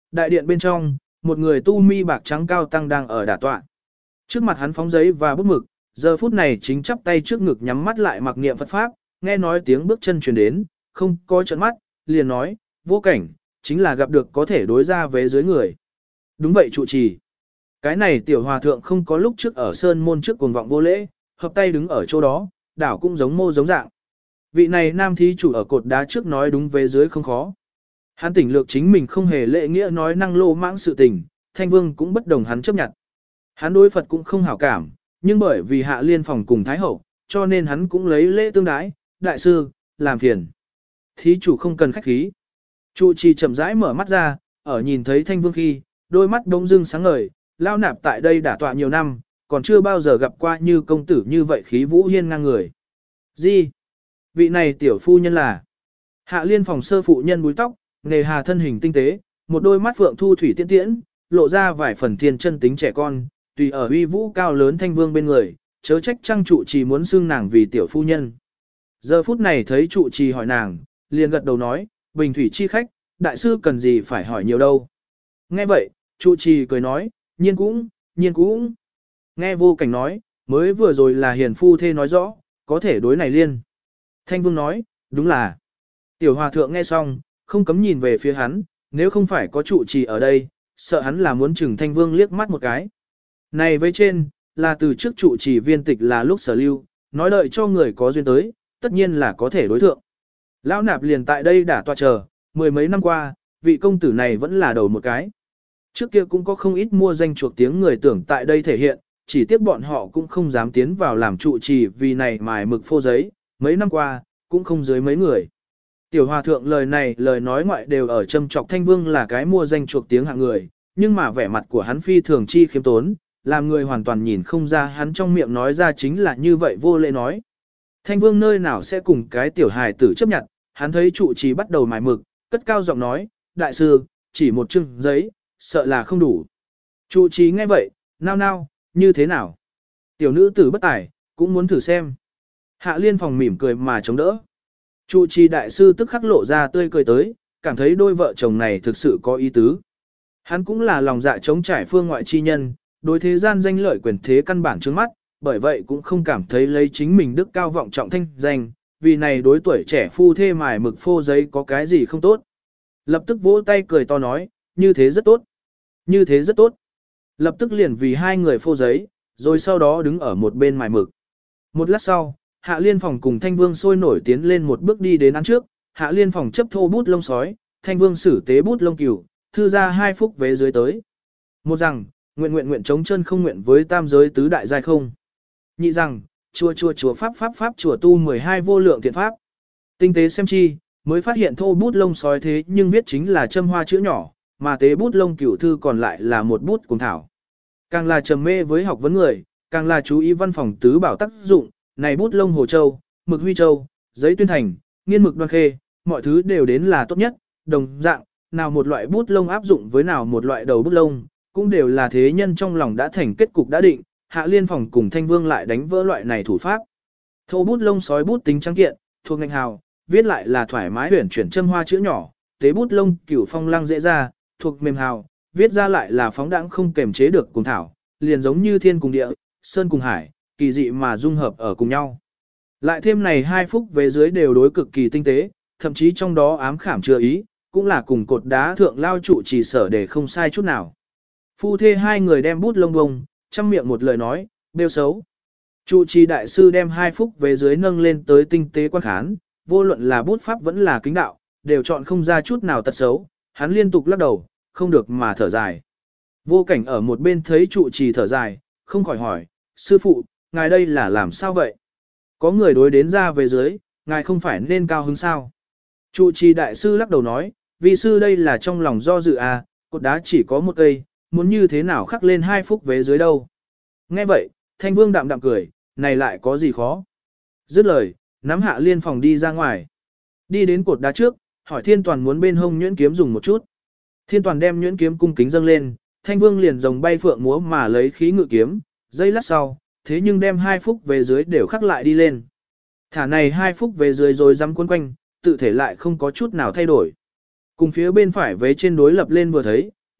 Đại điện bên trong, một người tu mi bạc trắng cao tăng đang ở đả tọa. Trước mặt hắn phóng giấy và bút mực, giờ phút này chính chắp tay trước ngực nhắm mắt lại mặc niệm Phật Pháp, nghe nói tiếng bước chân truyền đến, không có trợn mắt, liền nói, vô cảnh, chính là gặp được có thể đối ra với dưới người. Đúng vậy trụ trì. Cái này tiểu hòa thượng không có lúc trước ở sơn môn trước cuồng vọng vô lễ, hợp tay đứng ở chỗ đó, đảo cũng giống mô giống dạng. Vị này nam thí chủ ở cột đá trước nói đúng với dưới không khó. Hắn tỉnh lược chính mình không hề lễ nghĩa nói năng lô mãng sự tình, Thanh Vương cũng bất đồng hắn chấp nhận. Hắn đối Phật cũng không hảo cảm, nhưng bởi vì Hạ Liên phòng cùng Thái Hậu, cho nên hắn cũng lấy lễ tương đái, đại sư, làm phiền. Thí chủ không cần khách khí. Trụ trì chậm rãi mở mắt ra, ở nhìn thấy Thanh Vương khi, đôi mắt bỗng dưng sáng ngời, lao nạp tại đây đã tọa nhiều năm, còn chưa bao giờ gặp qua như công tử như vậy khí vũ hiên ngang người. Gì? Vị này tiểu phu nhân là Hạ Liên phòng sơ phụ nhân búi tóc, nề hà thân hình tinh tế, một đôi mắt phượng thu thủy tiễn tiễn, lộ ra vài phần thiên chân tính trẻ con, tùy ở uy vũ cao lớn Thanh Vương bên người, chớ trách trang trụ trì muốn xưng nàng vì tiểu phu nhân. Giờ phút này thấy trụ trì hỏi nàng, liền gật đầu nói, bình thủy chi khách, đại sư cần gì phải hỏi nhiều đâu. Nghe vậy, trụ trì cười nói, nhiên cũng. Nghe vô cảnh nói, mới vừa rồi là hiền phu thê nói rõ, có thể đối này liên. Thanh Vương nói, đúng là. Tiểu hòa thượng nghe xong, không cấm nhìn về phía hắn, nếu không phải có trụ trì ở đây, sợ hắn là muốn chừng Thanh Vương liếc mắt một cái. Này với trên, là từ trước trụ trì viên tịch là lúc sở lưu, nói đợi cho người có duyên tới, tất nhiên là có thể đối thượng. Lão nạp liền tại đây đã tọa chờ, mười mấy năm qua, vị công tử này vẫn là đầu một cái. Trước kia cũng có không ít mua danh chuộc tiếng người tưởng tại đây thể hiện, chỉ tiếc bọn họ cũng không dám tiến vào làm trụ trì vì này mài mực phô giấy, mấy năm qua, cũng không dưới mấy người. Tiểu hòa thượng lời này lời nói ngoại đều ở châm trọc Thanh Vương là cái mua danh chuộc tiếng hạng người, nhưng mà vẻ mặt của hắn phi thường chi khiêm tốn, làm người hoàn toàn nhìn không ra hắn trong miệng nói ra chính là như vậy vô lễ nói. Thanh Vương nơi nào sẽ cùng cái tiểu hài tử chấp nhận, hắn thấy trụ trì bắt đầu mài mực, cất cao giọng nói, đại sư, chỉ một chừng giấy, sợ là không đủ. Trụ trì nghe vậy, nao, như thế nào? Tiểu nữ tử bất tài, cũng muốn thử xem. Hạ Liên phòng mỉm cười mà chống đỡ. Trụ trì đại sư tức khắc lộ ra tươi cười tới, cảm thấy đôi vợ chồng này thực sự có ý tứ. Hắn cũng là lòng dạ chống trải phương ngoại chi nhân, đối thế gian danh lợi quyền thế căn bản trước mắt, bởi vậy cũng không cảm thấy lấy chính mình đức cao vọng trọng thanh danh, vì này đối tuổi trẻ phu thê mài mực phô giấy có cái gì không tốt. Lập tức vỗ tay cười to nói, như thế rất tốt, như thế rất tốt. Lập tức liền vì hai người phô giấy, rồi sau đó đứng ở một bên mài mực. Một lát sau, Hạ Liên phòng cùng Thanh Vương sôi nổi tiến lên một bước đi đến án trước, Hạ Liên phòng chấp thô bút lông sói, Thanh Vương sử tế bút lông cừu, thư ra hai phúc vế dưới tới. Một rằng, nguyện chống chân không nguyện với tam giới tứ đại giai không. Nhị rằng, chùa pháp chùa tu 12 vô lượng thiện pháp. Tinh tế xem chi, mới phát hiện thô bút lông sói thế nhưng viết chính là châm hoa chữ nhỏ, mà tế bút lông cửu thư còn lại là một bút cùng thảo. Càng là trầm mê với học vấn người, càng là chú ý văn phòng tứ bảo tác dụng, này bút lông hồ châu, mực huy châu, giấy tuyên thành, nghiên mực đoan khê, mọi thứ đều đến là tốt nhất, đồng dạng, nào một loại bút lông áp dụng với nào một loại đầu bút lông, cũng đều là thế nhân trong lòng đã thành kết cục đã định, Hạ Liên phòng cùng Thanh Vương lại đánh vỡ loại này thủ pháp. Thô bút lông sói bút tính trắng kiện, thuộc ngành hào, viết lại là thoải mái huyền chuyển châm hoa chữ nhỏ, tế bút lông cửu phong lăng dễ ra, thuộc mềm hào, viết ra lại là phóng đãng không kềm chế được cùng thảo, liền giống như thiên cùng địa, sơn cùng hải, kỳ dị mà dung hợp ở cùng nhau. Lại thêm này hai phúc về dưới đều đối cực kỳ tinh tế, thậm chí trong đó ám khảm chưa ý, cũng là cùng cột đá thượng lao trụ chỉ sở để không sai chút nào. Phu thê hai người đem bút lông bông, chăm miệng một lời nói, bêu xấu. Trụ trì đại sư đem hai phúc về dưới nâng lên tới tinh tế quan khán, vô luận là bút pháp vẫn là kính đạo, đều chọn không ra chút nào tật xấu, hắn liên tục lắc đầu, không được mà thở dài. Vô cảnh ở một bên thấy trụ trì thở dài, không khỏi hỏi, sư phụ, ngài đây là làm sao vậy? Có người đối đến ra về dưới, ngài không phải nên cao hứng sao? Trụ trì đại sư lắc đầu nói, vì sư đây là trong lòng do dự à, cột đá chỉ có một cây, muốn như thế nào khắc lên hai phúc vế dưới đâu. Nghe vậy, Thanh Vương đạm đạm cười, này lại có gì khó. Dứt lời, nắm Hạ Liên phòng đi ra ngoài. Đi đến cột đá trước, hỏi Thiên Toàn muốn bên hông nhuyễn kiếm dùng một chút. Thiên Toàn đem nhuyễn kiếm cung kính dâng lên, Thanh Vương liền rồng bay phượng múa mà lấy khí ngự kiếm, giây lát sau, thế nhưng đem hai phúc về dưới đều khắc lại đi lên. Thả này hai phúc về dưới rồi dám quấn quanh, tự thể lại không có chút nào thay đổi. Cùng phía bên phải vế trên đối lập lên vừa thấy,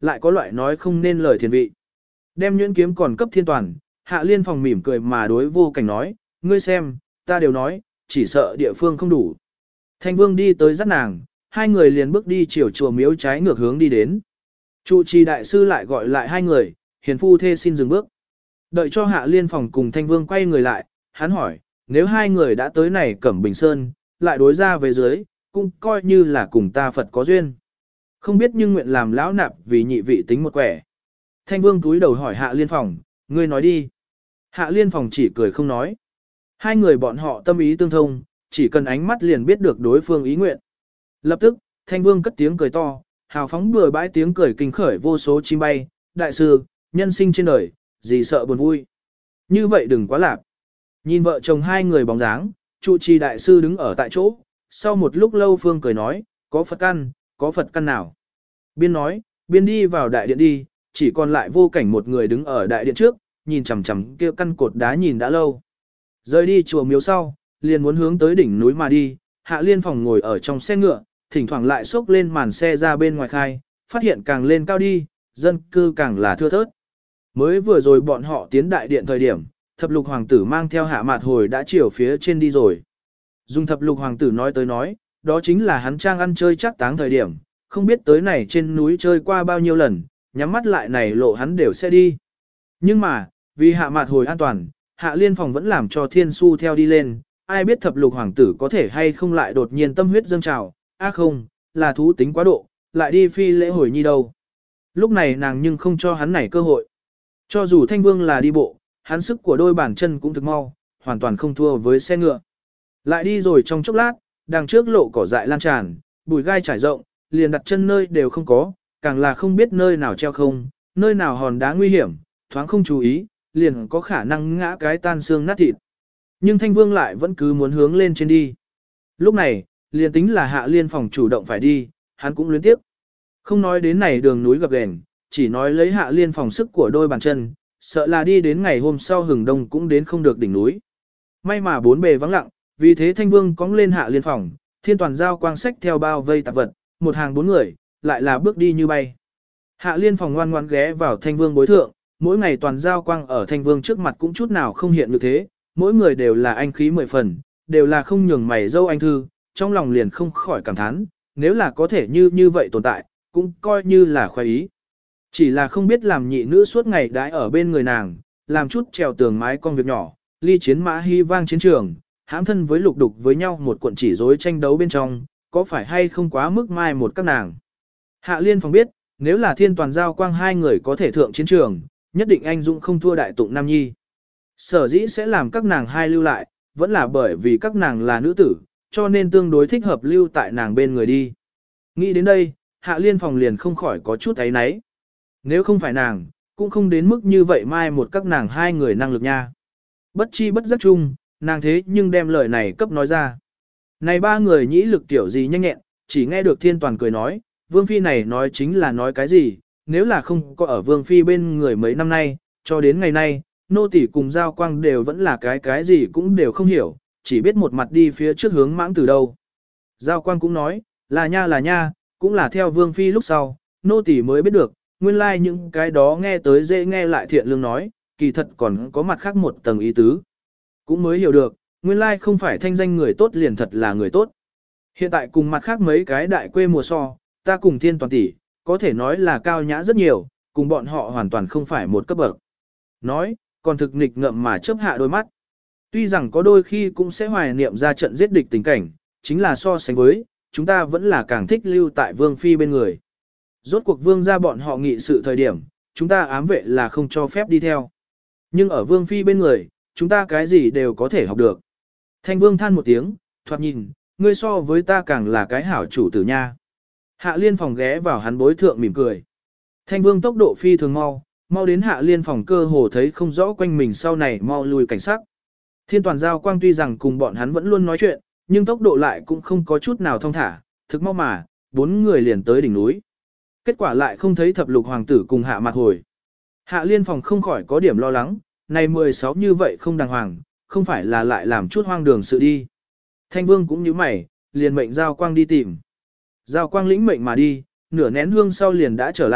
lại có loại nói không nên lời thiền vị. Đem nhuyễn kiếm còn cấp Thiên Toàn, Hạ Liên Phòng mỉm cười mà đối Vô Cảnh nói, ngươi xem, ta đều nói, chỉ sợ địa phương không đủ. Thanh Vương đi tới dắt nàng, hai người liền bước đi chiều chùa miếu trái ngược hướng đi đến. Trụ trì đại sư lại gọi lại hai người, hiền phu thê xin dừng bước. Đợi cho Hạ Liên Phòng cùng Thanh Vương quay người lại, hắn hỏi, nếu hai người đã tới này Cẩm Bình Sơn, lại đối ra về dưới, cũng coi như là cùng ta Phật có duyên. Không biết nhưng nguyện làm lão nạp vì nhị vị tính một quẻ. Thanh Vương túi đầu hỏi Hạ Liên Phòng, ngươi nói đi. Hạ Liên Phòng chỉ cười không nói. Hai người bọn họ tâm ý tương thông, chỉ cần ánh mắt liền biết được đối phương ý nguyện. Lập tức, Thanh Vương cất tiếng cười to, hào phóng bừa bãi tiếng cười kinh khởi vô số chim bay, đại sư, nhân sinh trên đời, gì sợ buồn vui. Như vậy đừng quá lạp. Nhìn vợ chồng hai người bóng dáng, trụ trì đại sư đứng ở tại chỗ, sau một lúc lâu Phương cười nói, có Phật căn nào. Biên nói, biên đi vào đại điện đi, chỉ còn lại Vô Cảnh một người đứng ở đại điện trước, nhìn chằm chằm kia căn cột đá nhìn đã lâu. Rời đi chùa miếu sau, liền muốn hướng tới đỉnh núi mà đi, Hạ Liên Phòng ngồi ở trong xe ngựa, thỉnh thoảng lại xốc lên màn xe ra bên ngoài khai, phát hiện càng lên cao đi, dân cư càng là thưa thớt. Mới vừa rồi bọn họ tiến đại điện thời điểm, thập lục hoàng tử mang theo Hạ Mạt Hồi đã chiều phía trên đi rồi. Dùng thập lục hoàng tử nói tới nói, đó chính là hắn trang ăn chơi chắc táng thời điểm, không biết tới này trên núi chơi qua bao nhiêu lần, nhắm mắt lại này lộ hắn đều sẽ đi. Nhưng mà, vì Hạ Mạt Hồi an toàn, Hạ Liên Phòng vẫn làm cho Thiên Su theo đi lên, ai biết thập lục hoàng tử có thể hay không lại đột nhiên tâm huyết dâng trào, không, là thú tính quá độ, lại đi phi lễ hồi nhi đâu. Lúc này nàng nhưng không cho hắn này cơ hội. Cho dù Thanh Vương là đi bộ, hắn sức của đôi bàn chân cũng thực mau, hoàn toàn không thua với xe ngựa. Lại đi rồi trong chốc lát, đằng trước lộ cỏ dại lan tràn, bụi gai trải rộng, liền đặt chân nơi đều không có, càng là không biết nơi nào treo không, nơi nào hòn đá nguy hiểm, thoáng không chú ý, liền có khả năng ngã cái tan xương nát thịt. Nhưng Thanh Vương lại vẫn cứ muốn hướng lên trên đi. Lúc này, liền tính là Hạ Liên Phòng chủ động phải đi, hắn cũng luyến tiếp. Không nói đến này đường núi gập ghềnh, chỉ nói lấy Hạ Liên Phòng sức của đôi bàn chân, sợ là đi đến ngày hôm sau hừng đông cũng đến không được đỉnh núi. May mà bốn bề vắng lặng, vì thế Thanh Vương cóng lên Hạ Liên Phòng, Thiên Toàn giao quang sách theo bao vây tạp vật, một hàng bốn người, lại là bước đi như bay. Hạ Liên Phòng ngoan ngoãn ghé vào Thanh Vương bối thượng, mỗi ngày toàn giao quang ở Thanh Vương trước mặt cũng chút nào không hiện được thế, mỗi người đều là anh khí 10 phần, đều là không nhường mày dâu anh thư, trong lòng liền không khỏi cảm thán, nếu là có thể như vậy tồn tại, cũng coi như là khoái ý. Chỉ là không biết làm nhị nữ suốt ngày đãi ở bên người nàng, làm chút trèo tường mái con việc nhỏ, ly chiến mã hy vang chiến trường, hãm thân với lục đục với nhau một cuộn chỉ rối tranh đấu bên trong, có phải hay không quá mức mai một các nàng. Hạ Liên Phòng biết, nếu là Thiên Toàn giao quang hai người có thể thượng chiến trường, nhất định anh dũng không thua đại tụng Nam Nhi. Sở dĩ sẽ làm các nàng hai lưu lại, vẫn là bởi vì các nàng là nữ tử, cho nên tương đối thích hợp lưu tại nàng bên người đi. Nghĩ đến đây, Hạ Liên Phòng liền không khỏi có chút áy náy. Nếu không phải nàng, cũng không đến mức như vậy mai một các nàng hai người năng lực nha. Bất chi bất giác chung, nàng thế nhưng đem lời này cấp nói ra. Này ba người nhĩ lực tiểu gì nhanh nhẹn, chỉ nghe được Thiên Toàn cười nói, Vương Phi này nói chính là nói cái gì, nếu là không có ở Vương Phi bên người mấy năm nay, cho đến ngày nay, nô tỳ cùng Giao Quang đều vẫn là cái gì cũng đều không hiểu, chỉ biết một mặt đi phía trước hướng mãng từ đâu. Giao Quang cũng nói, là nha, cũng là theo Vương Phi lúc sau, nô tỳ mới biết được, nguyên lai like những cái đó nghe tới dễ nghe lại thiện lương nói, kỳ thật còn có mặt khác một tầng ý tứ. Cũng mới hiểu được, nguyên lai like không phải thanh danh người tốt liền thật là người tốt. Hiện tại cùng mặt khác mấy cái đại quê mùa so, ta cùng Thiên Toàn tỷ, có thể nói là cao nhã rất nhiều, cùng bọn họ hoàn toàn không phải một cấp bậc. Nói, còn thực nghịch ngợm mà chớp hạ đôi mắt. Tuy rằng có đôi khi cũng sẽ hoài niệm ra trận giết địch tình cảnh, chính là so sánh với, chúng ta vẫn là càng thích lưu tại Vương Phi bên người. Rốt cuộc Vương ra bọn họ nghị sự thời điểm, chúng ta ám vệ là không cho phép đi theo. Nhưng ở Vương Phi bên người, chúng ta cái gì đều có thể học được. Thanh Vương than một tiếng, thoạt nhìn, ngươi so với ta càng là cái hảo chủ tử nha. Hạ Liên Phòng ghé vào hắn bối thượng mỉm cười. Thanh Vương tốc độ phi thường mau đến Hạ Liên Phòng cơ hồ thấy không rõ quanh mình sau này mau lùi cảnh sắc. Thiên Toàn giao quang tuy rằng cùng bọn hắn vẫn luôn nói chuyện, nhưng tốc độ lại cũng không có chút nào thong thả, thực mau mà, bốn người liền tới đỉnh núi. Kết quả lại không thấy thập lục hoàng tử cùng Hạ Mạt Hồi. Hạ Liên Phòng không khỏi có điểm lo lắng, này 16 như vậy không đàng hoàng, không phải là lại làm chút hoang đường sự đi. Thanh Vương cũng như mày, liền mệnh Giao Quang đi tìm. Giao Quang lĩnh mệnh mà đi, nửa nén hương sau liền đã trở lại,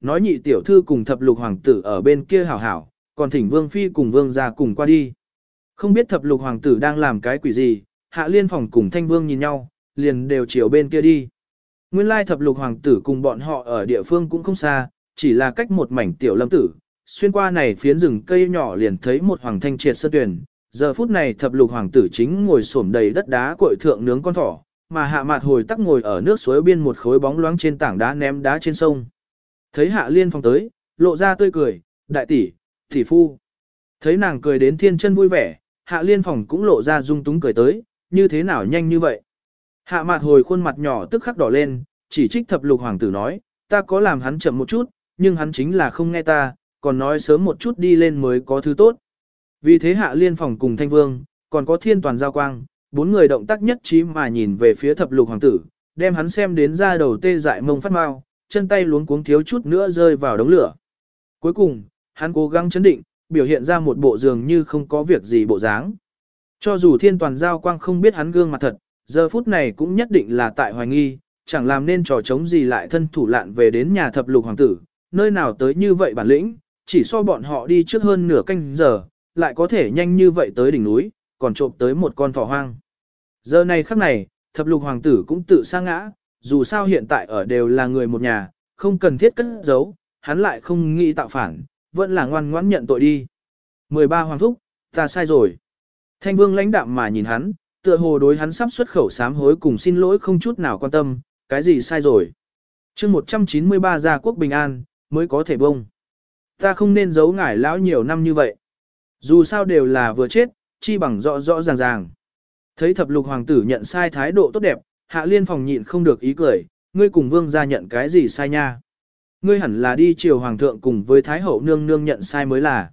nói nhị tiểu thư cùng thập lục hoàng tử ở bên kia hảo hảo, còn thỉnh vương phi cùng vương gia cùng qua đi. Không biết thập lục hoàng tử đang làm cái quỷ gì, Hạ Liên Phòng cùng Thanh Vương nhìn nhau, liền đều chiều bên kia đi. Nguyên lai thập lục hoàng tử cùng bọn họ ở địa phương cũng không xa, chỉ là cách một mảnh tiểu lâm tử, xuyên qua này phiến rừng cây nhỏ liền thấy một hoàng thanh triệt sơn tuyển. Giờ phút này thập lục hoàng tử chính ngồi xổm đầy đất đá cội thượng nướng con thỏ, mà Hạ Mạt Hồi tắc ngồi ở nước suối biên một khối bóng loáng trên tảng đá ném đá trên sông. Thấy Hạ Liên Phong tới, lộ ra tươi cười, đại tỷ, tỷ phu. Thấy nàng cười đến thiên chân vui vẻ, Hạ Liên Phong cũng lộ ra dung túng cười tới, như thế nào nhanh như vậy. Hạ Mạt Hồi khuôn mặt nhỏ tức khắc đỏ lên, chỉ trích thập lục hoàng tử nói, ta có làm hắn chậm một chút, nhưng hắn chính là không nghe ta, còn nói sớm một chút đi lên mới có thứ tốt. Vì thế Hạ Liên Phong cùng Thanh Vương, còn có Thiên Toàn Giao Quang, bốn người động tác nhất trí mà nhìn về phía thập lục hoàng tử, đem hắn xem đến ra đầu tê dại mông phát mau, chân tay luống cuống thiếu chút nữa rơi vào đống lửa. Cuối cùng, hắn cố gắng chấn định, biểu hiện ra một bộ dường như không có việc gì bộ dáng. Cho dù Thiên Toàn Giao Quang không biết hắn gương mặt thật, giờ phút này cũng nhất định là tại hoài nghi, chẳng làm nên trò chống gì lại thân thủ lạn về đến nhà thập lục hoàng tử, nơi nào tới như vậy bản lĩnh, chỉ so bọn họ đi trước hơn nửa canh giờ, lại có thể nhanh như vậy tới đỉnh núi, còn trộm tới một con thỏ hoang. Giờ này khắc này, thập lục hoàng tử cũng tự sa ngã, dù sao hiện tại ở đều là người một nhà, không cần thiết cất giấu, hắn lại không nghĩ tạo phản, vẫn là ngoan ngoãn nhận tội đi. 13 hoàng thúc, ta sai rồi. Thanh Vương lãnh đạm mà nhìn hắn, tựa hồ đối hắn sắp xuất khẩu sám hối cùng xin lỗi không chút nào quan tâm, cái gì sai rồi. chương 193 gia quốc bình an, mới có thể bông. Ta không nên giấu ngải lão nhiều năm như vậy. Dù sao đều là vừa chết, chi bằng rõ rõ ràng ràng. Thấy thập lục hoàng tử nhận sai thái độ tốt đẹp, Hạ Liên Phòng nhịn không được ý cười, ngươi cùng vương gia nhận cái gì sai nha. Ngươi hẳn là đi chiều hoàng thượng cùng với thái hậu nương nương nhận sai mới là.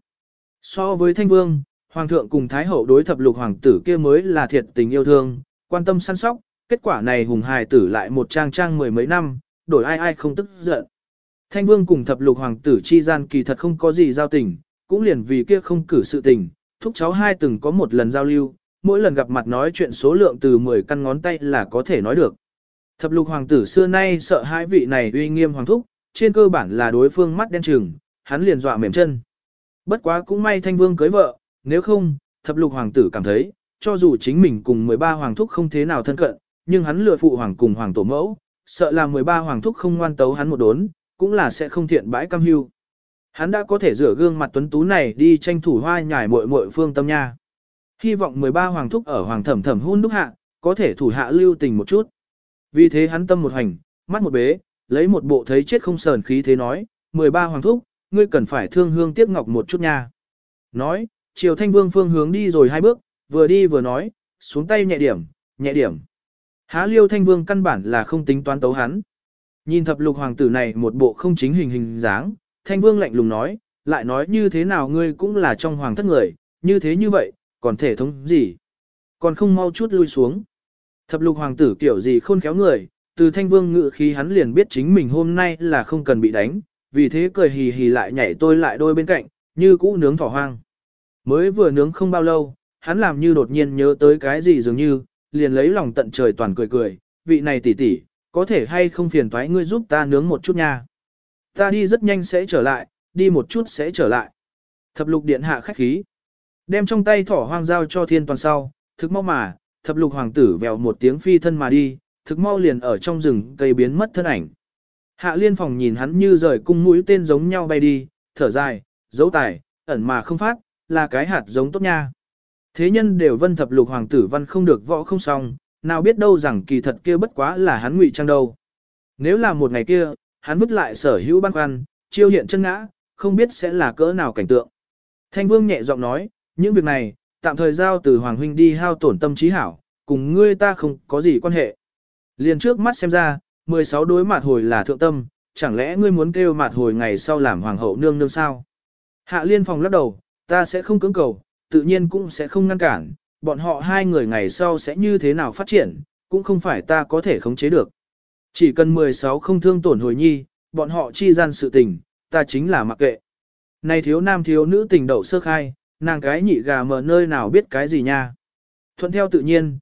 So với Thanh Vương, hoàng thượng cùng thái hậu đối thập lục hoàng tử kia mới là thiệt tình yêu thương, quan tâm săn sóc, kết quả này hùng hài tử lại một trang trang mười mấy năm, đổi ai ai không tức giận. Thanh Vương cùng thập lục hoàng tử chi gian kỳ thật không có gì giao tình, cũng liền vì kia không cử sự tình, thúc cháu hai từng có một lần giao lưu, mỗi lần gặp mặt nói chuyện số lượng từ 10 căn ngón tay là có thể nói được. Thập lục hoàng tử xưa nay sợ hai vị này uy nghiêm hoàng thúc, trên cơ bản là đối phương mắt đen trừng, hắn liền dọa mềm chân. Bất quá cũng may Thanh Vương cưới vợ, nếu không, thập lục hoàng tử cảm thấy, cho dù chính mình cùng 13 hoàng thúc không thế nào thân cận, nhưng hắn lừa phụ hoàng cùng hoàng tổ mẫu, sợ là 13 hoàng thúc không ngoan tấu hắn một đốn, cũng là sẽ không thiện bãi cam hưu. Hắn đã có thể rửa gương mặt tuấn tú này đi tranh thủ hoa nhải muội muội phương tâm nha. Hy vọng 13 hoàng thúc ở hoàng thẩm thẩm hun đúc hạ, có thể thủ hạ lưu tình một chút. Vì thế hắn tâm một hành, mắt một bế, lấy một bộ thấy chết không sờn khí thế nói, 13 hoàng thúc, ngươi cần phải thương hương tiếc ngọc một chút nha. Nói, Triều Thanh Vương phương hướng đi rồi hai bước, vừa đi vừa nói, xuống tay nhẹ điểm, nhẹ điểm. Há Liêu Thanh Vương căn bản là không tính toán tấu hắn. Nhìn thập lục hoàng tử này một bộ không chính hình dáng, Thanh Vương lạnh lùng nói, lại nói như thế nào ngươi cũng là trong hoàng thất người, như thế như vậy, còn thể thống gì? Còn không mau chút lui xuống. Thập lục hoàng tử kiểu gì khôn khéo người, từ Thanh Vương ngự khí hắn liền biết chính mình hôm nay là không cần bị đánh, vì thế cười hì hì lại nhảy tôi lại đôi bên cạnh, như cũ nướng thỏ hoang. Mới vừa nướng không bao lâu, hắn làm như đột nhiên nhớ tới cái gì dường như, liền lấy lòng tận trời toàn cười cười, vị này tỷ tỷ, có thể hay không phiền toái ngươi giúp ta nướng một chút nha. Ta đi rất nhanh sẽ trở lại, đi một chút sẽ trở lại. Thập lục điện hạ khách khí. Đem trong tay thỏ hoang giao cho Thiên Toàn sau, thực mau mà, thập lục hoàng tử vèo một tiếng phi thân mà đi, thực mau liền ở trong rừng cây biến mất thân ảnh. Hạ Liên Phòng nhìn hắn như rời cung mũi tên giống nhau bay đi, thở dài, dấu tài, ẩn mà không phát, là cái hạt giống tốt nha. Thế nhân đều vân thập lục hoàng tử văn không được võ không xong, nào biết đâu rằng kỳ thật kia bất quá là hắn ngụy trang đâu. Nếu là một ngày kia, hắn vứt lại sở hữu băn khoăn, chiêu hiện chân ngã, không biết sẽ là cỡ nào cảnh tượng. Thanh Vương nhẹ giọng nói, những việc này, tạm thời giao từ Hoàng huynh đi hao tổn tâm trí hảo, cùng ngươi ta không có gì quan hệ. Liền trước mắt xem ra, 16 đối mặt hồi là thượng tâm, chẳng lẽ ngươi muốn kêu mặt hồi ngày sau làm hoàng hậu nương nương sao? Hạ Liên Phòng lắc đầu, ta sẽ không cưỡng cầu, tự nhiên cũng sẽ không ngăn cản, bọn họ hai người ngày sau sẽ như thế nào phát triển, cũng không phải ta có thể khống chế được. Chỉ cần 16 không thương tổn hồi nhi, bọn họ chi gian sự tình, ta chính là mặc kệ. Này thiếu nam thiếu nữ tình đậu sơ khai, nàng cái nhị gà mờ nơi nào biết cái gì nha. Thuận theo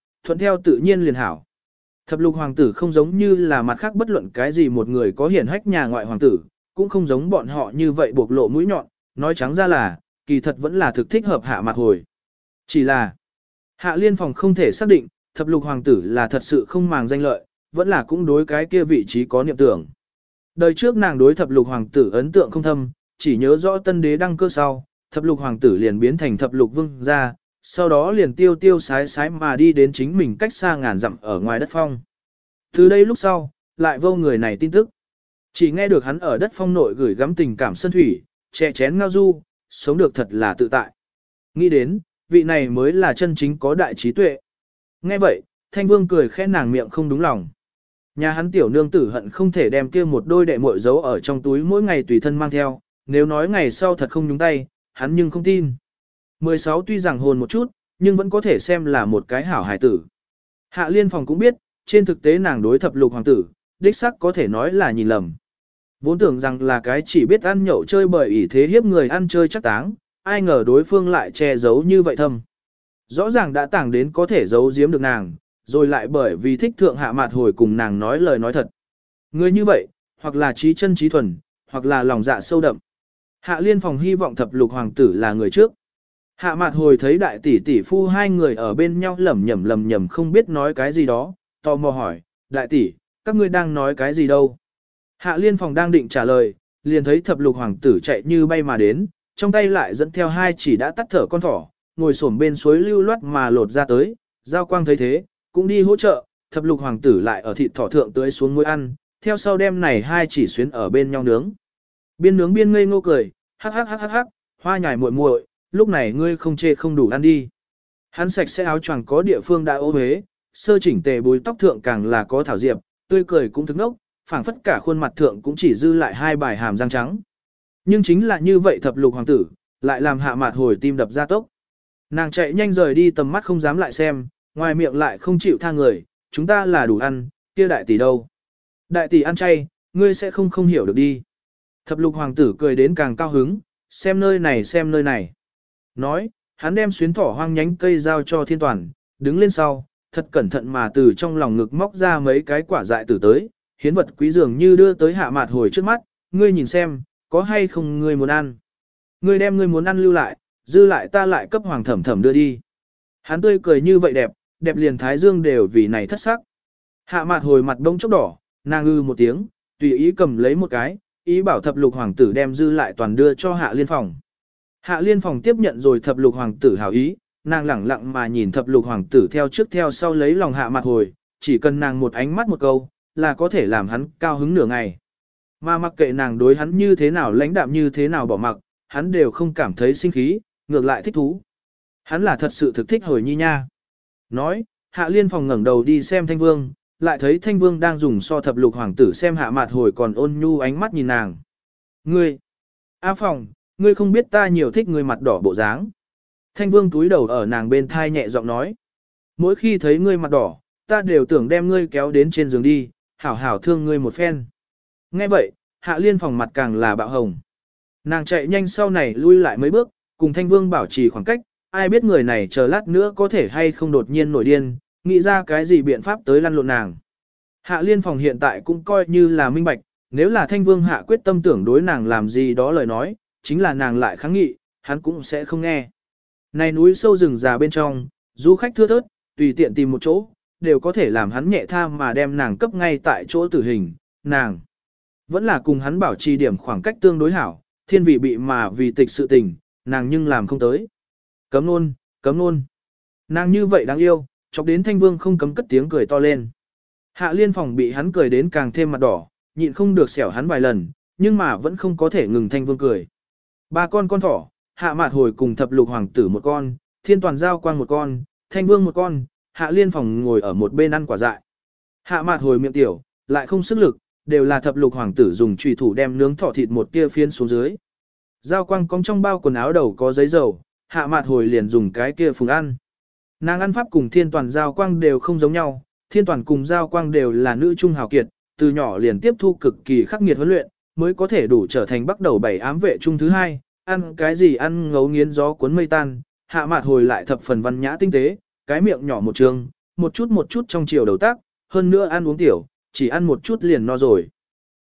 tự nhiên liền hảo. Thập lục hoàng tử không giống như là mặt khác bất luận cái gì một người có hiển hách nhà ngoại hoàng tử, cũng không giống bọn họ như vậy bộc lộ mũi nhọn, nói trắng ra là, kỳ thật vẫn là thực thích hợp Hạ Mạt Hồi. Chỉ là, Hạ Liên Phòng không thể xác định, thập lục hoàng tử là thật sự không màng danh lợi, vẫn là cũng đối cái kia vị trí có niệm tưởng. Đời trước nàng đối thập lục hoàng tử ấn tượng không thâm, chỉ nhớ rõ tân đế đăng cơ sau, thập lục hoàng tử liền biến thành thập lục vương gia, sau đó liền tiêu tiêu sái sái mà đi đến chính mình cách xa ngàn dặm ở ngoài đất phong. Từ đây lúc sau, lại vô người này tin tức. Chỉ nghe được hắn ở đất phong nội gửi gắm tình cảm sân thủy, chè chén ngao du, sống được thật là tự tại. Nghĩ đến, vị này mới là chân chính có đại trí tuệ. Nghe vậy, Thanh Vương cười khẽ nàng miệng không đúng lòng. Nhà hắn tiểu nương tử hận không thể đem kia một đôi đệ muội giấu ở trong túi mỗi ngày tùy thân mang theo, nếu nói ngày sau thật không nhúng tay, hắn nhưng không tin. 16 tuy rằng hồn một chút, nhưng vẫn có thể xem là một cái hảo hài tử. Hạ Liên Phòng cũng biết, trên thực tế nàng đối thập lục hoàng tử, đích sắc có thể nói là nhìn lầm. Vốn tưởng rằng là cái chỉ biết ăn nhậu chơi bởi ỷ thế hiếp người ăn chơi chắc táng, ai ngờ đối phương lại che giấu như vậy thâm. Rõ ràng đã tàng đến có thể giấu giếm được nàng, rồi lại bởi vì thích thượng Hạ Mạt Hồi cùng nàng nói lời nói thật. Người như vậy, hoặc là trí chân trí thuần, hoặc là lòng dạ sâu đậm. Hạ Liên Phòng hy vọng thập lục hoàng tử là người trước. Hạ Mạt Hồi thấy đại tỷ tỷ phu hai người ở bên nhau lẩm nhẩm không biết nói cái gì đó, tò mò hỏi, đại tỷ, các ngươi đang nói cái gì đâu? Hạ Liên Phòng đang định trả lời, liền thấy thập lục hoàng tử chạy như bay mà đến, trong tay lại dẫn theo hai chỉ đã tắt thở con thỏ, ngồi xổm bên suối lưu loát mà lột ra tới, Giao Quang thấy thế, cũng đi hỗ trợ, thập lục hoàng tử lại ở thịt thỏ thượng tưới xuống muối ăn, theo sau đem này hai chỉ xuyến ở bên nhau nướng. Biên nướng biên ngây ngô cười, hắc hắc hắc hắc hắc, hoa nhài muội muội, lúc này ngươi không chê không đủ ăn đi. Hắn sạch sẽ áo choàng có địa phương đã ô huế, sơ chỉnh tề búi tóc thượng càng là có thảo diệp, tươi cười cũng thức nốc, phảng phất cả khuôn mặt thượng cũng chỉ dư lại hai bài hàm răng trắng. Nhưng chính là như vậy thập lục hoàng tử, lại làm Hạ Mạt Hồi tim đập ra tốc. Nàng chạy nhanh rời đi tầm mắt không dám lại xem, ngoài miệng lại không chịu tha người, chúng ta là đủ ăn, kia đại tỷ đâu. Đại tỷ ăn chay, ngươi sẽ không hiểu được đi. Thập lục hoàng tử cười đến càng cao hứng, xem nơi này. Nói, hắn đem xuyến thỏ hoang nhánh cây giao cho Thiên Toàn, đứng lên sau, thật cẩn thận mà từ trong lòng ngực móc ra mấy cái quả dại tử tới, hiến vật quý dường như đưa tới Hạ Mạt Hồi trước mắt, ngươi nhìn xem, có hay không ngươi muốn ăn. Ngươi đem ngươi muốn ăn lưu lại, dư lại ta lại cấp hoàng thẩm thẩm đưa đi. Hắn tươi cười như vậy đẹp, đẹp liền thái dương đều vì này thất sắc. Hạ Mạt Hồi mặt đông chốc đỏ, nàng ư một tiếng, tùy ý cầm lấy một cái, ý bảo thập lục hoàng tử đem dư lại toàn đưa cho Hạ Liên Phòng. Hạ Liên Phòng tiếp nhận rồi thập lục hoàng tử hảo ý, nàng lẳng lặng mà nhìn thập lục hoàng tử theo trước theo sau lấy lòng Hạ Mạt Hồi, chỉ cần nàng một ánh mắt một câu, là có thể làm hắn cao hứng nửa ngày. Mà mặc kệ nàng đối hắn như thế nào lãnh đạm như thế nào bỏ mặc, hắn đều không cảm thấy sinh khí, ngược lại thích thú. Hắn là thật sự thực thích Hồi Nhi nha. Nói, Hạ Liên Phòng ngẩng đầu đi xem Thanh Vương, lại thấy Thanh Vương đang dùng so thập lục hoàng tử xem Hạ Mạt Hồi còn ôn nhu ánh mắt nhìn nàng. Ngươi, A Phòng, ngươi không biết ta nhiều thích ngươi mặt đỏ bộ dáng. Thanh Vương túi đầu ở nàng bên thai nhẹ giọng nói. Mỗi khi thấy ngươi mặt đỏ, ta đều tưởng đem ngươi kéo đến trên giường đi, hảo hảo thương ngươi một phen. Nghe vậy, Hạ Liên Phòng mặt càng là bạo hồng. Nàng chạy nhanh sau này lui lại mấy bước, cùng Thanh Vương bảo trì khoảng cách, ai biết người này chờ lát nữa có thể hay không đột nhiên nổi điên, nghĩ ra cái gì biện pháp tới lăn lộn nàng. Hạ Liên Phòng hiện tại cũng coi như là minh bạch, nếu là Thanh Vương hạ quyết tâm tưởng đối nàng làm gì đó lời nói, chính là nàng lại kháng nghị, hắn cũng sẽ không nghe. Này núi sâu rừng già bên trong, du khách thưa thớt, tùy tiện tìm một chỗ, đều có thể làm hắn nhẹ tha mà đem nàng cấp ngay tại chỗ tử hình, nàng. Vẫn là cùng hắn bảo trì điểm khoảng cách tương đối hảo, thiên vị bị mà vì tịch sự tình, nàng nhưng làm không tới. Cấm luôn. Nàng như vậy đáng yêu, chọc đến Thanh Vương không cấm cất tiếng cười to lên. Hạ Liên Phòng bị hắn cười đến càng thêm mặt đỏ, nhịn không được xẻo hắn vài lần, nhưng mà vẫn không có thể ngừng Thanh Vương cười. Ba con thỏ, Hạ Mạt Hồi cùng thập lục hoàng tử một con, Thiên Toàn Giao Quang một con, Thanh Vương một con, Hạ Liên Phòng ngồi ở một bên ăn quả dại. Hạ Mạt Hồi miệng tiểu, lại không sức lực, đều là thập lục hoàng tử dùng chùy thủ đem nướng thỏ thịt một kia phiến xuống dưới. Giao Quang cong trong bao quần áo đầu có giấy dầu, Hạ Mạt Hồi liền dùng cái kia phùng ăn. Nàng ăn pháp cùng Thiên Toàn Giao Quang đều không giống nhau, Thiên Toàn cùng Giao Quang đều là nữ trung hào kiệt, từ nhỏ liền tiếp thu cực kỳ khắc nghiệt huấn luyện, mới có thể đủ trở thành bắt đầu bảy ám vệ trung thứ hai, ăn cái gì ăn ngấu nghiến gió cuốn mây tan, Hạ Mạt Hồi lại thập phần văn nhã tinh tế, cái miệng nhỏ một trường, một chút trong chiều đầu tác, hơn nữa ăn uống tiểu, chỉ ăn một chút liền no rồi.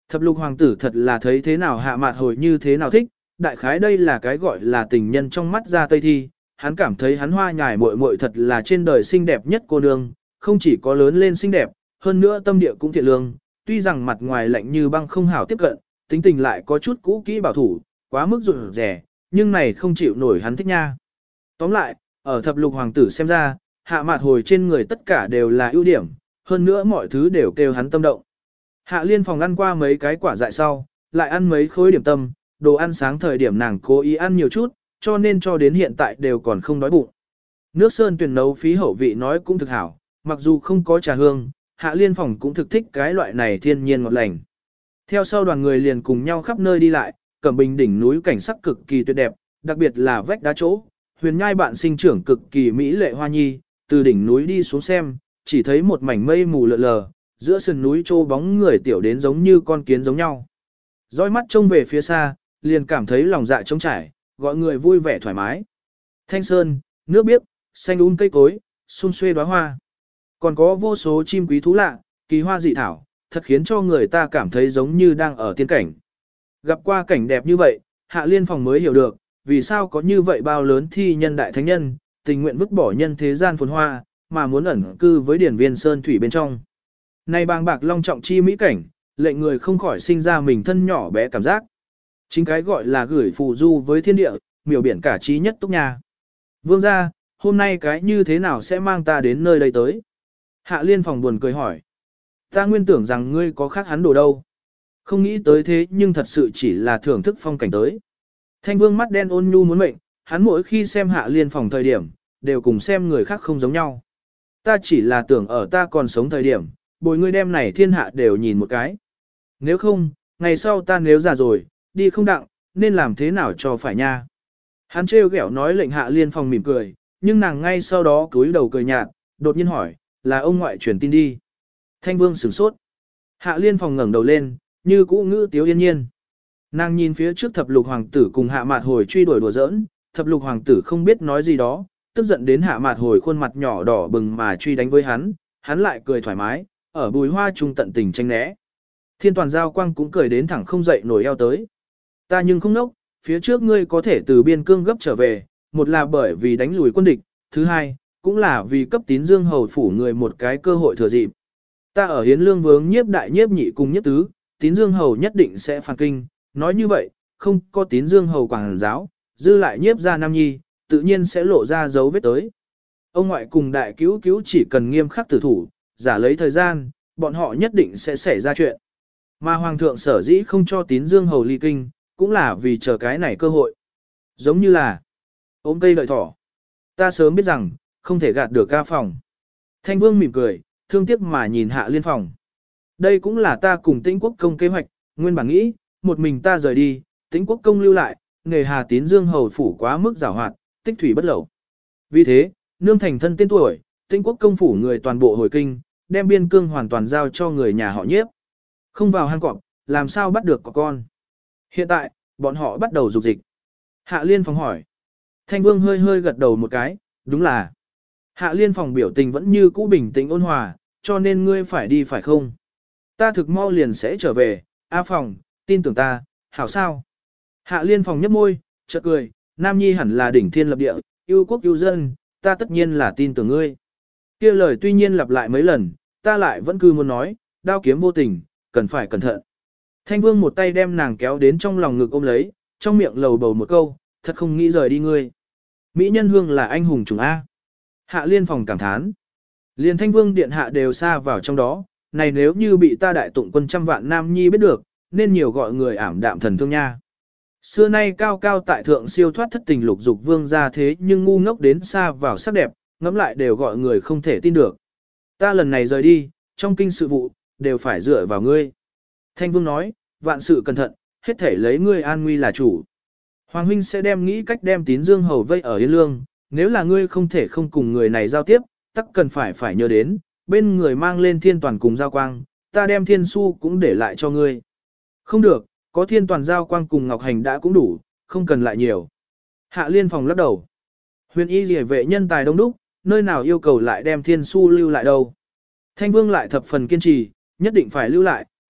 Thập lục hoàng tử thật là thấy thế nào Hạ Mạt Hồi như thế nào thích, đại khái đây là cái gọi là tình nhân trong mắt ra Tây Thi, hắn cảm thấy hắn Hoa Nhài muội muội thật là trên đời xinh đẹp nhất cô nương, không chỉ có lớn lên xinh đẹp, hơn nữa tâm địa cũng thiện lương, tuy rằng mặt ngoài lạnh như băng không hảo tiếp cận, tính tình lại có chút cũ kỹ bảo thủ, quá mức rụt rẻ, nhưng này không chịu nổi hắn thích nha. Tóm lại, ở thập lục hoàng tử xem ra, Hạ Mạt Hồi trên người tất cả đều là ưu điểm, hơn nữa mọi thứ đều kêu hắn tâm động. Hạ Liên Phòng ăn qua mấy cái quả dại sau, lại ăn mấy khối điểm tâm, đồ ăn sáng thời điểm nàng cố ý ăn nhiều chút, cho nên cho đến hiện tại đều còn không đói bụng. Nước sơn tuyển nấu phí hậu vị nói cũng thực hảo, mặc dù không có trà hương, Hạ Liên Phòng cũng thực thích cái loại này thiên nhiên ngọt lành. Theo sau đoàn người liền cùng nhau khắp nơi đi lại, Cẩm Bình đỉnh núi cảnh sắc cực kỳ tuyệt đẹp, đặc biệt là vách đá chỗ, huyền nhai bạn sinh trưởng cực kỳ mỹ lệ hoa nhi, từ đỉnh núi đi xuống xem, chỉ thấy một mảnh mây mù lờ lờ, giữa sườn núi trô bóng người tiểu đến giống như con kiến giống nhau. Dõi mắt trông về phía xa, liền cảm thấy lòng dạ trống trải, gọi người vui vẻ thoải mái. Thanh sơn, nước biếc, xanh cây cối, xum xuê đóa hoa. Còn có vô số chim quý thú lạ, kỳ hoa dị thảo, thật khiến cho người ta cảm thấy giống như đang ở tiên cảnh. Gặp qua cảnh đẹp như vậy, Hạ Liên Phòng mới hiểu được, vì sao có như vậy bao lớn thi nhân đại thánh nhân, tình nguyện vứt bỏ nhân thế gian phồn hoa, mà muốn ẩn cư với điển viên sơn thủy bên trong. Này bàng bạc long trọng chi mỹ cảnh, lệnh người không khỏi sinh ra mình thân nhỏ bé cảm giác. Chính cái gọi là gửi phù du với thiên địa, miểu biển cả trí nhất túc nhà. Vương gia, hôm nay cái như thế nào sẽ mang ta đến nơi đây tới? Hạ Liên Phòng buồn cười hỏi. Ta nguyên tưởng rằng ngươi có khác hắn đồ đâu. Không nghĩ tới thế nhưng thật sự chỉ là thưởng thức phong cảnh tới. Thanh Vương mắt đen ôn nhu muốn mệnh, hắn mỗi khi xem Hạ Liên Phòng thời điểm, đều cùng xem người khác không giống nhau. Ta chỉ là tưởng ở ta còn sống thời điểm, bồi ngươi đem này thiên hạ đều nhìn một cái. Nếu không, ngày sau ta nếu già rồi, đi không đặng, nên làm thế nào cho phải nha. Hắn trêu ghẹo nói lệnh Hạ Liên Phòng mỉm cười, nhưng nàng ngay sau đó cúi đầu cười nhạt, đột nhiên hỏi, là ông ngoại truyền tin đi. Thanh Vương sửng sốt. Hạ Liên Phòng ngẩng đầu lên, như cũ ngữ tiếu yên nhiên. Nàng nhìn phía trước thập lục hoàng tử cùng Hạ Mạt Hồi truy đuổi đùa giỡn, thập lục hoàng tử không biết nói gì đó, tức giận đến Hạ Mạt Hồi khuôn mặt nhỏ đỏ bừng mà truy đánh với hắn lại cười thoải mái, ở bùi hoa trung tận tình tranh né. Thiên Toàn Giao Quang cũng cười đến thẳng không dậy nổi eo tới. Ta nhưng không nốc, phía trước ngươi có thể từ biên cương gấp trở về, một là bởi vì đánh lùi quân địch, thứ hai, cũng là vì cấp Tín Dương hầu phủ người một cái cơ hội thừa dịp. Ta ở Hiến Lương vướng nhiếp đại nhiếp nhị cùng nhiếp tứ, Tín Dương hầu nhất định sẽ phản kinh, nói như vậy, không có Tín Dương hầu quảng giáo, dư lại nhiếp ra Nam Nhi, tự nhiên sẽ lộ ra dấu vết tới. Ông ngoại cùng đại cứu cứu chỉ cần nghiêm khắc tử thủ, giả lấy thời gian, bọn họ nhất định sẽ xảy ra chuyện. Mà Hoàng thượng sở dĩ không cho Tín Dương hầu ly kinh, cũng là vì chờ cái này cơ hội. Giống như là ôm cây đợi thỏ. Ta sớm biết rằng, không thể gạt được ca phòng. Thanh Vương mỉm cười, thương tiếc mà nhìn Hạ Liên Phòng. Đây cũng là ta cùng Tĩnh Quốc công kế hoạch, nguyên bản nghĩ, một mình ta rời đi, Tĩnh Quốc công lưu lại, nghề Hà Tín Dương hầu phủ quá mức giàu hoạt, tích thủy bất lậu. Vì thế, nương thành thân tên tuổi, Tĩnh Quốc công phủ người toàn bộ hồi kinh, đem biên cương hoàn toàn giao cho người nhà họ Nhiếp. Không vào hang cọp, làm sao bắt được có con. Hiện tại, bọn họ bắt đầu dục dịch. Hạ Liên Phòng hỏi. Thanh Vương hơi hơi gật đầu một cái, đúng là. Hạ Liên Phòng biểu tình vẫn như cũ bình tĩnh ôn hòa, cho nên ngươi phải đi phải không? Ta thực mau liền sẽ trở về, A Phòng, tin tưởng ta, hảo sao? Hạ Liên Phòng nhấp môi, chợt cười, Nam Nhi hẳn là đỉnh thiên lập địa, yêu quốc yêu dân, ta tất nhiên là tin tưởng ngươi. Kia lời tuy nhiên lặp lại mấy lần, ta lại vẫn cứ muốn nói, đao kiếm vô tình, cần phải cẩn thận. Thanh Vương một tay đem nàng kéo đến trong lòng ngực ôm lấy, trong miệng lầu bầu một câu, thật không nghĩ rời đi ngươi. Mỹ nhân hương là anh hùng chủng A. Hạ Liên Phòng cảm thán. Liên Thanh Vương điện hạ đều xa vào trong đó, này nếu như bị ta đại tụng quân trăm vạn nam nhi biết được, nên nhiều gọi người ảm đạm thần thương nha. Xưa nay cao cao tại thượng siêu thoát thất tình lục dục vương ra thế nhưng ngu ngốc đến xa vào sắc đẹp, ngẫm lại đều gọi người không thể tin được. Ta lần này rời đi, trong kinh sự vụ, đều phải dựa vào ngươi. Thanh Vương nói, vạn sự cẩn thận, hết thể lấy ngươi an nguy là chủ. Hoàng huynh sẽ đem nghĩ cách đem Tín Dương hầu vây ở Yên Lương, nếu là ngươi không thể không cùng người này giao tiếp, tắc cần phải nhớ đến, bên người mang lên Thiên Toàn cùng Giao Quang, ta đem Thiên Su cũng để lại cho ngươi. Không được, có Thiên Toàn Giao Quang cùng Ngọc Hành đã cũng đủ, không cần lại nhiều. Hạ Liên Phòng lắc đầu. Huyền y rỉa vệ nhân tài đông đúc, nơi nào yêu cầu lại đem Thiên Su lưu lại đâu. Thanh Vương lại thập phần kiên trì, nhất định phải lưu lại,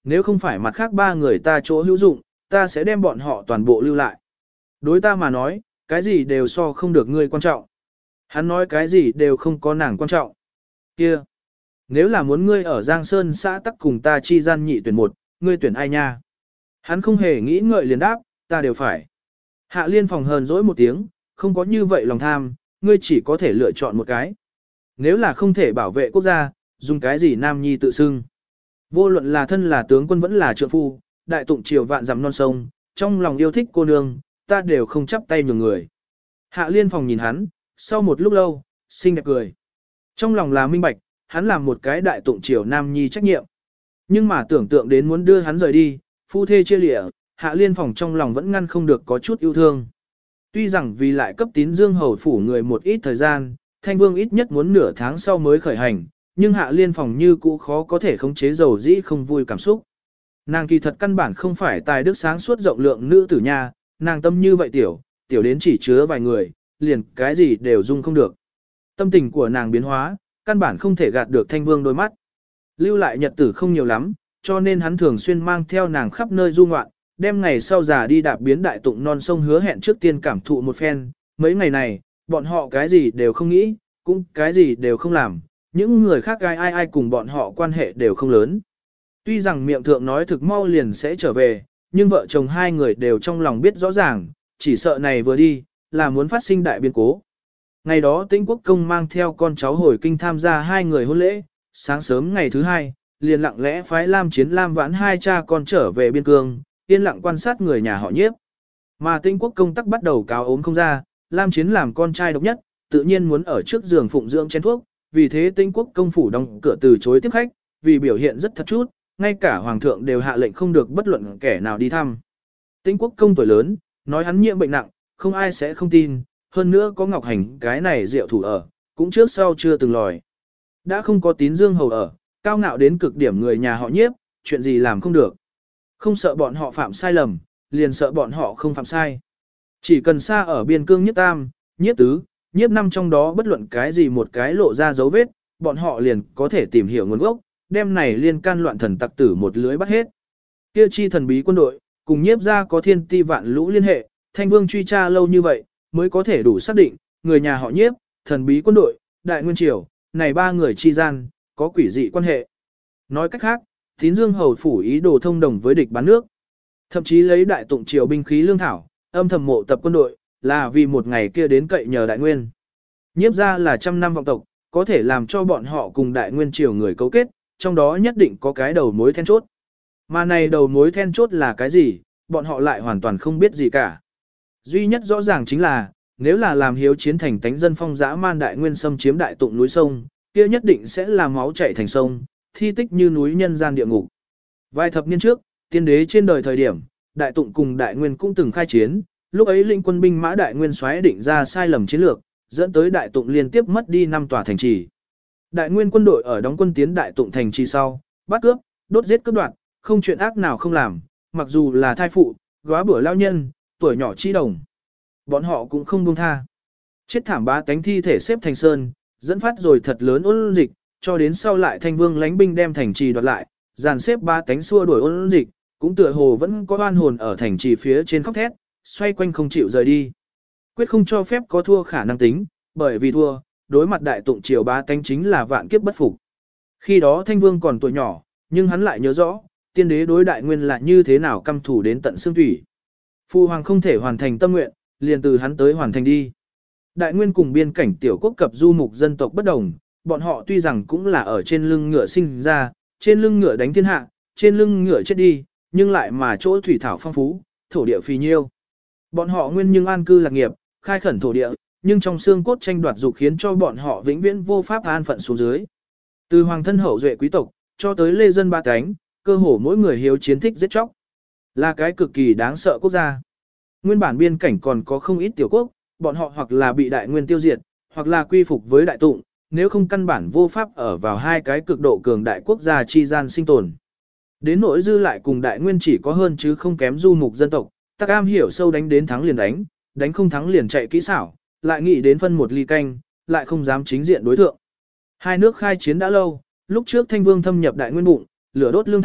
nếu không phải mặt khác ba người ta chỗ hữu dụng, ta sẽ đem bọn họ toàn bộ lưu lại. Đối ta mà nói, cái gì đều so không được ngươi quan trọng. Hắn nói cái gì đều không có nàng quan trọng. Kia, nếu là muốn ngươi ở Giang Sơn xã tắc cùng ta chi gian nhị tuyển một, ngươi tuyển ai nha? Hắn không hề nghĩ ngợi liền đáp, ta đều phải. Hạ Liên Phòng hờn dỗi một tiếng, không có như vậy lòng tham, ngươi chỉ có thể lựa chọn một cái. Nếu là không thể bảo vệ quốc gia, dùng cái gì nam nhi tự xưng. Vô luận là thân là tướng quân vẫn là trượng phu, đại tụng triều vạn dặm non sông, trong lòng yêu thích cô nương, ta đều không chắp tay nhường người. Hạ Liên Phòng nhìn hắn, sau một lúc lâu, xinh đẹp cười. Trong lòng là minh bạch, hắn làm một cái đại tụng triều nam nhi trách nhiệm. Nhưng mà tưởng tượng đến muốn đưa hắn rời đi, phu thê chia lịa, Hạ Liên Phòng trong lòng vẫn ngăn không được có chút yêu thương. Tuy rằng vì lại cấp tín dương hầu phủ người một ít thời gian, Thanh Vương ít nhất muốn nửa tháng sau mới khởi hành, nhưng Hạ Liên Phòng như cũ khó có thể khống chế dầu dĩ không vui cảm xúc. Nàng kỳ thật căn bản không phải tài đức sáng suốt rộng lượng nữ tử nha, nàng tâm như vậy tiểu đến chỉ chứa vài người, liền cái gì đều dung không được. Tâm tình của nàng biến hóa, căn bản không thể gạt được Thanh Vương đôi mắt. Lưu lại nhật tử không nhiều lắm, cho nên hắn thường xuyên mang theo nàng khắp nơi du ngoạn, đem ngày sau già đi đạp biến đại tụng non sông hứa hẹn trước tiên cảm thụ một phen. Mấy ngày này, bọn họ cái gì đều không nghĩ, cũng cái gì đều không làm, những người khác ai cùng bọn họ quan hệ đều không lớn. Tuy rằng miệng thượng nói thực mau liền sẽ trở về, nhưng vợ chồng hai người đều trong lòng biết rõ ràng, chỉ sợ này vừa đi, là muốn phát sinh đại biến cố. Ngày đó Tĩnh Quốc Công mang theo con cháu hồi kinh tham gia hai người hôn lễ, sáng sớm ngày thứ hai, liền lặng lẽ phái Lam Chiến Lam Vãn hai cha con trở về biên cương, yên lặng quan sát người nhà họ Nhiếp. Mà Tĩnh Quốc Công tắc bắt đầu cáo ốm không ra, Lam Chiến làm con trai độc nhất, tự nhiên muốn ở trước giường phụng dưỡng chén thuốc, vì thế Tĩnh Quốc Công phủ đóng cửa từ chối tiếp khách, vì biểu hiện rất thật chút, ngay cả hoàng thượng đều hạ lệnh không được bất luận kẻ nào đi thăm. Tĩnh Quốc Công tuổi lớn, nói hắn nhiễm bệnh nặng, không ai sẽ không tin, hơn nữa có Ngọc Hành cái này diệu thủ ở, cũng trước sau chưa từng lòi. Đã không có Tín Dương hầu ở, cao ngạo đến cực điểm người nhà họ Nhiếp, chuyện gì làm không được. Không sợ bọn họ phạm sai lầm, liền sợ bọn họ không phạm sai. Chỉ cần xa ở biên cương Nhiếp Tam, Nhiếp Tứ, Nhiếp Năm trong đó bất luận cái gì một cái lộ ra dấu vết, bọn họ liền có thể tìm hiểu nguồn gốc, đem này liên can loạn thần tặc tử một lưới bắt hết. Kia chi thần bí quân đội, cùng Nhiếp gia có thiên ti vạn lũ liên hệ, Thanh Vương truy tra lâu như vậy, mới có thể đủ xác định, người nhà họ Nhiếp, thần bí quân đội, đại nguyên triều, này ba người chi gian, có quỷ dị quan hệ. Nói cách khác, Tín Dương hầu phủ ý đồ thông đồng với địch bán nước. Thậm chí lấy đại tụng triều binh khí lương thảo, âm thầm mộ tập quân đội, là vì một ngày kia đến cậy nhờ đại nguyên. Nhiếp gia là trăm năm vọng tộc, có thể làm cho bọn họ cùng đại nguyên triều người cấu kết, trong đó nhất định có cái đầu mối then chốt. Mà này đầu mối then chốt là cái gì, bọn họ lại hoàn toàn không biết gì cả. Duy nhất rõ ràng chính là, nếu là làm hiếu chiến thành tánh dân phong dã man đại nguyên xâm chiếm đại tụng núi sông, kia nhất định sẽ là máu chảy thành sông, thi tích như núi nhân gian địa ngục. Vài thập niên trước, tiên đế trên đời thời điểm, đại tụng cùng đại nguyên cũng từng khai chiến, lúc ấy lĩnh quân binh mã đại nguyên soái định ra sai lầm chiến lược, dẫn tới đại tụng liên tiếp mất đi 5 tòa thành trì. Đại nguyên quân đội ở đóng quân tiến đại tụng thành trì sau, bắt cướp, đốt giết cướp đoạt, không chuyện ác nào không làm, mặc dù là thai phụ, góa bữa lao nhân, tuổi nhỏ chi đồng. Bọn họ cũng không buông tha. Chết thảm bá tánh thi thể xếp thành sơn, dẫn phát rồi thật lớn ôn dịch, cho đến sau lại Thanh Vương lãnh binh đem thành trì đoạt lại, dàn xếp bá tánh xua đuổi ôn dịch, cũng tựa hồ vẫn có oan hồn ở thành trì phía trên khóc thét, xoay quanh không chịu rời đi. Quyết không cho phép có thua khả năng tính, bởi vì thua, đối mặt đại tụng triều bá tánh chính là vạn kiếp bất phục. Khi đó Thanh Vương còn tuổi nhỏ, nhưng hắn lại nhớ rõ, tiên đế đối đại nguyên là như thế nào căm thù đến tận xương thủy. Phu hoàng không thể hoàn thành tâm nguyện, liền từ hắn tới hoàn thành đi. Đại nguyên cùng biên cảnh tiểu quốc cập du mục dân tộc bất đồng, bọn họ tuy rằng cũng là ở trên lưng ngựa sinh ra, trên lưng ngựa đánh thiên hạ, trên lưng ngựa chết đi, nhưng lại mà chỗ thủy thảo phong phú, thổ địa phì nhiêu. Bọn họ nguyên nhưng an cư lạc nghiệp, khai khẩn thổ địa, nhưng trong xương cốt tranh đoạt dục khiến cho bọn họ vĩnh viễn vô pháp an phận xuống dưới. Từ hoàng thân hậu duệ quý tộc, cho tới lê dân ba cánh, cơ hồ mỗi người hiếu chiến thích giết chóc. Là cái cực kỳ đáng sợ quốc gia. Nguyên bản biên cảnh còn có không ít tiểu quốc, bọn họ hoặc là bị đại nguyên tiêu diệt, hoặc là quy phục với đại tụng, nếu không căn bản vô pháp ở vào hai cái cực độ cường đại quốc gia chi gian sinh tồn. Đến nỗi dư lại cùng đại nguyên chỉ có hơn chứ không kém du mục dân tộc, tắc am hiểu sâu đánh đến thắng liền đánh, đánh không thắng liền chạy kỹ xảo, lại nghĩ đến phân một ly canh, lại không dám chính diện đối thượng. Hai nước khai chiến đã lâu, lúc trước Thanh Vương thâm nhập đại nguyên bụng, lửa đốt lương thảo,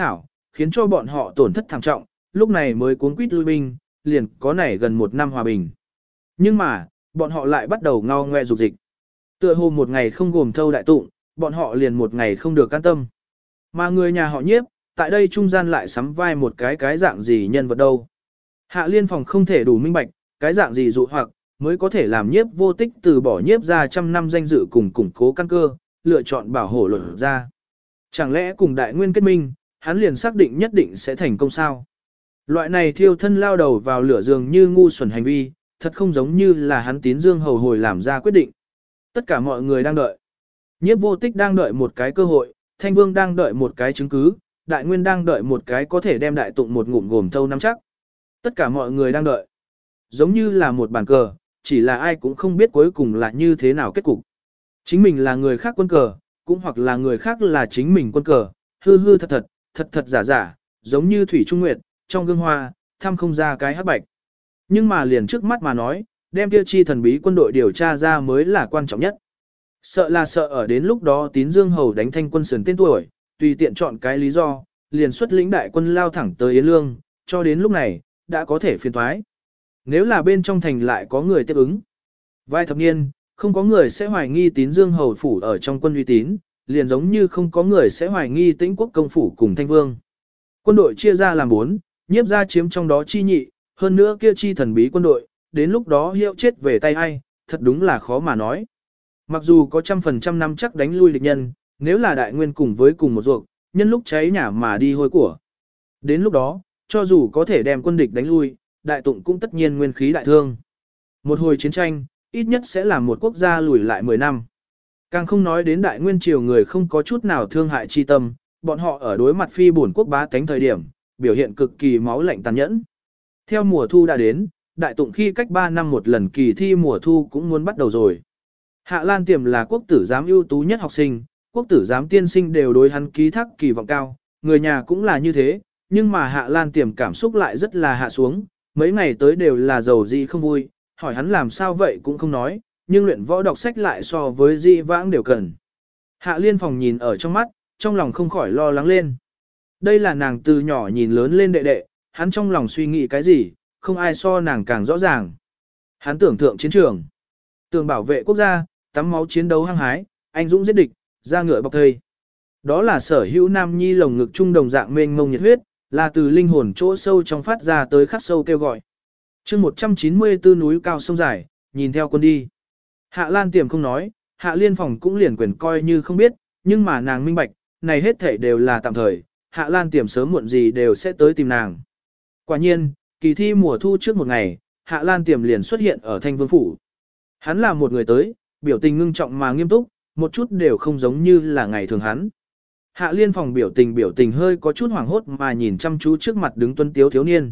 khiến cho bọn họ tổn thất thảm trọng, lúc này mới cuống quýt lui binh, liền có nảy gần 1 năm hòa bình. Nhưng mà, bọn họ lại bắt đầu ngao ngoe dục dịch. Tựa hồ một ngày không gồm thâu đại tụng, bọn họ liền một ngày không được can tâm. Mà người nhà họ Nhiếp, tại đây trung gian lại sắm vai một cái dạng gì nhân vật đâu. Hạ Liên Phòng không thể đủ minh bạch, cái dạng gì dụ hoặc, mới có thể làm Nhiếp Vô Tích từ bỏ Nhiếp ra trăm năm danh dự cùng củng cố căn cơ, lựa chọn bảo hộ luật ra. Chẳng lẽ cùng đại nguyên kết minh, hắn liền xác định nhất định sẽ thành công sao? Loại này thiêu thân lao đầu vào lửa dường như ngu xuẩn hành vi, thật không giống như là hắn tín dương hầu hồi làm ra quyết định. Tất cả mọi người đang đợi. Nhiếp Vô Tích đang đợi một cái cơ hội, Thanh Vương đang đợi một cái chứng cứ, Đại Nguyên đang đợi một cái có thể đem đại tụng một ngụm gồm thâu nắm chắc. Tất cả mọi người đang đợi. Giống như là một bàn cờ, chỉ là ai cũng không biết cuối cùng là như thế nào kết cục. Chính mình là người khác quân cờ, cũng hoặc là người khác là chính mình quân cờ, hư hư thật thật, thật thật giả giả, giống như Thủy Trung Nguyệt, trong gương hoa, thăm không ra cái hắc bạch. Nhưng mà liền trước mắt mà nói, đem tiêu chi thần bí quân đội điều tra ra mới là quan trọng nhất. Sợ là sợ ở đến lúc đó Tín Dương Hầu đánh Thanh Quân sườn tên tuổi, tùy tiện chọn cái lý do, liền xuất lĩnh đại quân lao thẳng tới Yến Lương, cho đến lúc này, đã có thể phiền thoái. Nếu là bên trong thành lại có người tiếp ứng. Vài thập niên, không có người sẽ hoài nghi Tín Dương Hầu phủ ở trong quân uy tín, liền giống như không có người sẽ hoài nghi Tĩnh Quốc công phủ cùng Thanh Vương. Quân đội chia ra làm 4, Nhiếp ra chiếm trong đó chi nhị, hơn nữa kia chi thần bí quân đội, đến lúc đó hiệu chết về tay ai, thật đúng là khó mà nói. Mặc dù có 100% năm chắc đánh lui địch nhân, nếu là đại nguyên cùng với cùng một ruột, nhân lúc cháy nhà mà đi hôi của. Đến lúc đó, cho dù có thể đem quân địch đánh lui, đại tụng cũng tất nhiên nguyên khí đại thương. Một hồi chiến tranh, ít nhất sẽ làm một quốc gia lùi lại 10 năm. Càng không nói đến đại nguyên triều người không có chút nào thương hại chi tâm, bọn họ ở đối mặt phi bổn quốc bá tánh thời điểm, biểu hiện cực kỳ máu lạnh tàn nhẫn. Theo mùa thu đã đến, đại tụng khi cách 3 năm một lần kỳ thi mùa thu cũng muốn bắt đầu rồi. Hạ Lan Tiềm là quốc tử giám ưu tú nhất học sinh, quốc tử giám tiên sinh đều đối hắn ký thác kỳ vọng cao, người nhà cũng là như thế, nhưng mà Hạ Lan Tiềm cảm xúc lại rất là hạ xuống, mấy ngày tới đều là giàu gì không vui, hỏi hắn làm sao vậy cũng không nói, nhưng luyện võ đọc sách lại so với di vãng đều cần. Hạ Liên Phòng nhìn ở trong mắt, trong lòng không khỏi lo lắng lên. Đây là nàng từ nhỏ nhìn lớn lên đệ đệ, hắn trong lòng suy nghĩ cái gì, không ai so nàng càng rõ ràng. Hắn tưởng thượng chiến trường, tưởng bảo vệ quốc gia, tắm máu chiến đấu hăng hái, anh dũng giết địch, ra ngựa bọc thây. Đó là sở hữu nam nhi lồng ngực trung đồng dạng mênh mông nhiệt huyết, là từ linh hồn chỗ sâu trong phát ra tới khắc sâu kêu gọi. chương 194 núi cao sông dài, nhìn theo quân đi. Hạ Lan Tiềm không nói, Hạ Liên Phòng cũng liền quyền coi như không biết, nhưng mà nàng minh bạch, này hết thảy đều là tạm thời, Hạ Lan Tiềm sớm muộn gì đều sẽ tới tìm nàng. Quả nhiên, kỳ thi mùa thu trước một ngày, Hạ Lan Tiềm liền xuất hiện ở Thanh Vương Phủ. Hắn là một người tới, biểu tình ngưng trọng mà nghiêm túc, một chút đều không giống như là ngày thường hắn. Hạ Liên Phòng biểu tình hơi có chút hoảng hốt mà nhìn chăm chú trước mặt đứng tuấn tiếu thiếu niên.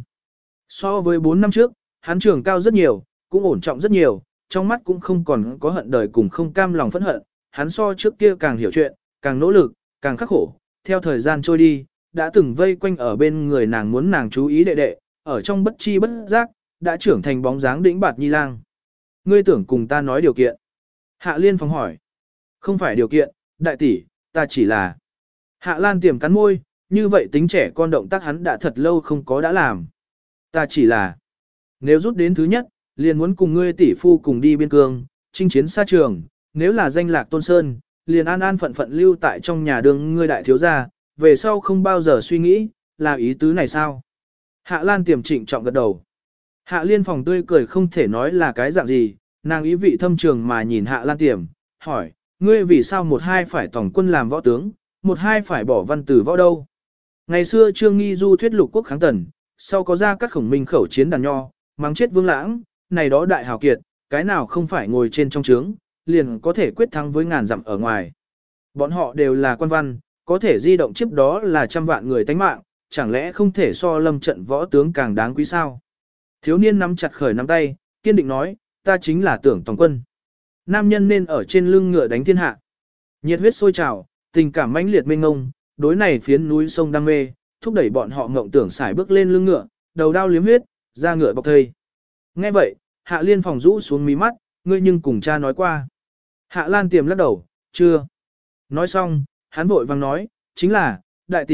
So với 4 năm trước, hắn trưởng cao rất nhiều, cũng ổn trọng rất nhiều, trong mắt cũng không còn có hận đời cùng không cam lòng phẫn hận, hắn so trước kia càng hiểu chuyện, càng nỗ lực, càng khắc khổ, theo thời gian trôi đi, đã từng vây quanh ở bên người nàng muốn nàng chú ý đệ đệ, ở trong bất chi bất giác, đã trưởng thành bóng dáng đĩnh bạt nhi lang. Ngươi tưởng cùng ta nói điều kiện. Hạ Liên Phòng hỏi. Không phải điều kiện, đại tỷ, ta chỉ là. Hạ Lan Tiềm cắn môi, như vậy tính trẻ con động tác hắn đã thật lâu không có đã làm. Ta chỉ là. Nếu rút đến thứ nhất, liền muốn cùng ngươi tỷ phu cùng đi biên cương, chinh chiến xa trường, nếu là danh lạc tôn sơn, liền an an phận phận lưu tại trong nhà đường ngươi đại thiếu gia, về sau không bao giờ suy nghĩ, là ý tứ này sao? Hạ Lan Tiềm trịnh trọng gật đầu. Hạ Liên Phòng tươi cười không thể nói là cái dạng gì, nàng ý vị thâm trường mà nhìn Hạ Lan Tiềm, hỏi, ngươi vì sao một hai phải tổng quân làm võ tướng, một hai phải bỏ văn tử võ đâu? Ngày xưa Trương Nghi Du thuyết lục quốc kháng tần, sau có ra các khổng minh khẩu chiến đàn nho, mắng chết Vương Lãng, này đó đại hào kiệt, cái nào không phải ngồi trên trong trướng, liền có thể quyết thắng với ngàn dặm ở ngoài. Bọn họ đều là quan văn, có thể di động chiếc đó là trăm vạn người tánh mạng, chẳng lẽ không thể so lâm trận võ tướng càng đáng quý sao? Thiếu niên nắm chặt khởi nắm tay, kiên định nói, ta chính là tưởng toàn quân. Nam nhân nên ở trên lưng ngựa đánh thiên hạ. Nhiệt huyết sôi trào, tình cảm mãnh liệt mênh ngông, đối này phiến núi sông đam mê, thúc đẩy bọn họ ngộng tưởng xài bước lên lưng ngựa, đầu đao liếm huyết, ra ngựa bọc thây. Nghe vậy, Hạ Liên Phòng rũ xuống mí mắt, ngươi nhưng cùng cha nói qua. Hạ Lan Tiềm lắc đầu, chưa. Nói xong, hắn vội vang nói, chính là, đại tỷ,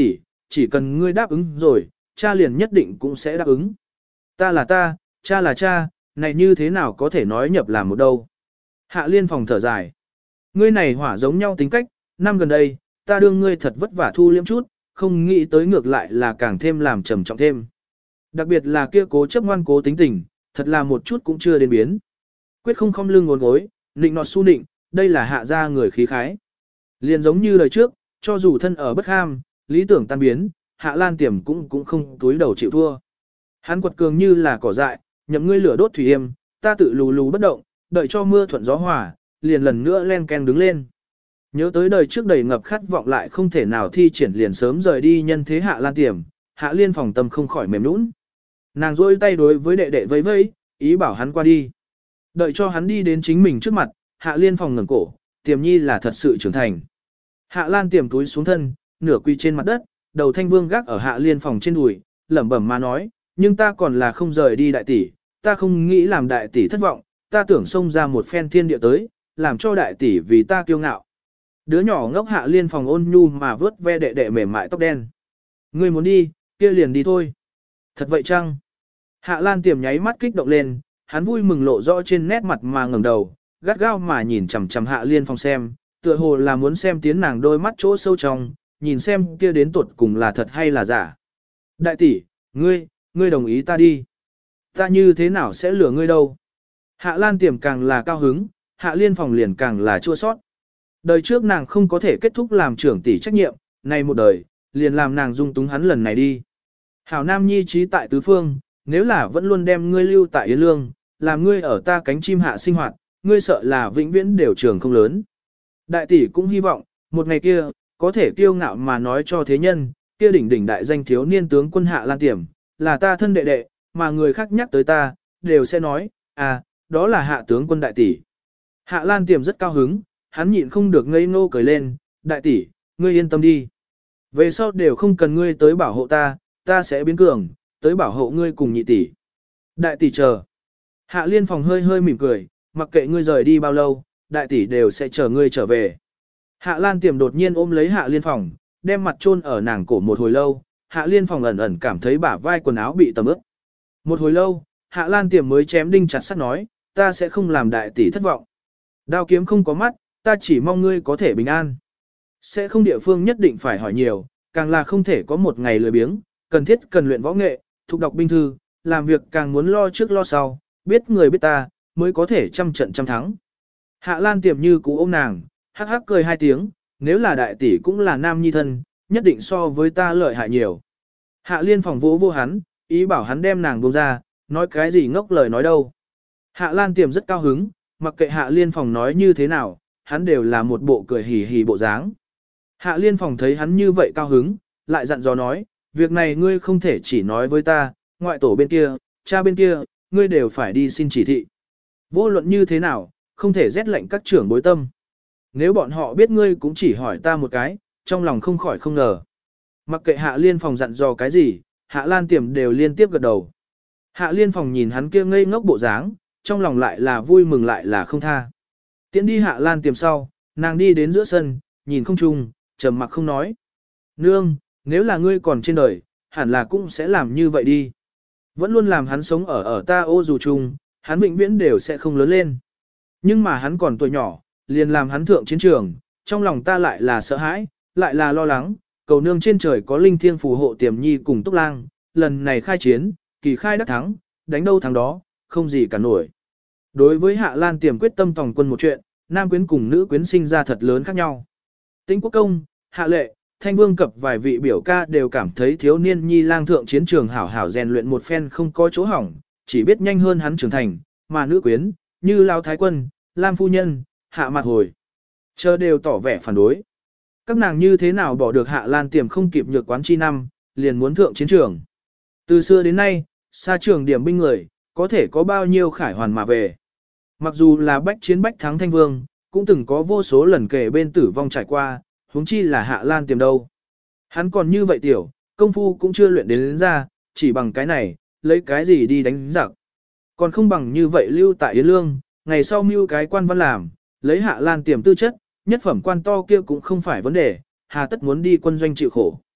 chỉ cần ngươi đáp ứng rồi, cha liền nhất định cũng sẽ đáp ứng. Ta là ta, cha là cha, này như thế nào có thể nói nhập làm một đâu. Hạ Liên Phòng thở dài. Ngươi này hỏa giống nhau tính cách, năm gần đây, ta đương ngươi thật vất vả thu liếm chút, không nghĩ tới ngược lại là càng thêm làm trầm trọng thêm. Đặc biệt là kia cố chấp ngoan cố tính tình, thật là một chút cũng chưa đến biến. Quyết không lưng ngốn gối, nịnh nọt su nịnh, đây là hạ gia người khí khái. Liền giống như lời trước, cho dù thân ở bất ham, lý tưởng tan biến, Hạ Lan Tiềm cũng không túi đầu chịu thua. Hắn quật cường như là cỏ dại, nhậm ngươi lửa đốt thủy yêm, ta tự lù lù bất động, đợi cho mưa thuận gió hòa, liền lần nữa len ken đứng lên. Nhớ tới đời trước đầy ngập khát vọng lại không thể nào thi triển liền sớm rời đi nhân thế Hạ Lan Tiềm, Hạ Liên Phòng tâm không khỏi mềm nũng. Nàng rôi tay đối với đệ đệ vẫy vẫy, ý bảo hắn qua đi. Đợi cho hắn đi đến chính mình trước mặt, Hạ Liên Phòng ngẩng cổ, Tiềm nhi là thật sự trưởng thành. Hạ Lan Tiềm túi xuống thân, nửa quỳ trên mặt đất, đầu Thanh Vương gác ở Hạ Liên Phòng trên đùi, lẩm bẩm mà nói, nhưng ta còn là không rời đi đại tỷ, ta không nghĩ làm đại tỷ thất vọng, ta tưởng xông ra một phen thiên địa tới, làm cho đại tỷ vì ta kiêu ngạo. Đứa nhỏ ngốc Hạ Liên Phòng ôn nhu mà vớt ve đệ đệ mềm mại tóc đen. Ngươi muốn đi, kia liền đi thôi. Thật vậy chăng? Hạ Lan Tiềm nháy mắt kích động lên, hắn vui mừng lộ rõ trên nét mặt mà ngẩng đầu, gắt gao mà nhìn chằm chằm Hạ Liên Phòng xem, tựa hồ là muốn xem tiến nàng đôi mắt chỗ sâu trong, nhìn xem kia đến tuột cùng là thật hay là giả. Đại tỷ, ngươi đồng ý ta đi. Ta như thế nào sẽ lừa ngươi đâu? Hạ Lan Tiềm càng là cao hứng, Hạ Liên Phòng liền càng là chua sót. Đời trước nàng không có thể kết thúc làm trưởng tỷ trách nhiệm, nay một đời, liền làm nàng dung túng hắn lần này đi. Hảo Nam Nhi trí tại tứ phương, nếu là vẫn luôn đem ngươi lưu tại Yến Lương, làm ngươi ở ta cánh chim hạ sinh hoạt, ngươi sợ là vĩnh viễn đều trường không lớn. Đại tỷ cũng hy vọng, một ngày kia, có thể kiêu ngạo mà nói cho thế nhân, kia đỉnh đỉnh đại danh thiếu niên tướng quân Hạ Lan Tiềm, là ta thân đệ đệ, mà người khác nhắc tới ta, đều sẽ nói, à, đó là Hạ tướng quân đại tỷ. Hạ Lan Tiềm rất cao hứng, hắn nhịn không được ngây ngô cười lên, đại tỷ, ngươi yên tâm đi. Về sau đều không cần ngươi tới bảo hộ ta, ta sẽ biến cường, tới bảo hộ ngươi cùng nhị tỷ. Đại tỷ chờ. Hạ Liên Phòng hơi hơi mỉm cười, mặc kệ ngươi rời đi bao lâu, đại tỷ đều sẽ chờ ngươi trở về. Hạ Lan Tiềm đột nhiên ôm lấy Hạ Liên Phòng, đem mặt chôn ở nàng cổ một hồi lâu, Hạ Liên Phòng ẩn ẩn cảm thấy bả vai quần áo bị tầm ướt. Một hồi lâu, Hạ Lan Tiềm mới chém đinh chặt sắt nói, ta sẽ không làm đại tỷ thất vọng. Đao kiếm không có mắt, ta chỉ mong ngươi có thể bình an. Sẽ không địa phương nhất định phải hỏi nhiều, càng là không thể có một ngày lười biếng, cần thiết cần luyện võ nghệ, thuộc đọc binh thư, làm việc càng muốn lo trước lo sau, biết người biết ta, mới có thể trăm trận trăm thắng. Hạ Lan Tiềm như cú ôm nàng, hắc hắc cười hai tiếng, nếu là đại tỷ cũng là nam nhi thân, nhất định so với ta lợi hại nhiều. Hạ Liên Phòng vỗ vô hắn, ý bảo hắn đem nàng buông ra, nói cái gì ngốc lời nói đâu. Hạ Lan Tiềm rất cao hứng, mặc kệ Hạ Liên Phòng nói như thế nào, hắn đều là một bộ cười hì hì bộ dáng. Hạ Liên Phòng thấy hắn như vậy cao hứng, lại dặn dò nói, việc này ngươi không thể chỉ nói với ta, ngoại tổ bên kia, cha bên kia, ngươi đều phải đi xin chỉ thị. Vô luận như thế nào, không thể rét lệnh các trưởng bối tâm. Nếu bọn họ biết ngươi cũng chỉ hỏi ta một cái, trong lòng không khỏi không ngờ. Mặc kệ Hạ Liên Phòng dặn dò cái gì, Hạ Lan Tiềm đều liên tiếp gật đầu. Hạ Liên Phòng nhìn hắn kia ngây ngốc bộ dáng, trong lòng lại là vui mừng lại là không tha. Tiến đi Hạ Lan Tiềm sau, nàng đi đến giữa sân, nhìn không chung, trầm mặc không nói. Nương, nếu là ngươi còn trên đời, hẳn là cũng sẽ làm như vậy đi. Vẫn luôn làm hắn sống ở ta ô dù chung, hắn vĩnh viễn đều sẽ không lớn lên. Nhưng mà hắn còn tuổi nhỏ, liền làm hắn thượng chiến trường, trong lòng ta lại là sợ hãi, lại là lo lắng, cầu nương trên trời có linh thiêng phù hộ Tiềm nhi cùng Túc Lang, lần này khai chiến, kỳ khai đắc thắng, đánh đâu thắng đó, không gì cả nổi. Đối với Hạ Lan Tiềm quyết tâm tòng quân một chuyện, nam quyến cùng nữ quyến sinh ra thật lớn khác nhau. Tĩnh Quốc Công, Hạ Lệ, Thanh Vương cập vài vị biểu ca đều cảm thấy thiếu niên nhi lang thượng chiến trường hảo hảo rèn luyện một phen không có chỗ hỏng, chỉ biết nhanh hơn hắn trưởng thành, mà nữ quyến, như Lao Thái Quân, Lam Phu Nhân, Hạ Mặt Hồi, chờ đều tỏ vẻ phản đối. Các nàng như thế nào bỏ được Hạ Lan Tiềm không kịp nhược quán chi năm, liền muốn thượng chiến trường. Từ xưa đến nay, xa trường điểm binh người, có thể có bao nhiêu khải hoàn mà về. Mặc dù là bách chiến bách thắng Thanh Vương, cũng từng có vô số lần kể bên tử vong trải qua, huống chi là Hạ Lan Tiềm đâu. Hắn còn như vậy tiểu, công phu cũng chưa luyện đến ra, chỉ bằng cái này, lấy cái gì đi đánh giặc. Còn không bằng như vậy lưu tại Yến Lương, ngày sau mưu cái quan văn làm, lấy Hạ Lan Tiềm tư chất, nhất phẩm quan to kia cũng không phải vấn đề, hà tất muốn đi quân doanh chịu khổ.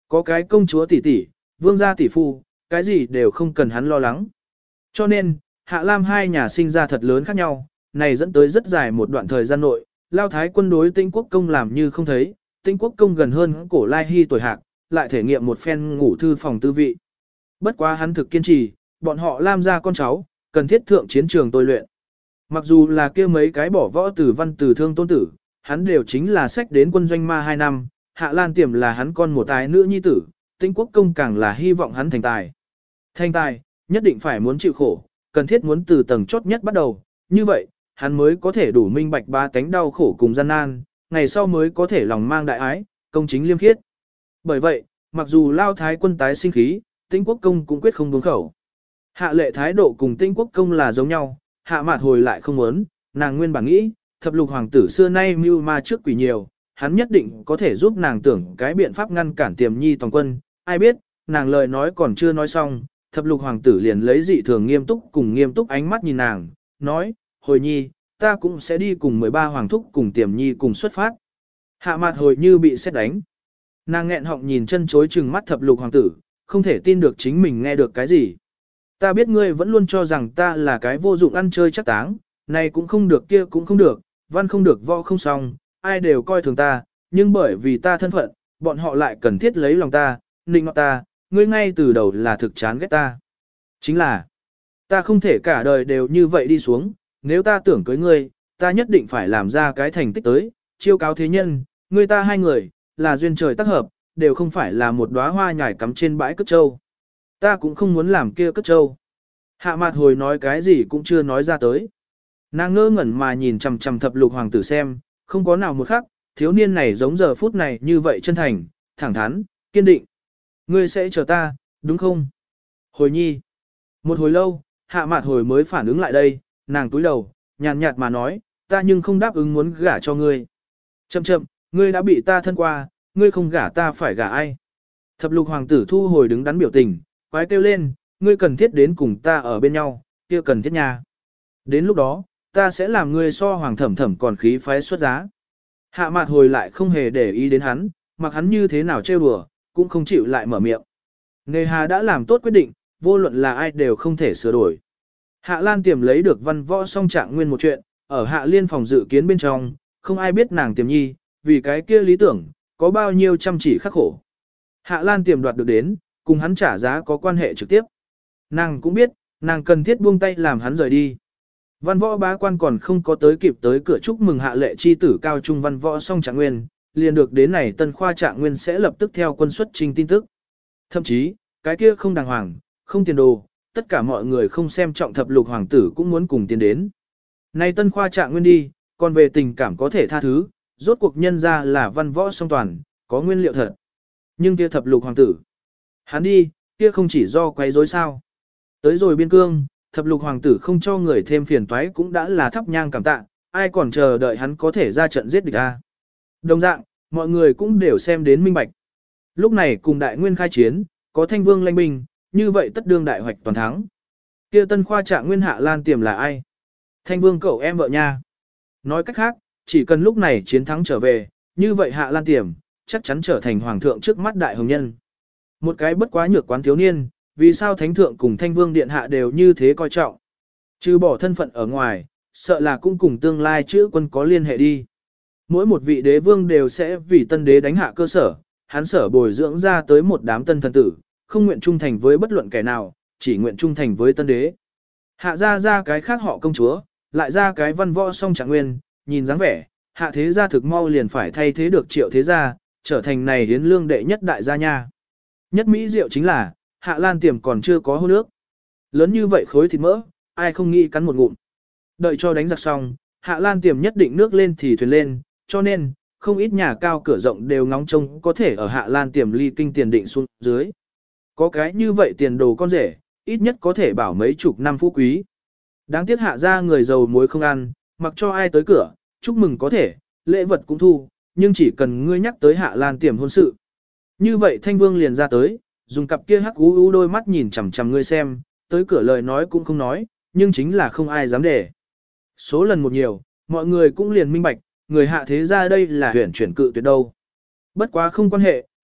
Có cái công chúa tỷ tỷ, vương gia tỷ phu, cái gì đều không cần hắn lo lắng. Cho nên, Hạ Lam hai nhà sinh ra thật lớn khác nhau, này dẫn tới rất dài một đoạn thời gian nội, Lao Thái quân đối Tĩnh Quốc công làm như không thấy, Tĩnh Quốc công gần hơn Cổ Lai Hy tuổi hạc, lại thể nghiệm một phen ngủ thư phòng tư vị. Bất quá hắn thực kiên trì, bọn họ Lam gia con cháu, cần thiết thượng chiến trường tôi luyện. Mặc dù là kia mấy cái bỏ võ tử văn tử thương tôn tử, hắn đều chính là sách đến quân doanh ma 2 năm, Hạ Lan Tiềm là hắn con một tài nữ nhi tử, Tĩnh Quốc công càng là hy vọng hắn thành tài. Thành tài, nhất định phải muốn chịu khổ, cần thiết muốn từ tầng chốt nhất bắt đầu, như vậy, hắn mới có thể đủ minh bạch ba tánh đau khổ cùng gian nan, ngày sau mới có thể lòng mang đại ái, công chính liêm khiết. Bởi vậy, mặc dù Lao Thái quân tái sinh khí, Tĩnh Quốc công cũng quyết không buông khẩu. Hạ Lệ thái độ cùng Tĩnh Quốc công là giống nhau, Hạ Mạt hồi lại không muốn, nàng nguyên bản nghĩ, thập lục hoàng tử xưa nay mưu ma trước quỷ nhiều, hắn nhất định có thể giúp nàng tưởng cái biện pháp ngăn cản Tiềm Nhi toàn quân, ai biết, nàng lời nói còn chưa nói xong, thập lục hoàng tử liền lấy dị thường nghiêm túc ánh mắt nhìn nàng, nói, hồi nhi, ta cũng sẽ đi cùng 13 hoàng thúc cùng Tiềm Nhi cùng xuất phát. Hạ Mạt hồi như bị sét đánh. Nàng nghẹn họng nhìn chân chối chừng mắt thập lục hoàng tử, không thể tin được chính mình nghe được cái gì. Ta biết ngươi vẫn luôn cho rằng ta là cái vô dụng ăn chơi chắc táng, này cũng không được kia cũng không được, văn không được võ không xong, ai đều coi thường ta, nhưng bởi vì ta thân phận, bọn họ lại cần thiết lấy lòng ta, nịnh nọt ta, ngươi ngay từ đầu là thực chán ghét ta. Chính là, ta không thể cả đời đều như vậy đi xuống, nếu ta tưởng cưới ngươi, ta nhất định phải làm ra cái thành tích tới, chiêu cáo thế nhân, ngươi ta hai người, là duyên trời tác hợp, đều không phải là một đóa hoa nhài cắm trên bãi cất trâu. Ta cũng không muốn làm kia cất trâu. Hạ Mạt hồi nói cái gì cũng chưa nói ra tới. Nàng ngơ ngẩn mà nhìn chằm chằm thập lục hoàng tử xem, không có nào một khắc, thiếu niên này giống giờ phút này như vậy chân thành, thẳng thắn, kiên định. Ngươi sẽ chờ ta, đúng không? Hồi nhi. Một hồi lâu, Hạ Mạt hồi mới phản ứng lại đây, nàng túi đầu, nhàn nhạt mà nói, ta nhưng không đáp ứng muốn gả cho ngươi. Chậm chậm, ngươi đã bị ta thân qua, ngươi không gả ta phải gả ai? Thập lục hoàng tử thu hồi đứng đắn biểu tình, quái kêu lên, ngươi cần thiết đến cùng ta ở bên nhau, kia cần thiết nha. Đến lúc đó, ta sẽ làm ngươi so hoàng thẩm thẩm còn khí phái xuất giá. Hạ Mạt hồi lại không hề để ý đến hắn, mặc hắn như thế nào trêu đùa, cũng không chịu lại mở miệng. Nghề hà đã làm tốt quyết định, vô luận là ai đều không thể sửa đổi. Hạ Lan Tiềm lấy được văn võ song trạng nguyên một chuyện, ở Hạ Liên phòng dự kiến bên trong, không ai biết nàng Tiềm Nhi, vì cái kia lý tưởng, có bao nhiêu chăm chỉ khắc khổ. Hạ Lan Tiềm đoạt được đến, cùng hắn trả giá có quan hệ trực tiếp. Nàng cũng biết, nàng cần thiết buông tay làm hắn rời đi. Văn võ bá quan còn không có tới kịp tới cửa chúc mừng Hạ Lệ chi tử cao trung văn võ song trạng nguyên, liền được đến này tân khoa trạng nguyên sẽ lập tức theo quân xuất trình tin tức. Thậm chí, cái kia không đàng hoàng, không tiền đồ, tất cả mọi người không xem trọng thập lục hoàng tử cũng muốn cùng tiến đến. Nay tân khoa trạng nguyên đi, còn về tình cảm có thể tha thứ, rốt cuộc nhân ra là văn võ song toàn, có nguyên liệu thật. Nhưng kia thập lục hoàng tử, hắn đi, kia không chỉ do quấy rối sao. Tới rồi biên cương, thập lục hoàng tử không cho người thêm phiền toái cũng đã là thắp nhang cảm tạ, ai còn chờ đợi hắn có thể ra trận giết địch a. Đồng dạng, mọi người cũng đều xem đến minh bạch. Lúc này cùng đại nguyên khai chiến, có thanh vương lãnh binh, như vậy tất đương đại hoạch toàn thắng. Kia tân khoa trạng nguyên Hạ Lan Tiềm là ai? Thanh vương cậu em vợ nha. Nói cách khác, chỉ cần lúc này chiến thắng trở về, như vậy Hạ Lan Tiềm, chắc chắn trở thành hoàng thượng trước mắt đại hồng nhân. Một cái bất quá nhược quán thiếu niên, vì sao thánh thượng cùng thanh vương điện hạ đều như thế coi trọng. Trừ bỏ thân phận ở ngoài, sợ là cũng cùng tương lai chữ quân có liên hệ đi. Mỗi một vị đế vương đều sẽ vì tân đế đánh hạ cơ sở, hắn sở bồi dưỡng ra tới một đám tân thần tử, không nguyện trung thành với bất luận kẻ nào, chỉ nguyện trung thành với tân đế. Hạ ra cái khác họ công chúa, lại ra cái văn võ song trạng nguyên, nhìn dáng vẻ, hạ thế gia thực mau liền phải thay thế được triệu thế gia, trở thành này hiến lương đệ nhất đại gia nha. Nhất mỹ diệu chính là, Hạ Lan Tiềm còn chưa có hôn nước. Lớn như vậy khối thịt mỡ, ai không nghĩ cắn một ngụm. Đợi cho đánh giặc xong, Hạ Lan Tiềm nhất định nước lên thì thuyền lên, cho nên, không ít nhà cao cửa rộng đều ngóng trông có thể ở Hạ Lan Tiềm ly kinh tiền định xuống dưới. Có cái như vậy tiền đồ con rể, ít nhất có thể bảo mấy chục năm phú quý. Đáng tiếc Hạ ra người giàu muối không ăn, mặc cho ai tới cửa, chúc mừng có thể, lễ vật cũng thu, nhưng chỉ cần ngươi nhắc tới Hạ Lan Tiềm hôn sự. Như vậy Thanh Vương liền ra tới, dùng cặp kia hắc u đôi mắt nhìn chằm chằm ngươi xem, tới cửa lời nói cũng không nói, nhưng chính là không ai dám để. Số lần một nhiều, mọi người cũng liền minh bạch, người hạ thế ra đây là huyển chuyển cự tuyệt đâu. Bất quá không quan hệ,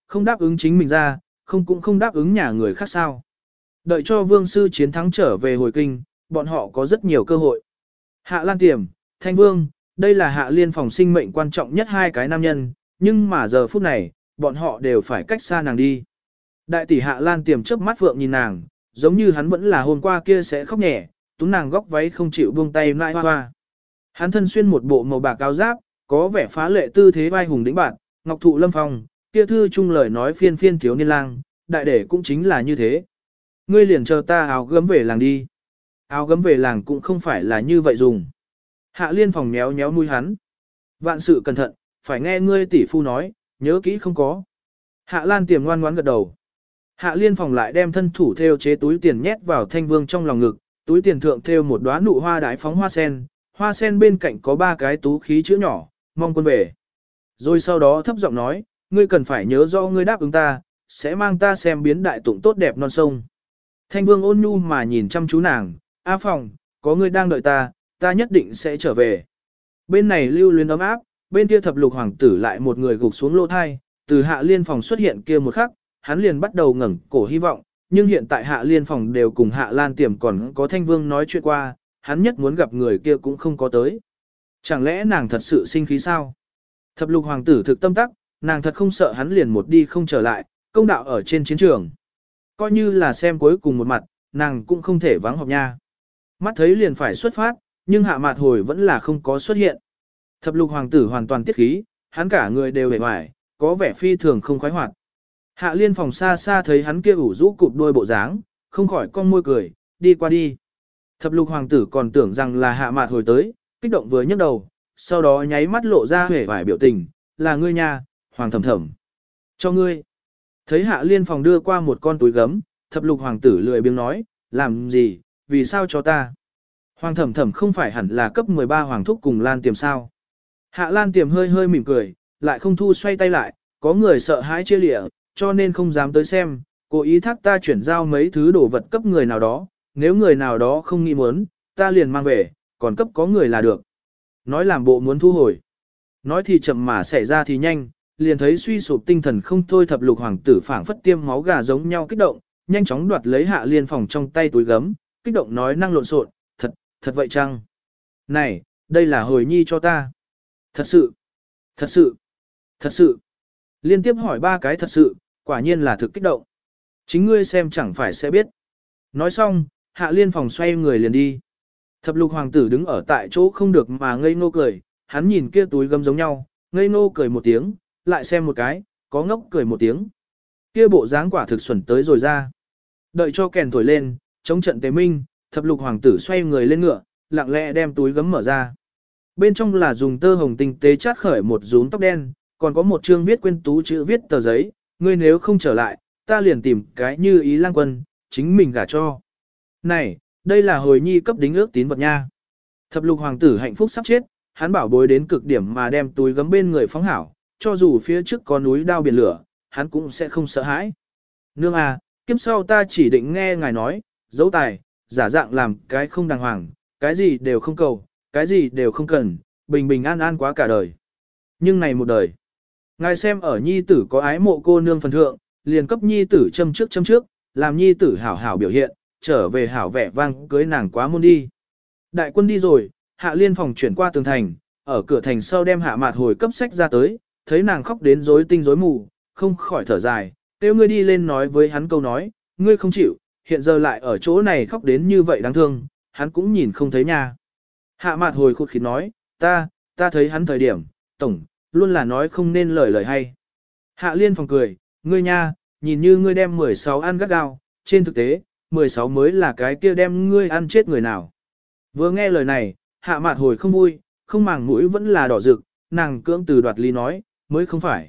không đáp ứng chính mình ra, không cũng không đáp ứng nhà người khác sao. Đợi cho vương sư chiến thắng trở về hồi kinh, bọn họ có rất nhiều cơ hội. Hạ Lan Tiềm, Thanh Vương, đây là Hạ Liên phòng sinh mệnh quan trọng nhất hai cái nam nhân, nhưng mà giờ phút này, bọn họ đều phải cách xa nàng đi. Đại tỷ Hạ Lan Tiềm chớp mắt vượng nhìn nàng, giống như hắn vẫn là hôm qua kia sẽ khóc nhẹ, túm nàng góc váy không chịu buông tay nãi hoa hoa. Hắn thân xuyên một bộ màu bạc áo giáp, có vẻ phá lệ tư thế vai hùng đĩnh bạn, ngọc thụ lâm phong, kia thư chung lời nói phiên phiên thiếu niên lang, đại đệ cũng chính là như thế. Ngươi liền chờ ta áo gấm về làng đi. Áo gấm về làng cũng không phải là như vậy dùng. Hạ Liên phòng méo méo nuôi hắn. Vạn sự cẩn thận, phải nghe ngươi tỷ phu nói, nhớ kỹ không có. Hạ Lan Tiềm ngoan ngoãn gật đầu. Hạ Liên phòng lại đem thân thủ theo chế túi tiền nhét vào Thanh Vương trong lòng ngực, túi tiền thượng theo một đóa nụ hoa đái phóng hoa sen bên cạnh có 3 cái tú khí chữ nhỏ, mong quân về. Rồi sau đó thấp giọng nói, ngươi cần phải nhớ rõ ngươi đáp ứng ta, sẽ mang ta xem biến đại tụng tốt đẹp non sông. Thanh Vương ôn nhu mà nhìn chăm chú nàng, A Phòng, có ngươi đang đợi ta nhất định sẽ trở về. Bên này lưu luyến ấm áp, bên kia thập lục hoàng tử lại một người gục xuống lỗ thai, từ Hạ Liên phòng xuất hiện kia một khắc, hắn liền bắt đầu ngẩng cổ hy vọng, nhưng hiện tại Hạ Liên phòng đều cùng Hạ Lan Tiềm còn có Thanh Vương nói chuyện qua, hắn nhất muốn gặp người kia cũng không có tới. Chẳng lẽ nàng thật sự sinh khí sao? Thập lục hoàng tử thực tâm tắc, nàng thật không sợ hắn liền một đi không trở lại, công đạo ở trên chiến trường. Coi như là xem cuối cùng một mặt, nàng cũng không thể vắng họp nha. Mắt thấy liền phải xuất phát, nhưng Hạ Mạt Hồi vẫn là không có xuất hiện. Thập lục hoàng tử hoàn toàn tiết khí, hắn cả người đều hề hoài, có vẻ phi thường không khoái hoạt. Hạ Liên phòng xa xa thấy hắn kia ủ rũ cụp đôi bộ dáng, không khỏi cong môi cười, đi qua đi. Thập lục hoàng tử còn tưởng rằng là Hạ Mạt Hồi tới, kích động vừa nhấc đầu, sau đó nháy mắt lộ ra hề vải biểu tình, là ngươi nha, hoàng thầm thầm. Cho ngươi. Thấy Hạ Liên phòng đưa qua một con túi gấm, thập lục hoàng tử lười biếng nói, làm gì, vì sao cho ta? Hoàng thẩm thẩm không phải hẳn là cấp 13 hoàng thúc cùng Lan Tiềm sao? Hạ Lan Tiềm hơi hơi mỉm cười, lại không thu xoay tay lại, có người sợ hãi chia lịa, cho nên không dám tới xem, cố ý thác ta chuyển giao mấy thứ đồ vật cấp người nào đó, nếu người nào đó không nghĩ muốn, ta liền mang về, còn cấp có người là được. Nói làm bộ muốn thu hồi. Nói thì chậm mà xảy ra thì nhanh, liền thấy suy sụp tinh thần không thôi thập lục hoàng tử phảng phất tiêm máu gà giống nhau kích động, nhanh chóng đoạt lấy Hạ Liên phòng trong tay túi gấm, kích động nói năng lộn xộn, thật vậy chăng? Này, đây là hồi nhi cho ta. Thật sự, thật sự, thật sự. Liên tiếp hỏi 3 cái thật sự, quả nhiên là thực kích động. Chính ngươi xem chẳng phải sẽ biết. Nói xong, Hạ Liên phòng xoay người liền đi. Thập lục hoàng tử đứng ở tại chỗ không được mà ngây ngô cười, hắn nhìn kia túi gấm giống nhau, ngây ngô cười một tiếng, lại xem một cái, có ngốc cười một tiếng. Kia bộ dáng quả thực xuẩn tới rồi ra. Đợi cho kèn thổi lên, chống trận tế minh, thập lục hoàng tử xoay người lên ngựa, lặng lẽ đem túi gấm mở ra. Bên trong là dùng tơ hồng tinh tế chát khởi một rúm tóc đen, còn có một chương viết quên tú chữ viết tờ giấy, ngươi nếu không trở lại, ta liền tìm cái như ý lang quân, chính mình gả cho. Này, đây là hồi nhi cấp đính ước tín vật nha. Thập lục hoàng tử hạnh phúc sắp chết, hắn bảo bối đến cực điểm mà đem túi gấm bên người phóng hảo, cho dù phía trước có núi đao biển lửa, hắn cũng sẽ không sợ hãi. Nương à, kiếp sau ta chỉ định nghe ngài nói, dấu tài, giả dạng làm cái không đàng hoàng, cái gì đều không cầu, cái gì đều không cần, bình bình an an quá cả đời. Nhưng này một đời, ngài xem ở nhi tử có ái mộ cô nương phần thượng, liền cấp nhi tử châm trước, làm nhi tử hảo hảo biểu hiện, trở về hảo vẻ vang cưới nàng quá môn đi. Đại quân đi rồi, Hạ Liên phòng chuyển qua tường thành, ở cửa thành sau đem Hạ Mạt Hồi cấp sách ra tới, thấy nàng khóc đến rối tinh rối mù, không khỏi thở dài, kêu ngươi đi lên nói với hắn câu nói, ngươi không chịu, hiện giờ lại ở chỗ này khóc đến như vậy đáng thương, hắn cũng nhìn không thấy nha. Hạ Mạt Hồi khụt khịt nói, ta thấy hắn thời điểm, tổng, luôn là nói không nên lời hay. Hạ Liên phòng cười, ngươi nha, nhìn như ngươi đem 16 ăn gắt gao, trên thực tế, 16 mới là cái kia đem ngươi ăn chết người nào. Vừa nghe lời này, Hạ Mạt Hồi không vui, không màng mũi vẫn là đỏ rực, nàng cưỡng từ đoạt lý nói, mới không phải.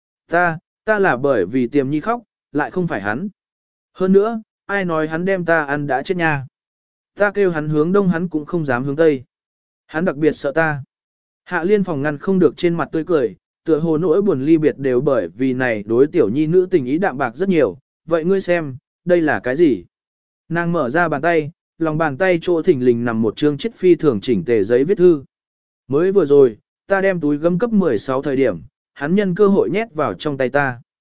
Ta là bởi vì Tiềm Nhi khóc, lại không phải hắn. Hơn nữa, ai nói hắn đem ta ăn đã chết nha. Ta kêu hắn hướng đông hắn cũng không dám hướng tây. Hắn đặc biệt sợ ta. Hạ Liên phòng ngăn không được trên mặt tươi cười, tựa hồ nỗi buồn ly biệt đều bởi vì này đối tiểu nhi nữ tình ý đạm bạc rất nhiều. Vậy ngươi xem, đây là cái gì? Nàng mở ra bàn tay, lòng bàn tay chỗ thỉnh lình nằm một chương chiếc phi thường chỉnh tề giấy viết thư. Mới vừa rồi, ta đem túi gấm cấp 16 thời điểm, hắn nhân cơ hội nhét vào trong tay ta.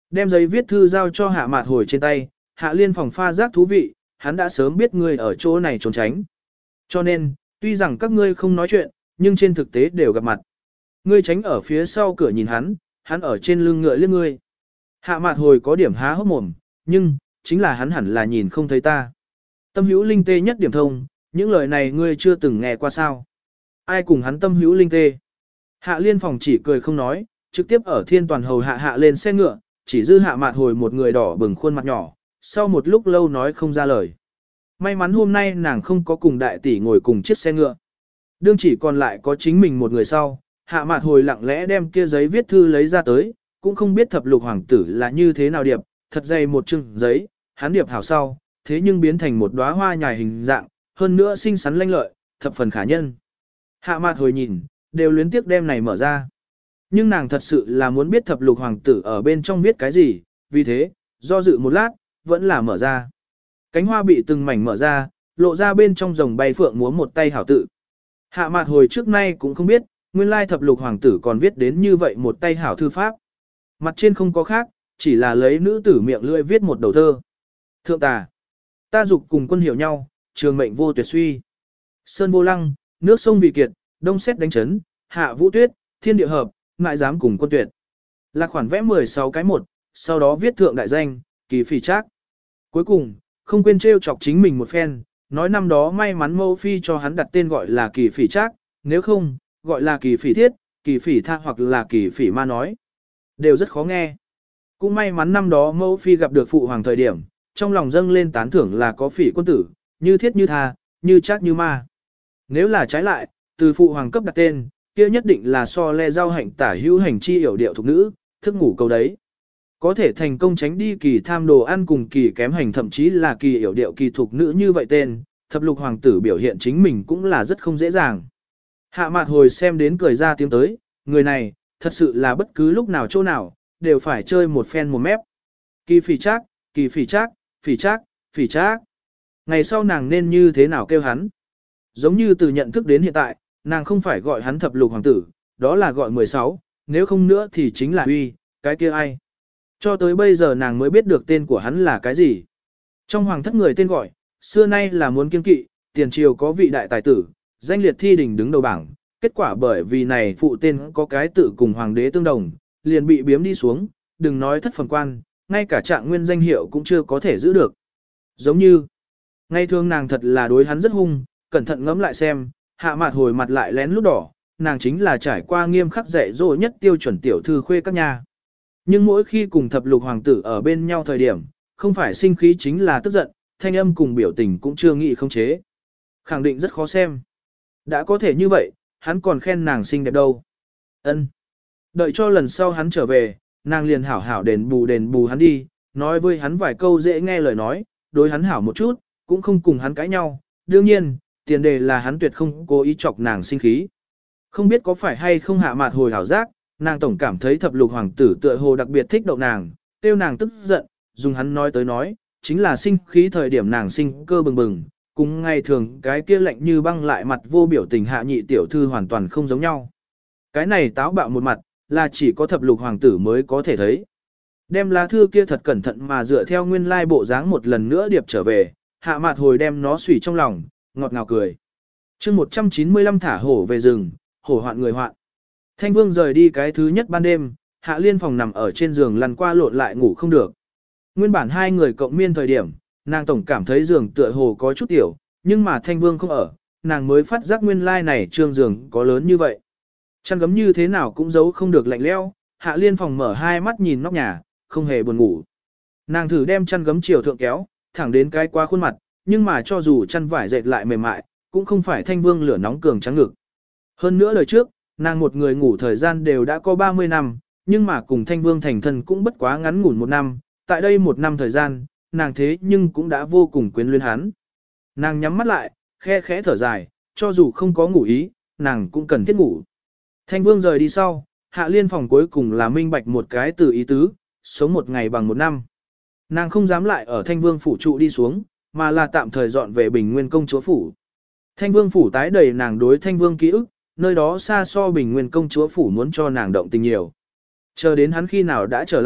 Đem giấy viết thư giao cho Hạ Mạt Hồi trên tay, Hạ Liên Phòng pha giác thú vị, hắn đã sớm biết ngươi ở chỗ này trốn tránh. Cho nên, tuy rằng các ngươi không nói chuyện, nhưng trên thực tế đều gặp mặt. Ngươi tránh ở phía sau cửa nhìn hắn, hắn ở trên lưng ngựa liếc ngươi. Hạ Mạt Hồi có điểm há hốc mồm, nhưng, chính là hắn hẳn là nhìn không thấy ta. Tâm hữu linh tê nhất điểm thông, những lời này ngươi chưa từng nghe qua sao. Ai cùng hắn tâm hữu linh tê. Hạ Liên Phòng chỉ cười không nói, trực tiếp ở Thiên Toàn Hầu hạ lên xe ngựa, chỉ dư Hạ Mạt Hồi một người đỏ bừng khuôn mặt nhỏ, sau một lúc lâu nói không ra lời. May mắn hôm nay nàng không có cùng đại tỷ ngồi cùng chiếc xe ngựa. Đương chỉ còn lại có chính mình một người sau, Hạ Mạt Hồi lặng lẽ đem kia giấy viết thư lấy ra tới, cũng không biết thập lục hoàng tử là như thế nào điệp, thật dày một chừng giấy, hắn điệp hảo sau, thế nhưng biến thành một đóa hoa nhài hình dạng, hơn nữa xinh xắn lanh lợi, thập phần khả nhân. Hạ Mạt Hồi nhìn, đều luyến tiếc đem này mở ra. Nhưng nàng thật sự là muốn biết thập lục hoàng tử ở bên trong viết cái gì, vì thế, do dự một lát, vẫn là mở ra. Cánh hoa bị từng mảnh mở ra, lộ ra bên trong rồng bay phượng múa một tay hảo tự. Hạ Mạt Hồi trước nay cũng không biết, nguyên lai thập lục hoàng tử còn viết đến như vậy một tay hảo thư pháp. Mặt trên không có khác, chỉ là lấy nữ tử miệng lưỡi viết một đầu thơ. Thượng tà, ta dục cùng quân hiểu nhau, trường mệnh vô tuyệt suy. Sơn vô lăng, nước sông vì kiệt, đông xét đánh chấn, hạ vũ tuyết, thiên địa hợp, ngại dám cùng quân tuyệt. Là khoản vẽ 16 cái một, sau đó viết thượng đại danh, kỳ phỉ trác. Cuối cùng, không quên trêu chọc chính mình một phen, nói năm đó may mắn mẫu phi cho hắn đặt tên gọi là kỳ phỉ trác, nếu không, gọi là kỳ phỉ thiết, kỳ phỉ tha hoặc là kỳ phỉ ma nói. Đều rất khó nghe. Cũng may mắn năm đó mẫu phi gặp được phụ hoàng thời điểm, trong lòng dâng lên tán thưởng là có phỉ quân tử, như thiết như tha, như trác như ma. Nếu là trái lại, từ phụ hoàng cấp đặt tên, kia nhất định là so le giao hạnh tả hữu hành chi hiểu điệu thuộc nữ, thức ngủ câu đấy. Có thể thành công tránh đi kỳ tham đồ ăn cùng kỳ kém hành thậm chí là kỳ hiểu điệu kỳ thuộc nữ như vậy tên, thập lục hoàng tử biểu hiện chính mình cũng là rất không dễ dàng. Hạ Mạt Hồi xem đến cười ra tiếng tới, người này, thật sự là bất cứ lúc nào chỗ nào, đều phải chơi một phen một mép. Kỳ phỉ trác, kỳ phỉ trác, phỉ trác, phỉ trác. Ngày sau nàng nên như thế nào kêu hắn? Giống như từ nhận thức đến hiện tại, nàng không phải gọi hắn thập lục hoàng tử, đó là gọi 16, nếu không nữa thì chính là Huy, cái kia ai. Cho tới bây giờ nàng mới biết được tên của hắn là cái gì. Trong hoàng thất người tên gọi, xưa nay là muốn kiên kỵ, tiền triều có vị đại tài tử, danh liệt thi đình đứng đầu bảng, kết quả bởi vì này phụ tên có cái tự cùng hoàng đế tương đồng, liền bị biếm đi xuống, đừng nói thất phẩm quan, ngay cả trạng nguyên danh hiệu cũng chưa có thể giữ được. Giống như, ngày thường nàng thật là đối hắn rất hung, cẩn thận ngẫm lại xem, Hạ Mạt Hồi mặt lại lén lút đỏ, nàng chính là trải qua nghiêm khắc dạy dỗ nhất tiêu chuẩn tiểu thư khuê các nhà. Nhưng mỗi khi cùng thập lục hoàng tử ở bên nhau thời điểm, không phải sinh khí chính là tức giận, thanh âm cùng biểu tình cũng chưa nghĩ không chế. Khẳng định rất khó xem. Đã có thể như vậy, hắn còn khen nàng xinh đẹp đâu. Ân. Đợi cho lần sau hắn trở về, nàng liền hảo hảo đền bù hắn đi, nói với hắn vài câu dễ nghe lời nói, đối hắn hảo một chút, cũng không cùng hắn cãi nhau. Đương nhiên, tiền đề là hắn tuyệt không cố ý chọc nàng sinh khí. Không biết có phải hay không Hạ Mạt Hồi hảo giác, nàng tổng cảm thấy thập lục hoàng tử tựa hồ đặc biệt thích đậu nàng, tiêu nàng tức giận, dùng hắn nói tới nói, chính là sinh khí thời điểm nàng sinh cơ bừng bừng, cùng ngày thường cái kia lạnh như băng lại mặt vô biểu tình Hạ nhị tiểu thư hoàn toàn không giống nhau. Cái này táo bạo một mặt, là chỉ có thập lục hoàng tử mới có thể thấy. Đem lá thư kia thật cẩn thận mà dựa theo nguyên lai bộ dáng một lần nữa điệp trở về, Hạ Mạt Hồi đem nó xùy trong lòng, ngọt ngào cười. chương 195 thả hổ về rừng, hổ hoạn người hoạn. Thanh Vương rời đi cái thứ nhất ban đêm, Hạ Liên Phòng nằm ở trên giường lăn qua lộn lại ngủ không được. Nguyên bản hai người cộng miên thời điểm, nàng tổng cảm thấy giường tựa hồ có chút tiểu, nhưng mà Thanh Vương không ở, nàng mới phát giác nguyên lai này trương giường có lớn như vậy. Chăn gấm như thế nào cũng giấu không được lạnh lẽo, Hạ Liên Phòng mở hai mắt nhìn nóc nhà, không hề buồn ngủ. Nàng thử đem chăn gấm chiều thượng kéo, thẳng đến cái qua khuôn mặt, nhưng mà cho dù chăn vải dệt lại mềm mại, cũng không phải Thanh Vương lửa nóng cường trắng ngực. Hơn nữa lời trước, nàng một người ngủ thời gian đều đã có 30 năm, nhưng mà cùng Thanh Vương thành thân cũng bất quá ngắn ngủn một năm, tại đây một năm thời gian, nàng thế nhưng cũng đã vô cùng quyến luyến hắn. Nàng nhắm mắt lại, khe khẽ thở dài, cho dù không có ngủ ý, nàng cũng cần thiết ngủ. Thanh Vương rời đi sau, Hạ Liên Phòng cuối cùng là minh bạch một cái từ ý tứ, sống một ngày bằng một năm. Nàng không dám lại ở Thanh Vương phủ trụ đi xuống, mà là tạm thời dọn về Bình Nguyên công chúa phủ. Thanh Vương phủ tái đầy nàng đối Thanh Vương ký ức, nơi đó xa so Bình Nguyên công chúa phủ muốn cho nàng động tình nhiều. Chờ đến hắn khi nào đã trở lại,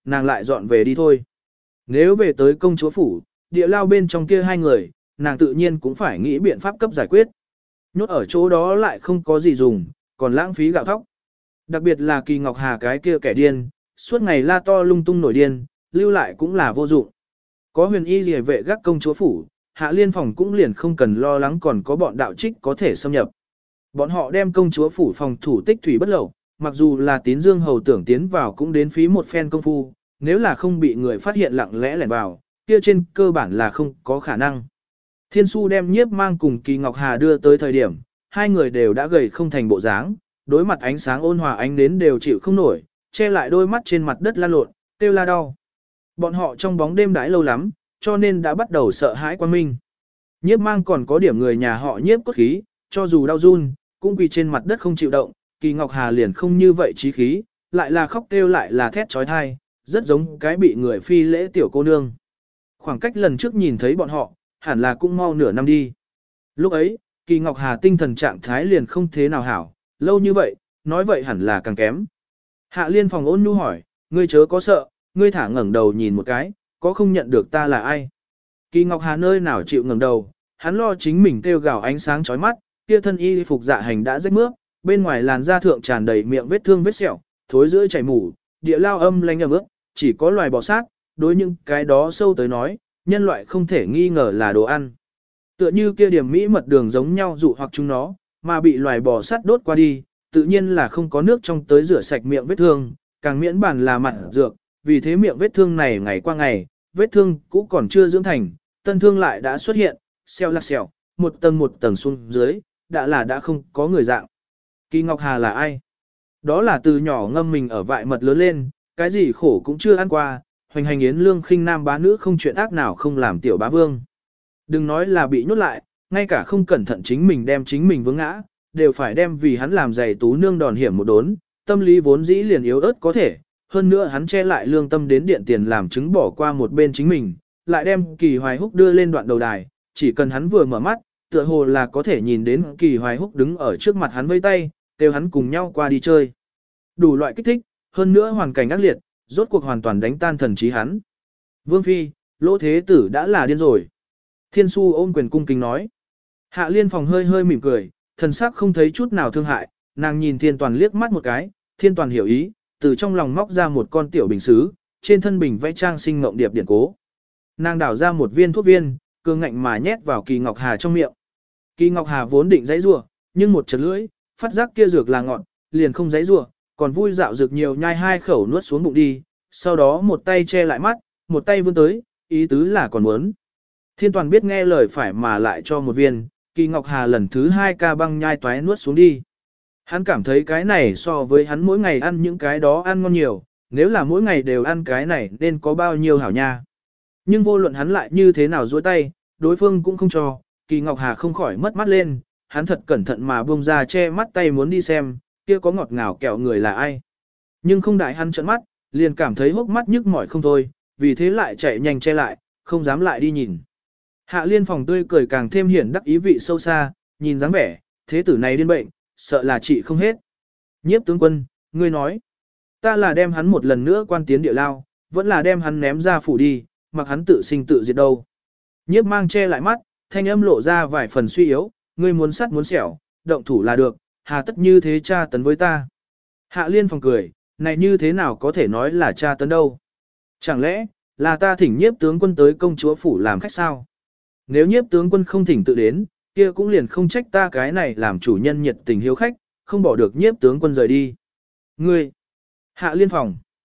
nàng lại dọn về đi thôi. Nếu về tới công chúa phủ, địa lao bên trong kia hai người, nàng tự nhiên cũng phải nghĩ biện pháp cấp giải quyết. Nhốt ở chỗ đó lại không có gì dùng, còn lãng phí gạo thóc. Đặc biệt là Kỳ Ngọc Hà cái kia kẻ điên, suốt ngày la to lung tung nổi điên, lưu lại cũng là vô dụng. Có huyền y rìa vệ gác công chúa phủ, Hạ Liên phòng cũng liền không cần lo lắng còn có bọn đạo trích có thể xâm nhập. Bọn họ đem công chúa phủ phòng thủ tích thủy bất lậu, mặc dù là Tín Dương hầu tưởng tiến vào cũng đến phí một phen công phu, nếu là không bị người phát hiện lặng lẽ lẻn vào, kia trên cơ bản là không có khả năng. Thiên Su đem Nhiếp Mang cùng Kỳ Ngọc Hà đưa tới thời điểm, hai người đều đã gầy không thành bộ dáng, đối mặt ánh sáng ôn hòa ánh đến đều chịu không nổi, che lại đôi mắt trên mặt đất lan lộn, kêu la đau. Bọn họ trong bóng đêm đãi lâu lắm, cho nên đã bắt đầu sợ hãi quan minh. Nhiếp Mang còn có điểm người nhà họ Nhiếp cốt khí, cho dù đau run, cũng quỳ trên mặt đất không chịu động, Kỳ Ngọc Hà liền không như vậy chí khí, lại là khóc kêu lại là thét trói thai, rất giống cái bị người phi lễ tiểu cô nương. Khoảng cách lần trước nhìn thấy bọn họ, hẳn là cũng mau nửa năm đi. Lúc ấy, Kỳ Ngọc Hà tinh thần trạng thái liền không thế nào hảo, lâu như vậy, nói vậy hẳn là càng kém. Hạ Liên phòng ôn nhu hỏi, ngươi chớ có sợ, ngươi thả ngẩng đầu nhìn một cái, có không nhận được ta là ai? Kỳ Ngọc Hà nơi nào chịu ngẩng đầu, hắn lo chính mình kêu gào ánh sáng chói mắt, kia thân y phục dạ hành đã rách mướp, bên ngoài làn da thượng tràn đầy miệng vết thương vết sẹo, thối rữa chảy mủ, địa lao âm lanh ẩm ướt, chỉ có loài bò sát, đối những cái đó sâu tới nói, nhân loại không thể nghi ngờ là đồ ăn. Tựa như kia điểm mỹ mật đường giống nhau dụ hoặc chúng nó, mà bị loài bò sát đốt qua đi, tự nhiên là không có nước trong tới rửa sạch miệng vết thương, càng miễn bản là mặt dược, vì thế miệng vết thương này ngày qua ngày, vết thương cũ còn chưa dưỡng thành, tân thương lại đã xuất hiện, xeo lắc xèo, một tầng xuống dưới, đã không có người dạng. Kỳ Ngọc Hà là ai? Đó là từ nhỏ ngâm mình ở vại mật lớn lên, cái gì khổ cũng chưa ăn qua, hoành hành yến lương khinh nam bá nữ không chuyện ác nào không làm tiểu bá vương. Đừng nói là bị nhốt lại, ngay cả không cẩn thận chính mình đem chính mình vướng ngã, đều phải đem vì hắn làm giày tú nương đòn hiểm một đốn, tâm lý vốn dĩ liền yếu ớt có thể, hơn nữa hắn che lại lương tâm đến điện tiền làm chứng bỏ qua một bên chính mình, lại đem Kỳ Hoài Húc đưa lên đoạn đầu đài, chỉ cần hắn vừa mở mắt, tựa hồ là có thể nhìn đến Kỳ Hoài Húc đứng ở trước mặt hắn vây tay, kêu hắn cùng nhau qua đi chơi. Đủ loại kích thích, hơn nữa hoàn cảnh ác liệt, rốt cuộc hoàn toàn đánh tan thần trí hắn. Vương Phi, Lỗ Thế Tử đã là điên rồi. Thiên Su ôm quyền cung kính nói. Hạ Liên phòng hơi hơi mỉm cười, thần sắc không thấy chút nào thương hại, nàng nhìn Thiên Toàn liếc mắt một cái, Thiên Toàn hiểu ý, từ trong lòng móc ra một con tiểu bình sứ, trên thân bình vẽ trang sinh ngộng điệp điển cố. Nàng đảo ra một viên thuốc viên, cương ngạnh mà nhét vào Kỳ Ngọc Hà trong miệng. Kỳ Ngọc Hà vốn định giãy giụa, nhưng một chật lưỡi, phát giác kia dược là ngọn, liền không giãy giụa, còn vui dạo dược nhiều nhai hai khẩu nuốt xuống bụng đi, sau đó một tay che lại mắt, một tay vươn tới, ý tứ là còn muốn. Thiên Toàn biết nghe lời phải mà lại cho một viên, Kỳ Ngọc Hà lần thứ hai ca băng nhai toái nuốt xuống đi. Hắn cảm thấy cái này so với hắn mỗi ngày ăn những cái đó ăn ngon nhiều, nếu là mỗi ngày đều ăn cái này nên có bao nhiêu hảo nha. Nhưng vô luận hắn lại như thế nào duỗi tay, đối phương cũng không cho, Kỳ Ngọc Hà không khỏi mất mắt lên, hắn thật cẩn thận mà buông ra che mắt tay muốn đi xem, kia có ngọt ngào kẹo người là ai. Nhưng không đợi hắn trợn mắt, liền cảm thấy hốc mắt nhức mỏi không thôi, vì thế lại chạy nhanh che lại, không dám lại đi nhìn. Hạ Liên phòng tươi cười càng thêm hiển đắc ý vị sâu xa, nhìn dáng vẻ, thế tử này điên bệnh, sợ là trị không hết. Nhiếp tướng quân, ngươi nói, ta là đem hắn một lần nữa quan tiến địa lao, vẫn là đem hắn ném ra phủ đi, mặc hắn tự sinh tự diệt đâu. Nhiếp Mang che lại mắt, thanh âm lộ ra vài phần suy yếu, ngươi muốn sắt muốn xẻo, động thủ là được, hà tất như thế tra tấn với ta. Hạ Liên phòng cười, này như thế nào có thể nói là tra tấn đâu. Chẳng lẽ, là ta thỉnh nhiếp tướng quân tới công chúa phủ làm khách sao? Nếu nhiếp tướng quân không thỉnh tự đến, kia cũng liền không trách ta cái này làm chủ nhân nhiệt tình hiếu khách, không bỏ được nhiếp tướng quân rời đi. Ngươi, Hạ Liên phòng,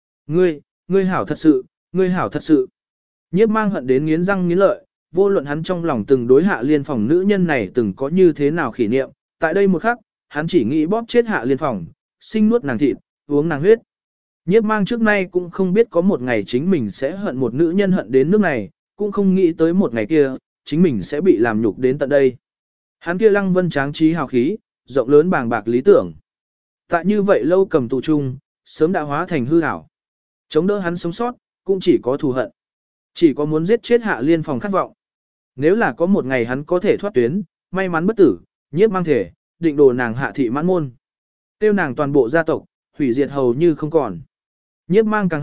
ngươi hảo thật sự, ngươi hảo thật sự. Nhiếp Mang hận đến nghiến răng nghiến lợi, vô luận hắn trong lòng từng đối Hạ Liên phòng nữ nhân này từng có như thế nào kỷ niệm, tại đây một khắc, hắn chỉ nghĩ bóp chết Hạ Liên phòng, sinh nuốt nàng thịt, uống nàng huyết. Nhiếp Mang trước nay cũng không biết có một ngày chính mình sẽ hận một nữ nhân hận đến nước này, cũng không nghĩ tới một ngày kia, chính mình sẽ bị làm nhục đến tận đây. Hắn kia lăng vân tráng trí hào khí, rộng lớn bàng bạc lý tưởng. Tại như vậy lâu cầm tù chung, sớm đã hóa thành hư ảo. Chống đỡ hắn sống sót, cũng chỉ có thù hận. Chỉ có muốn giết chết Hạ Liên phòng khát vọng. Nếu là có một ngày hắn có thể thoát tuyến, may mắn bất tử, Nhiếp Mang thể, định đồ nàng Hạ thị mãn môn. Tiêu nàng toàn bộ gia tộc, hủy diệt hầu như không còn. Nhiếp Mang càng hận,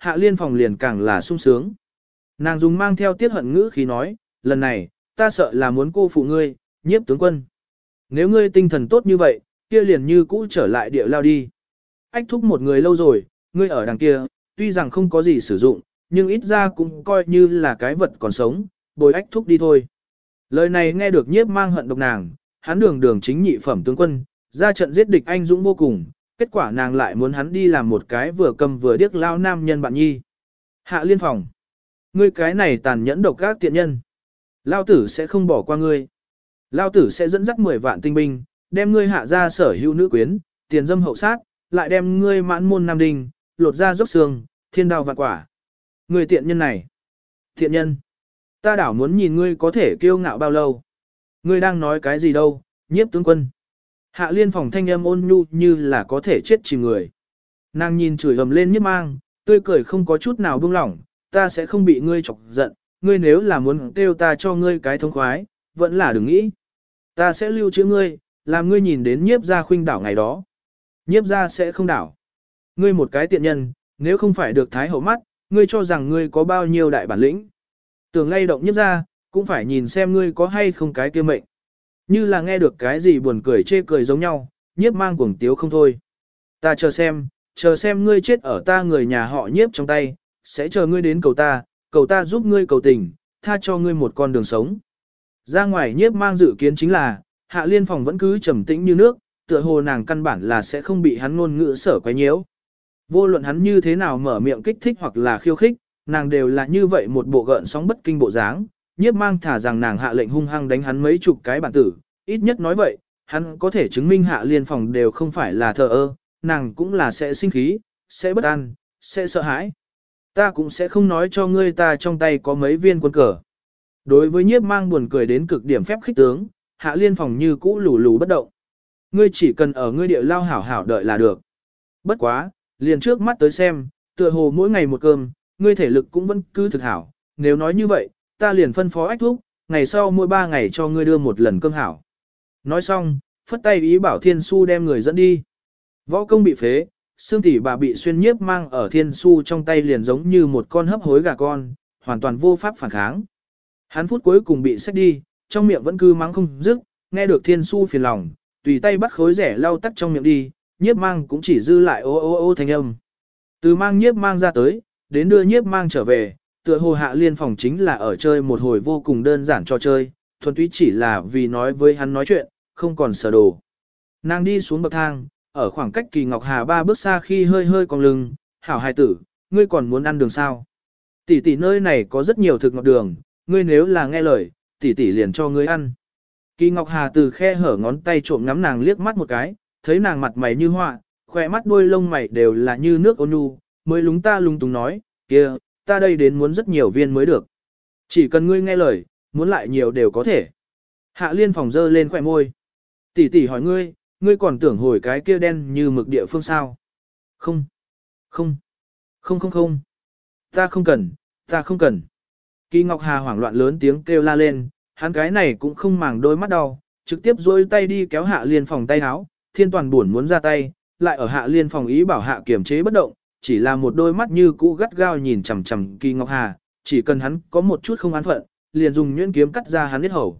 Hạ Liên Phòng liền càng là sung sướng. Nàng dùng mang theo tiết hận ngữ khí nói, lần này, ta sợ là muốn cô phụ ngươi, Nhiếp tướng quân. Nếu ngươi tinh thần tốt như vậy, kia liền như cũ trở lại địa lao đi. Ách thúc một người lâu rồi, ngươi ở đằng kia, tuy rằng không có gì sử dụng, nhưng ít ra cũng coi như là cái vật còn sống, bồi ách thúc đi thôi. Lời này nghe được Nhiếp Mang hận độc nàng, hắn đường đường chính nhị phẩm tướng quân, ra trận giết địch anh dũng vô cùng, kết quả nàng lại muốn hắn đi làm một cái vừa cầm vừa điếc lao nam nhân bạn nhi. Hạ Liên Phòng, ngươi cái này tàn nhẫn độc các tiện nhân. Lao tử sẽ không bỏ qua ngươi. Lao tử sẽ dẫn dắt 10 vạn tinh binh, đem ngươi hạ ra sở hữu nữ quyến, tiền dâm hậu sát, lại đem ngươi mãn môn nam đình, lột ra dốc xương, thiên đao vạn quả. Ngươi tiện nhân này. Tiện nhân. Ta đảo muốn nhìn ngươi có thể kiêu ngạo bao lâu. Ngươi đang nói cái gì đâu, Nhiếp tướng quân. Hạ Liên Phòng thanh âm ôn nhu như là có thể chết chìm người. Nàng nhìn chửi ầm lên Nhiếp Mang, tươi cười không có chút nào buông lỏng, ta sẽ không bị ngươi chọc giận, ngươi nếu là muốn kêu ta cho ngươi cái thống khoái, vẫn là đừng nghĩ. Ta sẽ lưu trữ ngươi, làm ngươi nhìn đến Nhiếp gia khuynh đảo ngày đó. Nhiếp gia sẽ không đảo. Ngươi một cái tiện nhân, nếu không phải được thái hậu mắt, ngươi cho rằng ngươi có bao nhiêu đại bản lĩnh. Tưởng lay động Nhiếp gia, cũng phải nhìn xem ngươi có hay không cái kia mệnh. Như là nghe được cái gì buồn cười chê cười giống nhau, Nhiếp Mang cuồng tiếu không thôi. Ta chờ xem ngươi chết ở ta người nhà họ Nhiếp trong tay, sẽ chờ ngươi đến cầu ta giúp ngươi cầu tình, tha cho ngươi một con đường sống. Ra ngoài Nhiếp Mang dự kiến chính là, Hạ Liên Phòng vẫn cứ trầm tĩnh như nước, tựa hồ nàng căn bản là sẽ không bị hắn ngôn ngữ sở quấy nhiễu. Vô luận hắn như thế nào mở miệng kích thích hoặc là khiêu khích, nàng đều là như vậy một bộ gợn sóng bất kinh bộ dáng. Nhiếp Mang thả rằng nàng hạ lệnh hung hăng đánh hắn mấy chục cái bản tử, ít nhất nói vậy, hắn có thể chứng minh Hạ Liên Phòng đều không phải là thờ ơ, nàng cũng là sẽ sinh khí, sẽ bất an, sẽ sợ hãi. Ta cũng sẽ không nói cho ngươi ta trong tay có mấy viên quân cờ. Đối với Nhiếp Mang buồn cười đến cực điểm phép khích tướng, Hạ Liên Phòng như cũ lù lù bất động. Ngươi chỉ cần ở ngươi địa lao hảo hảo đợi là được. Bất quá, liền trước mắt tới xem, tựa hồ mỗi ngày một cơm, ngươi thể lực cũng vẫn cứ thực hảo. Nếu nói như vậy, ta liền phân phó ách thúc, ngày sau mỗi 3 ngày cho ngươi đưa một lần cơm hảo. Nói xong, phất tay ý bảo Thiên Su đem người dẫn đi. Võ công bị phế, xương tỷ bà bị xuyên Nhiếp Mang ở Thiên Su trong tay liền giống như một con hấp hối gà con, hoàn toàn vô pháp phản kháng. Hắn phút cuối cùng bị xách đi, trong miệng vẫn cứ mắng không dứt, nghe được Thiên Su phiền lòng, tùy tay bắt khối rẻ lau tắt trong miệng đi, Nhiếp Mang cũng chỉ dư lại ô ô ô thanh âm. Từ mang Nhiếp Mang ra tới, đến đưa Nhiếp Mang trở về, tựa hồ Hạ Liên Phòng chính là ở chơi một hồi vô cùng đơn giản cho chơi, thuần túy chỉ là vì nói với hắn nói chuyện, không còn sở đồ. Nàng đi xuống bậc thang, ở khoảng cách Kỳ Ngọc Hà 3 bước xa khi hơi hơi cong lưng, hảo hài tử, ngươi còn muốn ăn đường sao? Tỷ tỷ nơi này có rất nhiều thực ngọt đường, ngươi nếu là nghe lời, tỷ tỷ liền cho ngươi ăn. Kỳ Ngọc Hà từ khe hở ngón tay trộm ngắm nàng liếc mắt một cái, thấy nàng mặt mày như họa, khỏe mắt đuôi lông mày đều là như nước ôn nhu, mới lúng ta lung tung nói, kia, ta đây đến muốn rất nhiều viên mới được. Chỉ cần ngươi nghe lời, muốn lại nhiều đều có thể. Hạ Liên Phòng dơ lên khỏe môi. Tỷ tỷ hỏi ngươi, ngươi còn tưởng hồi cái kia đen như mực địa phương sao? Không, không, không không không. Ta không cần, ta không cần. Kỳ Ngọc Hà hoảng loạn lớn tiếng kêu la lên, hắn cái này cũng không màng đôi mắt đau, trực tiếp dôi tay đi kéo Hạ Liên Phòng tay áo, Thiên Toàn buồn muốn ra tay, lại ở Hạ Liên Phòng ý bảo Hạ kiềm chế bất động, chỉ là một đôi mắt như cũ gắt gao nhìn chằm chằm Kỳ Ngọc Hà, chỉ cần hắn có một chút không an phận, liền dùng nhuyễn kiếm cắt ra hắn huyết hầu.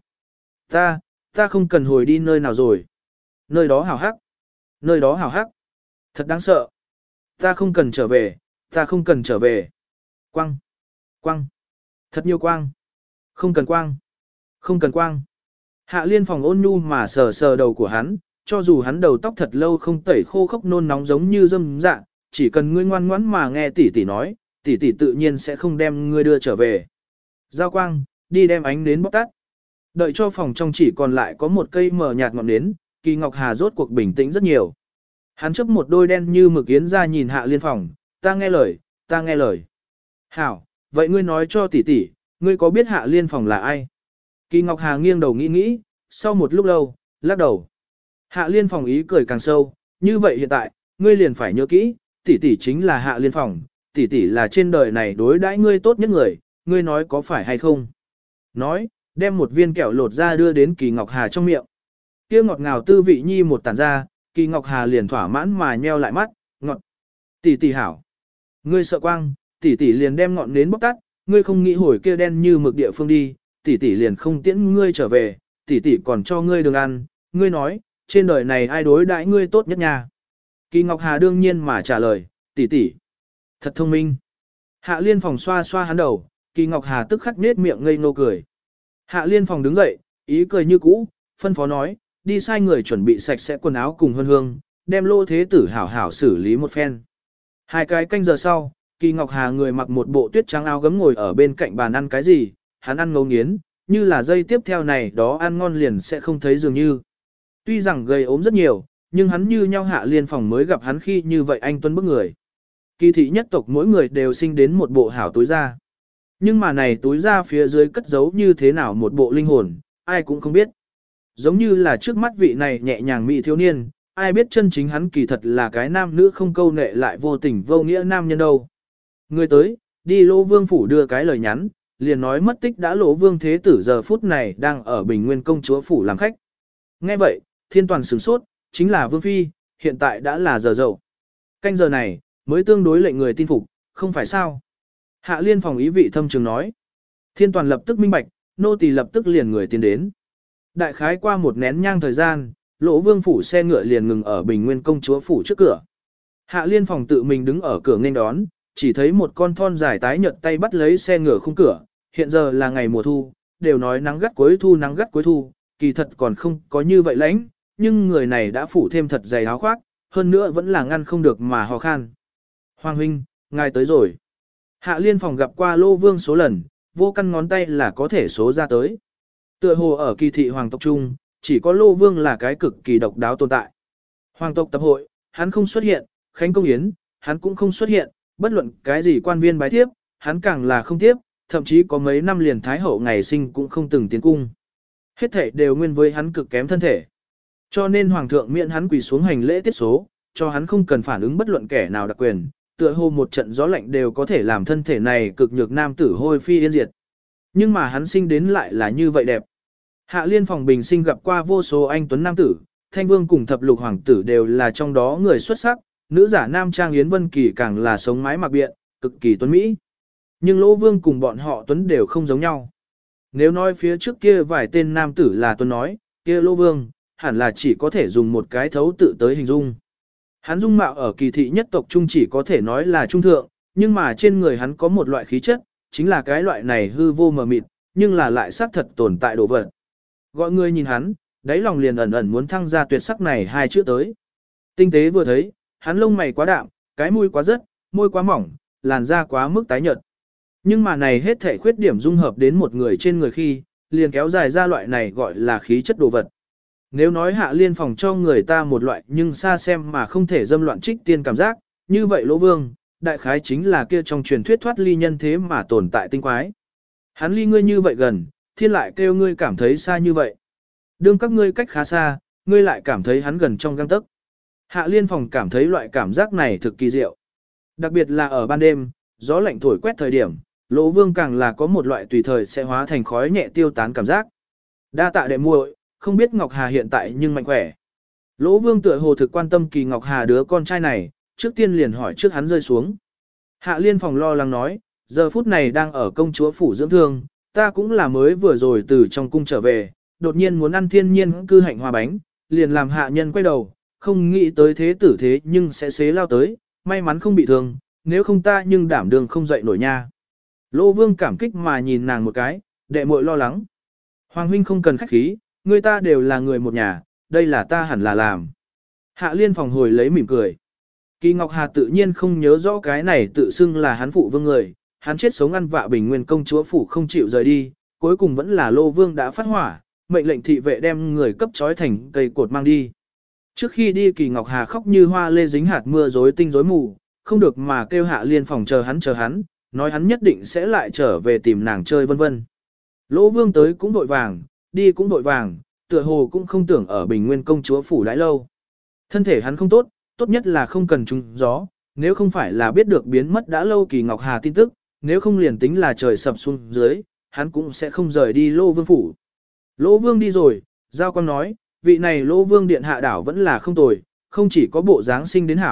Ta không cần hồi đi nơi nào rồi. Nơi đó hảo hắc. Nơi đó hảo hắc. Thật đáng sợ. Ta không cần trở về, ta không cần trở về. Quang. Quang. Thật nhiều quang. Không cần quang. Không cần quang. Hạ Liên Phòng ôn nhu mà sờ sờ đầu của hắn, cho dù hắn đầu tóc thật lâu không tẩy khô khốc nôn nóng giống như dâm dạ, chỉ cần ngươi ngoan ngoãn mà nghe tỷ tỷ nói, tỷ tỷ tự nhiên sẽ không đem ngươi đưa trở về. Giao quang, đi đem ánh nến bóc tắt. Đợi cho phòng trong chỉ còn lại có một cây mờ nhạt ngọn nến, Kỳ Ngọc Hà rốt cuộc bình tĩnh rất nhiều. Hắn chấp một đôi đen như mực yến ra nhìn Hạ Liên Phòng, ta nghe lời, ta nghe lời. Hảo, vậy ngươi nói cho tỷ tỷ, ngươi có biết Hạ Liên Phòng là ai? Kỳ Ngọc Hà nghiêng đầu nghĩ nghĩ, sau một lúc lâu, lắc đầu. Hạ Liên Phòng ý cười càng sâu, như vậy hiện tại, ngươi liền phải nhớ kỹ, tỷ tỷ chính là Hạ Liên Phòng, tỷ tỷ là trên đời này đối đãi ngươi tốt nhất người, ngươi nói có phải hay không? Nói, đem một viên kẹo lột ra đưa đến Kỳ Ngọc Hà trong miệng. Kia ngọt ngào tư vị nhi một tản ra, Kỳ Ngọc Hà liền thỏa mãn mà nheo lại mắt, ngọt. Tỷ tỷ hảo. Ngươi sợ quang, tỷ tỷ liền đem ngọn nến bóc tắt, ngươi không nghĩ hồi kia đen như mực địa phương đi, tỷ tỷ liền không tiễn ngươi trở về, tỷ tỷ còn cho ngươi đường ăn, ngươi nói, trên đời này ai đối đãi ngươi tốt nhất nha. Kỳ Ngọc Hà đương nhiên mà trả lời, tỷ tỷ, thật thông minh. Hạ Liên Phòng xoa xoa hắn đầu, Kỳ Ngọc Hà tức khắc nết miệng ngây ngô cười. Hạ Liên Phòng đứng dậy, ý cười như cũ, phân phó nói, đi sai người chuẩn bị sạch sẽ quần áo cùng hương hương, đem Lô Thế Tử hảo hảo xử lý một phen. 2 cái canh giờ sau, Kỳ Ngọc Hà người mặc một bộ tuyết trắng áo gấm ngồi ở bên cạnh bàn ăn cái gì, hắn ăn ngấu nghiến, như là dây tiếp theo này đó ăn ngon liền sẽ không thấy dường như. Tuy rằng gầy ốm rất nhiều, nhưng hắn như nhau Hạ Liên Phòng mới gặp hắn khi như vậy anh tuấn bức người. Kỳ thị nhất tộc mỗi người đều sinh đến một bộ hảo túi da. Nhưng mà này túi da phía dưới cất giấu như thế nào một bộ linh hồn, ai cũng không biết. Giống như là trước mắt vị này nhẹ nhàng mỹ thiếu niên, ai biết chân chính hắn kỳ thật là cái nam nữ không câu nệ lại vô tình vô nghĩa nam nhân đâu. Người tới, đi Lỗ Vương phủ đưa cái lời nhắn, liền nói mất tích đã Lỗ Vương Thế Tử giờ phút này đang ở Bình Nguyên công chúa phủ làm khách. Nghe vậy, thiên toàn sửng sốt, chính là Vương Phi, hiện tại đã là giờ dậu. Canh giờ này, mới tương đối lệnh người tin phục, không phải sao. Hạ Liên Phòng ý vị thâm trường nói. Thiên toàn lập tức minh bạch, nô tỳ lập tức liền người tiến đến. Đại khái qua một nén nhang thời gian, Lỗ Vương phủ xe ngựa liền ngừng ở Bình Nguyên công chúa phủ trước cửa. Hạ Liên Phòng tự mình đứng ở cửa nghênh đón, chỉ thấy một con thon dài tái nhợt tay bắt lấy xe ngựa khung cửa, hiện giờ là ngày mùa thu, đều nói nắng gắt cuối thu, kỳ thật còn không có như vậy lãnh, nhưng người này đã phủ thêm thật dày áo khoác, hơn nữa vẫn là ngăn không được mà ho khan. Hoàng huynh, ngài tới rồi. Hạ Liên Phòng gặp qua Lô Vương số lần, vô căn ngón tay là có thể số ra tới. Tựa hồ ở kỳ thị hoàng tộc trung, chỉ có Lô Vương là cái cực kỳ độc đáo tồn tại. Hoàng tộc tập hội, hắn không xuất hiện, khánh công yến, hắn cũng không xuất hiện, bất luận cái gì quan viên bái thiếp, hắn càng là không tiếp, thậm chí có mấy năm liền thái hậu ngày sinh cũng không từng tiến cung. Hết thể đều nguyên với hắn cực kém thân thể. Cho nên hoàng thượng miễn hắn quỳ xuống hành lễ tiết số, cho hắn không cần phản ứng bất luận kẻ nào đặc quyền, tựa hồ một trận gió lạnh đều có thể làm thân thể này cực nhược nam tử hôi phi yên diệt. Nhưng mà hắn sinh đến lại là như vậy đẹp. Hạ Liên Phòng bình sinh gặp qua vô số anh tuấn nam tử, Thanh Vương cùng thập lục hoàng tử đều là trong đó người xuất sắc, nữ giả nam trang Yến Vân Kỳ càng là sống mái mặc biện, cực kỳ tuấn mỹ. Nhưng Lỗ Vương cùng bọn họ tuấn đều không giống nhau. Nếu nói phía trước kia vài tên nam tử là tuấn nói, kia Lỗ Vương, hẳn là chỉ có thể dùng một cái thấu tự tới hình dung. Hắn dung mạo ở kỳ thị nhất tộc trung chỉ có thể nói là trung thượng, nhưng mà trên người hắn có một loại khí chất, chính là cái loại này hư vô mờ mịt, nhưng là lại xác thật tồn tại đồ vật. Gọi người nhìn hắn, đáy lòng liền ẩn ẩn muốn thăng ra tuyệt sắc này 2 chữ tới. Tinh tế vừa thấy, hắn lông mày quá đạm, cái mũi quá rất, môi quá mỏng, làn da quá mức tái nhợt. Nhưng mà này hết thể khuyết điểm dung hợp đến một người trên người khi, liền kéo dài ra loại này gọi là khí chất đồ vật. Nếu nói Hạ Liên Phòng cho người ta một loại nhưng xa xem mà không thể dâm loạn trích tiên cảm giác, như vậy Lỗ Vương, đại khái chính là kia trong truyền thuyết thoát ly nhân thế mà tồn tại tinh quái. Hắn ly ngươi như vậy gần, thiên lại kêu ngươi cảm thấy xa như vậy. Đương các ngươi cách khá xa, ngươi lại cảm thấy hắn gần trong gang tấc. Hạ Liên Phòng cảm thấy loại cảm giác này thực kỳ diệu. Đặc biệt là ở ban đêm, gió lạnh thổi quét thời điểm, Lỗ Vương càng là có một loại tùy thời sẽ hóa thành khói nhẹ tiêu tán cảm giác. Đa tạ đệ muội, không biết Ngọc Hà hiện tại nhưng mạnh khỏe. Lỗ Vương tựa hồ thực quan tâm Kỳ Ngọc Hà đứa con trai này, trước tiên liền hỏi trước hắn rơi xuống. Hạ Liên Phòng lo lắng nói, giờ phút này đang ở công chúa phủ dưỡng thương, ta cũng là mới vừa rồi từ trong cung trở về, đột nhiên muốn ăn thiên nhiên cư hạnh hoa bánh, liền làm hạ nhân quay đầu, không nghĩ tới thế tử thế nhưng sẽ xế lao tới, may mắn không bị thương, nếu không ta nhưng đảm đường không dậy nổi nha. Lỗ Vương cảm kích mà nhìn nàng một cái, đệ muội lo lắng. Hoàng huynh không cần khách khí, người ta đều là người một nhà, đây là ta hẳn là làm. Hạ Liên Phòng hồi lấy mỉm cười. Kỳ Ngọc Hà tự nhiên không nhớ rõ cái này tự xưng là hắn phụ vương người, hắn chết sống ăn vạ Bình Nguyên công chúa phủ không chịu rời đi, cuối cùng vẫn là Lô Vương đã phát hỏa, mệnh lệnh thị vệ đem người cấp trói thành cây cột mang đi. Trước khi đi Kỳ Ngọc Hà khóc như hoa lê dính hạt mưa rối tinh rối mù, không được mà kêu Hạ Liên Phòng chờ hắn, nói hắn nhất định sẽ lại trở về tìm nàng chơi vân vân. Lỗ Vương tới cũng vội vàng, đi cũng vội vàng, tựa hồ cũng không tưởng ở Bình Nguyên công chúa phủ đãi lâu. Thân thể hắn không tốt, tốt nhất là không cần trúng gió, nếu không phải là biết được biến mất đã lâu Kỳ Ngọc Hà tin tức, nếu không liền tính là trời sập xuống dưới, hắn cũng sẽ không rời đi Lỗ Vương phủ. Lỗ Vương đi rồi, Giao Quang nói, vị này Lỗ Vương điện hạ đảo vẫn là không tồi, không chỉ có bộ dáng sinh đến hảo,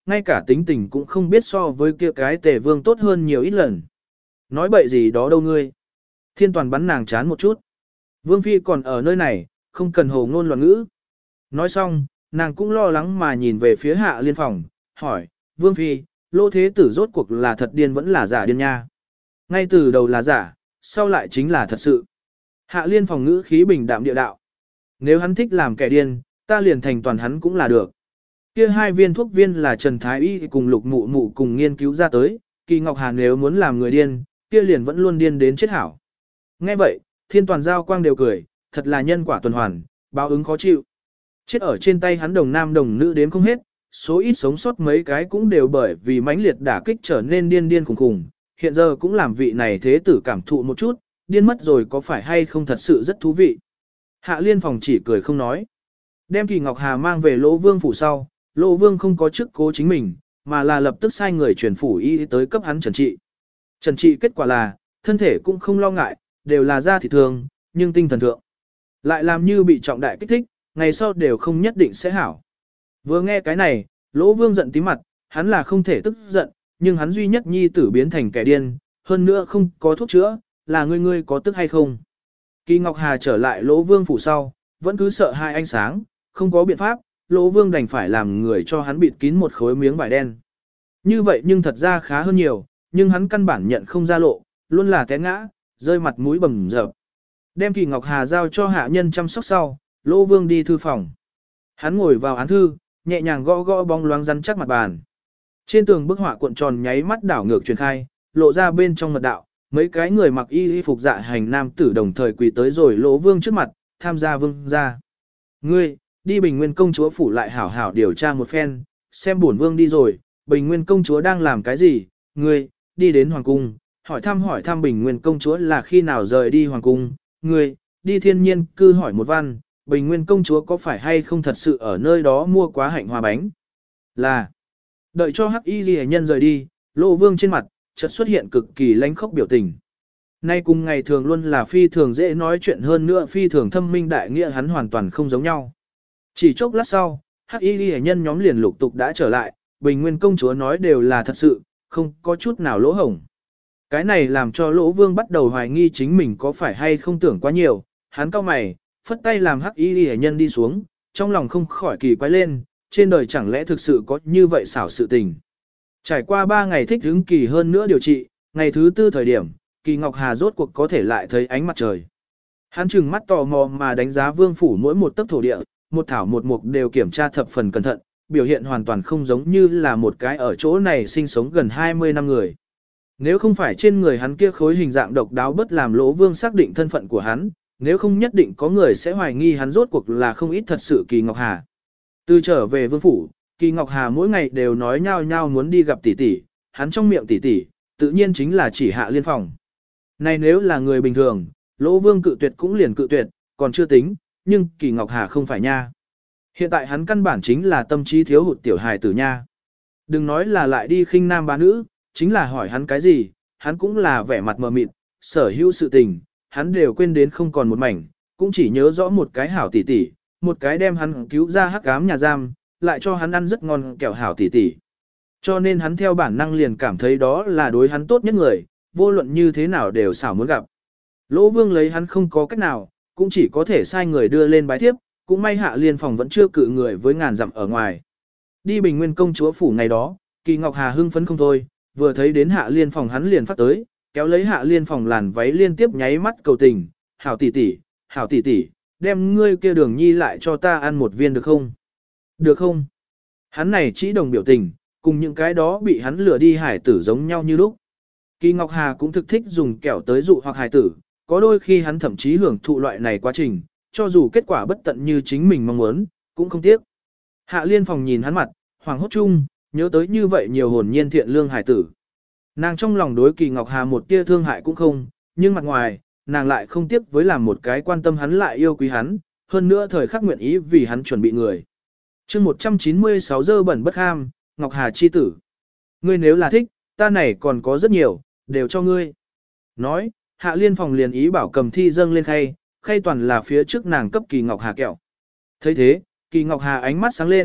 ngay cả tính tình cũng không biết so với kia cái Tề Vương tốt hơn nhiều ít lần. Nói bậy gì đó đâu ngươi. Thiên Toàn bắn nàng chán một chút. Vương Phi còn ở nơi này, không cần hồ ngôn loạn ngữ. Nói xong, nàng cũng lo lắng mà nhìn về phía Hạ Liên phòng, hỏi, Vương Phi, Lô Thế Tử rốt cuộc là thật điên vẫn là giả điên nha. Ngay từ đầu là giả, sau lại chính là thật sự. Hạ Liên phòng ngữ khí bình đạm địa đạo. Nếu hắn thích làm kẻ điên, ta liền thành toàn hắn cũng là được. Kia 2 viên thuốc viên là Trần Thái Y cùng Lục Mụ Mụ cùng nghiên cứu ra tới, Kỳ Ngọc Hà nếu muốn làm người điên, kia liền vẫn luôn điên đến chết hảo. Nghe vậy, Thiên Toàn Giao Quang đều cười, thật là nhân quả tuần hoàn, báo ứng khó chịu. Chết ở trên tay hắn đồng nam đồng nữ đếm không hết, số ít sống sót mấy cái cũng đều bởi vì mãnh liệt đả kích trở nên điên điên khủng khủng. Hiện giờ cũng làm vị này thế tử cảm thụ một chút, điên mất rồi có phải hay không thật sự rất thú vị. Hạ Liên phòng chỉ cười không nói. Đem Kỳ Ngọc Hà mang về Lỗ Vương phủ sau, Lỗ Vương không có chức cố chính mình, mà là lập tức sai người chuyển phủ y tới cấp hắn trần trị. Trần trị kết quả là, thân thể cũng không lo ngại, đều là da thịt thường, nhưng tinh thần thượng. Lại làm như bị trọng đại kích thích, ngày sau đều không nhất định sẽ hảo. Vừa nghe cái này, Lỗ Vương giận tím mặt, hắn là không thể tức giận, nhưng hắn duy nhất nhi tử biến thành kẻ điên, hơn nữa không có thuốc chữa, là ngươi có tức hay không. Kỳ Ngọc Hà trở lại Lỗ Vương phủ sau, vẫn cứ sợ hai ánh sáng, không có biện pháp, Lỗ Vương đành phải làm người cho hắn bịt kín một khối miếng vải đen. Như vậy nhưng thật ra khá hơn nhiều, nhưng hắn căn bản nhận không ra lộ, luôn là té ngã, rơi mặt mũi bầm dập. Đem Kỳ Ngọc Hà giao cho hạ nhân chăm sóc sau, Lỗ Vương đi thư phòng. Hắn ngồi vào án thư, nhẹ nhàng gõ gõ bóng loáng rắn chắc mặt bàn. Trên tường bức họa cuộn tròn nháy mắt đảo ngược truyền khai, lộ ra bên trong mật đạo, mấy cái người mặc y phục dạ hành nam tử đồng thời quỳ tới rồi Lỗ Vương trước mặt, tham gia vương gia. Ngươi, đi Bình Nguyên công chúa phủ lại hảo hảo điều tra một phen, xem bổn vương đi rồi, Bình Nguyên công chúa đang làm cái gì, ngươi, đi đến hoàng cung, hỏi thăm Bình Nguyên công chúa là khi nào rời đi hoàng cung, ngươi, đi thiên nhiên cư hỏi một văn, Bình Nguyên công chúa có phải hay không thật sự ở nơi đó mua quá hạnh hoa bánh. Là, đợi cho Hắc Y Ghi nhân rời đi, Lỗ Vương trên mặt, chợt xuất hiện cực kỳ lãnh khốc biểu tình. Nay cùng ngày thường luôn là phi thường dễ nói chuyện hơn nữa phi thường thâm minh đại nghĩa hắn hoàn toàn không giống nhau. Chỉ chốc lát sau, Hắc Y Ghi nhân nhóm liền lục tục đã trở lại, Bình Nguyên công chúa nói đều là thật sự, không có chút nào lỗ hổng. Cái này làm cho Lỗ Vương bắt đầu hoài nghi chính mình có phải hay không tưởng quá nhiều, hắn cau mày, phất tay làm Hắc Y Ghi nhân đi xuống, trong lòng không khỏi kỳ quái lên, trên đời chẳng lẽ thực sự có như vậy xảo sự tình. Trải qua 3 ngày thích hứng kỳ hơn nữa điều trị, ngày thứ 4 thời điểm, Kỳ Ngọc Hà rốt cuộc có thể lại thấy ánh mặt trời. Hắn trừng mắt tò mò mà đánh giá vương phủ mỗi một tấc thổ địa, một thảo một mục đều kiểm tra thập phần cẩn thận, biểu hiện hoàn toàn không giống như là một cái ở chỗ này sinh sống gần 20 năm người. Nếu không phải trên người hắn kia khối hình dạng độc đáo bất làm Lỗ Vương xác định thân phận của hắn, nếu không nhất định có người sẽ hoài nghi hắn rốt cuộc là không ít thật sự Kỳ Ngọc Hà. Từ trở về vương phủ, Kỳ Ngọc Hà mỗi ngày đều nói nhao nhao muốn đi gặp tỷ tỷ, hắn trong miệng tỷ tỷ, tự nhiên chính là chỉ Hạ Liên phòng. Này nếu là người bình thường, Lỗ Vương cự tuyệt cũng liền cự tuyệt, còn chưa tính, nhưng Kỳ Ngọc Hà không phải nha. Hiện tại hắn căn bản chính là tâm trí thiếu hụt tiểu hài tử nha. Đừng nói là lại đi khinh nam bá nữ, chính là hỏi hắn cái gì, hắn cũng là vẻ mặt mờ mịt, sở hữu sự tình, hắn đều quên đến không còn một mảnh, cũng chỉ nhớ rõ một cái hảo tỷ tỷ, một cái đem hắn cứu ra hắc ám nhà giam, lại cho hắn ăn rất ngon kẹo hảo tỷ tỷ. Cho nên hắn theo bản năng liền cảm thấy đó là đối hắn tốt nhất người, vô luận như thế nào đều xảo muốn gặp. Lỗ Vương lấy hắn không có cách nào, cũng chỉ có thể sai người đưa lên bái thiếp, cũng may Hạ Liên phòng vẫn chưa cự người với ngàn dặm ở ngoài. Đi Bình Nguyên công chúa phủ ngày đó, Kỳ Ngọc Hà hưng phấn không thôi, vừa thấy đến Hạ Liên phòng hắn liền phát tới, kéo lấy Hạ Liên phòng làn váy liên tiếp nháy mắt cầu tình, hảo tỷ tỷ, đem ngươi kia Đường Nhi lại cho ta ăn một viên được không? Được không? Hắn này chỉ đồng biểu tình, cùng những cái đó bị hắn lừa đi hải tử giống nhau như lúc. Kỳ Ngọc Hà cũng thực thích dùng kẹo tới dụ hoặc hải tử, có đôi khi hắn thậm chí hưởng thụ loại này quá trình, cho dù kết quả bất tận như chính mình mong muốn, cũng không tiếc. Hạ Liên phòng nhìn hắn mặt, hoàng hốt chung, nhớ tới như vậy nhiều hồn nhiên thiện lương hải tử. Nàng trong lòng đối Kỳ Ngọc Hà một tia thương hại cũng không, nhưng mặt ngoài, nàng lại không tiếc với làm một cái quan tâm hắn lại yêu quý hắn, hơn nữa thời khắc nguyện ý vì hắn chuẩn bị người. chương 196 dơ bẩn bất ham, Ngọc Hà chi tử. Ngươi nếu là thích, ta này còn có rất nhiều, đều cho ngươi. Nói, Hạ Liên phòng liền ý bảo cầm thi dâng lên khay toàn là phía trước nàng cấp Kỳ Ngọc Hà kẹo. thấy thế, Kỳ Ngọc Hà ánh mắt sáng lên,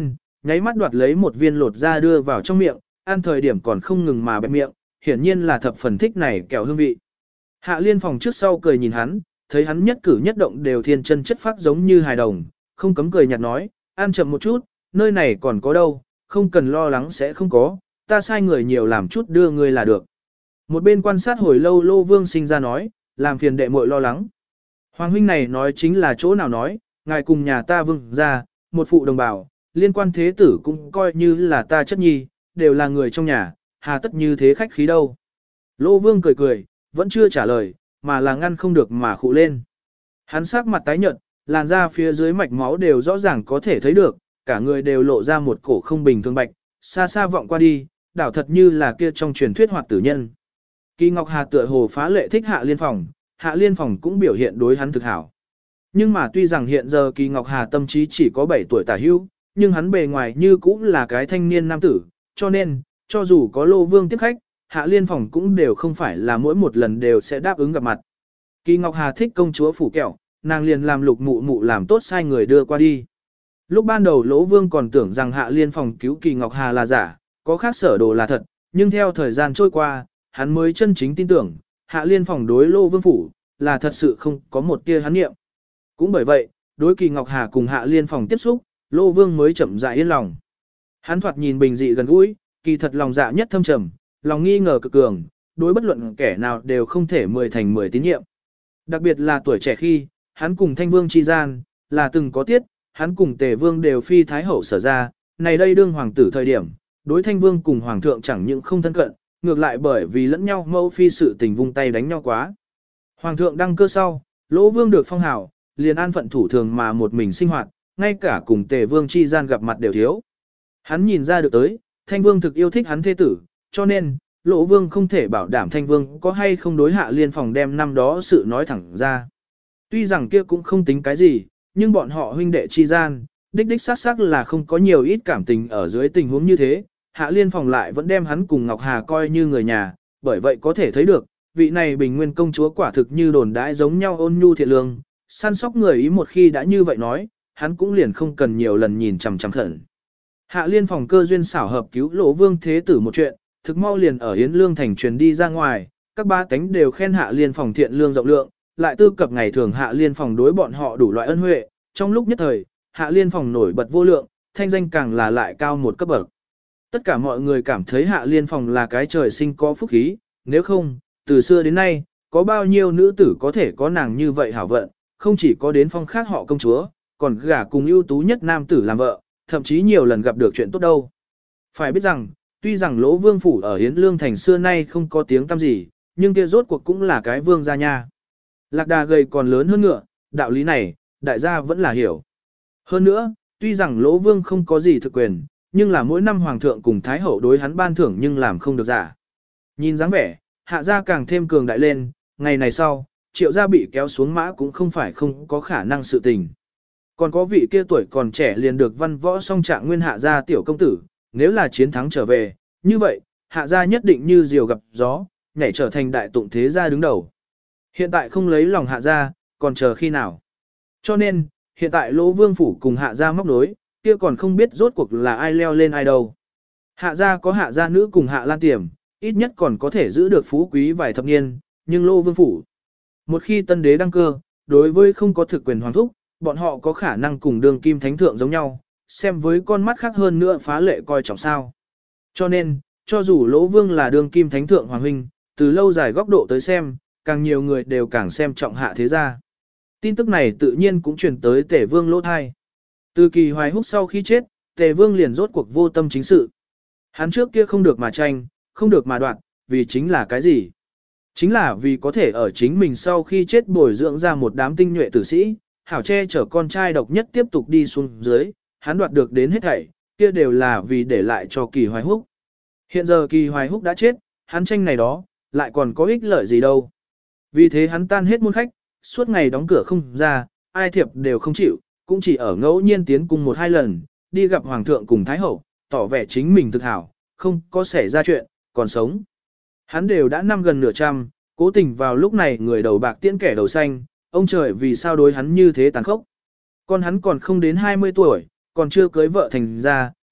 nháy mắt đoạt lấy một viên lột ra đưa vào trong miệng, ăn thời điểm còn không ngừng mà bẹp miệng, hiển nhiên là thập phần thích này kẹo hương vị. Hạ Liên Phòng trước sau cười nhìn hắn, thấy hắn nhất cử nhất động đều thiên chân chất phác giống như hài đồng, không cấm cười nhạt nói, ăn chậm một chút, nơi này còn có đâu, không cần lo lắng sẽ không có, ta sai người nhiều làm chút đưa ngươi là được. Một bên quan sát hồi lâu Lô Vương sinh ra nói, làm phiền đệ muội lo lắng. Hoàng huynh này nói chính là chỗ nào nói, ngài cùng nhà ta Vương ra, một phụ đồng bào, liên quan thế tử cũng coi như là ta chất nhi, đều là người trong nhà, hà tất như thế khách khí đâu. Lô Vương cười cười, vẫn chưa trả lời, mà là ngăn không được mà khụ lên. Hắn sắc mặt tái nhợt, làn da phía dưới mạch máu đều rõ ràng có thể thấy được, cả người đều lộ ra một cổ không bình thường bạch, xa xa vọng qua đi, đảo thật như là kia trong truyền thuyết hoạt tử nhân. Kỳ Ngọc Hà tựa hồ phá lệ thích Hạ Liên Phòng, Hạ Liên Phòng cũng biểu hiện đối hắn thực hảo. Nhưng mà tuy rằng hiện giờ Kỳ Ngọc Hà tâm trí chỉ có 7 tuổi tả hữu, nhưng hắn bề ngoài như cũng là cái thanh niên nam tử, cho nên, cho dù có Lô Vương tiếp khách, Hạ Liên Phòng cũng đều không phải là mỗi một lần đều sẽ đáp ứng gặp mặt. Kỳ Ngọc Hà thích công chúa phủ kẹo, nàng liền làm Lục Mụ Mụ làm tốt sai người đưa qua đi. Lúc ban đầu Lỗ Vương còn tưởng rằng Hạ Liên Phòng cứu Kỳ Ngọc Hà là giả, có khác sở đồ là thật, nhưng theo thời gian trôi qua, hắn mới chân chính tin tưởng, Hạ Liên Phòng đối Lô Vương phủ, là thật sự không có một tia hắn nghiệm. Cũng bởi vậy, đối Kỳ Ngọc Hà cùng Hạ Liên Phòng tiếp xúc, Lô Vương mới chậm rãi yên lòng. Hắn thoạt nhìn bình dị gần gũi, kỳ thật lòng dạ nhất thâm trầm, lòng nghi ngờ cực cường, đối bất luận kẻ nào đều không thể 10 thành 10 tín nhiệm. Đặc biệt là tuổi trẻ khi, hắn cùng Thanh Vương chi gian, là từng có tiết, hắn cùng Tề Vương đều phi thái hậu sở ra, này đây đương hoàng tử thời điểm, đối Thanh Vương cùng hoàng thượng chẳng những không thân cận, ngược lại bởi vì lẫn nhau mâu phi sự tình vung tay đánh nhau quá. Hoàng thượng đăng cơ sau, Lỗ Vương được phong hào, liền an phận thủ thường mà một mình sinh hoạt, ngay cả cùng Tề Vương chi gian gặp mặt đều thiếu. Hắn nhìn ra được tới, Thanh Vương thực yêu thích hắn thế tử, cho nên, Lỗ Vương không thể bảo đảm Thanh Vương có hay không đối Hạ Liên Phòng đem năm đó sự nói thẳng ra. Tuy rằng kia cũng không tính cái gì, nhưng bọn họ huynh đệ chi gian, đích đích xác xác là không có nhiều ít cảm tình ở dưới tình huống như thế, Hạ Liên Phòng lại vẫn đem hắn cùng Ngọc Hà coi như người nhà, bởi vậy có thể thấy được, vị này bình nguyên công chúa quả thực như đồn đãi giống nhau ôn nhu thiện lương, săn sóc người ý một khi đã như vậy nói, hắn cũng liền không cần nhiều lần nhìn chằm chằm khẩn. Hạ Liên Phòng cơ duyên xảo hợp cứu Lỗ Vương thế tử một chuyện, thực mau liền ở Yến Lương thành truyền đi ra ngoài, các ba cánh đều khen Hạ Liên Phòng thiện lương rộng lượng, lại tư cập ngày thường Hạ Liên Phòng đối bọn họ đủ loại ân huệ, trong lúc nhất thời, Hạ Liên Phòng nổi bật vô lượng, thanh danh càng là lại cao một cấp bậc. Tất cả mọi người cảm thấy Hạ Liên Phòng là cái trời sinh có phúc khí, nếu không, từ xưa đến nay, có bao nhiêu nữ tử có thể có nàng như vậy hảo vận, không chỉ có đến phong khác họ công chúa, còn gả cùng ưu tú nhất nam tử làm vợ, thậm chí nhiều lần gặp được chuyện tốt đâu. Phải biết rằng, tuy rằng Lỗ Vương phủ ở Yến Lương thành xưa nay không có tiếng tăm gì, nhưng kia rốt cuộc cũng là cái vương gia nha. Lạc đà gầy còn lớn hơn ngựa, đạo lý này, đại gia vẫn là hiểu. Hơn nữa, tuy rằng Lỗ Vương không có gì thực quyền, nhưng là mỗi năm Hoàng thượng cùng Thái Hậu đối hắn ban thưởng nhưng làm không được giả. Nhìn dáng vẻ, Hạ gia càng thêm cường đại lên, ngày này sau, Triệu gia bị kéo xuống mã cũng không phải không có khả năng sự tình. Còn có vị kia tuổi còn trẻ liền được văn võ song trạng nguyên Hạ gia tiểu công tử, nếu là chiến thắng trở về, như vậy, Hạ gia nhất định như diều gặp gió, nhảy trở thành đại tụng thế gia đứng đầu. Hiện tại không lấy lòng Hạ gia, còn chờ khi nào? Cho nên, hiện tại Lỗ Vương phủ cùng Hạ gia móc nối, kia còn không biết rốt cuộc là ai leo lên ai đâu. Hạ gia có Hạ gia nữ cùng Hạ Lan Tiềm, ít nhất còn có thể giữ được phú quý vài thập niên, nhưng Lỗ Vương phủ, một khi tân đế đăng cơ, đối với không có thực quyền hoàng thúc, bọn họ có khả năng cùng đường kim thánh thượng giống nhau, xem với con mắt khác hơn nữa phá lệ coi trọng sao. Cho nên, cho dù Lỗ Vương là đường kim thánh thượng hoàng huynh, từ lâu dài góc độ tới xem, càng nhiều người đều càng xem trọng Hạ thế gia. Tin tức này tự nhiên cũng truyền tới Tề Vương lỗ thai. Từ Kỳ Hoài Húc sau khi chết, Tề Vương liền rốt cuộc vô tâm chính sự. Hắn trước kia không được mà tranh, không được mà đoạt, vì chính là cái gì? Chính là vì có thể ở chính mình sau khi chết bồi dưỡng ra một đám tinh nhuệ tử sĩ, hảo che chở con trai độc nhất tiếp tục đi xuống dưới, hắn đoạt được đến hết thảy, kia đều là vì để lại cho Kỳ Hoài Húc. Hiện giờ Kỳ Hoài Húc đã chết, hắn tranh này đó, lại còn có ích lợi gì đâu. Vì thế hắn tan hết môn khách, suốt ngày đóng cửa không ra, ai thiệp đều không chịu, cũng chỉ ở ngẫu nhiên tiến cung 1-2 lần, đi gặp Hoàng thượng cùng Thái Hậu, tỏ vẻ chính mình thực hảo, không có xảy ra chuyện, còn sống. Hắn đều đã năm gần nửa trăm, cố tình vào lúc này người đầu bạc tiễn kẻ đầu xanh, ông trời vì sao đối hắn như thế tàn khốc. Con hắn còn không đến 20 tuổi, còn chưa cưới vợ thành ra,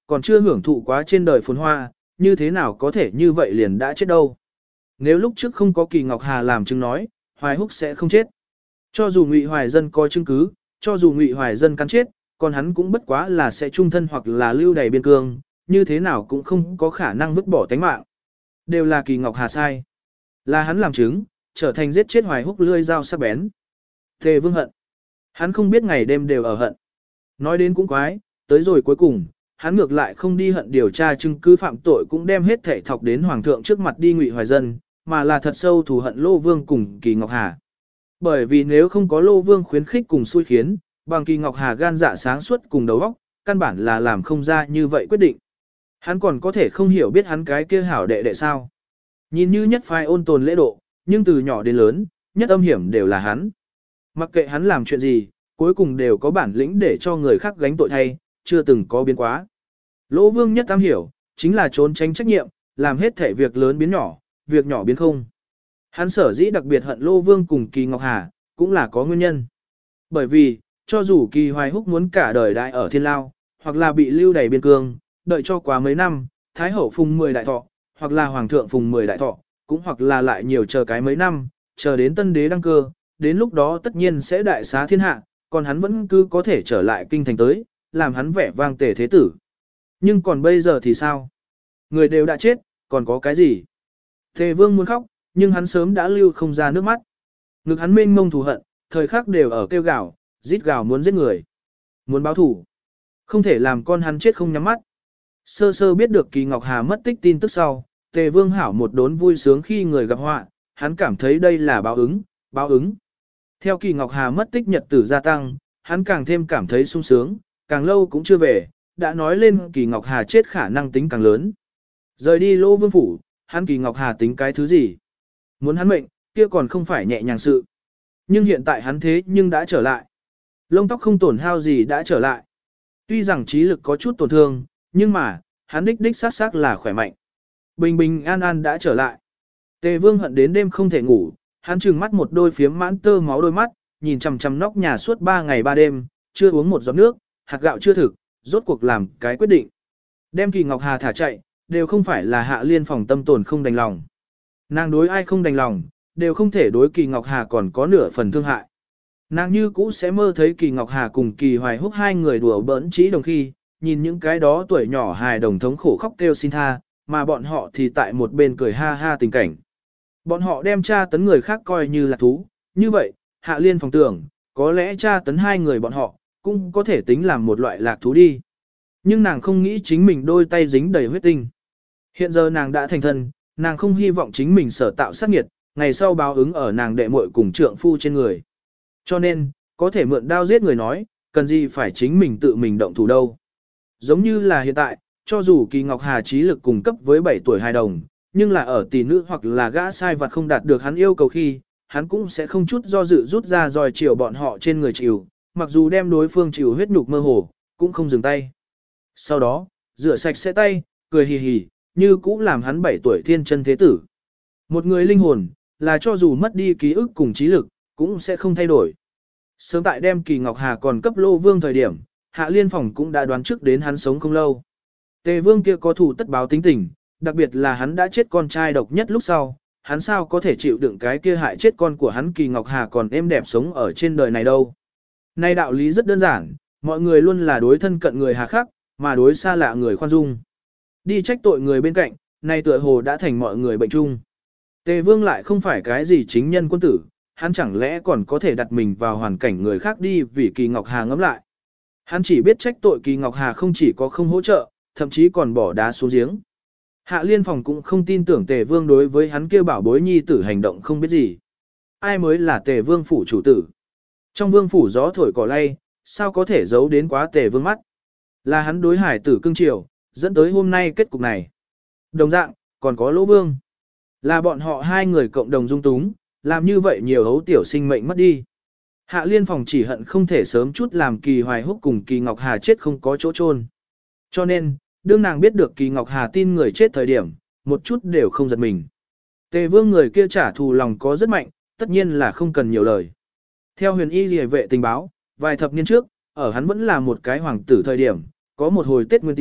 còn chưa hưởng thụ quá trên đời phồn hoa, như thế nào có thể như vậy liền đã chết đâu. Nếu lúc trước không có Kỳ Ngọc Hà làm chứng nói, Hoài Húc sẽ không chết. Cho dù Ngụy Hoài Dân có chứng cứ, cho dù Ngụy Hoài Dân cắn chết, còn hắn cũng bất quá là sẽ trung thân hoặc là lưu đày biên cương, như thế nào cũng không có khả năng vứt bỏ tánh mạng. Đều là Kỳ Ngọc Hà sai. Là hắn làm chứng, trở thành giết chết Hoài Húc lưỡi dao sắc bén. Tề Vương hận. Hắn không biết ngày đêm đều ở hận. Nói đến cũng quái, tới rồi cuối cùng, hắn ngược lại không đi hận điều tra chứng cứ phạm tội cũng đem hết thảy thọc đến Hoàng thượng trước mặt đi Ngụy Hoài Dân, mà là thật sâu thù hận Lô Vương cùng Kỳ Ngọc Hà. Bởi vì nếu không có Lô Vương khuyến khích cùng xui khiến, bằng Kỳ Ngọc Hà gan dạ sáng suốt cùng đầu óc, căn bản là làm không ra như vậy quyết định. Hắn còn có thể không hiểu biết hắn cái kia hảo đệ đệ sao. Nhìn như nhất phái ôn tồn lễ độ, nhưng từ nhỏ đến lớn, nhất âm hiểm đều là hắn. Mặc kệ hắn làm chuyện gì, cuối cùng đều có bản lĩnh để cho người khác gánh tội thay, chưa từng có biến quá. Lỗ Vương nhất am hiểu, chính là trốn tránh trách nhiệm, làm hết thể việc lớn biến nhỏ, việc nhỏ biến không. Hắn sở dĩ đặc biệt hận Lô Vương cùng Kỳ Ngọc Hà, cũng là có nguyên nhân. Bởi vì, cho dù Kỳ Hoài Húc muốn cả đời đại ở thiên lao, hoặc là bị lưu đày biên cương, đợi cho quá mấy năm, Thái Hậu phùng 10 đại thọ, hoặc là Hoàng thượng phùng 10 đại thọ, cũng hoặc là lại nhiều chờ cái mấy năm, chờ đến tân đế đăng cơ, đến lúc đó tất nhiên sẽ đại xá thiên hạ, còn hắn vẫn cứ có thể trở lại kinh thành tới, làm hắn vẻ vang tề thế tử. Nhưng còn bây giờ thì sao? Người đều đã chết, còn có cái gì? Tề Vương muốn khóc, nhưng hắn sớm đã lưu không ra nước mắt. Ngực hắn mênh mông thù hận, thời khắc đều ở kêu gào, rít gào muốn giết người, muốn báo thù. Không thể làm con hắn chết không nhắm mắt. Sơ sơ biết được Kỳ Ngọc Hà mất tích tin tức sau, Tề Vương hảo một đốn vui sướng khi người gặp họa, hắn cảm thấy đây là báo ứng, báo ứng. Theo Kỳ Ngọc Hà mất tích nhật tử gia tăng, hắn càng thêm cảm thấy sung sướng, càng lâu cũng chưa về, đã nói lên Kỳ Ngọc Hà chết khả năng tính càng lớn. Rời đi Lô Vương phủ, hắn Kỳ Ngọc Hà tính cái thứ gì? Muốn hắn mệnh, kia còn không phải nhẹ nhàng sự. Nhưng hiện tại hắn thế nhưng đã trở lại. Lông tóc không tổn hao gì đã trở lại. Tuy rằng trí lực có chút tổn thương, nhưng mà, hắn đích xác xác là khỏe mạnh. Bình bình an an đã trở lại. Tề Vương hận đến đêm không thể ngủ, hắn trừng mắt một đôi phiếm mãn tơ máu đôi mắt, nhìn chằm chằm nóc nhà suốt 3 ngày 3 đêm, chưa uống một giọt nước, hạt gạo chưa thực, rốt cuộc làm cái quyết định. Đem Kỳ Ngọc Hà thả chạy, đều không phải là Hạ Liên phòng tâm tồn không đành lòng. Nàng đối ai không đành lòng, đều không thể đối Kỳ Ngọc Hà còn có nửa phần thương hại. Nàng như cũ sẽ mơ thấy Kỳ Ngọc Hà cùng Kỳ Hoài Húc hai người đùa bỡn trí đồng khi, nhìn những cái đó tuổi nhỏ hài đồng thống khổ khóc kêu xin tha, mà bọn họ thì tại một bên cười ha ha tình cảnh. Bọn họ đem tra tấn người khác coi như là thú, như vậy, Hạ Liên phòng tưởng, có lẽ tra tấn hai người bọn họ, cũng có thể tính làm một loại lạc thú đi. Nhưng nàng không nghĩ chính mình đôi tay dính đầy huyết tinh. Hiện giờ nàng đã thành thân, nàng không hy vọng chính mình sở tạo sát nghiệt, ngày sau báo ứng ở nàng đệ muội cùng trượng phu trên người. Cho nên, có thể mượn đao giết người nói, cần gì phải chính mình tự mình động thủ đâu. Giống như là hiện tại, cho dù Kỳ Ngọc Hà trí lực cùng cấp với 7 tuổi hài đồng, nhưng là ở tỷ nữ hoặc là gã sai vặt không đạt được hắn yêu cầu khi, hắn cũng sẽ không chút do dự rút ra dòi chiều bọn họ trên người chịu, mặc dù đem đối phương chịu huyết nhục mơ hồ, cũng không dừng tay. Sau đó, rửa sạch sẽ tay, cười hì hì, như cũng làm hắn 7 tuổi thiên chân thế tử. Một người linh hồn, là cho dù mất đi ký ức cùng trí lực, cũng sẽ không thay đổi. Sớm tại đem Kỳ Ngọc Hà còn cấp Lô Vương thời điểm, Hạ Liên phòng cũng đã đoán trước đến hắn sống không lâu. Tề Vương kia có thủ tất báo tính tình, đặc biệt là hắn đã chết con trai độc nhất lúc sau, hắn sao có thể chịu đựng cái kia hại chết con của hắn Kỳ Ngọc Hà còn êm đẹp sống ở trên đời này đâu. Nay đạo lý rất đơn giản, mọi người luôn là đối thân cận người hà khắc, mà đối xa lạ người khoan dung. Đi trách tội người bên cạnh, nay tựa hồ đã thành mọi người bệnh chung. Tề Vương lại không phải cái gì chính nhân quân tử, hắn chẳng lẽ còn có thể đặt mình vào hoàn cảnh người khác đi vì Kỳ Ngọc Hà ngẫm lại. Hắn chỉ biết trách tội Kỳ Ngọc Hà không chỉ có không hỗ trợ, thậm chí còn bỏ đá xuống giếng. Hạ Liên phòng cũng không tin tưởng Tề Vương đối với hắn kêu bảo bối nhi tử hành động không biết gì. Ai mới là Tề Vương phủ chủ tử? Trong vương phủ gió thổi cỏ lay, sao có thể giấu đến quá Tề Vương mắt? Là hắn đối hải tử cưng chiều, dẫn tới hôm nay kết cục này. Đồng dạng, còn có Lỗ Vương. Là bọn họ hai người cộng đồng dung túng, làm như vậy nhiều hấu tiểu sinh mệnh mất đi. Hạ Liên phòng chỉ hận không thể sớm chút làm Kỳ Hoài Húc cùng Kỳ Ngọc Hà chết không có chỗ chôn. Cho nên, đương nàng biết được Kỳ Ngọc Hà tin người chết thời điểm, một chút đều không giật mình. Tề Vương người kia trả thù lòng có rất mạnh, tất nhiên là không cần nhiều lời. Theo huyền y liề vệ tình báo, vài thập niên trước, ở hắn vẫn là một cái hoàng tử thời điểm, có một hồi Tết Nguyên Tiêu,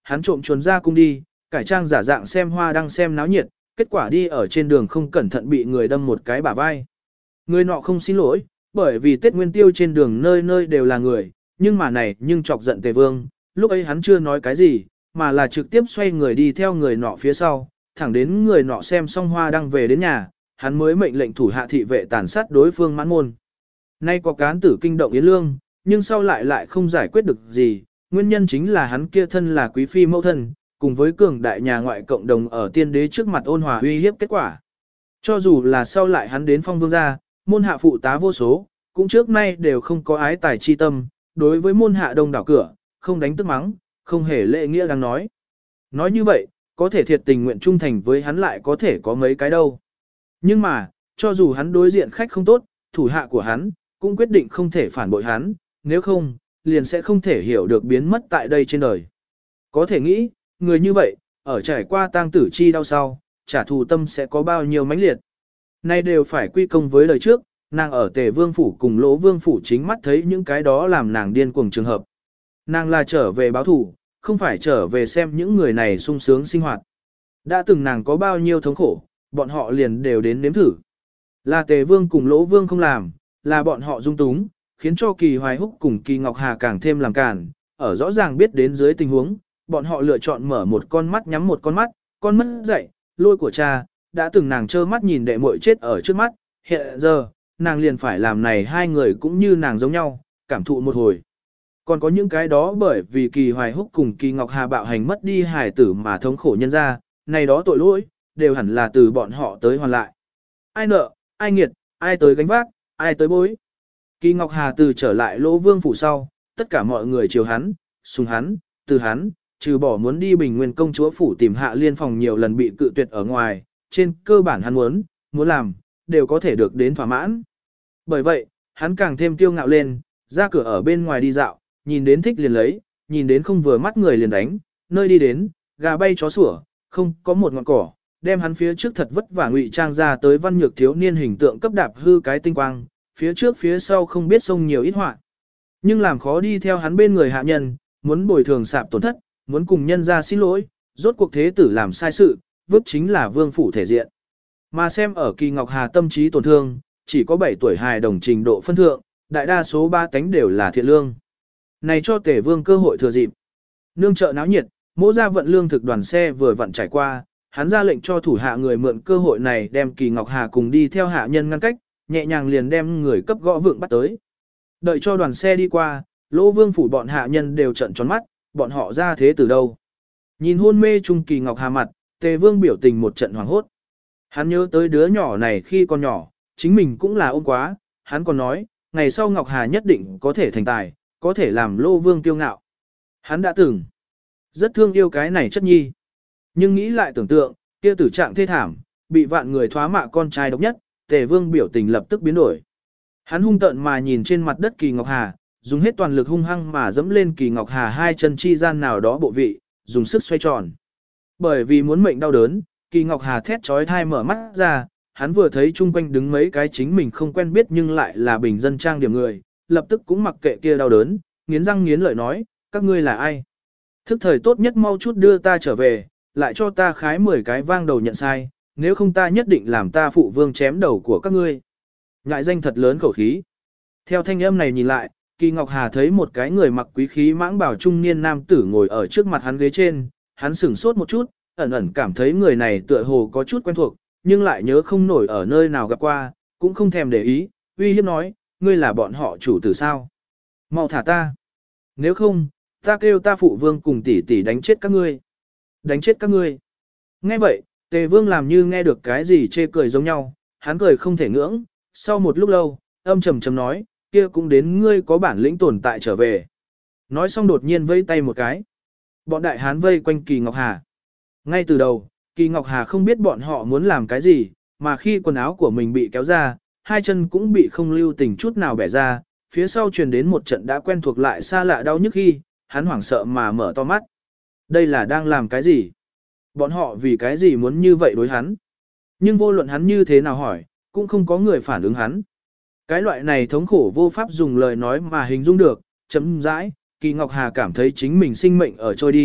hắn trộm chuồn ra cung đi, cải trang giả dạng xem hoa đăng xem náo nhiệt, kết quả đi ở trên đường không cẩn thận bị người đâm một cái bả vai. Người nọ không xin lỗi, bởi vì Tết Nguyên Tiêu trên đường nơi nơi đều là người, nhưng mà này nhưng chọc giận Tề Vương, lúc ấy hắn chưa nói cái gì, mà là trực tiếp xoay người đi theo người nọ phía sau, thẳng đến người nọ xem xong hoa đăng về đến nhà, hắn mới mệnh lệnh thủ hạ thị vệ tàn sát đối phương mãn môn. Nay có cán tử kinh động Yến Lương, nhưng sau lại không giải quyết được gì, nguyên nhân chính là hắn kia thân là quý phi mẫu thân, cùng với cường đại nhà ngoại cộng đồng ở tiên đế trước mặt ôn hòa uy hiếp kết quả. Cho dù là sau lại hắn đến phong vương gia, môn hạ phụ tá vô số, cũng trước nay đều không có ái tài chi tâm, đối với môn hạ đông đảo cửa, không đánh tức mắng, không hề lễ nghĩa đang nói. Nói như vậy, có thể thiệt tình nguyện trung thành với hắn lại có thể có mấy cái đâu. Nhưng mà, cho dù hắn đối diện khách không tốt, thủ hạ của hắn, cũng quyết định không thể phản bội hắn, nếu không, liền sẽ không thể hiểu được biến mất tại đây trên đời. Có thể nghĩ, người như vậy, ở trải qua tang tử chi đau sau, trả thù tâm sẽ có bao nhiêu mãnh liệt. Nay đều phải quy công với đời trước, nàng ở Tề Vương Phủ cùng Lỗ Vương Phủ chính mắt thấy những cái đó làm nàng điên cuồng trường hợp. Nàng là trở về báo thù, không phải trở về xem những người này sung sướng sinh hoạt. Đã từng nàng có bao nhiêu thống khổ, bọn họ liền đều đến nếm thử. Là Tề Vương cùng Lỗ Vương không làm, là bọn họ dung túng, khiến cho Kỳ Hoài Húc cùng Kỳ Ngọc Hà càng thêm làm cản, ở rõ ràng biết đến dưới tình huống, bọn họ lựa chọn mở một con mắt nhắm một con mất dậy, lôi của cha, đã từng nàng trơ mắt nhìn đệ muội chết ở trước mắt, hiện giờ, nàng liền phải làm này hai người cũng như nàng giống nhau, cảm thụ một hồi. Còn có những cái đó bởi vì Kỳ Hoài Húc cùng Kỳ Ngọc Hà bạo hành mất đi hài tử mà thống khổ nhân ra, này đó tội lỗi, đều hẳn là từ bọn họ tới hoàn lại. Ai nợ, ai nghiệt, ai tới gánh vác, ai tới bối. Kỳ Ngọc Hà từ trở lại Lỗ Vương Phủ sau, tất cả mọi người chiều hắn, sùng hắn, từ hắn, trừ bỏ muốn đi Bình Nguyên công chúa phủ tìm Hạ Liên phòng nhiều lần bị cự tuyệt ở ngoài, trên cơ bản hắn muốn làm, đều có thể được đến thỏa mãn. Bởi vậy, hắn càng thêm kiêu ngạo lên, ra cửa ở bên ngoài đi dạo, nhìn đến thích liền lấy, nhìn đến không vừa mắt người liền đánh, nơi đi đến, gà bay chó sủa, không có một ngọn cỏ, đem hắn phía trước thật vất vả ngụy trang ra tới văn nhược thiếu niên hình tượng cấp đạp hư cái tinh quang, phía trước phía sau không biết sông nhiều ít họa. Nhưng làm khó đi theo hắn bên người hạ nhân, muốn bồi thường sạp tổn thất, muốn cùng nhân ra xin lỗi, rốt cuộc thế tử làm sai sự, vứt chính là vương phủ thể diện. Mà xem ở Kỳ Ngọc Hà tâm trí tổn thương, chỉ có 7 tuổi hài đồng trình độ phân thượng, đại đa số ba tánh đều là thiện lương. Này cho Tề Vương cơ hội thừa dịp. Nương chợ náo nhiệt, Mỗ ra vận lương thực đoàn xe vừa vặn trải qua, hắn ra lệnh cho thủ hạ người mượn cơ hội này đem Kỳ Ngọc Hà cùng đi theo hạ nhân ngăn cách, nhẹ nhàng liền đem người cấp gõ vượng bắt tới. Đợi cho đoàn xe đi qua, Lỗ Vương phủ bọn hạ nhân đều trợn tròn mắt, bọn họ ra thế từ đâu. Nhìn hôn mê chung Kỳ Ngọc Hà mặt, Tề Vương biểu tình một trận hoảng hốt. Hắn nhớ tới đứa nhỏ này khi còn nhỏ, chính mình cũng là ôm quá, hắn còn nói, ngày sau Ngọc Hà nhất định có thể thành tài, có thể làm Lỗ Vương kiêu ngạo. Hắn đã từng rất thương yêu cái này chất nhi. Nhưng nghĩ lại tưởng tượng, kia tử trạng thê thảm, bị vạn người thoá mạ con trai độc nhất, Tề Vương biểu tình lập tức biến đổi. Hắn hung tợn mà nhìn trên mặt đất Kỳ Ngọc Hà, dùng hết toàn lực hung hăng mà dẫm lên Kỳ Ngọc Hà hai chân chi gian nào đó bộ vị, dùng sức xoay tròn. Bởi vì muốn mệnh đau đớn, Kỳ Ngọc Hà thét chói tai mở mắt ra, hắn vừa thấy chung quanh đứng mấy cái chính mình không quen biết nhưng lại là bình dân trang điểm người, lập tức cũng mặc kệ kia đau đớn, nghiến răng nghiến lợi nói, các ngươi là ai? Thức thời tốt nhất mau chút đưa ta trở về, lại cho ta khái 10 cái vang đầu nhận sai, nếu không ta nhất định làm ta phụ vương chém đầu của các ngươi. Ngại danh thật lớn khẩu khí. Theo thanh âm này nhìn lại, Kỳ Ngọc Hà thấy một cái người mặc quý khí mãng bảo trung niên nam tử ngồi ở trước mặt hắn ghế trên, hắn sửng sốt một chút, ẩn ẩn cảm thấy người này tựa hồ có chút quen thuộc, nhưng lại nhớ không nổi ở nơi nào gặp qua, cũng không thèm để ý, uy hiếp nói, ngươi là bọn họ chủ tử sao? Mau thả ta. Nếu không, ta kêu ta phụ vương cùng tỷ tỷ đánh chết các ngươi. Đánh chết các ngươi. Nghe vậy, Tề Vương làm như nghe được cái gì chê cười giống nhau, hắn cười không thể ngưỡng, sau một lúc lâu, âm trầm trầm nói, kia cũng đến ngươi có bản lĩnh tồn tại trở về. Nói xong đột nhiên vẫy tay một cái. Bọn đại hán vây quanh Kỳ Ngọc Hà. Ngay từ đầu, Kỳ Ngọc Hà không biết bọn họ muốn làm cái gì, mà khi quần áo của mình bị kéo ra, hai chân cũng bị không lưu tình chút nào bẻ ra, phía sau truyền đến một trận đã quen thuộc lại xa lạ đau nhức khi, hắn hoảng sợ mà mở to mắt. Đây là đang làm cái gì? Bọn họ vì cái gì muốn như vậy đối hắn? Nhưng vô luận hắn như thế nào hỏi, cũng không có người phản ứng hắn. Cái loại này thống khổ vô pháp dùng lời nói mà hình dung được, chấm dãi, Kỳ Ngọc Hà cảm thấy chính mình sinh mệnh ở trôi đi,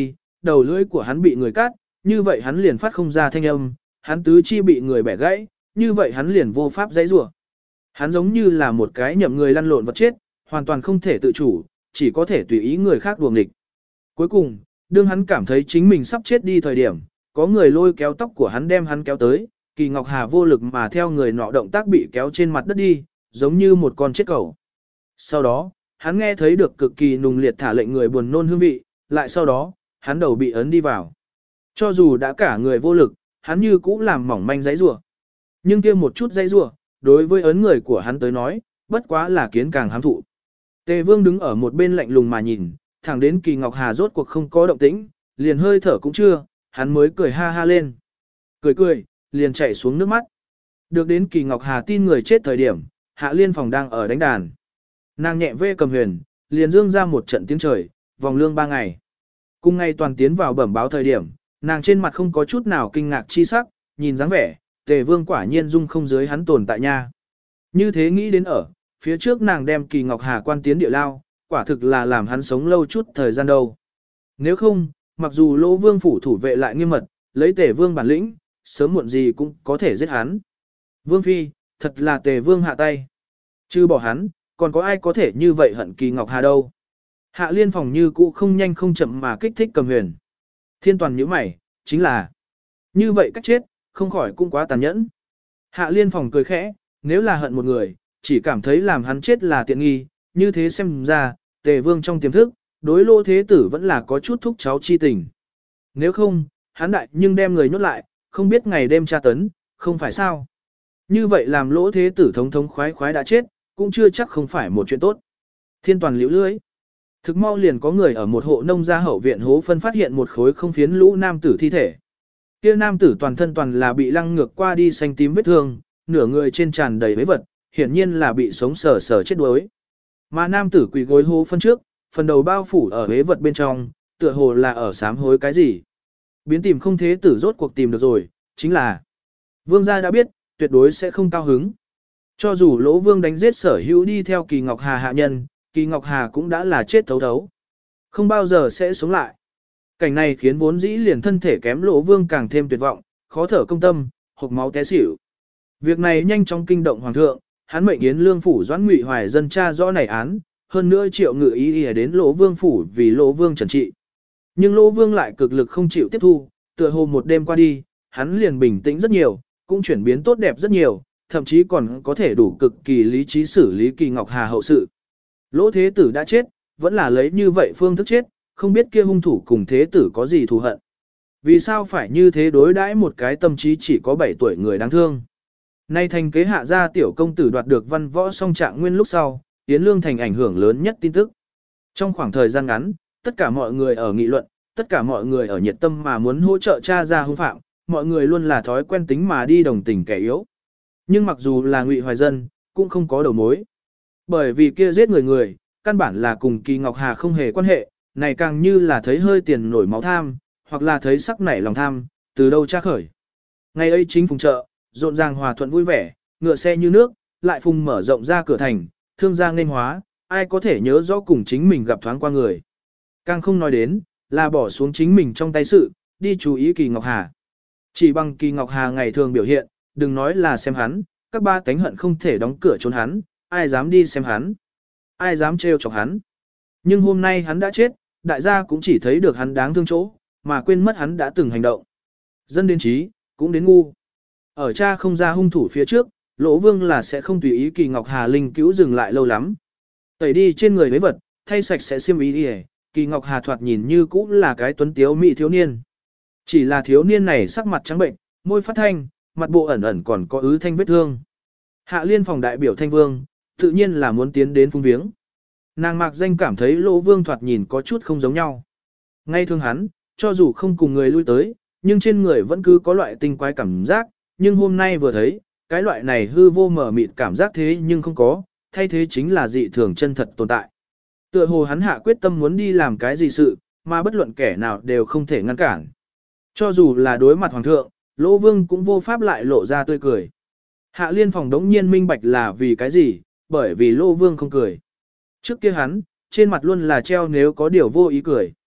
đầu lưỡi của hắn bị người cắt, như vậy hắn liền phát không ra thanh âm, hắn tứ chi bị người bẻ gãy, như vậy hắn liền vô pháp giãy giụa. Hắn giống như là một cái nhậm người lăn lộn vật chết, hoàn toàn không thể tự chủ, chỉ có thể tùy ý người khác đuổi nghịch. Cuối cùng, đương hắn cảm thấy chính mình sắp chết đi thời điểm, có người lôi kéo tóc của hắn đem hắn kéo tới, Kỳ Ngọc Hà vô lực mà theo người nọ động tác bị kéo trên mặt đất đi, giống như một con chết cẩu. Sau đó, hắn nghe thấy được cực kỳ nùng liệt thả lệnh người buồn nôn hương vị, lại sau đó, hắn đầu bị ấn đi vào. Cho dù đã cả người vô lực, hắn như cũ làm mỏng manh giãy giụa. Nhưng kia một chút giãy giụa, đối với ấn người của hắn tới nói, bất quá là kiến càng hám thụ. Tề Vương đứng ở một bên lạnh lùng mà nhìn, thẳng đến Kỳ Ngọc Hà rốt cuộc không có động tĩnh, liền hơi thở cũng chưa, hắn mới cười ha ha lên. Cười, liền chạy xuống nước mắt. Được đến Kỳ Ngọc Hà tin người chết thời điểm, Hạ Liên Phòng đang ở đánh đàn. Nàng nhẹ vê cầm huyền, liền dương ra một trận tiếng trời, vòng lương 3 ngày. Cùng ngày toàn tiến vào bẩm báo thời điểm, nàng trên mặt không có chút nào kinh ngạc chi sắc, nhìn dáng vẻ, Tề Vương quả nhiên dung không dưới hắn tồn tại nha. Như thế nghĩ đến ở, phía trước nàng đem Kỳ Ngọc Hà quan tiến địa lao, quả thực là làm hắn sống lâu chút thời gian đâu. Nếu không, mặc dù Lỗ Vương phủ thủ vệ lại nghiêm mật, lấy Tề Vương bản lĩnh, sớm muộn gì cũng có thể giết hắn. Vương phi, thật là Tề Vương hạ tay. Chứ bỏ hắn, còn có ai có thể như vậy hận Kỳ Ngọc Hà đâu. Hạ Liên Phòng như cũ không nhanh không chậm mà kích thích cầm huyền. Thiên toàn nhíu mày, chính là như vậy cách chết, không khỏi cũng quá tàn nhẫn. Hạ Liên Phòng cười khẽ, nếu là hận một người, chỉ cảm thấy làm hắn chết là tiện nghi, như thế xem ra, Tề Vương trong tiềm thức, đối Lỗ Thế Tử vẫn là có chút thúc cháu chi tình. Nếu không, hắn đại nhưng đem người nhốt lại, không biết ngày đêm tra tấn, không phải sao. Như vậy làm Lỗ Thế Tử thống thống khoái khoái đã chết, cũng chưa chắc không phải một chuyện tốt. Thiên toàn liễu lưới. Thực mau liền có người ở một hộ nông gia hậu viện hố phân phát hiện một khối không phiến lũ nam tử thi thể. Kia nam tử toàn thân toàn là bị lăng ngược qua đi xanh tím vết thương, nửa người trên tràn đầy vết vật, hiển nhiên là bị sống sờ sờ chết đuối. Mà nam tử quỳ gối hố phân trước, phần đầu bao phủ ở vết vật bên trong, tựa hồ là ở sám hối cái gì. Biến tìm không thế tử rốt cuộc tìm được rồi, chính là Vương gia đã biết, tuyệt đối sẽ không cao hứng. Cho dù Lỗ Vương đánh giết Sở Hữu đi theo Kỳ Ngọc Hà hạ nhân, Kỳ Ngọc Hà cũng đã là chết thấu thấu. Không bao giờ sẽ sống lại. Cảnh này khiến vốn dĩ liền thân thể kém Lỗ Vương càng thêm tuyệt vọng, khó thở công tâm, hộc máu té xỉu. Việc này nhanh chóng kinh động hoàng thượng, hắn mệnh Yến Lương phủ Doãn Ngụy Hoài dân tra rõ này án, hơn nữa triệu ngự ý đến Lỗ Vương phủ vì Lỗ Vương trần trị. Nhưng Lỗ Vương lại cực lực không chịu tiếp thu, tựa hồ một đêm qua đi, hắn liền bình tĩnh rất nhiều, cũng chuyển biến tốt đẹp rất nhiều, thậm chí còn có thể đủ cực kỳ lý trí xử lý Kỳ Ngọc Hà hậu sự. Lỗ Thế Tử đã chết, vẫn là lấy như vậy phương thức chết, không biết kia hung thủ cùng Thế Tử có gì thù hận. Vì sao phải như thế đối đãi một cái tâm trí chỉ có 7 tuổi người đáng thương. Nay thành kế hạ gia tiểu công tử đoạt được văn võ song trạng nguyên lúc sau, Yến Lương thành ảnh hưởng lớn nhất tin tức. Trong khoảng thời gian ngắn, tất cả mọi người ở nghị luận, tất cả mọi người ở nhiệt tâm mà muốn hỗ trợ cha ra hung phạm, mọi người luôn là thói quen tính mà đi đồng tình kẻ yếu. Nhưng mặc dù là Ngụy Hoài dân, cũng không có đầu mối. Bởi vì kia giết người, căn bản là cùng Kỳ Ngọc Hà không hề quan hệ, này càng như là thấy hơi tiền nổi máu tham, hoặc là thấy sắc nảy lòng tham, từ đâu tra khởi. Ngày ấy chính phùng chợ, rộn ràng hòa thuận vui vẻ, ngựa xe như nước, lại phùng mở rộng ra cửa thành, thương giang nên hóa, ai có thể nhớ rõ cùng chính mình gặp thoáng qua người. Càng không nói đến, là bỏ xuống chính mình trong tay sự, đi chú ý Kỳ Ngọc Hà. Chỉ bằng Kỳ Ngọc Hà ngày thường biểu hiện, đừng nói là xem hắn, các ba tánh hận không thể đóng cửa trốn hắn, ai dám đi xem hắn, ai dám trêu chọc hắn. Nhưng hôm nay hắn đã chết, đại gia cũng chỉ thấy được hắn đáng thương chỗ, mà quên mất hắn đã từng hành động. Dân đến trí, cũng đến ngu. Ở cha không ra hung thủ phía trước, Lỗ Vương là sẽ không tùy ý Kỳ Ngọc Hà linh cứu dừng lại lâu lắm. Tẩy đi trên người với vật, thay sạch sẽ xiêm ý đi. Kỳ Ngọc Hà thoạt nhìn như cũng là cái tuấn tiếu mỹ thiếu niên. Chỉ là thiếu niên này sắc mặt trắng bệnh, môi phát thanh, mặt bộ ẩn ẩn còn có ứ thanh vết thương. Hạ Liên Phòng đại biểu Thanh Vương, tự nhiên là muốn tiến đến phung viếng. Nàng mạc danh cảm thấy Lỗ Vương thoạt nhìn có chút không giống nhau. Ngay thương hắn, cho dù không cùng người lui tới, nhưng trên người vẫn cứ có loại tinh quái cảm giác, nhưng hôm nay vừa thấy, cái loại này hư vô mở mịt cảm giác thế nhưng không có, thay thế chính là dị thường chân thật tồn tại. Tựa hồ hắn hạ quyết tâm muốn đi làm cái gì sự, mà bất luận kẻ nào đều không thể ngăn cản. Cho dù là đối mặt hoàng thượng, Lỗ Vương cũng vô pháp lại lộ ra tươi cười. Hạ Liên Phòng đống nhiên minh bạch là vì cái gì, bởi vì Lỗ Vương không cười. Trước kia hắn, trên mặt luôn là treo nếu có điều vô ý cười.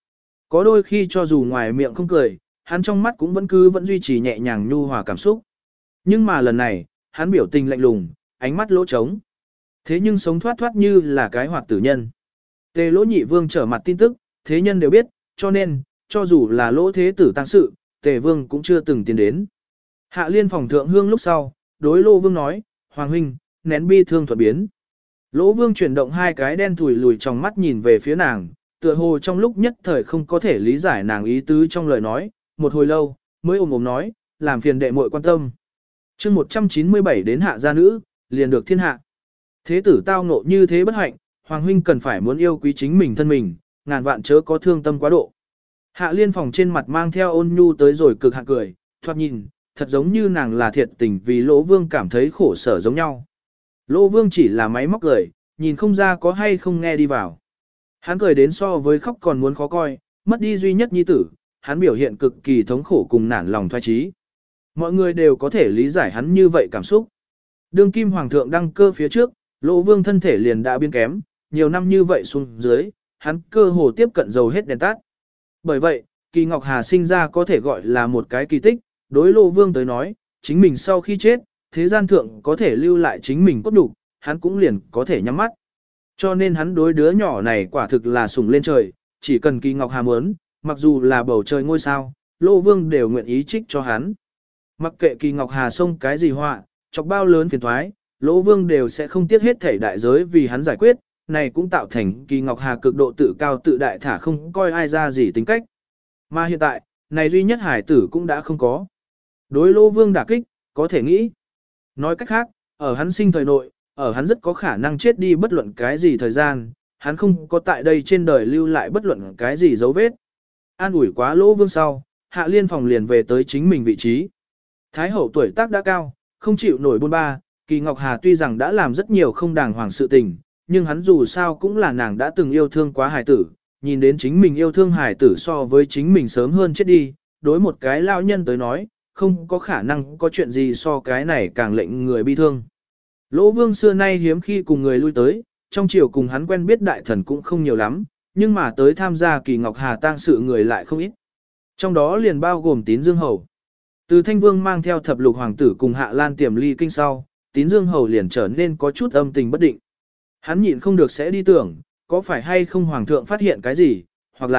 Có đôi khi cho dù ngoài miệng không cười, hắn trong mắt cũng vẫn duy trì nhẹ nhàng nhu hòa cảm xúc. Nhưng mà lần này, hắn biểu tình lạnh lùng, ánh mắt lỗ trống. Thế nhưng sống thoát thoát như là cái hoạt tử nhân. Tề Lỗ Nhị Vương trở mặt tin tức, thế nhân đều biết, cho nên, cho dù là Lỗ Thế Tử tăng sự, Tề Vương cũng chưa từng tiến đến. Hạ Liên phòng thượng hương lúc sau, đối Lỗ Vương nói, Hoàng huynh, nén bi thương thuật biến. Lỗ Vương chuyển động hai cái đen thùi lùi trong mắt nhìn về phía nàng, tựa hồ trong lúc nhất thời không có thể lý giải nàng ý tứ trong lời nói, một hồi lâu, mới ồm nói, làm phiền đệ muội quan tâm. chương 197 đến hạ gia nữ, liền được thiên hạ. Thế tử tao ngộ như thế bất hạnh, Hoàng huynh cần phải muốn yêu quý chính mình thân mình, ngàn vạn chớ có thương tâm quá độ. Hạ Liên phòng trên mặt mang theo ôn nhu tới rồi cực hạn cười, thoạt nhìn, thật giống như nàng là thiệt tình vì Lỗ Vương cảm thấy khổ sở giống nhau. Lỗ Vương chỉ là máy móc cười, nhìn không ra có hay không nghe đi vào. Hắn cười đến so với khóc còn muốn khó coi, mất đi duy nhất nhi tử, hắn biểu hiện cực kỳ thống khổ cùng nản lòng thoái trí. Mọi người đều có thể lý giải hắn như vậy cảm xúc. Đương kim hoàng thượng đăng cơ phía trước, Lỗ Vương thân thể liền đã biến kém, nhiều năm như vậy xuống dưới, hắn cơ hồ tiếp cận dầu hết đèn tắt. Bởi vậy, Kỳ Ngọc Hà sinh ra có thể gọi là một cái kỳ tích, đối Lỗ Vương tới nói, chính mình sau khi chết, thế gian thượng có thể lưu lại chính mình cốt đủ, hắn cũng liền có thể nhắm mắt. Cho nên hắn đối đứa nhỏ này quả thực là sủng lên trời, chỉ cần Kỳ Ngọc Hà muốn, mặc dù là bầu trời ngôi sao, Lỗ Vương đều nguyện ý trích cho hắn. Mặc kệ Kỳ Ngọc Hà xông cái gì họa, chọc bao lớn phiền thoái, Lỗ Vương đều sẽ không tiếc hết thảy đại giới vì hắn giải quyết, này cũng tạo thành Kỳ Ngọc Hà cực độ tự cao tự đại thả không coi ai ra gì tính cách. Mà hiện tại, này duy nhất hải tử cũng đã không có. Đối Lỗ Vương đả kích, có thể nghĩ. Nói cách khác, ở hắn sinh thời nội, ở hắn rất có khả năng chết đi bất luận cái gì thời gian, hắn không có tại đây trên đời lưu lại bất luận cái gì dấu vết. An ủi quá Lỗ Vương sau, Hạ Liên phòng liền về tới chính mình vị trí. Thái hậu tuổi tác đã cao, không chịu nổi bôn ba, Kỳ Ngọc Hà tuy rằng đã làm rất nhiều không đàng hoàng sự tình, nhưng hắn dù sao cũng là nàng đã từng yêu thương quá hài tử, nhìn đến chính mình yêu thương hài tử so với chính mình sớm hơn chết đi, đối một cái lao nhân tới nói, không có khả năng có chuyện gì so cái này càng lệnh người bi thương. Lỗ Vương xưa nay hiếm khi cùng người lui tới, trong triều cùng hắn quen biết đại thần cũng không nhiều lắm, nhưng mà tới tham gia Kỳ Ngọc Hà tang sự người lại không ít. Trong đó liền bao gồm Tín Dương Hầu. Từ Thanh Vương mang theo thập lục hoàng tử cùng Hạ Lan tiềm ly kinh sau, Tín Dương Hầu liền trở nên có chút âm tình bất định. Hắn nhịn không được sẽ đi tưởng, có phải hay không hoàng thượng phát hiện cái gì, hoặc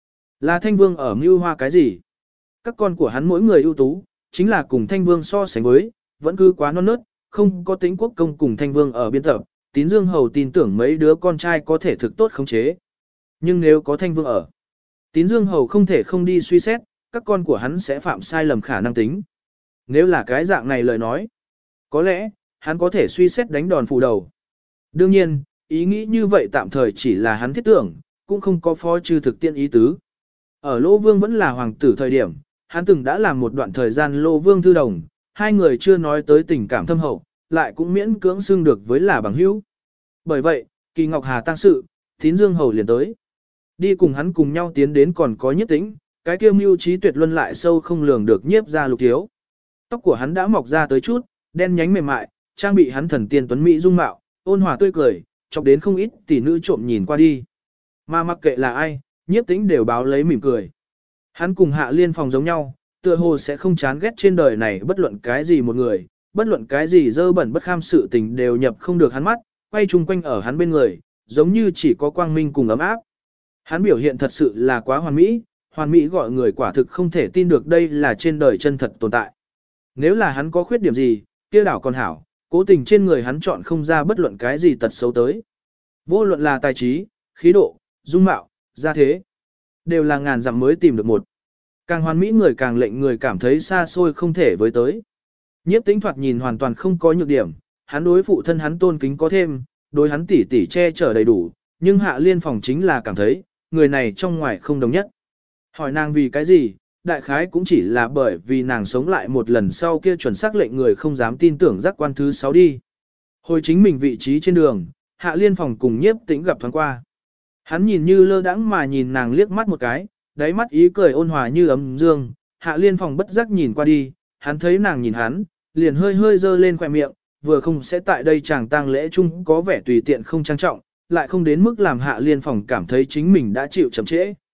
là Thanh Vương ở mưu hoa cái gì. Các con của hắn mỗi người ưu tú, chính là cùng Thanh Vương so sánh với, vẫn cứ quá non nớt, không có tính quốc công cùng Thanh Vương ở biên tập, Tín Dương Hầu tin tưởng mấy đứa con trai có thể thực tốt khống chế. Nhưng nếu có Thanh Vương ở, Tín Dương Hầu không thể không đi suy xét, các con của hắn sẽ phạm sai lầm khả năng tính. Nếu là cái dạng này lời nói, có lẽ, hắn có thể suy xét đánh đòn phủ đầu. Đương nhiên, ý nghĩ như vậy tạm thời chỉ là hắn thiết tưởng, cũng không có phó chư thực tiễn ý tứ. Ở Lỗ Vương vẫn là hoàng tử thời điểm, hắn từng đã làm một đoạn thời gian Lỗ Vương thư đồng, hai người chưa nói tới tình cảm thâm hậu, lại cũng miễn cưỡng xưng được với là bằng hữu. Bởi vậy, Kỳ Ngọc Hà tang sự, Tín Dương Hầu liền tới. Đi cùng hắn cùng nhau tiến đến còn có Nhiếp Tĩnh, cái kia mưu trí tuyệt luân lại sâu không lường được Nhiếp gia Lục thiếu. Tóc của hắn đã mọc ra tới chút, đen nhánh mềm mại, trang bị hắn thần tiên tuấn mỹ dung mạo, ôn hòa tươi cười, chọc đến không ít tỷ nữ trộm nhìn qua đi. Mà mặc kệ là ai, Nhiếp Tĩnh đều báo lấy mỉm cười. Hắn cùng Hạ Liên phòng giống nhau, tựa hồ sẽ không chán ghét trên đời này bất luận cái gì một người, bất luận cái gì dơ bẩn bất kham sự tình đều nhập không được hắn mắt, quay chung quanh ở hắn bên người, giống như chỉ có quang minh cùng ấm áp. Hắn biểu hiện thật sự là quá hoàn mỹ gọi người quả thực không thể tin được đây là trên đời chân thật tồn tại. Nếu là hắn có khuyết điểm gì, kia đảo còn hảo, cố tình trên người hắn chọn không ra bất luận cái gì tật xấu tới. Vô luận là tài trí, khí độ, dung mạo, gia thế, đều là ngàn dặm mới tìm được một. Càng hoàn mỹ người càng lệnh người cảm thấy xa xôi không thể với tới. Nhiếp Tĩnh thoạt nhìn hoàn toàn không có nhược điểm, hắn đối phụ thân hắn tôn kính có thêm, đối hắn tỉ tỉ che chở đầy đủ, nhưng Hạ Liên phòng chính là cảm thấy, người này trong ngoài không đồng nhất. Hỏi nàng vì cái gì, đại khái cũng chỉ là bởi vì nàng sống lại một lần sau kia chuẩn xác lệnh người không dám tin tưởng giác quan thứ 6 đi. Hồi chính mình vị trí trên đường, Hạ Liên phòng cùng Nhiếp Tĩnh gặp thoáng qua. Hắn nhìn như lơ đãng mà nhìn nàng liếc mắt một cái, đáy mắt ý cười ôn hòa như ấm dương, Hạ Liên phòng bất giác nhìn qua đi, hắn thấy nàng nhìn hắn, liền hơi hơi dơ lên khỏe miệng, vừa không sẽ tại đây chàng tang lễ chung có vẻ tùy tiện không trang trọng, lại không đến mức làm Hạ Liên phòng cảm thấy chính mình đã chịu chậm trễ.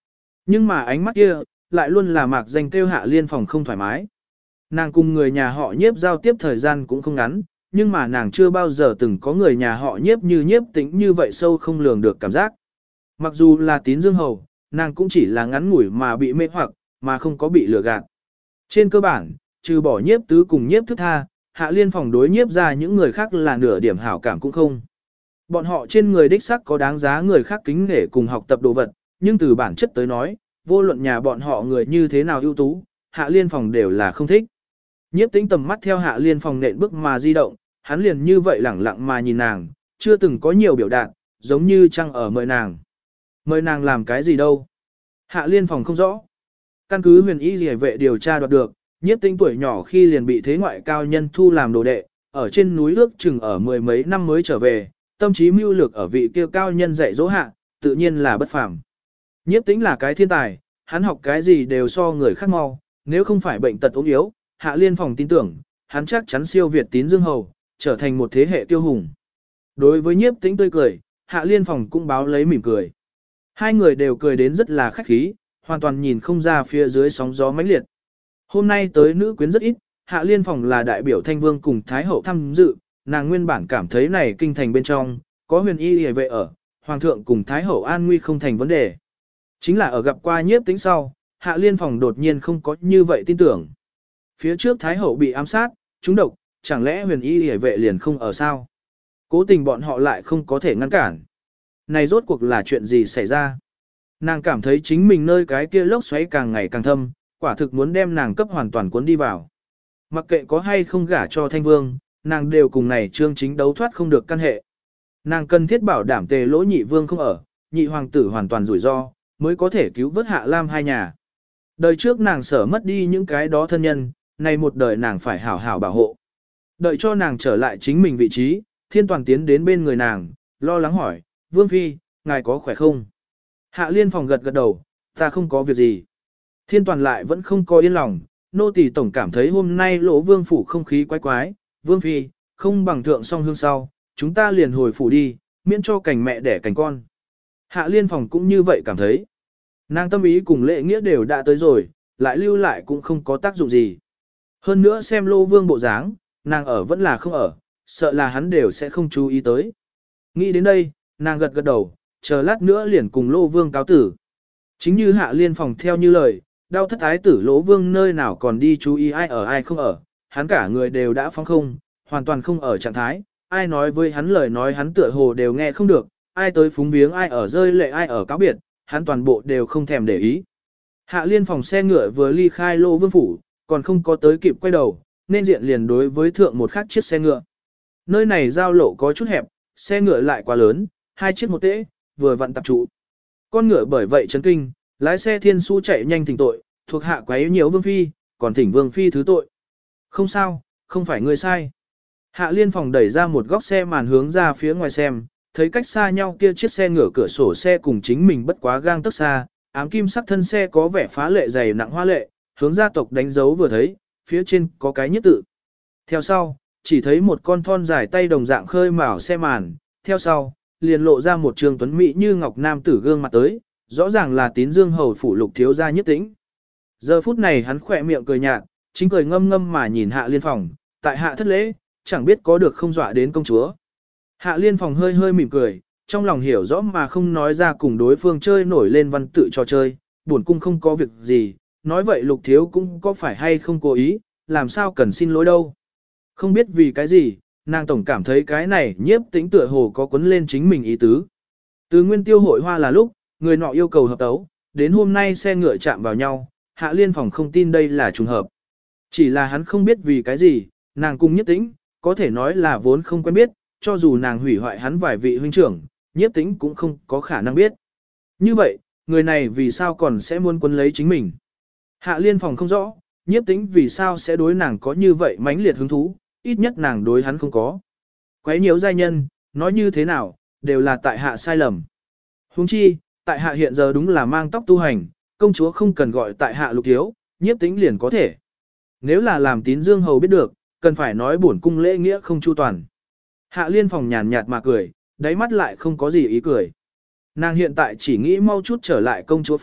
Nhưng mà ánh mắt kia, lại luôn là mạc danh kêu Hạ Liên Phòng không thoải mái. Nàng cùng người nhà họ nhiếp giao tiếp thời gian cũng không ngắn, nhưng mà nàng chưa bao giờ từng có người nhà họ nhiếp như nhiếp tĩnh như vậy sâu không lường được cảm giác. Mặc dù là tín dương hầu, nàng cũng chỉ là ngắn ngủi mà bị mê hoặc, mà không có bị lừa gạt. Trên cơ bản, trừ bỏ nhiếp tứ cùng nhiếp thức tha, Hạ Liên Phòng đối nhiếp ra những người khác là nửa điểm hảo cảm cũng không. Bọn họ trên người đích sắc có đáng giá người khác kính nể cùng học tập đồ vật, nhưng từ bản chất tới nói, vô luận nhà bọn họ người như thế nào ưu tú, Hạ Liên Phòng đều là không thích. Nhiếp tĩnh tầm mắt theo Hạ Liên Phòng nện bước mà di động, hắn liền như vậy lẳng lặng mà nhìn nàng, chưa từng có nhiều biểu đạt, giống như trăng ở mời nàng. Mời nàng làm cái gì đâu? Hạ Liên Phòng không rõ. Căn cứ huyền y rìa vệ điều tra đoạt được, nhiếp tĩnh tuổi nhỏ khi liền bị thế ngoại cao nhân thu làm đồ đệ, ở trên núi ước chừng ở mười mấy năm mới trở về, tâm trí mưu lược ở vị kia cao nhân dạy dỗ hạ, tự nhiên là bất phàm. Nhiếp tĩnh là cái thiên tài, hắn học cái gì đều so người khác mau, nếu không phải bệnh tật ốm yếu, Hạ Liên Phòng tin tưởng, hắn chắc chắn siêu việt tín dương hầu, trở thành một thế hệ tiêu hùng. Đối với nhiếp tĩnh tươi cười, Hạ Liên Phòng cũng báo lấy mỉm cười. Hai người đều cười đến rất là khách khí, hoàn toàn nhìn không ra phía dưới sóng gió mãnh liệt. Hôm nay tới nữ quyến rất ít, Hạ Liên Phòng là đại biểu Thanh Vương cùng Thái Hậu tham dự, nàng nguyên bản cảm thấy này kinh thành bên trong, có huyền y hề vệ ở, Hoàng thượng cùng Thái Hậu an nguy không thành vấn đề. Chính là ở gặp qua nhiếp tĩnh sau, Hạ Liên Phòng đột nhiên không có như vậy tin tưởng. Phía trước Thái Hậu bị ám sát, trúng độc, chẳng lẽ huyền y hề vệ liền không ở sao? Cố tình bọn họ lại không có thể ngăn cản. Này rốt cuộc là chuyện gì xảy ra? Nàng cảm thấy chính mình nơi cái kia lốc xoáy càng ngày càng thâm, quả thực muốn đem nàng cấp hoàn toàn cuốn đi vào. Mặc kệ có hay không gả cho Thanh Vương, nàng đều cùng này Trương Chính đấu thoát không được căn hệ. Nàng cần thiết bảo đảm Tề Lỗ nhị vương không ở, nhị hoàng tử hoàn toàn rủi ro, mới có thể cứu vớt Hạ Lam hai nhà. Đời trước nàng sợ mất đi những cái đó thân nhân, nay một đời nàng phải hảo hảo bảo hộ. Đợi cho nàng trở lại chính mình vị trí, Thiên Toàn tiến đến bên người nàng, lo lắng hỏi, Vương Phi, ngài có khỏe không? Hạ Liên Phòng gật gật đầu, ta không có việc gì. Thiên Toàn lại vẫn không có yên lòng, nô tỳ tổng cảm thấy hôm nay Lỗ Vương phủ không khí quái quái, Vương Phi, không bằng thượng song hương sau, chúng ta liền hồi phủ đi, miễn cho cảnh mẹ đẻ cảnh con. Hạ Liên Phòng cũng như vậy cảm thấy. Nàng tâm ý cùng lệ nghĩa đều đã tới rồi, lại lưu lại cũng không có tác dụng gì. Hơn nữa xem Lỗ Vương bộ dáng, nàng ở vẫn là không ở, sợ là hắn đều sẽ không chú ý tới. Nghĩ đến đây, nàng gật gật đầu, chờ lát nữa liền cùng Lỗ Vương cáo tử. Chính như Hạ Liên Phòng theo như lời, đau thất ái tử Lỗ Vương nơi nào còn đi chú ý ai ở ai không ở, hắn cả người đều đã phóng không, hoàn toàn không ở trạng thái, ai nói với hắn lời nói hắn tựa hồ đều nghe không được, ai tới phúng viếng ai ở rơi lệ ai ở cáo biệt, hắn toàn bộ đều không thèm để ý. Hạ Liên Phòng xe ngựa vừa ly khai Lỗ Vương phủ, còn không có tới kịp quay đầu, nên diện liền đối với thượng một khác chiếc xe ngựa. Nơi này giao lộ có chút hẹp, xe ngựa lại quá lớn, hai chiếc một tễ, vừa vặn tập trụ. Con ngựa bởi vậy chấn kinh, lái xe Thiên Su chạy nhanh thỉnh tội, thuộc hạ quấy nhiễu Vương Phi, còn thỉnh Vương Phi thứ tội. Không sao, không phải ngươi sai. Hạ Liên Phòng đẩy ra một góc xe màn hướng ra phía ngoài xem, thấy cách xa nhau kia chiếc xe ngựa cửa sổ xe cùng chính mình bất quá gang tấc xa, ám kim sắc thân xe có vẻ phá lệ dày nặng hoa lệ, hướng gia tộc đánh dấu vừa thấy, phía trên có cái nhất tự. Theo sau, chỉ thấy một con thon dài tay đồng dạng khơi mào xe màn, theo sau, liền lộ ra một trường tuấn mỹ như ngọc nam tử gương mặt tới, rõ ràng là Tín Dương hầu phủ Lục thiếu gia Nhiếp Tĩnh. Giờ phút này hắn khỏe miệng cười nhạt, chính cười ngâm ngâm mà nhìn Hạ Liên Phòng, tại hạ thất lễ, chẳng biết có được không dọa đến công chúa. Hạ Liên Phòng hơi hơi mỉm cười, trong lòng hiểu rõ mà không nói ra cùng đối phương chơi nổi lên văn tự trò chơi, buồn cung không có việc gì, nói vậy Lục thiếu cũng có phải hay không cố ý, làm sao cần xin lỗi đâu. Không biết vì cái gì, nàng tổng cảm thấy cái này Nhiếp Tĩnh tựa hồ có quấn lên chính mình ý tứ. Từ nguyên tiêu hội hoa là lúc, người nọ yêu cầu hợp tấu, đến hôm nay xe ngựa chạm vào nhau, Hạ Liên Phòng không tin đây là trùng hợp. Chỉ là hắn không biết vì cái gì, nàng cùng Nhiếp Tĩnh, có thể nói là vốn không quen biết, cho dù nàng hủy hoại hắn vài vị huynh trưởng, Nhiếp Tĩnh cũng không có khả năng biết. Như vậy, người này vì sao còn sẽ muốn quấn lấy chính mình? Hạ Liên Phòng không rõ, Nhiếp Tĩnh vì sao sẽ đối nàng có như vậy mãnh liệt hứng thú, ít nhất nàng đối hắn không có. Quấy nhiễu giai nhân, nói như thế nào, đều là tại hạ sai lầm. Huống chi, tại hạ hiện giờ đúng là mang tóc tu hành, công chúa không cần gọi tại hạ Lục thiếu, Nhiếp Tĩnh liền có thể. Nếu là làm Tín Dương hầu biết được, cần phải nói bổn cung lễ nghĩa không chu toàn. Hạ Liên Phòng nhàn nhạt mà cười, đáy mắt lại không có gì ý cười. Nàng hiện tại chỉ nghĩ mau chút trở lại công chúa phủ,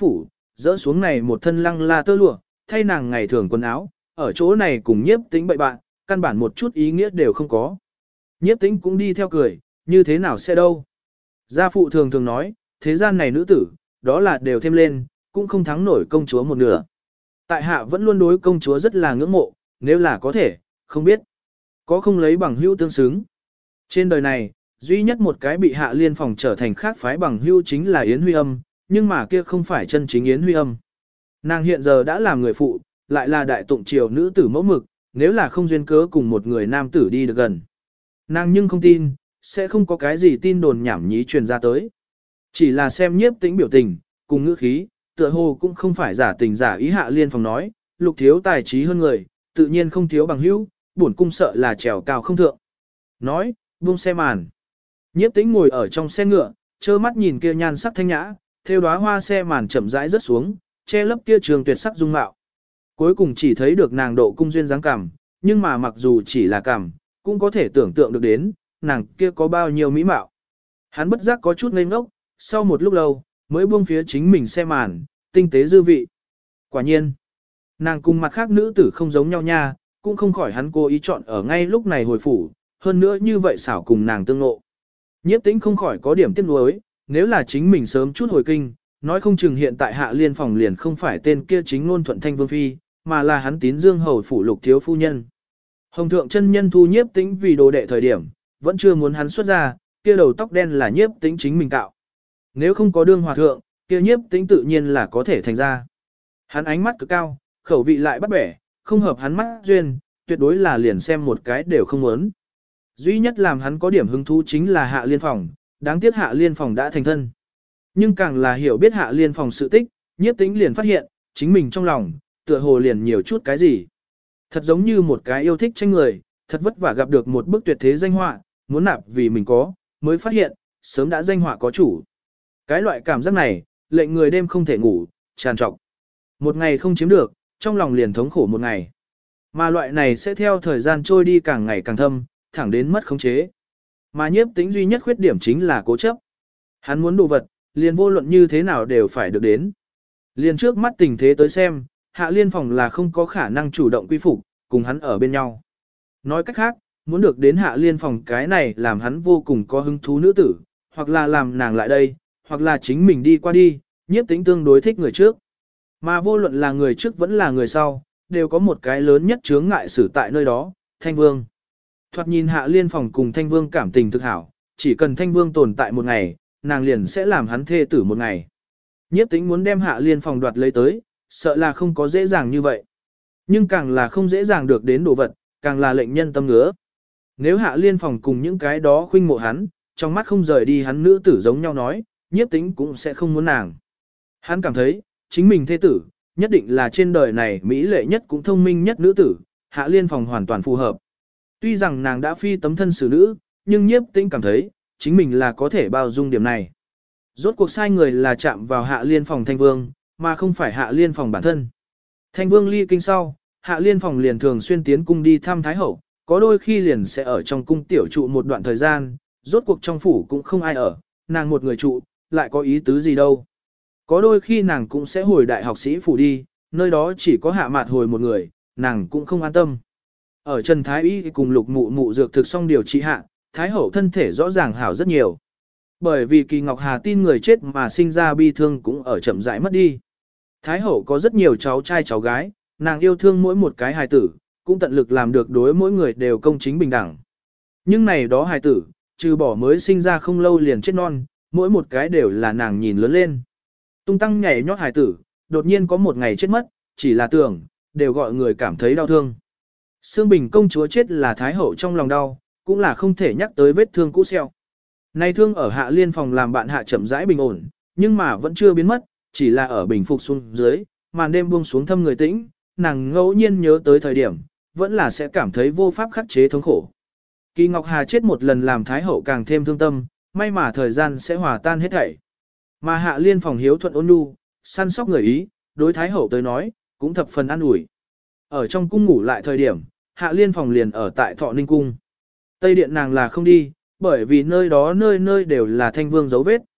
dỡ xuống này một thân lăng la tơ lụa, thay nàng ngày thường quần áo, ở chỗ này cùng nhiếp tĩnh bậy bạn, căn bản một chút ý nghĩa đều không có. Nhiếp tĩnh cũng đi theo cười, như thế nào sẽ đâu. Gia phụ thường thường nói, thế gian này nữ tử, đó là đều thêm lên, cũng không thắng nổi công chúa một nửa. Tại hạ vẫn luôn đối công chúa rất là ngưỡng mộ, nếu là có thể, không biết. Có không lấy bằng hữu tương xứng. Trên đời này, duy nhất một cái bị Hạ Liên Phòng trở thành khác phái bằng hữu chính là Yến Huy Âm, nhưng mà kia không phải chân chính Yến Huy Âm. Nàng hiện giờ đã làm người phụ, lại là đại tụng triều nữ tử mẫu mực, nếu là không duyên cớ cùng một người nam tử đi được gần. Nàng nhưng không tin, sẽ không có cái gì tin đồn nhảm nhí truyền ra tới. Chỉ là xem nhiếp tĩnh biểu tình, cùng ngữ khí, tựa hồ cũng không phải giả tình giả ý. Hạ Liên Phòng nói, lục thiếu tài trí hơn người, tự nhiên không thiếu bằng hữu, bổn cung sợ là trèo cao không thượng. Nói, buông xe màn. Nhiếp tĩnh ngồi ở trong xe ngựa, trơ mắt nhìn kia nhan sắc thanh nhã, theo đóa hoa xe màn chậm rãi rớt xuống, che lấp kia trường tuyệt sắc dung mạo. Cuối cùng chỉ thấy được nàng độ cung duyên dáng cằm, nhưng mà mặc dù chỉ là cằm, cũng có thể tưởng tượng được đến, nàng kia có bao nhiêu mỹ mạo. Hắn bất giác có chút ngây ngốc, sau một lúc lâu, mới buông phía chính mình xe màn, tinh tế dư vị. Quả nhiên, nàng cùng mặt khác nữ tử không giống nhau nha, cũng không khỏi hắn cố ý chọn ở ngay lúc này hồi phủ, hơn nữa như vậy xảo cùng nàng tương ngộ. Nhiếp tĩnh không khỏi có điểm tiếc nuối, nếu là chính mình sớm chút hồi kinh, nói không chừng hiện tại Hạ Liên Phòng liền không phải tên kia chính ngôn thuận thanh vương phi, mà là hắn tín dương hầu phủ lục thiếu phu nhân. Hồng thượng chân nhân thu nhiếp tĩnh vì đồ đệ thời điểm, vẫn chưa muốn hắn xuất ra, kia đầu tóc đen là nhiếp tĩnh chính mình cạo. Nếu không có đương hòa thượng, kia nhiếp tĩnh tự nhiên là có thể thành ra. Hắn ánh mắt cực cao, khẩu vị lại bắt bẻ, không hợp hắn mắt duyên, tuyệt đối là liền xem một cái đều không muốn. Duy nhất làm hắn có điểm hứng thú chính là Hạ Liên Phòng, đáng tiếc Hạ Liên Phòng đã thành thân. Nhưng càng là hiểu biết Hạ Liên Phòng sự tích, nhiếp tĩnh liền phát hiện, chính mình trong lòng, tựa hồ liền nhiều chút cái gì. Thật giống như một cái yêu thích tranh người, thật vất vả gặp được một bức tuyệt thế danh họa, muốn nạp vì mình có, mới phát hiện, sớm đã danh họa có chủ. Cái loại cảm giác này, lệnh người đêm không thể ngủ, tràn trọc. Một ngày không chiếm được, trong lòng liền thống khổ một ngày. Mà loại này sẽ theo thời gian trôi đi càng ngày càng thâm, thẳng đến mất khống chế. Mà nhiếp tĩnh duy nhất khuyết điểm chính là cố chấp. Hắn muốn đồ vật, liền vô luận như thế nào đều phải được đến. Liền trước mắt tình thế tới xem, Hạ Liên Phòng là không có khả năng chủ động quy phục, cùng hắn ở bên nhau. Nói cách khác, muốn được đến Hạ Liên Phòng cái này làm hắn vô cùng có hứng thú nữ tử, hoặc là làm nàng lại đây, hoặc là chính mình đi qua đi, nhiếp tĩnh tương đối thích người trước. Mà vô luận là người trước vẫn là người sau, đều có một cái lớn nhất chướng ngại xử tại nơi đó, Thanh Vương. Thoạt nhìn Hạ Liên Phòng cùng Thanh Vương cảm tình thực hảo, chỉ cần Thanh Vương tồn tại một ngày, nàng liền sẽ làm hắn thê tử một ngày. Nhiếp tĩnh muốn đem Hạ Liên Phòng đoạt lấy tới, sợ là không có dễ dàng như vậy. Nhưng càng là không dễ dàng được đến đồ vật, càng là lệnh nhân tâm ngứa. Nếu Hạ Liên Phòng cùng những cái đó khuynh mộ hắn, trong mắt không rời đi hắn nữ tử giống nhau nói, nhiếp tĩnh cũng sẽ không muốn nàng. Hắn cảm thấy, chính mình thê tử, nhất định là trên đời này mỹ lệ nhất cũng thông minh nhất nữ tử, Hạ Liên Phòng hoàn toàn phù hợp. Tuy rằng nàng đã phi tấm thân xử nữ, nhưng nhiếp tĩnh cảm thấy, chính mình là có thể bao dung điểm này. Rốt cuộc sai người là chạm vào Hạ Liên Phòng Thanh Vương, mà không phải Hạ Liên Phòng bản thân. Thanh Vương ly kinh sau, Hạ Liên Phòng liền thường xuyên tiến cung đi thăm Thái Hậu, có đôi khi liền sẽ ở trong cung tiểu trụ một đoạn thời gian, rốt cuộc trong phủ cũng không ai ở, nàng một người trụ, lại có ý tứ gì đâu. Có đôi khi nàng cũng sẽ hồi đại học sĩ phủ đi, nơi đó chỉ có Hạ Mạt hồi một người, nàng cũng không an tâm. Ở Trần Thái Y cùng Lục Mụ Mụ dược thực xong điều trị hạ, Thái Hậu thân thể rõ ràng hảo rất nhiều. Bởi vì Kỳ Ngọc Hà tin người chết mà sinh ra bi thương cũng ở chậm rãi mất đi. Thái Hậu có rất nhiều cháu trai cháu gái, nàng yêu thương mỗi một cái hài tử, cũng tận lực làm được đối mỗi người đều công chính bình đẳng. Nhưng này đó hài tử, trừ bỏ mới sinh ra không lâu liền chết non, mỗi một cái đều là nàng nhìn lớn lên. Tung tăng nhảy nhót hài tử, đột nhiên có một ngày chết mất, chỉ là tưởng, đều gọi người cảm thấy đau thương. Sương Bình công chúa chết là Thái Hậu trong lòng đau, cũng là không thể nhắc tới vết thương cũ xeo. Nay thương ở Hạ Liên Phòng làm bạn Hạ chậm rãi bình ổn, nhưng mà vẫn chưa biến mất, chỉ là ở bình phục xuống dưới, màn đêm buông xuống thâm người tĩnh, nàng ngẫu nhiên nhớ tới thời điểm, vẫn là sẽ cảm thấy vô pháp khắc chế thống khổ. Kỳ Ngọc Hà chết một lần làm Thái Hậu càng thêm thương tâm, may mà thời gian sẽ hòa tan hết thảy. Mà Hạ Liên Phòng hiếu thuận ôn nhu, săn sóc người ý, đối Thái Hậu tới nói, cũng thập phần an ủi. Ở trong cung ngủ lại thời điểm, Hạ Liên Phòng liền ở tại Thọ Ninh Cung. Tây Điện nàng là không đi, bởi vì nơi đó nơi nơi đều là Thanh Vương dấu vết.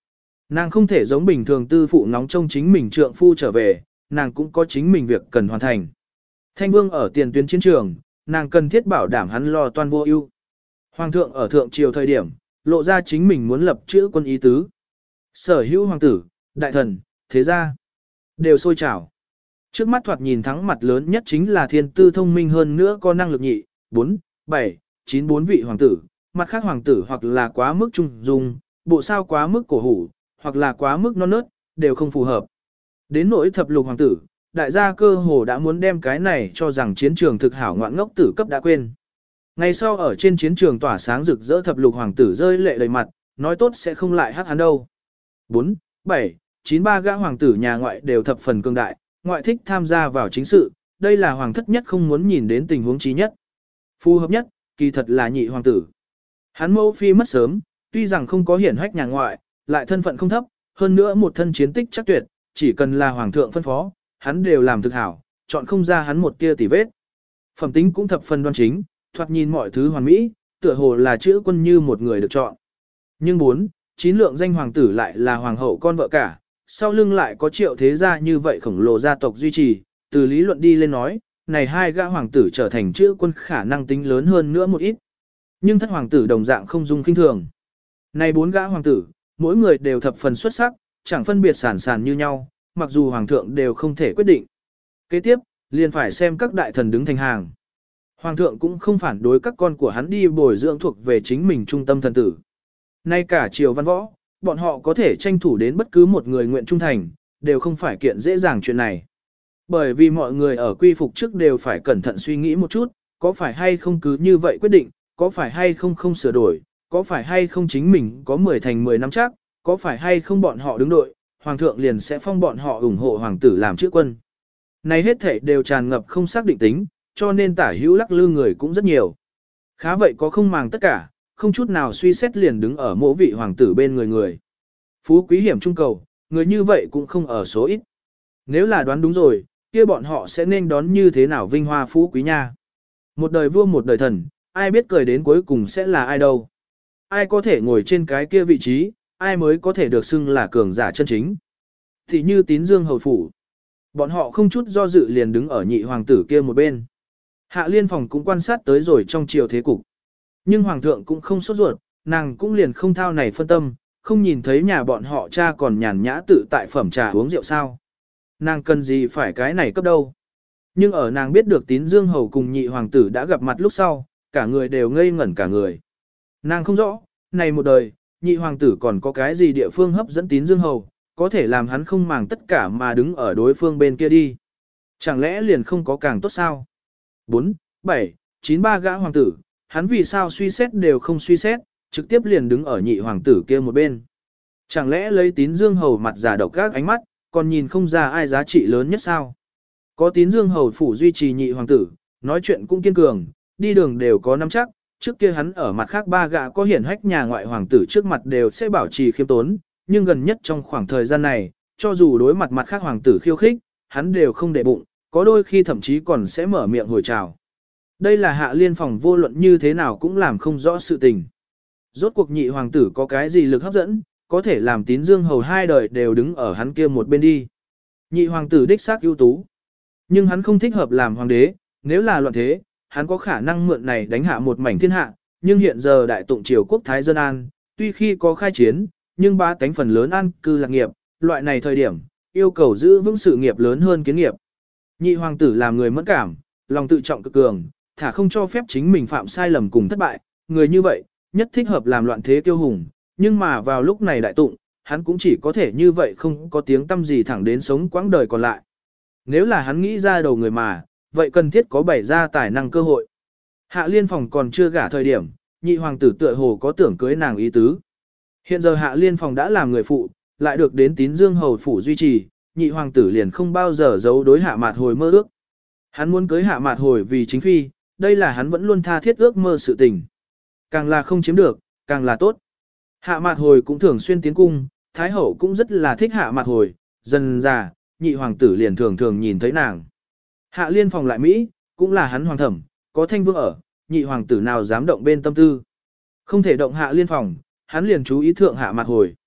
Nàng không thể giống bình thường tư phụ ngóng trông chính mình trượng phu trở về, nàng cũng có chính mình việc cần hoàn thành. Thanh vương ở tiền tuyến chiến trường, nàng cần thiết bảo đảm hắn lo toan vô ưu. Hoàng thượng ở thượng triều thời điểm, lộ ra chính mình muốn lập chữ quân ý tứ. Sở hữu hoàng tử, đại thần, thế gia, đều sôi trào. Trước mắt thoạt nhìn thắng mặt lớn nhất chính là thiên tư thông minh hơn nữa có năng lực nhị, 4, 7, 9 4 vị hoàng tử, mặt khác hoàng tử hoặc là quá mức trung dung, bộ sao quá mức cổ hủ, hoặc là quá mức non nớt, đều không phù hợp. Đến nỗi thập lục hoàng tử, đại gia cơ hồ đã muốn đem cái này cho rằng chiến trường thực hảo ngoạn ngốc tử cấp đã quên. Ngày sau ở trên chiến trường tỏa sáng rực rỡ thập lục hoàng tử rơi lệ đầy mặt, nói tốt sẽ không lại hắc hắn đâu. 4, 7, 9 ba gã hoàng tử nhà ngoại đều thập phần cường đại, ngoại thích tham gia vào chính sự, đây là hoàng thất nhất không muốn nhìn đến tình huống chí nhất. Phù hợp nhất, kỳ thật là nhị hoàng tử. Hắn mẫu phi mất sớm, tuy rằng không có hiển hách nhà ngoại, lại thân phận không thấp, hơn nữa một thân chiến tích chắc tuyệt, chỉ cần là hoàng thượng phân phó, hắn đều làm thực hảo, chọn không ra hắn một tia tỉ vết. Phẩm tính cũng thập phần đoan chính, thoạt nhìn mọi thứ hoàn mỹ, tựa hồ là chữ quân như một người được chọn. Nhưng 4, 9 lượng danh hoàng tử lại là hoàng hậu con vợ cả, sau lưng lại có triệu thế gia như vậy khổng lồ gia tộc duy trì, từ lý luận đi lên nói, này hai gã hoàng tử trở thành chữ quân khả năng tính lớn hơn nữa một ít. Nhưng thất hoàng tử đồng dạng không dung kinh thường. Này 4 gã hoàng tử, mỗi người đều thập phần xuất sắc, chẳng phân biệt sản sản như nhau, mặc dù hoàng thượng đều không thể quyết định. Kế tiếp, liền phải xem các đại thần đứng thành hàng. Hoàng thượng cũng không phản đối các con của hắn đi bồi dưỡng thuộc về chính mình trung tâm thần tử. Nay cả triều văn võ, bọn họ có thể tranh thủ đến bất cứ một người nguyện trung thành, đều không phải kiện dễ dàng chuyện này. Bởi vì mọi người ở quy phục trước đều phải cẩn thận suy nghĩ một chút, có phải hay không cứ như vậy quyết định, có phải hay không không sửa đổi, có phải hay không chính mình có 10 thành 10 năm chắc, có phải hay không bọn họ đứng đội, hoàng thượng liền sẽ phong bọn họ ủng hộ hoàng tử làm chữ quân. Này hết thể đều tràn ngập không xác định tính, cho nên tả hữu lắc lư người cũng rất nhiều. Khá vậy có không màng tất cả, không chút nào suy xét liền đứng ở mỗi vị hoàng tử bên người. Phú quý hiểm trung cầu, người như vậy cũng không ở số ít. Nếu là đoán đúng rồi, kia bọn họ sẽ nên đón như thế nào vinh hoa phú quý nha. Một đời vua một đời thần, ai biết cười đến cuối cùng sẽ là ai đâu. Ai có thể ngồi trên cái kia vị trí, ai mới có thể được xưng là cường giả chân chính. Thì như Tín Dương hầu phủ. Bọn họ không chút do dự liền đứng ở nhị hoàng tử kia một bên. Hạ Liên Phòng cũng quan sát tới rồi trong triều thế cục. Nhưng hoàng thượng cũng không sốt ruột, nàng cũng liền không thao này phân tâm, không nhìn thấy nhà bọn họ cha còn nhàn nhã tự tại phẩm trà uống rượu sao. Nàng cần gì phải cái này cấp đâu. Nhưng ở nàng biết được Tín Dương hầu cùng nhị hoàng tử đã gặp mặt lúc sau, cả người đều ngây ngẩn cả người. Nàng không rõ, này một đời, nhị hoàng tử còn có cái gì địa phương hấp dẫn Tín Dương hầu, có thể làm hắn không màng tất cả mà đứng ở đối phương bên kia đi. Chẳng lẽ liền không có càng tốt sao? 4, 7, 9 ba gã hoàng tử, hắn vì sao suy xét đều không suy xét, trực tiếp liền đứng ở nhị hoàng tử kia một bên. Chẳng lẽ lấy Tín Dương hầu mặt giả độc các ánh mắt, còn nhìn không ra ai giá trị lớn nhất sao? Có Tín Dương hầu phủ duy trì nhị hoàng tử, nói chuyện cũng kiên cường, đi đường đều có nắm chắc, trước kia hắn ở mặt khác ba gã có hiển hách nhà ngoại hoàng tử trước mặt đều sẽ bảo trì khiêm tốn, nhưng gần nhất trong khoảng thời gian này, cho dù đối mặt mặt khác hoàng tử khiêu khích, hắn đều không để bụng, có đôi khi thậm chí còn sẽ mở miệng hồi chào. Đây là Hạ Liên Phòng vô luận như thế nào cũng làm không rõ sự tình. Rốt cuộc nhị hoàng tử có cái gì lực hấp dẫn, có thể làm Tín Dương hầu hai đời đều đứng ở hắn kia một bên đi. Nhị hoàng tử đích xác ưu tú, nhưng hắn không thích hợp làm hoàng đế, nếu là loạn thế, hắn có khả năng mượn này đánh hạ một mảnh thiên hạ, nhưng hiện giờ đại tụng triều quốc thái dân an, tuy khi có khai chiến, nhưng ba tánh phần lớn an cư lạc nghiệp, loại này thời điểm, yêu cầu giữ vững sự nghiệp lớn hơn kiến nghiệp. Nhị hoàng tử làm người mẫn cảm, lòng tự trọng cực cường, thả không cho phép chính mình phạm sai lầm cùng thất bại, người như vậy, nhất thích hợp làm loạn thế tiêu hùng, nhưng mà vào lúc này đại tụng, hắn cũng chỉ có thể như vậy không có tiếng tâm gì thẳng đến sống quãng đời còn lại. Nếu là hắn nghĩ ra đầu người mà, vậy cần thiết có bày ra tài năng cơ hội. Hạ Liên Phòng còn chưa gả thời điểm, nhị hoàng tử tựa hồ có tưởng cưới nàng ý tứ. Hiện giờ Hạ Liên Phòng đã làm người phụ, lại được đến Tín Dương hầu phủ duy trì, nhị hoàng tử liền không bao giờ giấu đối Hạ Mạt Hồi mơ ước. Hắn muốn cưới Hạ Mạt Hồi vì chính phi, đây là hắn vẫn luôn tha thiết ước mơ sự tình. Càng là không chiếm được, càng là tốt. Hạ Mạt Hồi cũng thường xuyên tiến cung, Thái hậu cũng rất là thích Hạ Mạt Hồi, dần già, nhị hoàng tử liền thường thường nhìn thấy nàng. Hạ Liên Phòng lại Mỹ, cũng là hắn hoàng thẩm, có Thanh Vương ở, nhị hoàng tử nào dám động bên tâm tư. Không thể động Hạ Liên Phòng, hắn liền chú ý thượng Hạ Mạt Hồi.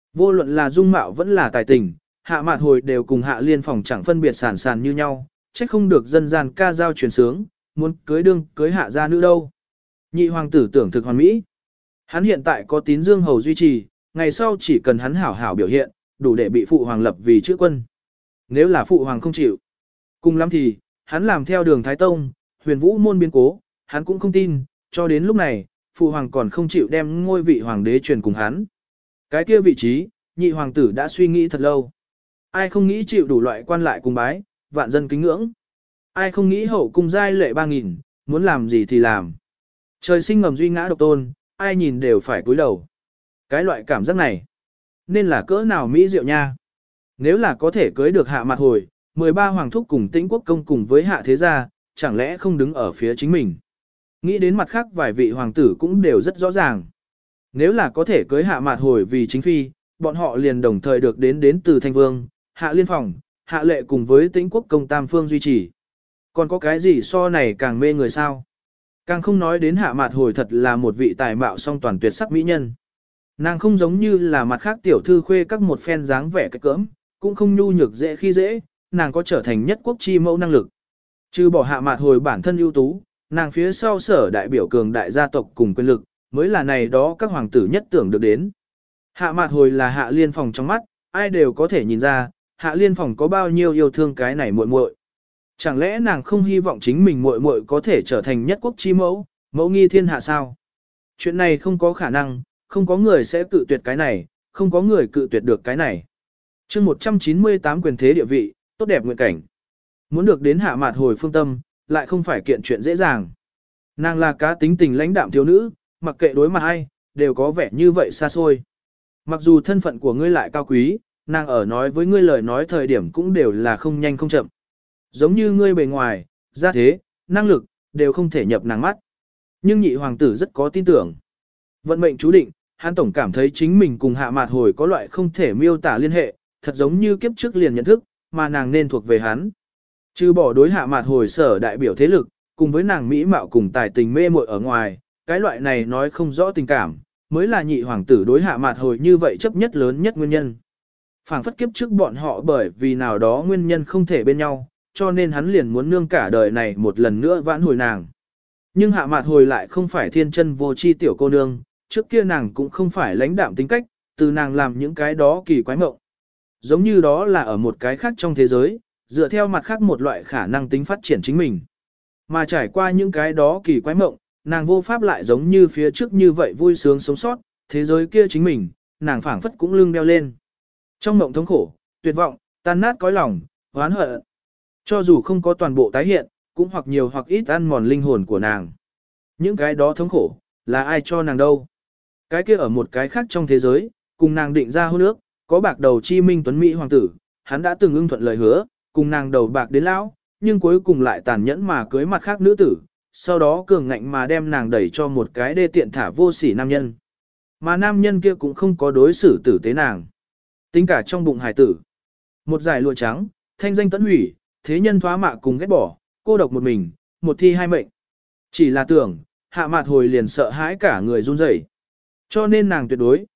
Vô luận là dung mạo vẫn là tài tình, Hạ Mạt Hồi đều cùng Hạ Liên Phòng chẳng phân biệt sản sàn như nhau, trách không được dân gian ca dao truyền sướng, muốn cưới đương cưới hạ gia nữ đâu. Nhị hoàng tử tưởng thực hoàn mỹ. Hắn hiện tại có tín dương hầu duy trì, ngày sau chỉ cần hắn hảo hảo biểu hiện, đủ để bị phụ hoàng lập vì chữ quân. Nếu là phụ hoàng không chịu, cùng lắm thì, hắn làm theo đường Thái Tông, huyền vũ môn biến cố, hắn cũng không tin, cho đến lúc này, phụ hoàng còn không chịu đem ngôi vị hoàng đế truyền cùng hắn. Cái kia vị trí, nhị hoàng tử đã suy nghĩ thật lâu. Ai không nghĩ chịu đủ loại quan lại cùng bái, vạn dân kính ngưỡng. Ai không nghĩ hậu cung giai lệ 3.000, muốn làm gì thì làm. Trời sinh ngầm duy ngã độc tôn, ai nhìn đều phải cúi đầu. Cái loại cảm giác này, nên là cỡ nào mỹ diệu nha. Nếu là có thể cưới được Hạ Mạt Hồi, 13 hoàng thúc cùng Tĩnh Quốc công cùng với Hạ Thế Gia, chẳng lẽ không đứng ở phía chính mình. Nghĩ đến mặt khác vài vị hoàng tử cũng đều rất rõ ràng. Nếu là có thể cưới Hạ Mạt Hồi vì chính phi, bọn họ liền đồng thời được đến từ Thanh Vương, Hạ Liên Phòng, Hạ Lệ cùng với Tĩnh Quốc công tam phương duy trì. Còn có cái gì so này càng mê người sao? Càng không nói đến Hạ Mạt Hồi thật là một vị tài mạo song toàn tuyệt sắc mỹ nhân. Nàng không giống như là mặt khác tiểu thư khuê các một phen dáng vẻ cái cỡm, cũng không nhu nhược dễ khi dễ, nàng có trở thành nhất quốc chi mẫu năng lực. Trừ bỏ Hạ Mạt Hồi bản thân ưu tú, nàng phía sau sở đại biểu cường đại gia tộc cùng quyền lực, mới là này đó các hoàng tử nhất tưởng được đến. Hạ Mạt Hồi là Hạ Liên Phòng trong mắt, ai đều có thể nhìn ra, Hạ Liên Phòng có bao nhiêu yêu thương cái này muội muội. Chẳng lẽ nàng không hy vọng chính mình muội muội có thể trở thành nhất quốc chi mẫu, mẫu nghi thiên hạ sao? Chuyện này không có khả năng, không có người sẽ cự tuyệt cái này, không có người cự tuyệt được cái này. Chương 198 quyền thế địa vị, tốt đẹp nguyện cảnh. Muốn được đến Hạ Mạt Hồi phương tâm, lại không phải kiện chuyện dễ dàng. Nàng là cá tính tình lãnh đạm thiếu nữ, mặc kệ đối mặt ai, đều có vẻ như vậy xa xôi. Mặc dù thân phận của ngươi lại cao quý, nàng ở nói với ngươi lời nói thời điểm cũng đều là không nhanh không chậm. Giống như ngươi bề ngoài, gia thế, năng lực, đều không thể nhập nàng mắt. Nhưng nhị hoàng tử rất có tin tưởng. Vận mệnh chú định, hắn tổng cảm thấy chính mình cùng Hạ Mạt Hồi có loại không thể miêu tả liên hệ, thật giống như kiếp trước liền nhận thức, mà nàng nên thuộc về hắn. Trừ bỏ đối Hạ Mạt Hồi sở đại biểu thế lực, cùng với nàng mỹ mạo cùng tài tình mê muội ở ngoài, cái loại này nói không rõ tình cảm, mới là nhị hoàng tử đối Hạ Mạt Hồi như vậy chấp nhất lớn nhất nguyên nhân. Phảng phất kiếp trước bọn họ bởi vì nào đó nguyên nhân không thể bên nhau, cho nên hắn liền muốn nương cả đời này một lần nữa vãn hồi nàng. Nhưng Hạ Mạt Hồi lại không phải thiên chân vô chi tiểu cô nương, trước kia nàng cũng không phải lãnh đạm tính cách, từ nàng làm những cái đó kỳ quái mộng. Giống như đó là ở một cái khác trong thế giới, dựa theo mặt khác một loại khả năng tính phát triển chính mình. Mà trải qua những cái đó kỳ quái mộng, nàng vô pháp lại giống như phía trước như vậy vui sướng sống sót, thế giới kia chính mình, nàng phảng phất cũng lưng đeo lên. Trong mộng thống khổ, tuyệt vọng, tan nát cõi lòng, oán hận. Cho dù không có toàn bộ tái hiện, cũng hoặc nhiều hoặc ít ăn mòn linh hồn của nàng. Những cái đó thống khổ, là ai cho nàng đâu? Cái kia ở một cái khác trong thế giới, cùng nàng định ra hôn ước, có bạc đầu chi minh tuấn Mỹ hoàng tử, hắn đã từng ưng thuận lời hứa, cùng nàng đầu bạc đến lão, nhưng cuối cùng lại tàn nhẫn mà cưới mặt khác nữ tử, sau đó cường ngạnh mà đem nàng đẩy cho một cái đê tiện thả vô sỉ nam nhân. Mà nam nhân kia cũng không có đối xử tử tế nàng. Tính cả trong bụng hải tử. Một giải lụa trắng, thanh danh tẫn hủy, thế nhân thoá mạ cùng ghét bỏ, cô độc một mình, một thi hai mệnh. Chỉ là tưởng, Hạ Mạt Hồi liền sợ hãi cả người run rẩy. Cho nên nàng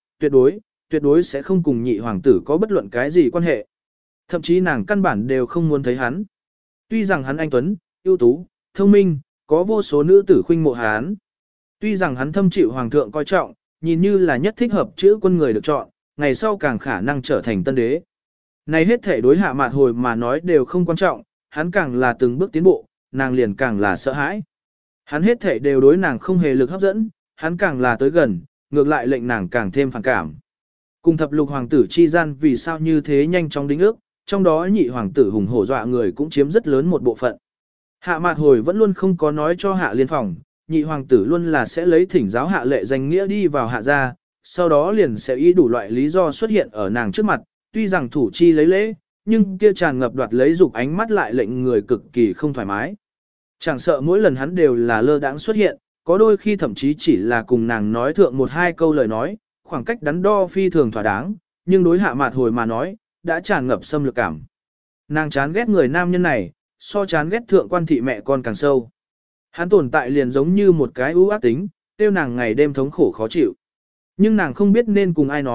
tuyệt đối sẽ không cùng nhị hoàng tử có bất luận cái gì quan hệ. Thậm chí nàng căn bản đều không muốn thấy hắn. Tuy rằng hắn anh tuấn, ưu tú, thông minh, có vô số nữ tử khuynh mộ hắn. Tuy rằng hắn thâm chịu hoàng thượng coi trọng, nhìn như là nhất thích hợp chữ quân người được chọn, ngày sau càng khả năng trở thành tân đế. Này hết thể đối Hạ Mạt Hồi mà nói đều không quan trọng, hắn càng là từng bước tiến bộ, nàng liền càng là sợ hãi. Hắn hết thể đều đối nàng không hề lực hấp dẫn, hắn càng là tới gần, ngược lại lệnh nàng càng thêm phản cảm. Cùng thập lục hoàng tử chi gian vì sao như thế nhanh chóng đính ước, trong đó nhị hoàng tử hùng hổ dọa người cũng chiếm rất lớn một bộ phận. Hạ Mạt Hồi vẫn luôn không có nói cho Hạ Liên Phòng, nhị hoàng tử luôn là sẽ lấy thỉnh giáo Hạ Lệ danh nghĩa đi vào Hạ gia, sau đó liền sẽ ý đủ loại lý do xuất hiện ở nàng trước mặt, tuy rằng thủ chi lấy lễ, nhưng kia tràn ngập đoạt lấy dục ánh mắt lại lệnh người cực kỳ không thoải mái. Chẳng sợ mỗi lần hắn đều là lơ đãng xuất hiện, có đôi khi thậm chí chỉ là cùng nàng nói thượng một hai câu lời nói, khoảng cách đắn đo phi thường thỏa đáng, nhưng đối Hạ Mạt Hồi mà nói, đã tràn ngập xâm lược cảm. Nàng chán ghét người nam nhân này, so chán ghét thượng quan thị mẹ con càng sâu. Hắn tồn tại liền giống như một cái ưu ác tính, tiêu nàng ngày đêm thống khổ khó chịu. Nhưng nàng không biết nên cùng ai nói,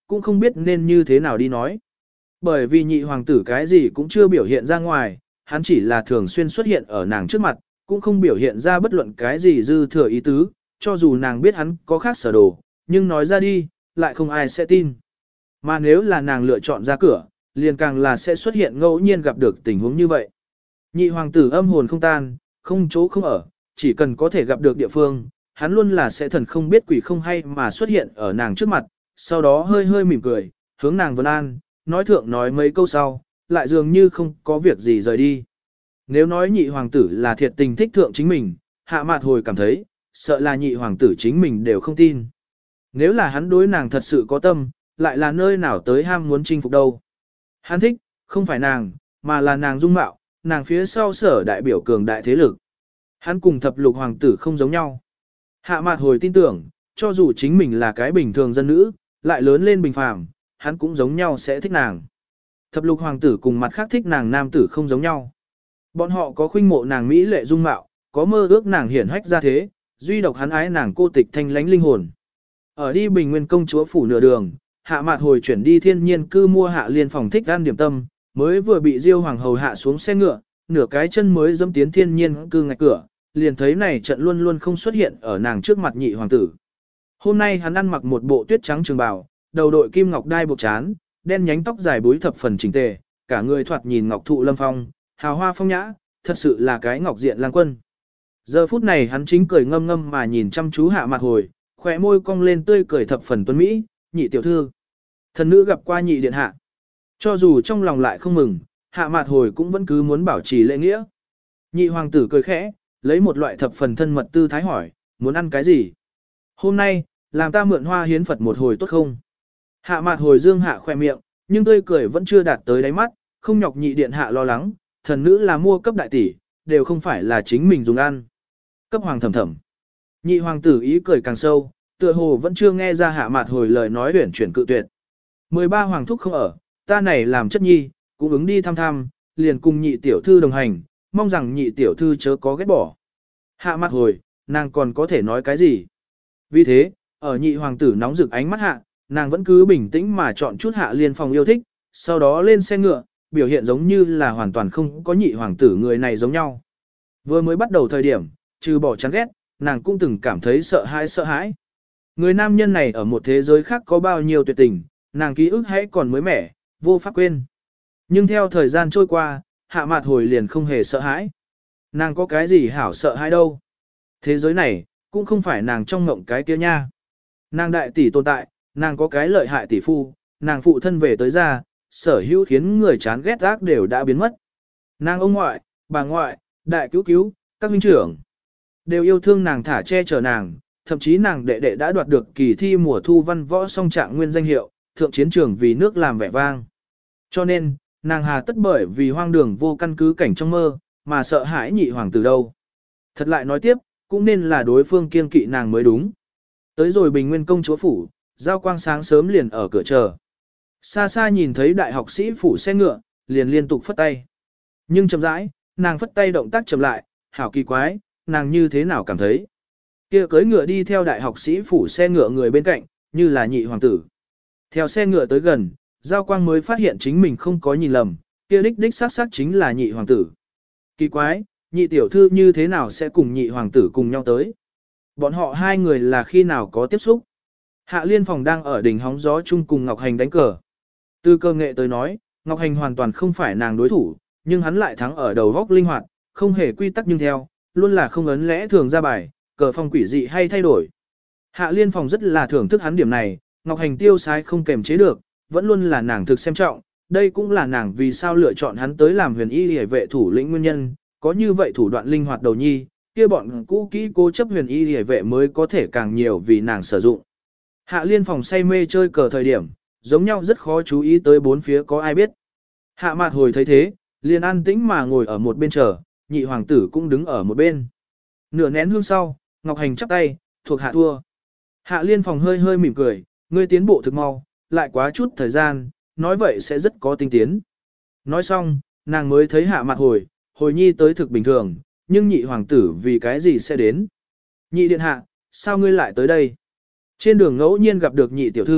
cũng không biết nên như thế nào đi nói. Bởi vì nhị hoàng tử cái gì cũng chưa biểu hiện ra ngoài, hắn chỉ là thường xuyên xuất hiện ở nàng trước mặt, cũng không biểu hiện ra bất luận cái gì dư thừa ý tứ, cho dù nàng biết hắn có khác sở đồ, nhưng nói ra đi, lại không ai sẽ tin. Mà nếu là nàng lựa chọn ra cửa, liền càng là sẽ xuất hiện ngẫu nhiên gặp được tình huống như vậy. Nhị hoàng tử âm hồn không tan, không chỗ không ở, chỉ cần có thể gặp được địa phương, hắn luôn là sẽ thần không biết quỷ không hay mà xuất hiện ở nàng trước mặt, sau đó hơi hơi mỉm cười, hướng nàng vân an, nói thượng nói mấy câu sau, lại dường như không có việc gì rời đi. Nếu nói nhị hoàng tử là thiệt tình thích thượng chính mình, Hạ Mạt Hồi cảm thấy, sợ là nhị hoàng tử chính mình đều không tin. Nếu là hắn đối nàng thật sự có tâm, lại là nơi nào tới ham muốn chinh phục đâu. Hắn thích, không phải nàng, mà là nàng dung mạo, nàng phía sau sở đại biểu cường đại thế lực. Hắn cùng thập lục hoàng tử không giống nhau. Hạ Mạt Hồi tin tưởng, cho dù chính mình là cái bình thường dân nữ, lại lớn lên bình phàm, hắn cũng giống nhau sẽ thích nàng. Thập lục hoàng tử cùng mặt khác thích nàng nam tử không giống nhau. Bọn họ có khuynh mộ nàng mỹ lệ dung mạo, có mơ ước nàng hiển hách ra thế, duy độc hắn ái nàng cô tịch thanh lánh linh hồn. Ở đi Bình Nguyên công chúa phủ nửa đường, Hạ Mạt Hồi chuyển đi Thiên Nhiên cư mua Hạ Liên phòng thích ăn điểm tâm, mới vừa bị Diêu hoàng hầu hạ xuống xe ngựa, nửa cái chân mới dẫm tiến Thiên Nhiên cư ngạch cửa, liền thấy này trận luôn luôn không xuất hiện ở nàng trước mặt nhị hoàng tử. Hôm nay hắn ăn mặc một bộ tuyết trắng trường bào, đầu đội kim ngọc đai buộc chán, đen nhánh tóc dài búi thập phần chỉnh tề, cả người thoạt nhìn ngọc thụ lâm phong, hào hoa phong nhã, thật sự là cái ngọc diện lang quân. Giờ phút này hắn chính cười ngâm ngâm mà nhìn chăm chú Hạ Mạt Hồi, khóe môi cong lên tươi cười thập phần tuấn mỹ, nhị tiểu thư. Thần nữ gặp qua nhị điện hạ. Cho dù trong lòng lại không mừng, Hạ Mạt Hồi cũng vẫn cứ muốn bảo trì lễ nghĩa. Nhị hoàng tử cười khẽ, lấy một loại thập phần thân mật tư thái hỏi, muốn ăn cái gì? Hôm nay, làm ta mượn hoa hiến Phật một hồi tốt không? Hạ Mạt Hồi dương hạ khoe miệng, nhưng tươi cười vẫn chưa đạt tới đáy mắt, không nhọc nhị điện hạ lo lắng, thần nữ là mua cấp đại tỷ, đều không phải là chính mình dùng ăn. Cấp hoàng thầm thầm. Nhị hoàng tử ý cười càng sâu, tựa hồ vẫn chưa nghe ra Hạ Mạt Hồi lời nói huyển chuyển cự tuyệt. 13 hoàng thúc không ở, ta này làm chất nhi, cũng ứng đi thăm thăm, liền cùng nhị tiểu thư đồng hành, mong rằng nhị tiểu thư chớ có ghét bỏ. Hạ Mạt Hồi, nàng còn có thể nói cái gì? Vì thế, ở nhị hoàng tử nóng rực ánh mắt hạ, nàng vẫn cứ bình tĩnh mà chọn chút Hạ Liên phòng yêu thích, sau đó lên xe ngựa, biểu hiện giống như là hoàn toàn không có nhị hoàng tử người này giống nhau. Vừa mới bắt đầu thời điểm, trừ bỏ chán ghét, nàng cũng từng cảm thấy sợ hãi. Người nam nhân này ở một thế giới khác có bao nhiêu tuyệt tình, nàng ký ức hãy còn mới mẻ, vô pháp quên. Nhưng theo thời gian trôi qua, Hạ Mạt Hồi liền không hề sợ hãi. Nàng có cái gì hảo sợ hãi đâu. Thế giới này, cũng không phải nàng trong ngộng cái kia nha. Nàng đại tỷ tồn tại, nàng có cái lợi hại tỷ phu, nàng phụ thân về tới ra, sở hữu khiến người chán ghét ác đều đã biến mất. Nàng ông ngoại, bà ngoại, đại cứu cứu, các huynh trưởng, đều yêu thương nàng thả che chở nàng, thậm chí nàng đệ đệ đã đoạt được kỳ thi mùa thu văn võ song trạng nguyên danh hiệu, thượng chiến trường vì nước làm vẻ vang. Cho nên, nàng hà tất bởi vì hoang đường vô căn cứ cảnh trong mơ, mà sợ hãi nhị hoàng tử đâu. Thật lại nói tiếp, cũng nên là đối phương kiên kỵ nàng mới đúng. Tới rồi Bình Nguyên công chúa phủ, Giao Quang sáng sớm liền ở cửa chờ. Xa xa nhìn thấy đại học sĩ phủ xe ngựa, liền liên tục phất tay. Nhưng chậm rãi, nàng phất tay động tác chậm lại, hảo kỳ quái, nàng như thế nào cảm thấy. Kia cưỡi ngựa đi theo đại học sĩ phủ xe ngựa người bên cạnh, như là nhị hoàng tử. Theo xe ngựa tới gần, Giao Quang mới phát hiện chính mình không có nhìn lầm, kia đích xác chính là nhị hoàng tử. Kỳ quái, nhị tiểu thư như thế nào sẽ cùng nhị hoàng tử cùng nhau tới? Bọn họ hai người là khi nào có tiếp xúc? Hạ Liên phòng đang ở đỉnh hóng gió chung cùng Ngọc Hành đánh cờ. Từ cơ nghệ tới nói, Ngọc Hành hoàn toàn không phải nàng đối thủ, nhưng hắn lại thắng ở đầu góc linh hoạt, không hề quy tắc nhưng theo, luôn là không ấn lẽ thường ra bài, cờ phong quỷ dị hay thay đổi. Hạ Liên phòng rất là thưởng thức hắn điểm này, Ngọc Hành tiêu sái không kềm chế được, vẫn luôn là nàng thực xem trọng, đây cũng là nàng vì sao lựa chọn hắn tới làm huyền y liễu vệ thủ lĩnh nguyên nhân, có như vậy thủ đoạn linh hoạt đầu nhi, kia bọn cũ kỹ cố chấp huyền y liễu vệ mới có thể càng nhiều vì nàng sử dụng. Hạ Liên phòng say mê chơi cờ thời điểm, giống nhau rất khó chú ý tới bốn phía có ai biết. Hạ Mạt Hồi thấy thế, liền an tĩnh mà ngồi ở một bên chờ, nhị hoàng tử cũng đứng ở một bên. Nửa nén hương sau, Ngọc Hành chắp tay, thuộc hạ thua. Hạ Liên phòng hơi hơi mỉm cười, ngươi tiến bộ thực mau, lại quá chút thời gian, nói vậy sẽ rất có tinh tiến. Nói xong, nàng mới thấy Hạ Mạt Hồi, hồi nhi tới thực bình thường, nhưng nhị hoàng tử vì cái gì sẽ đến. Nhị điện hạ, sao ngươi lại tới đây? Trên đường ngẫu nhiên gặp được nhị tiểu thư,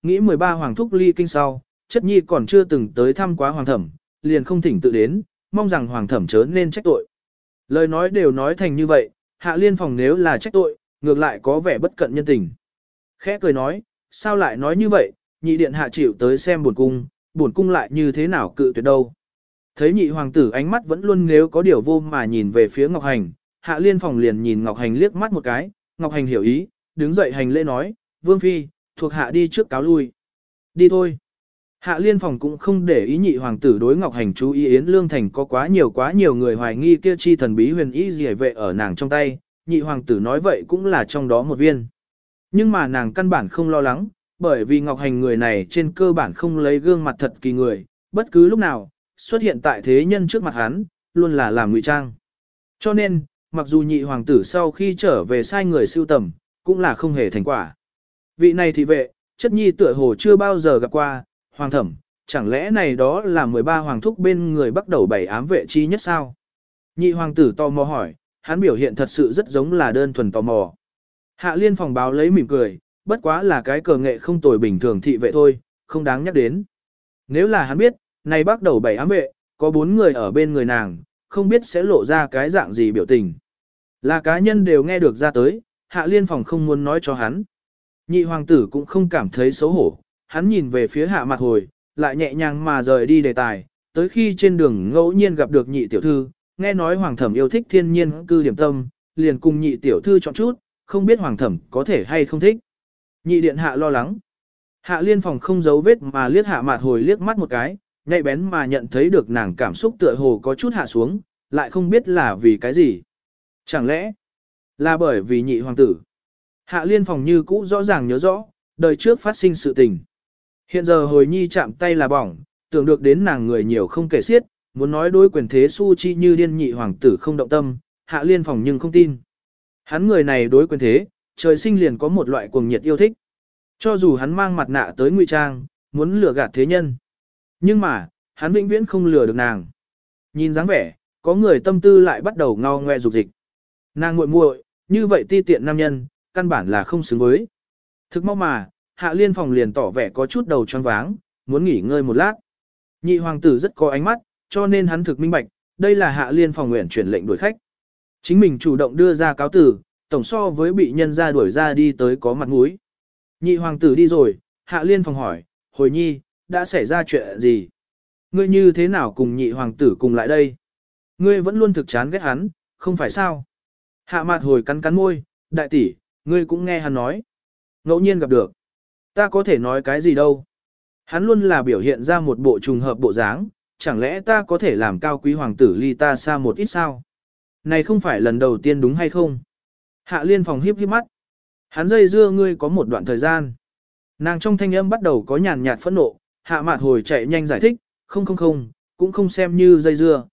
nghĩ 13 hoàng thúc ly kinh sau, chất nhi còn chưa từng tới thăm quá hoàng thẩm, liền không thỉnh tự đến, mong rằng hoàng thẩm chớ nên trách tội. Lời nói đều nói thành như vậy, Hạ Liên Phòng nếu là trách tội, ngược lại có vẻ bất cận nhân tình. Khẽ cười nói, sao lại nói như vậy, nhị điện hạ chịu tới xem buồn cung lại như thế nào cự tuyệt đâu. Thấy nhị hoàng tử ánh mắt vẫn luôn nếu có điều vô mà nhìn về phía Ngọc Hành, Hạ Liên Phòng liền nhìn Ngọc Hành liếc mắt một cái, Ngọc Hành hiểu ý, đứng dậy hành lễ nói, Vương Phi, thuộc hạ đi trước cáo lui. Đi thôi. Hạ Liên Phòng cũng không để ý nhị hoàng tử đối Ngọc Hành chú ý Yến Lương Thành có quá nhiều người hoài nghi kia chi thần bí huyền y gì vệ ở nàng trong tay, nhị hoàng tử nói vậy cũng là trong đó một viên. Nhưng mà nàng căn bản không lo lắng, bởi vì Ngọc Hành người này trên cơ bản không lấy gương mặt thật kỳ người, bất cứ lúc nào, xuất hiện tại thế nhân trước mặt hắn, luôn là làm ngụy trang. Cho nên, mặc dù nhị hoàng tử sau khi trở về sai người siêu tầm, cũng là không hề thành quả. Vị này thị vệ, chất nhi tựa hồ chưa bao giờ gặp qua, hoàng thẩm, chẳng lẽ này đó là 13 hoàng thúc bên người bắt đầu bảy ám vệ chi nhất sao? Nhị hoàng tử tò mò hỏi, hắn biểu hiện thật sự rất giống là đơn thuần tò mò. Hạ Liên Phòng báo lấy mỉm cười, bất quá là cái cờ nghệ không tồi bình thường thị vệ thôi, không đáng nhắc đến. Nếu là hắn biết, này bắt đầu bảy ám vệ, có 4 người ở bên người nàng, không biết sẽ lộ ra cái dạng gì biểu tình. Là cá nhân đều nghe được ra tới, Hạ Liên Phòng không muốn nói cho hắn. Nhị hoàng tử cũng không cảm thấy xấu hổ, hắn nhìn về phía Hạ Mặt Hồi, lại nhẹ nhàng mà rời đi đề tài, tới khi trên đường ngẫu nhiên gặp được nhị tiểu thư, nghe nói hoàng thẩm yêu thích thiên nhiên cư điểm tâm, liền cùng nhị tiểu thư chọn chút, không biết hoàng thẩm có thể hay không thích. Nhị điện hạ lo lắng. Hạ Liên Phòng không giấu vết mà liếc Hạ Mặt Hồi liếc mắt một cái, nhạy bén mà nhận thấy được nàng cảm xúc tựa hồ có chút hạ xuống, lại không biết là vì cái gì. Chẳng lẽ là bởi vì nhị hoàng tử? Hạ Liên Phòng như cũ rõ ràng nhớ rõ, đời trước phát sinh sự tình. Hiện giờ hồi nhi chạm tay là bỏng, tưởng được đến nàng người nhiều không kể xiết, muốn nói đối quyền thế su chi như điên nhị hoàng tử không động tâm, Hạ Liên Phòng nhưng không tin. Hắn người này đối quyền thế, trời sinh liền có một loại cuồng nhiệt yêu thích. Cho dù hắn mang mặt nạ tới ngụy trang, muốn lừa gạt thế nhân. Nhưng mà, hắn vĩnh viễn không lừa được nàng. Nhìn dáng vẻ, có người tâm tư lại bắt đầu ngao ngoe dục dịch. Nàng muội muội, như vậy ti tiện nam nhân, căn bản là không xứng với. Thực mau mà, Hạ Liên Phòng liền tỏ vẻ có chút đầu choáng váng, muốn nghỉ ngơi một lát. Nhị hoàng tử rất có ánh mắt, cho nên hắn thực minh bạch, đây là Hạ Liên Phòng nguyện chuyển lệnh đuổi khách. Chính mình chủ động đưa ra cáo tử, tổng so với bị nhân ra đuổi ra đi tới có mặt mũi. Nhị hoàng tử đi rồi, Hạ Liên Phòng hỏi, hồi nhi, đã xảy ra chuyện gì? Ngươi như thế nào cùng nhị hoàng tử cùng lại đây? Ngươi vẫn luôn thực chán ghét hắn, không phải sao? Hạ Mạt Hồi cắn cắn môi, đại tỷ, ngươi cũng nghe hắn nói. Ngẫu nhiên gặp được. Ta có thể nói cái gì đâu? Hắn luôn là biểu hiện ra một bộ trùng hợp bộ dáng, chẳng lẽ ta có thể làm cao quý hoàng tử ly ta xa một ít sao? Này không phải lần đầu tiên đúng hay không? Hạ Liên Phòng híp híp mắt. Hắn dây dưa ngươi có một đoạn thời gian. Nàng trong thanh âm bắt đầu có nhàn nhạt phẫn nộ, Hạ Mạt Hồi chạy nhanh giải thích, không, cũng không xem như dây dưa,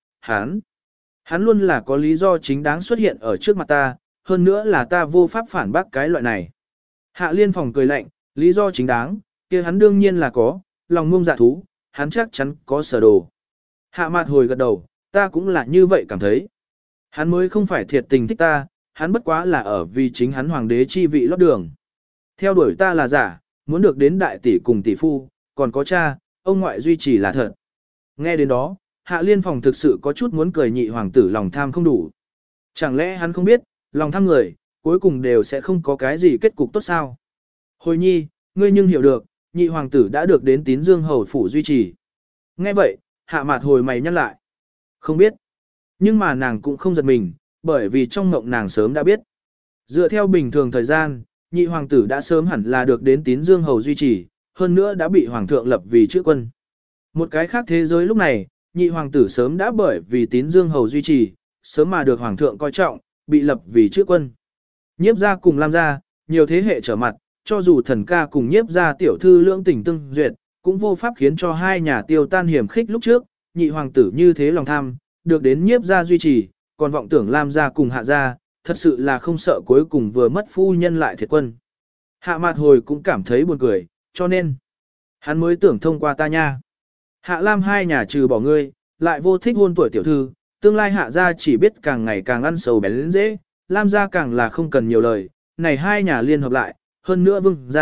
hắn luôn là có lý do chính đáng xuất hiện ở trước mặt ta, hơn nữa là ta vô pháp phản bác cái loại này. Hạ Liên Phòng cười lạnh, lý do chính đáng, kia hắn đương nhiên là có, lòng ngông dạ thú, hắn chắc chắn có sở đồ. Hạ Mạt Hồi gật đầu, ta cũng là như vậy cảm thấy. Hắn mới không phải thiệt tình thích ta, hắn bất quá là ở vì chính hắn hoàng đế chi vị lót đường. Theo đuổi ta là giả, muốn được đến đại tỷ cùng tỷ phu, còn có cha, ông ngoại duy trì là thật. Nghe đến đó, Hạ Liên Phòng thực sự có chút muốn cười nhị hoàng tử lòng tham không đủ. Chẳng lẽ hắn không biết, lòng tham người, cuối cùng đều sẽ không có cái gì kết cục tốt sao? Hồi nhi, ngươi nhưng hiểu được, nhị hoàng tử đã được đến Tín Dương hầu phủ duy trì. Nghe vậy, Hạ Mạt Hồi mày nhăn lại. Không biết. Nhưng mà nàng cũng không giật mình, bởi vì trong mộng nàng sớm đã biết. Dựa theo bình thường thời gian, nhị hoàng tử đã sớm hẳn là được đến Tín Dương hầu duy trì, hơn nữa đã bị hoàng thượng lập vì chữ quân. Một cái khác thế giới lúc này, nhị hoàng tử sớm đã bởi vì Tín Dương hầu duy trì, sớm mà được hoàng thượng coi trọng, bị lập vì chữ quân. Nhiếp gia cùng Lam gia, nhiều thế hệ trở mặt, cho dù thần ca cùng nhiếp gia tiểu thư lưỡng tình tương duyệt, cũng vô pháp khiến cho hai nhà tiêu tan hiểm khích lúc trước, nhị hoàng tử như thế lòng tham, được đến nhiếp gia duy trì, còn vọng tưởng Lam gia cùng Hạ gia, thật sự là không sợ cuối cùng vừa mất phu nhân lại thiệt quân. Hạ Mạt Hồi cũng cảm thấy buồn cười, cho nên hắn mới tưởng thông qua ta nha. Hạ Lam hai nhà trừ bỏ ngươi, lại vô thích hôn tuổi tiểu thư, tương lai Hạ gia chỉ biết càng ngày càng ăn sầu bén lên dễ, Lam gia càng là không cần nhiều lời, này hai nhà liên hợp lại, hơn nữa Vương gia,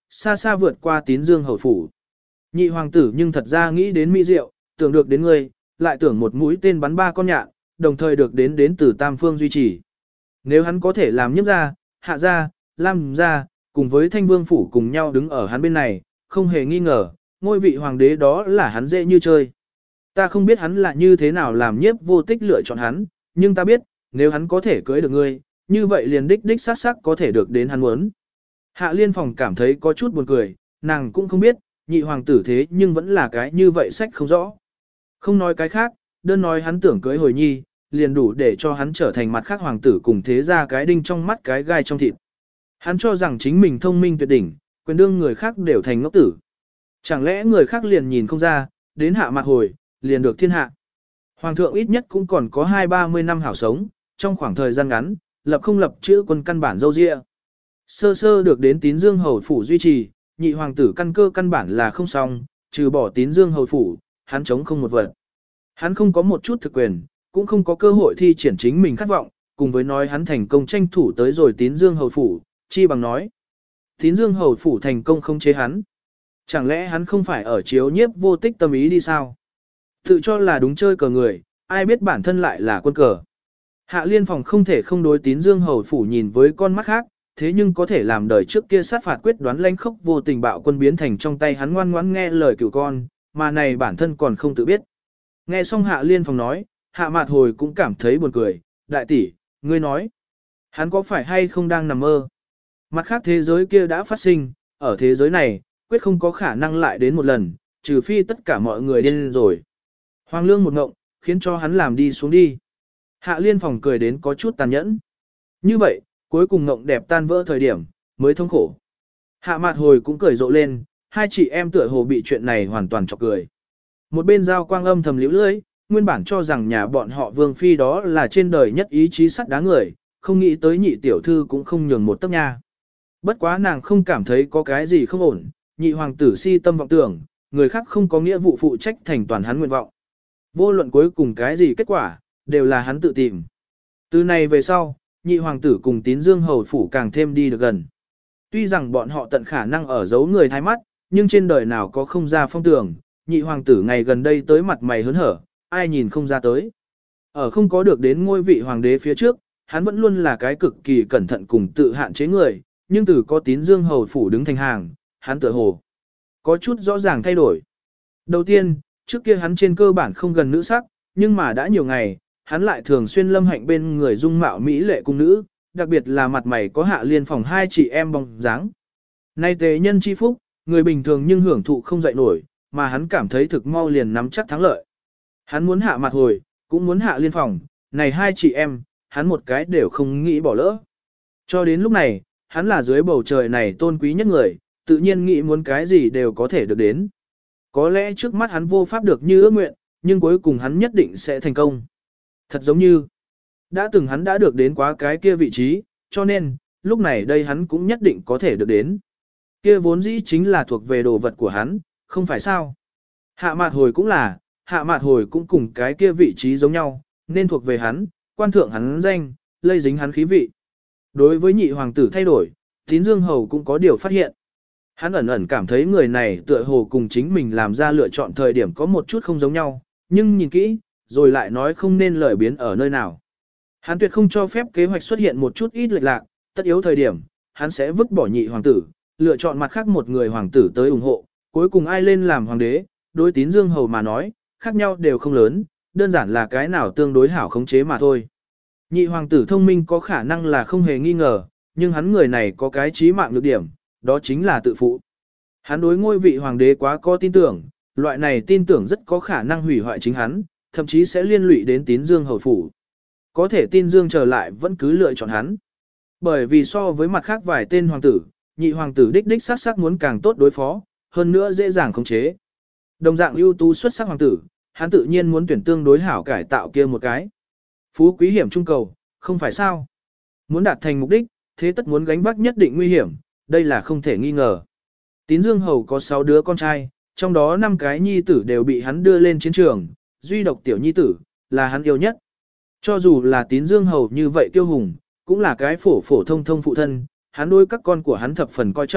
xa xa vượt qua Tín Dương hầu phủ. Nhị hoàng tử nhưng thật ra nghĩ đến mỹ diệu, tưởng được đến ngươi, lại tưởng một mũi tên bắn 3 con nhạn, đồng thời được đến từ tam phương duy trì. Nếu hắn có thể làm Nhiếp gia, Hạ gia, Lam gia, cùng với Thanh Vương phủ cùng nhau đứng ở hắn bên này, không hề nghi ngờ, ngôi vị hoàng đế đó là hắn dễ như chơi. Ta không biết hắn là như thế nào làm Nhiếp Vô Tích lựa chọn hắn, nhưng ta biết, nếu hắn có thể cưới được ngươi, như vậy liền đích xác xác có thể được đến hắn muốn. Hạ Liên Phòng cảm thấy có chút buồn cười, nàng cũng không biết, nhị hoàng tử thế nhưng vẫn là cái như vậy sách không rõ. Không nói cái khác, đơn nói hắn tưởng cưới hồi nhi, liền đủ để cho hắn trở thành mặt khác hoàng tử cùng thế ra cái đinh trong mắt cái gai trong thịt. Hắn cho rằng chính mình thông minh tuyệt đỉnh, quyền đương người khác đều thành ngốc tử. Chẳng lẽ người khác liền nhìn không ra, đến hạ mặt hồi, liền được thiên hạ. Hoàng thượng ít nhất cũng còn có 20-30 năm hảo sống, trong khoảng thời gian ngắn, lập không lập chữ quân căn bản dâu dịa. Sơ sơ được đến Tín Dương hầu phủ duy trì, nhị hoàng tử căn cơ căn bản là không xong, trừ bỏ Tín Dương hầu phủ, hắn chống không một vật. Hắn không có một chút thực quyền, cũng không có cơ hội thi triển chính mình khát vọng, cùng với nói hắn thành công tranh thủ tới rồi Tín Dương hầu phủ, chi bằng nói. Tín Dương hầu phủ thành công không chế hắn. Chẳng lẽ hắn không phải ở chiếu Nhiếp Vô Tích tâm ý đi sao? Tự cho là đúng chơi cờ người, ai biết bản thân lại là quân cờ. Hạ Liên Phòng không thể không đối Tín Dương hầu phủ nhìn với con mắt khác, thế nhưng có thể làm đời trước kia sát phạt quyết đoán lãnh khốc vô tình bạo quân biến thành trong tay hắn ngoan ngoãn nghe lời cửu con, mà này bản thân còn không tự biết. Nghe xong Hạ Liên Phòng nói, Hạ Mạt Hồi cũng cảm thấy buồn cười, đại tỷ, ngươi nói, hắn có phải hay không đang nằm mơ? Mặt khác thế giới kia đã phát sinh, ở thế giới này, quyết không có khả năng lại đến một lần, trừ phi tất cả mọi người điên rồi. Hoàng Lương một ngộng, khiến cho hắn làm đi xuống đi. Hạ Liên Phòng cười đến có chút tàn nhẫn. Như vậy, cuối cùng ngộng đẹp tan vỡ thời điểm, mới thống khổ. Hạ Mạt Hồi cũng cười rộ lên, hai chị em tựa hồ bị chuyện này hoàn toàn chọc cười. Một bên Giao Quang âm thầm liễu lưỡi, nguyên bản cho rằng nhà bọn họ Vương Phi đó là trên đời nhất ý chí sắt đá người, không nghĩ tới nhị tiểu thư cũng không nhường một tấc nha. Bất quá nàng không cảm thấy có cái gì không ổn, nhị hoàng tử si tâm vọng tưởng, người khác không có nghĩa vụ phụ trách thành toàn hắn nguyện vọng. Vô luận cuối cùng cái gì kết quả, đều là hắn tự tìm. Từ này về sau, nhị hoàng tử cùng Tín Dương hầu phủ càng thêm đi được gần. Tuy rằng bọn họ tận khả năng ở giấu người thái mắt, nhưng trên đời nào có không ra phong tường, nhị hoàng tử ngày gần đây tới mặt mày hớn hở, ai nhìn không ra tới. Ở không có được đến ngôi vị hoàng đế phía trước, hắn vẫn luôn là cái cực kỳ cẩn thận cùng tự hạn chế người, nhưng từ có Tín Dương hầu phủ đứng thành hàng, hắn tựa hồ có chút rõ ràng thay đổi. Đầu tiên, trước kia hắn trên cơ bản không gần nữ sắc, nhưng mà đã nhiều ngày, hắn lại thường xuyên lâm hạnh bên người dung mạo mỹ lệ cung nữ, đặc biệt là mặt mày có Hạ Liên Phòng hai chị em bóng dáng. Nay tế nhân chi phúc, người bình thường nhưng hưởng thụ không dậy nổi, mà hắn cảm thấy thực mau liền nắm chắc thắng lợi. Hắn muốn Hạ Mạt Hồi, cũng muốn Hạ Liên Phòng, này hai chị em, hắn một cái đều không nghĩ bỏ lỡ. Cho đến lúc này, hắn là dưới bầu trời này tôn quý nhất người, tự nhiên nghĩ muốn cái gì đều có thể được đến. Có lẽ trước mắt hắn vô pháp được như ước nguyện, nhưng cuối cùng hắn nhất định sẽ thành công. Thật giống như, đã từng hắn đã được đến quá cái kia vị trí, cho nên, lúc này đây hắn cũng nhất định có thể được đến. Kia vốn dĩ chính là thuộc về đồ vật của hắn, không phải sao. Hạ Mạt Hồi cũng là, Hạ Mạt Hồi cũng cùng cái kia vị trí giống nhau, nên thuộc về hắn, quan thượng hắn danh, lây dính hắn khí vị. Đối với nhị hoàng tử thay đổi, Tín Dương hầu cũng có điều phát hiện. Hắn ẩn ẩn cảm thấy người này tựa hồ cùng chính mình làm ra lựa chọn thời điểm có một chút không giống nhau, nhưng nhìn kỹ, rồi lại nói không nên lời biến ở nơi nào. Hắn tuyệt không cho phép kế hoạch xuất hiện một chút ít lệch lạc, tất yếu thời điểm, hắn sẽ vứt bỏ nhị hoàng tử, lựa chọn mặt khác một người hoàng tử tới ủng hộ, cuối cùng ai lên làm hoàng đế, đối Tín Dương hầu mà nói, khác nhau đều không lớn, đơn giản là cái nào tương đối hảo khống chế mà thôi. Nhị hoàng tử thông minh có khả năng là không hề nghi ngờ, nhưng hắn người này có cái chí mạng nhược điểm, đó chính là tự phụ. Hắn đối ngôi vị hoàng đế quá có tin tưởng, loại này tin tưởng rất có khả năng hủy hoại chính hắn, thậm chí sẽ liên lụy đến Tín Dương hầu phủ. Có thể Tín Dương trở lại vẫn cứ lựa chọn hắn. Bởi vì so với mặt khác vài tên hoàng tử, nhị hoàng tử đích xác muốn càng tốt đối phó, hơn nữa dễ dàng khống chế. Đồng dạng ưu tú xuất sắc hoàng tử, hắn tự nhiên muốn tuyển tương đối hảo cải tạo kia một cái. Phú quý hiểm trung cầu, không phải sao? Muốn đạt thành mục đích, thế tất muốn gánh vác nhất định nguy hiểm, đây là không thể nghi ngờ. Tín Dương hầu có 6 đứa con trai, trong đó 5 cái nhi tử đều bị hắn đưa lên chiến trường, duy độc tiểu nhi tử, là hắn yêu nhất. Cho dù là Tín Dương hầu như vậy kiêu hùng, cũng là cái phổ phổ thông thông phụ thân, hắn đối các con của hắn thập phần coi trọng,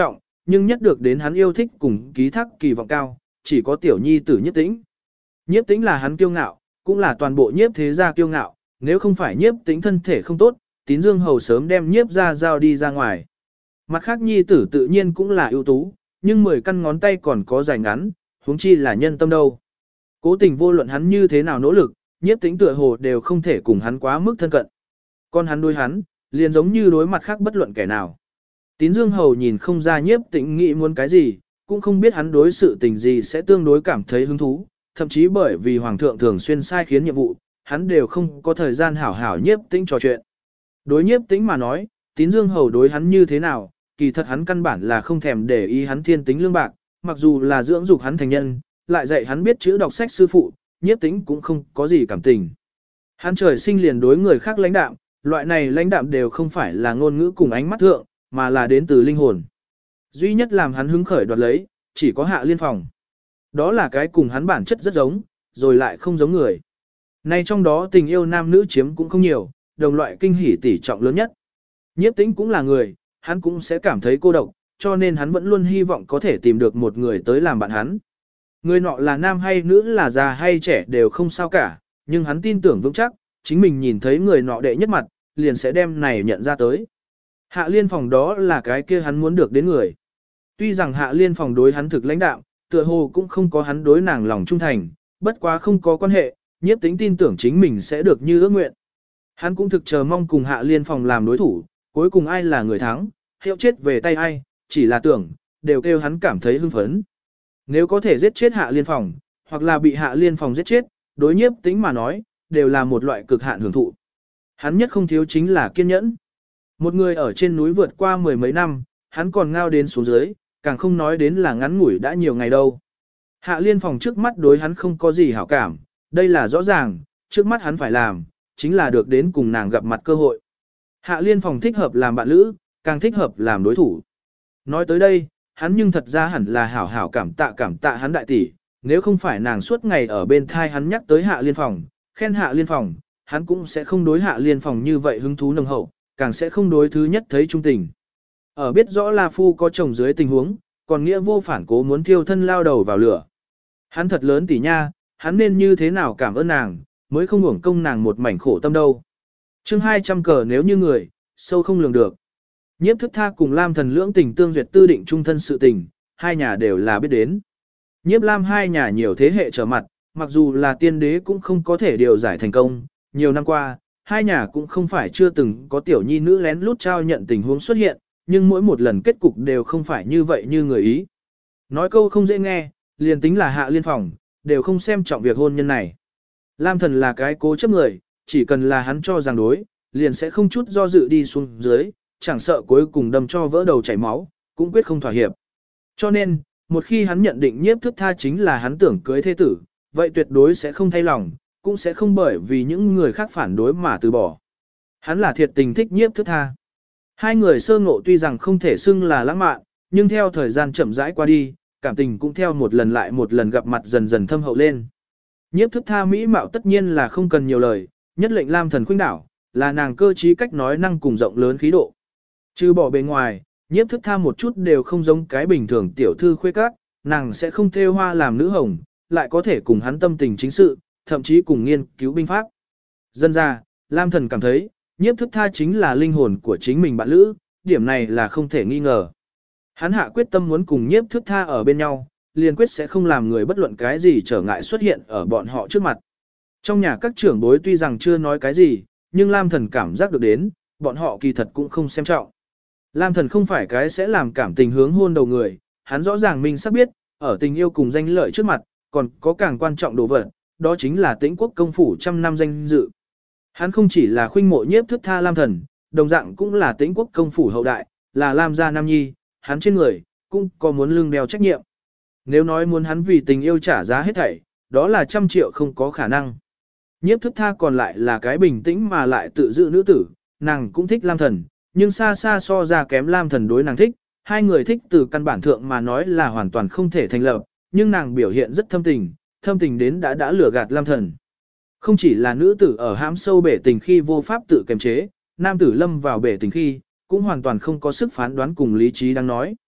nhưng nhất được đến hắn yêu thích cùng ký thác kỳ vọng cao, chỉ có tiểu nhi tử Nhiếp Tĩnh. Nhiếp Tĩnh là hắn kiêu ngạo, cũng là toàn bộ Nhiếp thế gia kiêu ngạo, nếu không phải Nhiếp Tĩnh thân thể không tốt, Tín Dương hầu sớm đem Nhiếp gia giao đi ra ngoài. Mặt khác nhi tử tự nhiên cũng là ưu tú, nhưng 10 căn ngón tay còn có dài ngắn, huống chi là nhân tâm đâu. Cố tình vô luận hắn như thế nào nỗ lực, Nhiếp Tĩnh tựa hồ đều không thể cùng hắn quá mức thân cận. Còn hắn đối hắn, liền giống như đối mặt khác bất luận kẻ nào. Tín Dương hầu nhìn không ra Nhiếp Tĩnh nghĩ muốn cái gì, cũng không biết hắn đối sự tình gì sẽ tương đối cảm thấy hứng thú, thậm chí bởi vì hoàng thượng thường xuyên sai khiến nhiệm vụ, hắn đều không có thời gian hảo hảo Nhiếp Tĩnh trò chuyện. Đối Nhiếp Tĩnh mà nói, Tín Dương hầu đối hắn như thế nào, kỳ thật hắn căn bản là không thèm để ý hắn thiên tính lương bạc, mặc dù là dưỡng dục hắn thành nhân, lại dạy hắn biết chữ đọc sách sư phụ, Nhiếp Tĩnh cũng không có gì cảm tình. Hắn trời sinh liền đối người khác lãnh đạm, loại này lãnh đạm đều không phải là ngôn ngữ cùng ánh mắt thượng, mà là đến từ linh hồn. Duy nhất làm hắn hứng khởi đoạt lấy, chỉ có Hạ Liên Phòng. Đó là cái cùng hắn bản chất rất giống, rồi lại không giống người. Nay trong đó tình yêu nam nữ chiếm cũng không nhiều, đồng loại kinh hỉ tỷ trọng lớn nhất. Nhiếp Tĩnh cũng là người, hắn cũng sẽ cảm thấy cô độc, cho nên hắn vẫn luôn hy vọng có thể tìm được một người tới làm bạn hắn. Người nọ là nam hay nữ, là già hay trẻ đều không sao cả, nhưng hắn tin tưởng vững chắc, chính mình nhìn thấy người nọ đệ nhất mặt, liền sẽ đem này nhận ra tới. Hạ Liên Phòng đó là cái kia hắn muốn được đến người. Tuy rằng Hạ Liên Phòng đối hắn thực lãnh đạo, tựa hồ cũng không có hắn đối nàng lòng trung thành, bất quá không có quan hệ, Nhiếp Tĩnh tin tưởng chính mình sẽ được như ước nguyện. Hắn cũng thực chờ mong cùng Hạ Liên Phòng làm đối thủ, cuối cùng ai là người thắng, hiệu chết về tay ai, chỉ là tưởng, đều kêu hắn cảm thấy hưng phấn. Nếu có thể giết chết Hạ Liên Phòng, hoặc là bị Hạ Liên Phòng giết chết, đối Nhiếp Tĩnh mà nói, đều là một loại cực hạn hưởng thụ. Hắn nhất không thiếu chính là kiên nhẫn. Một người ở trên núi vượt qua 10 mấy năm, hắn còn ngao đến xuống dưới, càng không nói đến là ngắn ngủi đã nhiều ngày đâu. Hạ Liên Phòng trước mắt đối hắn không có gì hảo cảm, đây là rõ ràng, trước mắt hắn phải làm, chính là được đến cùng nàng gặp mặt cơ hội. Hạ Liên Phòng thích hợp làm bạn lữ, càng thích hợp làm đối thủ. Nói tới đây, hắn nhưng thật ra hẳn là hảo hảo cảm tạ hắn đại tỷ, nếu không phải nàng suốt ngày ở bên thai hắn nhắc tới Hạ Liên Phòng, khen Hạ Liên Phòng, hắn cũng sẽ không đối Hạ Liên Phòng như vậy hứng thú nồng hậu, càng sẽ không đối thứ nhất thấy trung tình. Ở biết rõ La Phu có chồng dưới tình huống, còn nghĩa vô phản cố muốn thiêu thân lao đầu vào lửa. Hắn thật lớn tỷ nha, hắn nên như thế nào cảm ơn nàng, mới không uổng công nàng một mảnh khổ tâm đâu. Chương 200 cờ nếu như người, sâu không lường được. Nhiếp Thức Tha cùng Lam Thần lưỡng tình tương duyệt tư định trung thân sự tình, hai nhà đều là biết đến. Nhiếp Lam hai nhà nhiều thế hệ trở mặt, mặc dù là tiên đế cũng không có thể điều giải thành công. Nhiều năm qua, hai nhà cũng không phải chưa từng có tiểu nhi nữ lén lút trao nhận tình huống xuất hiện, nhưng mỗi một lần kết cục đều không phải như vậy như người ý. Nói câu không dễ nghe, liền tính là Hạ Liên Phòng, đều không xem trọng việc hôn nhân này. Lam Thần là cái cố chấp người, chỉ cần là hắn cho rằng đối, liền sẽ không chút do dự đi xuống dưới, chẳng sợ cuối cùng đâm cho vỡ đầu chảy máu, cũng quyết không thỏa hiệp. Cho nên, một khi hắn nhận định Nhiếp Thức Tha chính là hắn tưởng cưới thế tử, vậy tuyệt đối sẽ không thay lòng, cũng sẽ không bởi vì những người khác phản đối mà từ bỏ. Hắn là thiệt tình thích Nhiếp Thức Tha. Hai người sơ ngộ tuy rằng không thể xưng là lãng mạn, nhưng theo thời gian chậm rãi qua đi, cảm tình cũng theo một lần lại một lần gặp mặt dần dần thâm hậu lên. Nhiếp Thức Tha mỹ mạo tất nhiên là không cần nhiều lời, nhất lệnh Lam Thần khuynh đảo, là nàng cơ trí cách nói năng cùng rộng lớn khí độ. Trừ bỏ bề ngoài, Nhiếp Thức Tha một chút đều không giống cái bình thường tiểu thư khuê các, nàng sẽ không thêu hoa làm nữ hồng, lại có thể cùng hắn tâm tình chính sự, thậm chí cùng nghiên cứu binh pháp. Dân ra, Lam Thần cảm thấy, Nhiếp Thức Tha chính là linh hồn của chính mình bạn lữ, điểm này là không thể nghi ngờ. Hắn hạ quyết tâm muốn cùng Nhiếp Thức Tha ở bên nhau, liền quyết sẽ không làm người bất luận cái gì trở ngại xuất hiện ở bọn họ trước mặt. Trong nhà các trưởng bối tuy rằng chưa nói cái gì, nhưng Lam Thần cảm giác được đến, bọn họ kỳ thật cũng không xem trọng. Lam Thần không phải cái sẽ làm cảm tình hướng hôn đầu người, hắn rõ ràng mình sắp biết, ở tình yêu cùng danh lợi trước mặt, còn có càng quan trọng đồ vật, đó chính là Tĩnh Quốc công phủ trăm năm danh dự. Hắn không chỉ là khuynh mộ Nhiếp Thức Tha Lam Thần, đồng dạng cũng là Tĩnh Quốc công phủ hậu đại, là Lam gia nam nhi, hắn trên người, cũng có muốn lưng đeo trách nhiệm. Nếu nói muốn hắn vì tình yêu trả giá hết thảy, đó là 100 triệu không có khả năng. Nhiếp Thức Tha còn lại là cái bình tĩnh mà lại tự giữ nữ tử, nàng cũng thích Lam Thần, nhưng xa xa so ra kém Lam Thần đối nàng thích, hai người thích từ căn bản thượng mà nói là hoàn toàn không thể thành lập, nhưng nàng biểu hiện rất thâm tình đến đã lừa gạt Lam Thần. Không chỉ là nữ tử ở hãm sâu bể tình khi vô pháp tự kiềm chế, nam tử lâm vào bể tình khi, cũng hoàn toàn không có sức phán đoán cùng lý trí đang nói.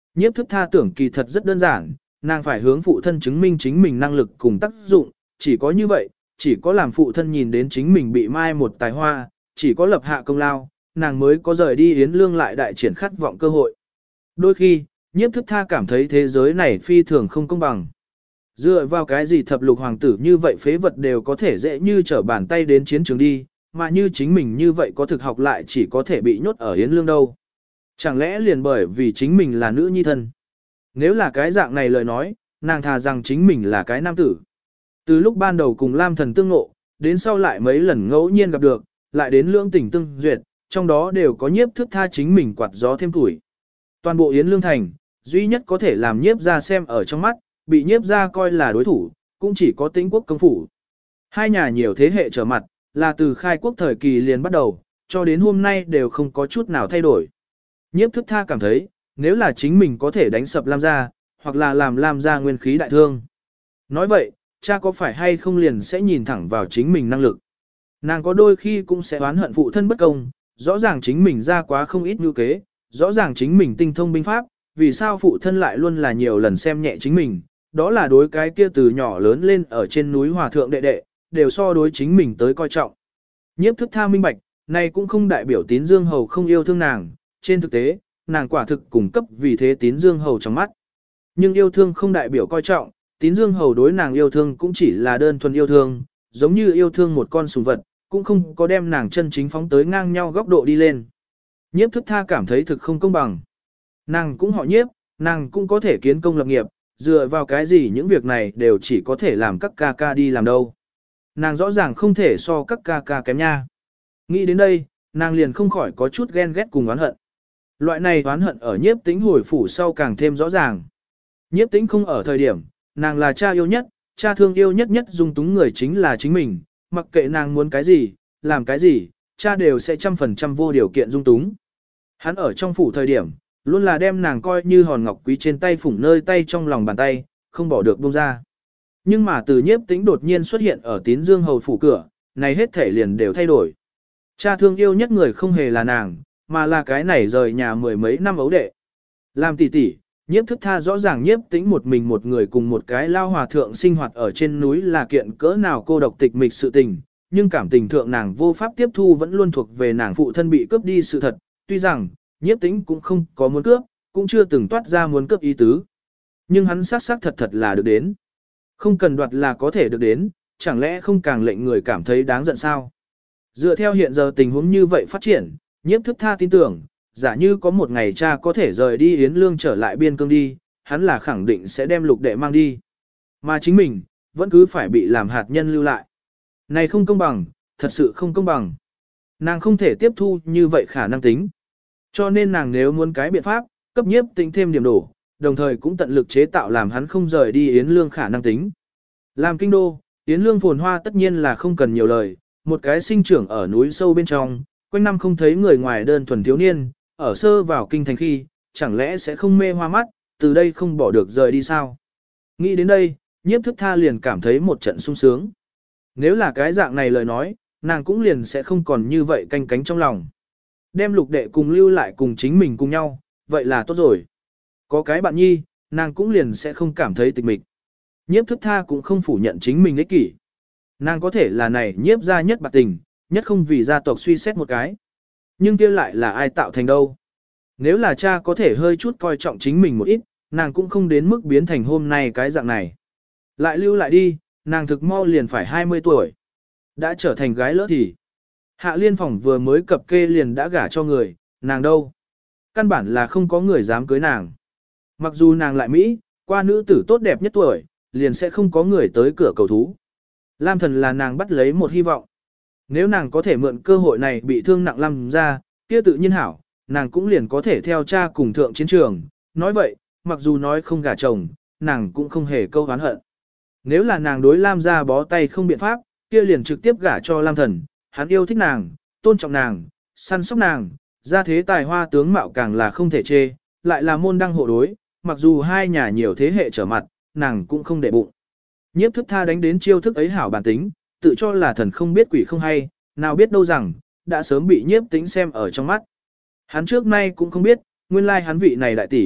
Nhiếp thức tha tưởng kỳ thật rất đơn giản, nàng phải hướng phụ thân chứng minh chính mình năng lực cùng tác dụng, chỉ có như vậy, chỉ có làm phụ thân nhìn đến chính mình bị mai một tài hoa, chỉ có lập hạ công lao, nàng mới có rời đi Yến Lương lại đại triển khát vọng cơ hội. Đôi khi, nhiếp thức tha cảm thấy thế giới này phi thường không công bằng. Dựa vào cái gì thập lục hoàng tử như vậy phế vật đều có thể dễ như trở bàn tay đến chiến trường đi, mà như chính mình như vậy có thực học lại chỉ có thể bị nhốt ở Yến Lương đâu. Chẳng lẽ liền bởi vì chính mình là nữ nhi thân? Nếu là cái dạng này lời nói, nàng thà rằng chính mình là cái nam tử. Từ lúc ban đầu cùng Lam Thần tương ngộ, đến sau lại mấy lần ngẫu nhiên gặp được, lại đến lưỡng tình tương duyệt, trong đó đều có nhiếp thước tha chính mình quạt gió thêm tuổi. Toàn bộ Yến Lương Thành, duy nhất có thể làm nhiếp ra xem ở trong mắt, bị nhiếp ra coi là đối thủ, cũng chỉ có Tĩnh Quốc công phủ. Hai nhà nhiều thế hệ trở mặt, là từ khai quốc thời kỳ liền bắt đầu, cho đến hôm nay đều không có chút nào thay đổi. Nhiếp thức tha cảm thấy, nếu là chính mình có thể đánh sập Lam gia, hoặc là làm Lam gia nguyên khí đại thương. Nói vậy, cha có phải hay không liền sẽ nhìn thẳng vào chính mình năng lực. Nàng có đôi khi cũng sẽ oán hận phụ thân bất công, rõ ràng chính mình ra quá không ít nhu kế, rõ ràng chính mình tinh thông binh pháp, vì sao phụ thân lại luôn là nhiều lần xem nhẹ chính mình, đó là đối cái kia từ nhỏ lớn lên ở trên núi hòa thượng đệ đệ, đều so đối chính mình tới coi trọng. Nhiếp thức tha minh bạch, này cũng không đại biểu Tín Dương Hầu không yêu thương nàng, trên thực tế, nàng quả thực cung cấp vì thế Tín Dương Hầu trong mắt. Nhưng yêu thương không đại biểu coi trọng, Tín Dương Hầu đối nàng yêu thương cũng chỉ là đơn thuần yêu thương, giống như yêu thương một con sùng vật, cũng không có đem nàng chân chính phóng tới ngang nhau góc độ đi lên. Nhiếp thức tha cảm thấy thực không công bằng. Nàng cũng họ nhiếp, nàng cũng có thể kiến công lập nghiệp, dựa vào cái gì những việc này đều chỉ có thể làm các ca ca đi làm đâu. Nàng rõ ràng không thể so các ca ca kém nha. Nghĩ đến đây, nàng liền không khỏi có chút ghen ghét cùng oán hận. Loại này oán hận ở nhiếp tĩnh hồi phủ sau càng thêm rõ ràng. Nhiếp tĩnh không ở thời điểm, nàng là cha yêu nhất, cha thương yêu nhất nhất dung túng người chính là chính mình, mặc kệ nàng muốn cái gì, làm cái gì, cha đều sẽ 100% vô điều kiện dung túng. Hắn ở trong phủ thời điểm, luôn là đem nàng coi như hòn ngọc quý trên tay phủng nơi tay trong lòng bàn tay, không bỏ được buông ra. Nhưng mà từ nhiếp tĩnh đột nhiên xuất hiện ở Tín Dương Hầu phủ cửa, này hết thể liền đều thay đổi. Cha thương yêu nhất người không hề là nàng, mà là cái này rời nhà mười mấy năm ấu đệ. Làm tỷ tỷ, nhiếp thức tha rõ ràng nhiếp tĩnh một mình một người cùng một cái lao hòa thượng sinh hoạt ở trên núi là kiện cỡ nào cô độc tịch mịch sự tình, nhưng cảm tình thượng nàng vô pháp tiếp thu vẫn luôn thuộc về nàng phụ thân bị cướp đi sự thật, tuy rằng, nhiếp tĩnh cũng không có muốn cướp, cũng chưa từng toát ra muốn cướp ý tứ. Nhưng hắn xác thật thật là được đến. Không cần đoạt là có thể được đến, chẳng lẽ không càng lệnh người cảm thấy đáng giận sao? Dựa theo hiện giờ tình huống như vậy phát triển, nhiếp thức tha tin tưởng, giả như có một ngày cha có thể rời đi Yến Lương trở lại biên cương đi, hắn là khẳng định sẽ đem lục đệ mang đi. Mà chính mình, vẫn cứ phải bị làm hạt nhân lưu lại. Này không công bằng, thật sự không công bằng. Nàng không thể tiếp thu như vậy khả năng tính. Cho nên nàng nếu muốn cái biện pháp, cấp nhiếp tính thêm điểm đổ, đồng thời cũng tận lực chế tạo làm hắn không rời đi Yến Lương khả năng tính. Làm kinh đô, Yến Lương phồn hoa tất nhiên là không cần nhiều lời, một cái sinh trưởng ở núi sâu bên trong, quanh năm không thấy người ngoài đơn thuần thiếu niên, ở sơ vào kinh thành khi, chẳng lẽ sẽ không mê hoa mắt, từ đây không bỏ được rời đi sao? Nghĩ đến đây, nhiếp thức tha liền cảm thấy một trận sung sướng. Nếu là cái dạng này lời nói, nàng cũng liền sẽ không còn như vậy canh cánh trong lòng. Đem lục đệ cùng lưu lại cùng chính mình cùng nhau, vậy là tốt rồi. Có cái bạn nhi, nàng cũng liền sẽ không cảm thấy tịch mịch. Nhiếp thức tha cũng không phủ nhận chính mình ích kỷ. Nàng có thể là này nhiếp gia nhất bạc tình, nhất không vì gia tộc suy xét một cái. Nhưng kia lại là ai tạo thành đâu. Nếu là cha có thể hơi chút coi trọng chính mình một ít, nàng cũng không đến mức biến thành hôm nay cái dạng này. Lại lưu lại đi, nàng thực mau liền phải 20 tuổi. Đã trở thành gái lỡ thì. Hạ liên phòng vừa mới cập kê liền đã gả cho người, nàng đâu. Căn bản là không có người dám cưới nàng. Mặc dù nàng lại Mỹ, qua nữ tử tốt đẹp nhất tuổi, liền sẽ không có người tới cửa cầu thú. Lam Thần là nàng bắt lấy một hy vọng. Nếu nàng có thể mượn cơ hội này bị thương nặng Lam ra, kia tự nhiên hảo, nàng cũng liền có thể theo cha cùng thượng chiến trường. Nói vậy, mặc dù nói không gả chồng, nàng cũng không hề câu oán hận. Nếu là nàng đối Lam ra bó tay không biện pháp, kia liền trực tiếp gả cho Lam Thần, hắn yêu thích nàng, tôn trọng nàng, săn sóc nàng, ra thế tài hoa tướng mạo càng là không thể chê, lại là môn đăng hộ đối, mặc dù hai nhà nhiều thế hệ trở mặt, nàng cũng không để bụng. Nhiếp thức tha đánh đến chiêu thức ấy hảo bản tính, tự cho là thần không biết quỷ không hay, nào biết đâu rằng, đã sớm bị nhiếp tính xem ở trong mắt. Hắn trước nay cũng không biết, nguyên lai hắn vị này đại tỷ,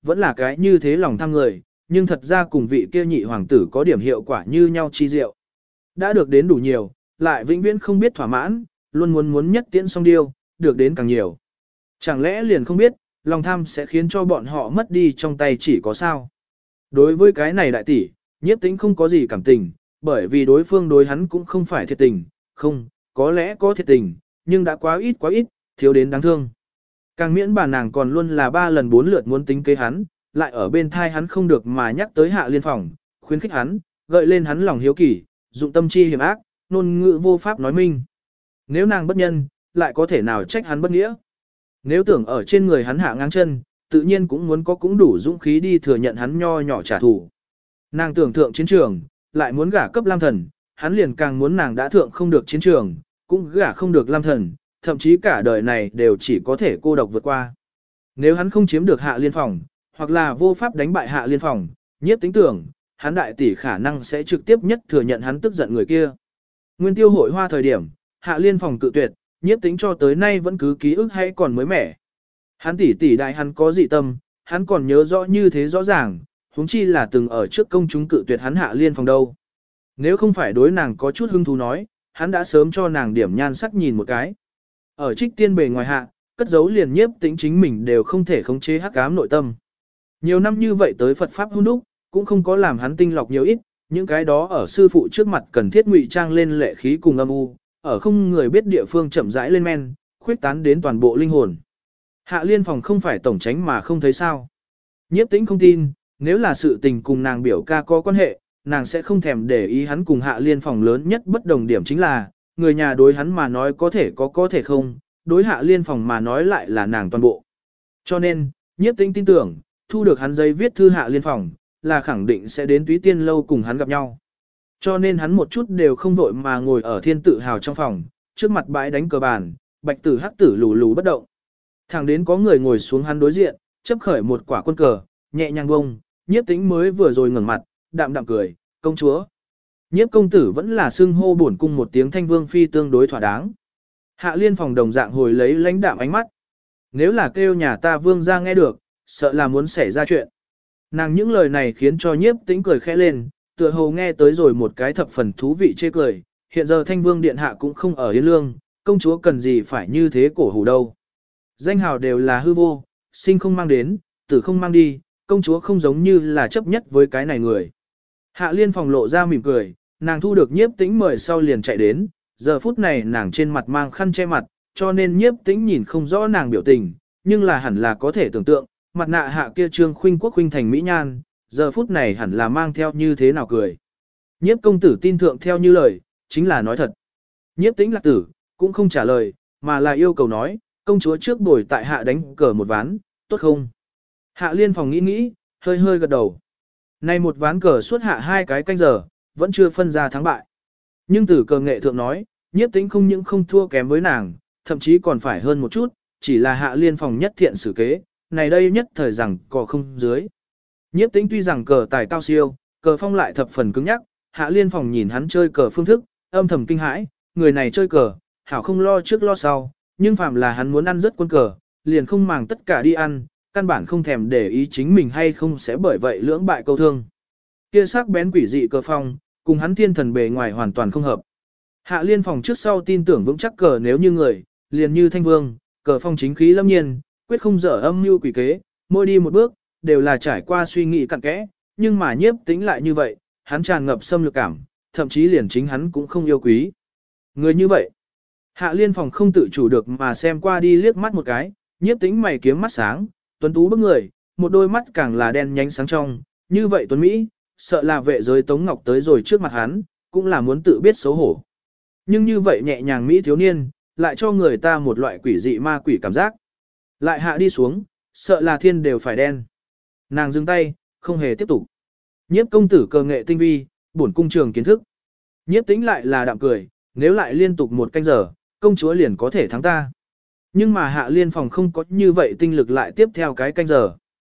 vẫn là cái như thế lòng tham người, nhưng thật ra cùng vị kia nhị hoàng tử có điểm hiệu quả như nhau chi diệu. Đã được đến đủ nhiều, lại vĩnh viễn không biết thỏa mãn, luôn muốn nhất tiễn song điêu, được đến càng nhiều. Chẳng lẽ liền không biết, lòng tham sẽ khiến cho bọn họ mất đi trong tay chỉ có sao. Đối với cái này đại tỷ, Nhiếp Tĩnh không có gì cảm tình, bởi vì đối phương đối hắn cũng không phải thiệt tình, không, có lẽ có thiệt tình, nhưng đã quá ít, thiếu đến đáng thương. Càng miễn bà nàng còn luôn là 3 lần 4 lượt muốn tính kế hắn, lại ở bên thai hắn không được mà nhắc tới Hạ Liên Phòng, khuyến khích hắn, gợi lên hắn lòng hiếu kỳ, dụng tâm chi hiểm ác, ngôn ngữ vô pháp nói minh. Nếu nàng bất nhân, lại có thể nào trách hắn bất nghĩa? Nếu tưởng ở trên người hắn hạ ngang chân, tự nhiên cũng muốn có cũng đủ dũng khí đi thừa nhận hắn nho nhỏ trả thù. Nàng tưởng thượng chiến trường, lại muốn gả cấp Lam Thần, hắn liền càng muốn nàng đã thượng không được chiến trường, cũng gả không được Lam Thần, thậm chí cả đời này đều chỉ có thể cô độc vượt qua. Nếu hắn không chiếm được Hạ Liên Phòng, hoặc là vô pháp đánh bại Hạ Liên Phòng, Nhiếp Tĩnh tưởng, hắn đại tỷ khả năng sẽ trực tiếp nhất thừa nhận hắn tức giận người kia. Nguyên tiêu hội hoa thời điểm, Hạ Liên Phòng cự tuyệt, Nhiếp Tĩnh cho tới nay vẫn cứ ký ức hay còn mới mẻ. Hắn tỷ đại hắn có dị tâm, hắn còn nhớ rõ như thế rõ ràng, huống chi là từng ở trước công chúng cự tuyệt hắn Hạ Liên Phòng đâu. Nếu không phải đối nàng có chút hứng thú nói, hắn đã sớm cho nàng điểm nhan sắc nhìn một cái. Ở Trích Tiên bề ngoài hạ, cất giấu liền Nhiếp Tĩnh chính mình đều không thể khống chế hắc ám nội tâm. Nhiều năm như vậy tới Phật pháp hun đúc, cũng không có làm hắn tinh lọc nhiều ít, những cái đó ở sư phụ trước mặt cần thiết ngụy trang lên lệ khí cùng âm u, ở không người biết địa phương chậm rãi lên men, khuyết tán đến toàn bộ linh hồn. Hạ Liên Phòng không phải tổng tránh mà không thấy sao. Nhiếp Tĩnh không tin, nếu là sự tình cùng nàng biểu ca có quan hệ, nàng sẽ không thèm để ý hắn cùng Hạ Liên Phòng lớn nhất bất đồng điểm chính là, người nhà đối hắn mà nói có thể không, đối Hạ Liên Phòng mà nói lại là nàng toàn bộ. Cho nên, Nhiếp Tĩnh tin tưởng, thu được hắn giấy viết thư Hạ Liên Phòng, là khẳng định sẽ đến Túy Tiên lâu cùng hắn gặp nhau. Cho nên hắn một chút đều không vội mà ngồi ở thiên tự hào trong phòng, trước mặt bãi đánh cờ bàn, bạch tử hắc tử lù lù bất động. Thẳng đến có người ngồi xuống hắn đối diện, chấp khởi một quả quân cờ, nhẹ nhàng bông, Nhiếp Tĩnh mới vừa rồi ngẩng mặt, đạm đạm cười, công chúa. Nhiếp công tử vẫn là xưng hô bổn cung một tiếng thanh vương phi tương đối thỏa đáng. Hạ Liên Phòng đồng dạng hồi lấy lãnh đạm ánh mắt. Nếu là kêu nhà ta vương ra nghe được, sợ là muốn xảy ra chuyện. Nàng những lời này khiến cho Nhiếp Tĩnh cười khẽ lên, tựa hồ nghe tới rồi một cái thập phần thú vị chê cười. Hiện giờ thanh vương điện hạ cũng không ở Yên Lương, công chúa cần gì phải như thế cổ hủ đâu. Danh hào đều là hư vô, sinh không mang đến, tử không mang đi, công chúa không giống như là chấp nhất với cái này người. Hạ Liên Phòng lộ ra mỉm cười, nàng thu được Nhiếp Tĩnh mời sau liền chạy đến, giờ phút này nàng trên mặt mang khăn che mặt, cho nên Nhiếp Tĩnh nhìn không rõ nàng biểu tình, nhưng là hẳn là có thể tưởng tượng, mặt nạ hạ kia trương khuynh quốc khuynh thành mỹ nhan, giờ phút này hẳn là mang theo như thế nào cười. Nhiếp công tử tin thượng theo như lời, chính là nói thật. Nhiếp Tĩnh lạc tử, cũng không trả lời, mà là yêu cầu nói, công chúa trước bồi tại hạ đánh cờ một ván, tốt không? Hạ Liên Phòng nghĩ, hơi hơi gật đầu. Này một ván cờ suốt hạ 2 cái canh giờ, vẫn chưa phân ra thắng bại. Nhưng từ cờ nghệ thượng nói, Nhiếp Tĩnh không những không thua kém với nàng, thậm chí còn phải hơn một chút, chỉ là Hạ Liên Phòng nhất thiện xử kế, này đây nhất thời rằng cò không dưới. Nhiếp Tĩnh tuy rằng cờ tài cao siêu, cờ phong lại thập phần cứng nhắc, Hạ Liên Phòng nhìn hắn chơi cờ phương thức, âm thầm kinh hãi, người này chơi cờ, hảo không lo trước lo sau, nhưng phạm là hắn muốn ăn rất quân cờ, liền không màng tất cả đi ăn, căn bản không thèm để ý chính mình hay không sẽ bởi vậy lưỡng bại câu thương. Kia sắc bén quỷ dị cờ phong, cùng hắn thiên thần bề ngoài hoàn toàn không hợp. Hạ Liên Phòng trước sau tin tưởng vững chắc cờ nếu như người, liền như thanh vương, cờ phong chính khí lâm nhiên, quyết không dở âm mưu quỷ kế, mỗi đi một bước, đều là trải qua suy nghĩ cặn kẽ, nhưng mà Nhiếp Tĩnh lại như vậy, hắn tràn ngập xâm lược cảm, thậm chí liền chính hắn cũng không yêu quý. Người như vậy, Hạ Liên Phòng không tự chủ được mà xem qua đi liếc mắt một cái, Nhiếp Tĩnh mày kiếm mắt sáng, tuấn tú bức người, một đôi mắt càng là đen nhánh sáng trong, như vậy tuấn Mỹ, sợ là vệ giới Tống Ngọc tới rồi trước mặt hắn, cũng là muốn tự biết xấu hổ. Nhưng như vậy nhẹ nhàng Mỹ thiếu niên, lại cho người ta một loại quỷ dị ma quỷ cảm giác. Lại hạ đi xuống, sợ là thiên đều phải đen. Nàng dừng tay, không hề tiếp tục. Nhiếp công tử cờ nghệ tinh vi, bổn cung trường kiến thức. Nhiếp Tĩnh lại là đạm cười, nếu lại liên tục 1 canh giờ, công chúa liền có thể thắng ta. Nhưng mà Hạ Liên Phòng không có như vậy tinh lực lại tiếp theo cái canh giờ.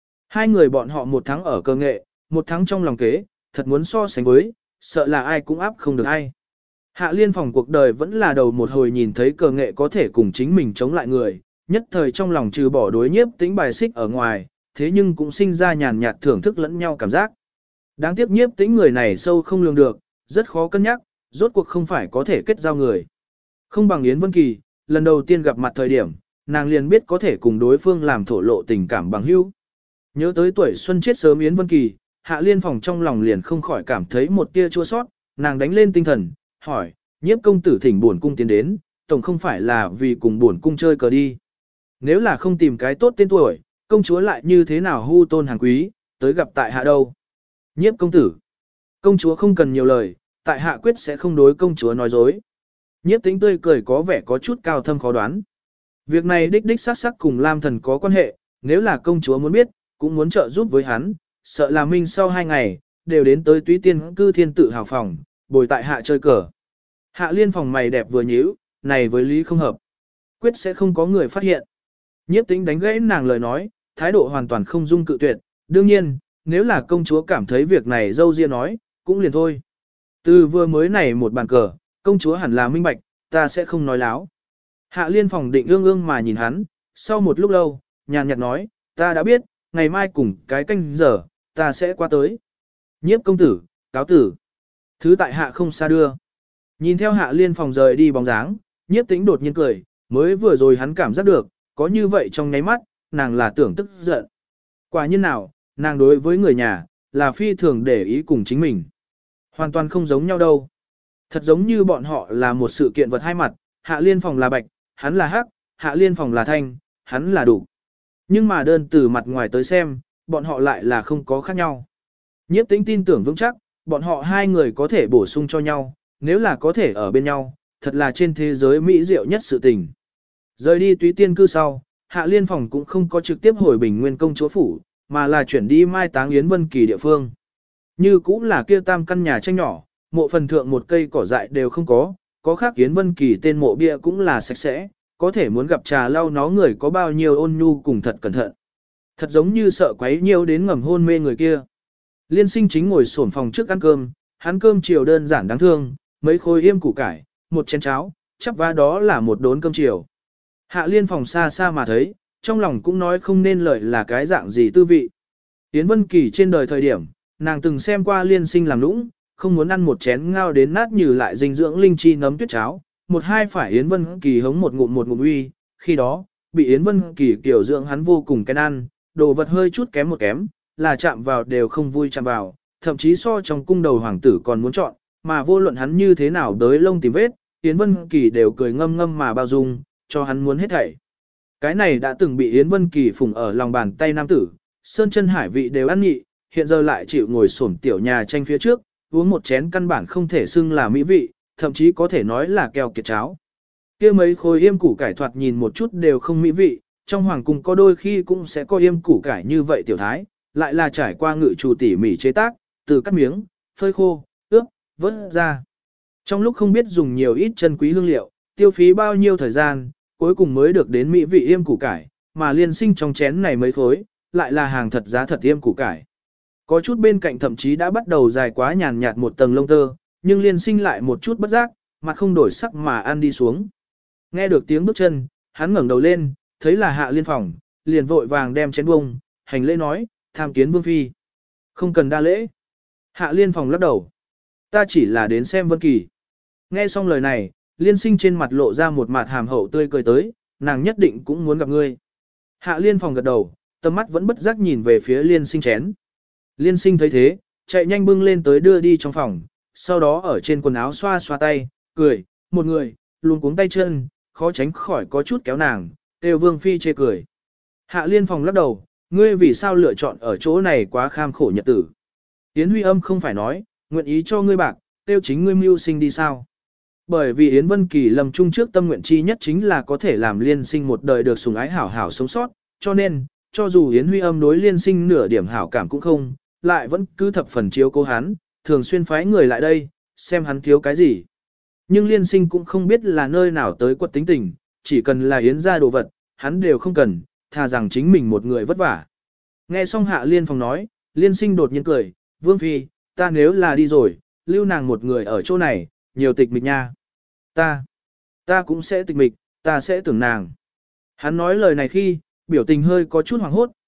2 người bọn họ 1 thắng ở cờ nghệ, 1 thắng trong lòng kế, thật muốn so sánh với, sợ là ai cũng áp không được ai. Hạ Liên Phòng cuộc đời vẫn là đầu một hồi nhìn thấy cờ nghệ có thể cùng chính mình chống lại người, nhất thời trong lòng trừ bỏ đối Nhiếp Tĩnh bài xích ở ngoài, thế nhưng cũng sinh ra nhàn nhạt thưởng thức lẫn nhau cảm giác. Đáng tiếc Nhiếp Tĩnh người này sâu không lường được, rất khó cân nhắc, rốt cuộc không phải có thể kết giao người. Không bằng Yến Vân Kỳ, lần đầu tiên gặp mặt thời điểm, nàng liền biết có thể cùng đối phương làm thổ lộ tình cảm bằng hữu. Nhớ tới tuổi xuân chết sớm Yến Vân Kỳ, Hạ Liên Phòng trong lòng liền không khỏi cảm thấy một tia chua sót, nàng đánh lên tinh thần, hỏi, Nhiếp công tử thỉnh buồn cung tiến đến, tổng không phải là vì cùng buồn cung chơi cờ đi. Nếu là không tìm cái tốt tên tuổi, công chúa lại như thế nào hu tôn hàng quý, tới gặp tại hạ đâu. Nhiếp công tử, công chúa không cần nhiều lời, tại hạ quyết sẽ không đối công chúa nói dối. Nhiếp Tĩnh tươi cười có vẻ có chút cao thâm khó đoán. Việc này đích đích xác xác cùng Lam Thần có quan hệ, nếu là công chúa muốn biết, cũng muốn trợ giúp với hắn, sợ là minh sau 2 ngày, đều đến tới Túy Tiên cư thiên tự hào phòng, bồi tại hạ chơi cờ. Hạ Liên Phòng mày đẹp vừa nhíu, này với lý không hợp. Quyết sẽ không có người phát hiện. Nhiếp Tĩnh đánh gãy nàng lời nói, thái độ hoàn toàn không dung cự tuyệt, đương nhiên, nếu là công chúa cảm thấy việc này dâu ria nói, cũng liền thôi. Từ vừa mới này một bàn cờ, công chúa hẳn là minh bạch, ta sẽ không nói láo. Hạ Liên Phòng định ương ương mà nhìn hắn, sau một lúc lâu, nhàn nhạt nói, ta đã biết, ngày mai cùng cái canh giờ, ta sẽ qua tới. Nhiếp công tử, cáo tử. Thứ tại hạ không xa đưa. Nhìn theo Hạ Liên Phòng rời đi bóng dáng, Nhiếp Tĩnh đột nhiên cười, mới vừa rồi hắn cảm giác được, có như vậy trong nháy mắt, nàng là tưởng tức giận. Quả nhiên nào, nàng đối với người nhà, là phi thường để ý cùng chính mình. Hoàn toàn không giống nhau đâu. Thật giống như bọn họ là một sự kiện vật hai mặt, Hạ Liên Phòng là bạch, hắn là hắc, Hạ Liên Phòng là thanh, hắn là đủ. Nhưng mà đơn từ mặt ngoài tới xem, bọn họ lại là không có khác nhau. Nhiếp Tĩnh tin tưởng vững chắc, bọn họ hai người có thể bổ sung cho nhau, nếu là có thể ở bên nhau, thật là trên thế giới mỹ diệu nhất sự tình. Rời đi Túy Tiên cư sau, Hạ Liên Phòng cũng không có trực tiếp hồi Bình Nguyên công chúa phủ, mà là chuyển đi mai táng Yến Vân Kỳ địa phương. Như cũng là kia tam căn nhà tranh nhỏ, mộ phần thượng một cây cỏ dại đều không có khác Yến Vân Kỳ tên mộ bia cũng là sạch sẽ, có thể muốn gặp trà lau nó người có bao nhiêu ôn nhu cùng thật cẩn thận. Thật giống như sợ quấy nhiều đến ngầm hôn mê người kia. Liên Sinh chính ngồi xổm phòng trước ăn cơm, hắn cơm chiều đơn giản đáng thương, mấy khối yêm củ cải, một chén cháo, chắp vá đó là một đốn cơm chiều. Hạ Liên Phòng xa xa mà thấy, trong lòng cũng nói không nên lời là cái dạng gì tư vị. Yến Vân Kỳ trên đời thời điểm, nàng từng xem qua Liên Sinh làm nũng, không muốn ăn một chén ngao đến nát như lại dinh dưỡng linh chi nấm tuyết cháo, một hai phải Yến Vân Kỳ hống một ngụm uy, khi đó, bị Yến Vân Kỳ tiểu dưỡng hắn vô cùng kén ăn, đồ vật hơi chút kém một kém, là chạm vào đều không vui chạm vào, thậm chí so trong cung đầu hoàng tử còn muốn chọn, mà vô luận hắn như thế nào đới lông tìm vết, Yến Vân Kỳ đều cười ngâm ngâm mà bao dung, cho hắn muốn hết thảy. Cái này đã từng bị Yến Vân Kỳ phủng ở lòng bàn tay nam tử, sơn chân hải vị đều ăn nhị, hiện giờ lại chịu ngồi xổm tiểu nhà tranh phía trước, uống một chén căn bản không thể xưng là mỹ vị, thậm chí có thể nói là keo kiệt cháo. Kia mấy khối yêm củ cải thoạt nhìn một chút đều không mỹ vị, trong hoàng cung có đôi khi cũng sẽ có yêm củ cải như vậy tiểu thái, lại là trải qua ngự chủ tỉ mỉ chế tác, từ cắt miếng, phơi khô, ướp, vớt ra. Trong lúc không biết dùng nhiều ít chân quý hương liệu, tiêu phí bao nhiêu thời gian, cuối cùng mới được đến mỹ vị yêm củ cải, mà Liên Sinh trong chén này mấy khối, lại là hàng thật giá thật yêm củ cải. Có chút bên cạnh thậm chí đã bắt đầu dài quá nhàn nhạt một tầng lông tơ, nhưng Liên Sinh lại một chút bất giác, mặt không đổi sắc mà ăn đi xuống. Nghe được tiếng bước chân, hắn ngẩng đầu lên, thấy là Hạ Liên Phòng, liền vội vàng đem chén bông, hành lễ nói, tham kiến vương phi. Không cần đa lễ. Hạ Liên Phòng lắc đầu. Ta chỉ là đến xem Vân Kỳ. Nghe xong lời này, Liên Sinh trên mặt lộ ra một mặt hàm hậu tươi cười tới, nàng nhất định cũng muốn gặp ngươi. Hạ Liên Phòng gật đầu, tầm mắt vẫn bất giác nhìn về phía Liên Sinh chén. Liên Sinh thấy thế, chạy nhanh bưng lên tới đưa đi trong phòng, sau đó ở trên quần áo xoa xoa tay, cười, một người, luôn cuống tay chân, khó tránh khỏi có chút kéo nàng, kêu Vương Phi chê cười. Hạ Liên Phòng lắc đầu, ngươi vì sao lựa chọn ở chỗ này quá kham khổ nhật tử. Yến Huy Âm không phải nói, nguyện ý cho ngươi bạc, tiêu chính ngươi mưu sinh đi sao. Bởi vì Yến Vân Kỳ lầm chung trước tâm nguyện chi nhất chính là có thể làm Liên Sinh một đời được sủng ái hảo hảo sống sót, cho nên, cho dù Yến Huy Âm đối Liên Sinh nửa điểm hảo cảm cũng không, lại vẫn cứ thập phần chiếu cố hắn, thường xuyên phái người lại đây, xem hắn thiếu cái gì. Nhưng Liên Sinh cũng không biết là nơi nào tới quật tính tình, chỉ cần là Yến ra đồ vật, hắn đều không cần, thà rằng chính mình một người vất vả. Nghe xong Hạ Liên Phòng nói, Liên Sinh đột nhiên cười, Vương Phi, ta nếu là đi rồi, lưu nàng một người ở chỗ này, nhiều tịch mịch nha. Ta cũng sẽ tịch mịch, ta sẽ tưởng nàng. Hắn nói lời này khi, biểu tình hơi có chút hoảng hốt,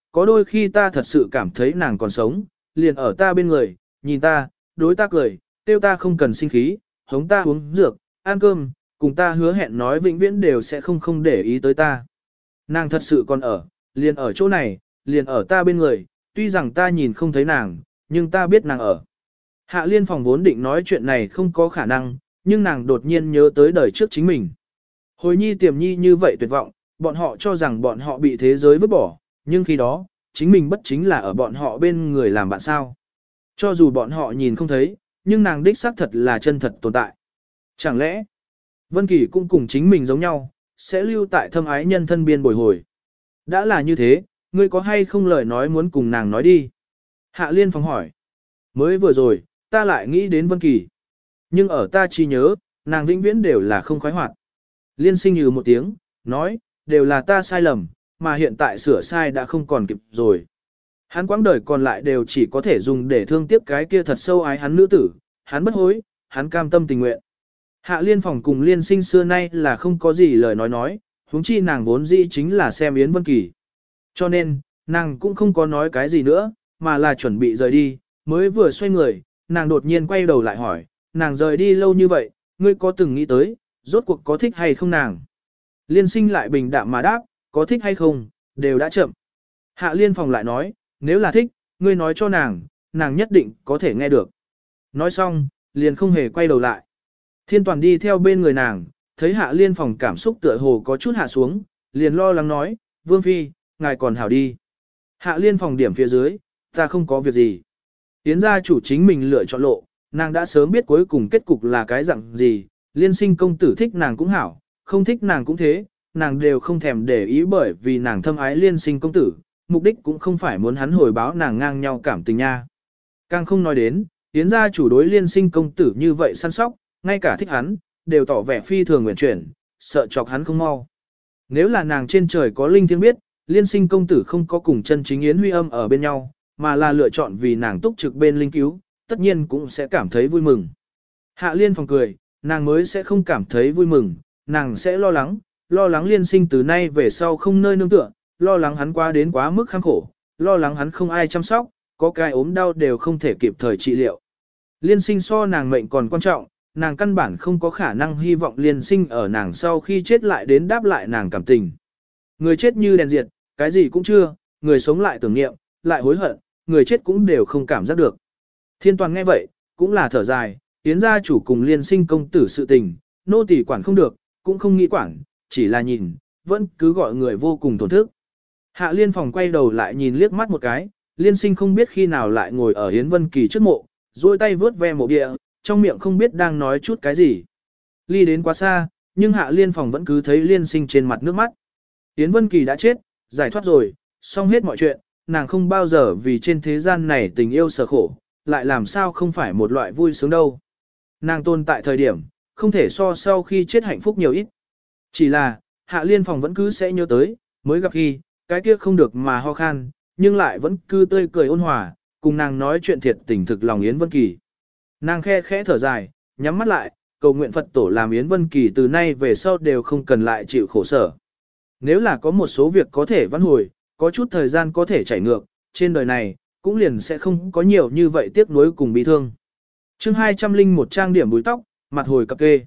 có đôi khi ta thật sự cảm thấy nàng còn sống, liền ở ta bên người, nhìn ta, đối ta cười, tiêu ta không cần sinh khí, hống ta uống dược, ăn cơm, cùng ta hứa hẹn nói vĩnh viễn đều sẽ không để ý tới ta. Nàng thật sự còn ở, liền ở chỗ này, liền ở ta bên người, tuy rằng ta nhìn không thấy nàng, nhưng ta biết nàng ở. Hạ Liên Phòng vốn định nói chuyện này không có khả năng, nhưng nàng đột nhiên nhớ tới đời trước chính mình. Hồi nhi tiềm nhi như vậy tuyệt vọng, bọn họ cho rằng bọn họ bị thế giới vứt bỏ, nhưng khi đó, chính mình bất chính là ở bọn họ bên người làm bạn sao. Cho dù bọn họ nhìn không thấy, nhưng nàng đích xác thật là chân thật tồn tại. Chẳng lẽ, Vân Kỳ cũng cùng chính mình giống nhau, sẽ lưu tại thâm ái nhân thân biên bồi hồi. Đã là như thế, ngươi có hay không lời nói muốn cùng nàng nói đi? Hạ Liên Phong hỏi. Mới vừa rồi, ta lại nghĩ đến Vân Kỳ. Nhưng ở ta chỉ nhớ, nàng vĩnh viễn đều là không khoái hoạt. Liên Sinh như một tiếng, nói, đều là ta sai lầm, mà hiện tại sửa sai đã không còn kịp rồi. Hắn quãng đời còn lại đều chỉ có thể dùng để thương tiếc cái kia thật sâu ái hắn nữ tử, hắn bất hối, hắn cam tâm tình nguyện. Hạ Liên Phòng cùng Liên Sinh xưa nay là không có gì lời nói, huống chi nàng vốn dĩ chính là xem Yến Vân Kỳ. Cho nên, nàng cũng không có nói cái gì nữa, mà là chuẩn bị rời đi, mới vừa xoay người, nàng đột nhiên quay đầu lại hỏi, nàng rời đi lâu như vậy, ngươi có từng nghĩ tới, rốt cuộc có thích hay không nàng? Liên Sinh lại bình đạm mà đáp, có thích hay không, đều đã chậm. Hạ Liên Phòng lại nói, nếu là thích, ngươi nói cho nàng, nàng nhất định có thể nghe được. Nói xong, liền không hề quay đầu lại. Thiên Toàn đi theo bên người nàng, thấy Hạ Liên Phòng cảm xúc tựa hồ có chút hạ xuống, liền lo lắng nói, Vương Phi, ngài còn hảo đi. Hạ Liên Phòng điểm phía dưới, ta không có việc gì. Tiến gia chủ chính mình lựa chọn lộ, nàng đã sớm biết cuối cùng kết cục là cái dạng gì, Liên Sinh công tử thích nàng cũng hảo, không thích nàng cũng thế, nàng đều không thèm để ý bởi vì nàng thâm ái Liên Sinh công tử, mục đích cũng không phải muốn hắn hồi báo nàng ngang nhau cảm tình nha. Càng không nói đến, Tiến gia chủ đối Liên Sinh công tử như vậy săn sóc, ngay cả thích hắn, đều tỏ vẻ phi thường nguyện chuyển, sợ chọc hắn không mau. Nếu là nàng trên trời có linh thiêng biết, Liên Sinh công tử không có cùng chân chính Yến Huy Âm ở bên nhau, mà là lựa chọn vì nàng túc trực bên linh cứu, tất nhiên cũng sẽ cảm thấy vui mừng. Hạ Liên Phòng cười, nàng mới sẽ không cảm thấy vui mừng, nàng sẽ lo lắng Liên Sinh từ nay về sau không nơi nương tựa, lo lắng hắn quá đến quá mức khăng khổ, lo lắng hắn không ai chăm sóc, có cái ốm đau đều không thể kịp thời trị liệu. Liên Sinh so nàng mệnh còn quan trọng, nàng căn bản không có khả năng hy vọng Liên Sinh ở nàng sau khi chết lại đến đáp lại nàng cảm tình. Người chết như đèn diệt, cái gì cũng chưa, người sống lại tưởng niệm, lại hối hận, người chết cũng đều không cảm giác được. Thiên Toàn nghe vậy, cũng là thở dài, Yến gia chủ cùng Liên Sinh công tử sự tình, nô tỳ quản không được, cũng không nghĩ quản, chỉ là nhìn, vẫn cứ gọi người vô cùng tổn thức. Hạ Liên Phòng quay đầu lại nhìn liếc mắt một cái, Liên Sinh không biết khi nào lại ngồi ở Yến Vân Kỳ trước mộ, duỗi tay vớt ve mộ địa, trong miệng không biết đang nói chút cái gì. Ly đến quá xa, nhưng Hạ Liên Phòng vẫn cứ thấy Liên Sinh trên mặt nước mắt. Yến Vân Kỳ đã chết, giải thoát rồi, xong hết mọi chuyện, nàng không bao giờ vì trên thế gian này tình yêu sở khổ, lại làm sao không phải một loại vui sướng đâu. Nàng tồn tại thời điểm, không thể so sau khi chết hạnh phúc nhiều ít. Chỉ là, Hạ Liên Phòng vẫn cứ sẽ nhớ tới, mới gặp khi, cái kia không được mà ho khan, nhưng lại vẫn cứ tươi cười ôn hòa, cùng nàng nói chuyện thiệt tình thực lòng Yến Vân Kỳ. Nàng khe khẽ thở dài, nhắm mắt lại, cầu nguyện Phật tổ làm Yến Vân Kỳ từ nay về sau đều không cần lại chịu khổ sở. Nếu là có một số việc có thể vãn hồi, có chút thời gian có thể chảy ngược, trên đời này, cũng liền sẽ không có nhiều như vậy tiếc nuối cùng bi thương. Chương 201 trang điểm búi tóc, mặt hồi cập kê.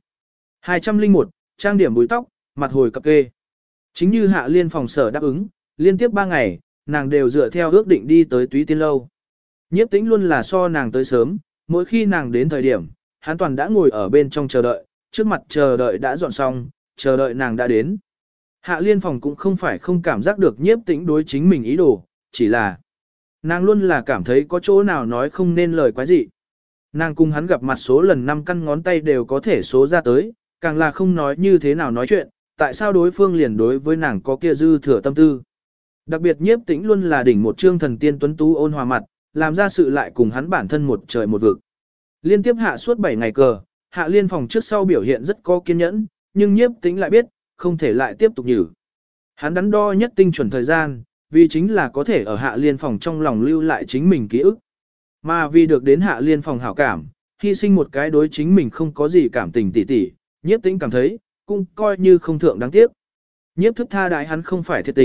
201 trang điểm búi tóc, mặt hồi cập kê. Chính như Hạ Liên Phòng sở đáp ứng, liên tiếp 3 ngày, nàng đều dựa theo ước định đi tới Túy Tiên Lâu. Nhiếp Tĩnh luôn là so nàng tới sớm, mỗi khi nàng đến thời điểm, hắn toàn đã ngồi ở bên trong chờ đợi, trước mặt chờ đợi đã dọn xong, chờ đợi nàng đã đến. Hạ Liên Phòng cũng không phải không cảm giác được Nhiếp Tĩnh đối chính mình ý đồ, chỉ là nàng luôn là cảm thấy có chỗ nào nói không nên lời quái gì. Nàng cùng hắn gặp mặt số lần 5 căn ngón tay đều có thể số ra tới, càng là không nói như thế nào nói chuyện, tại sao đối phương liền đối với nàng có kia dư thừa tâm tư. Đặc biệt Nhiếp Tĩnh luôn là đỉnh một trương thần tiên tuấn tú ôn hòa mặt, làm ra sự lại cùng hắn bản thân một trời một vực. Liên tiếp hạ suốt 7 ngày cờ, Hạ Liên Phòng trước sau biểu hiện rất có kiên nhẫn, nhưng Nhiếp Tĩnh lại biết, không thể lại tiếp tục nhử. Hắn đắn đo nhất tinh chuẩn thời gian, vì chính là có thể ở Hạ Liên Phòng trong lòng lưu lại chính mình ký ức. Mà vì được đến Hạ Liên Phòng hảo cảm, hy sinh một cái đối chính mình không có gì cảm tình tỉ tỉ, Nhiếp Tĩnh cảm thấy, cũng coi như không thượng đáng tiếc. Nhiếp Thức tha đại hắn không phải thiệt tình,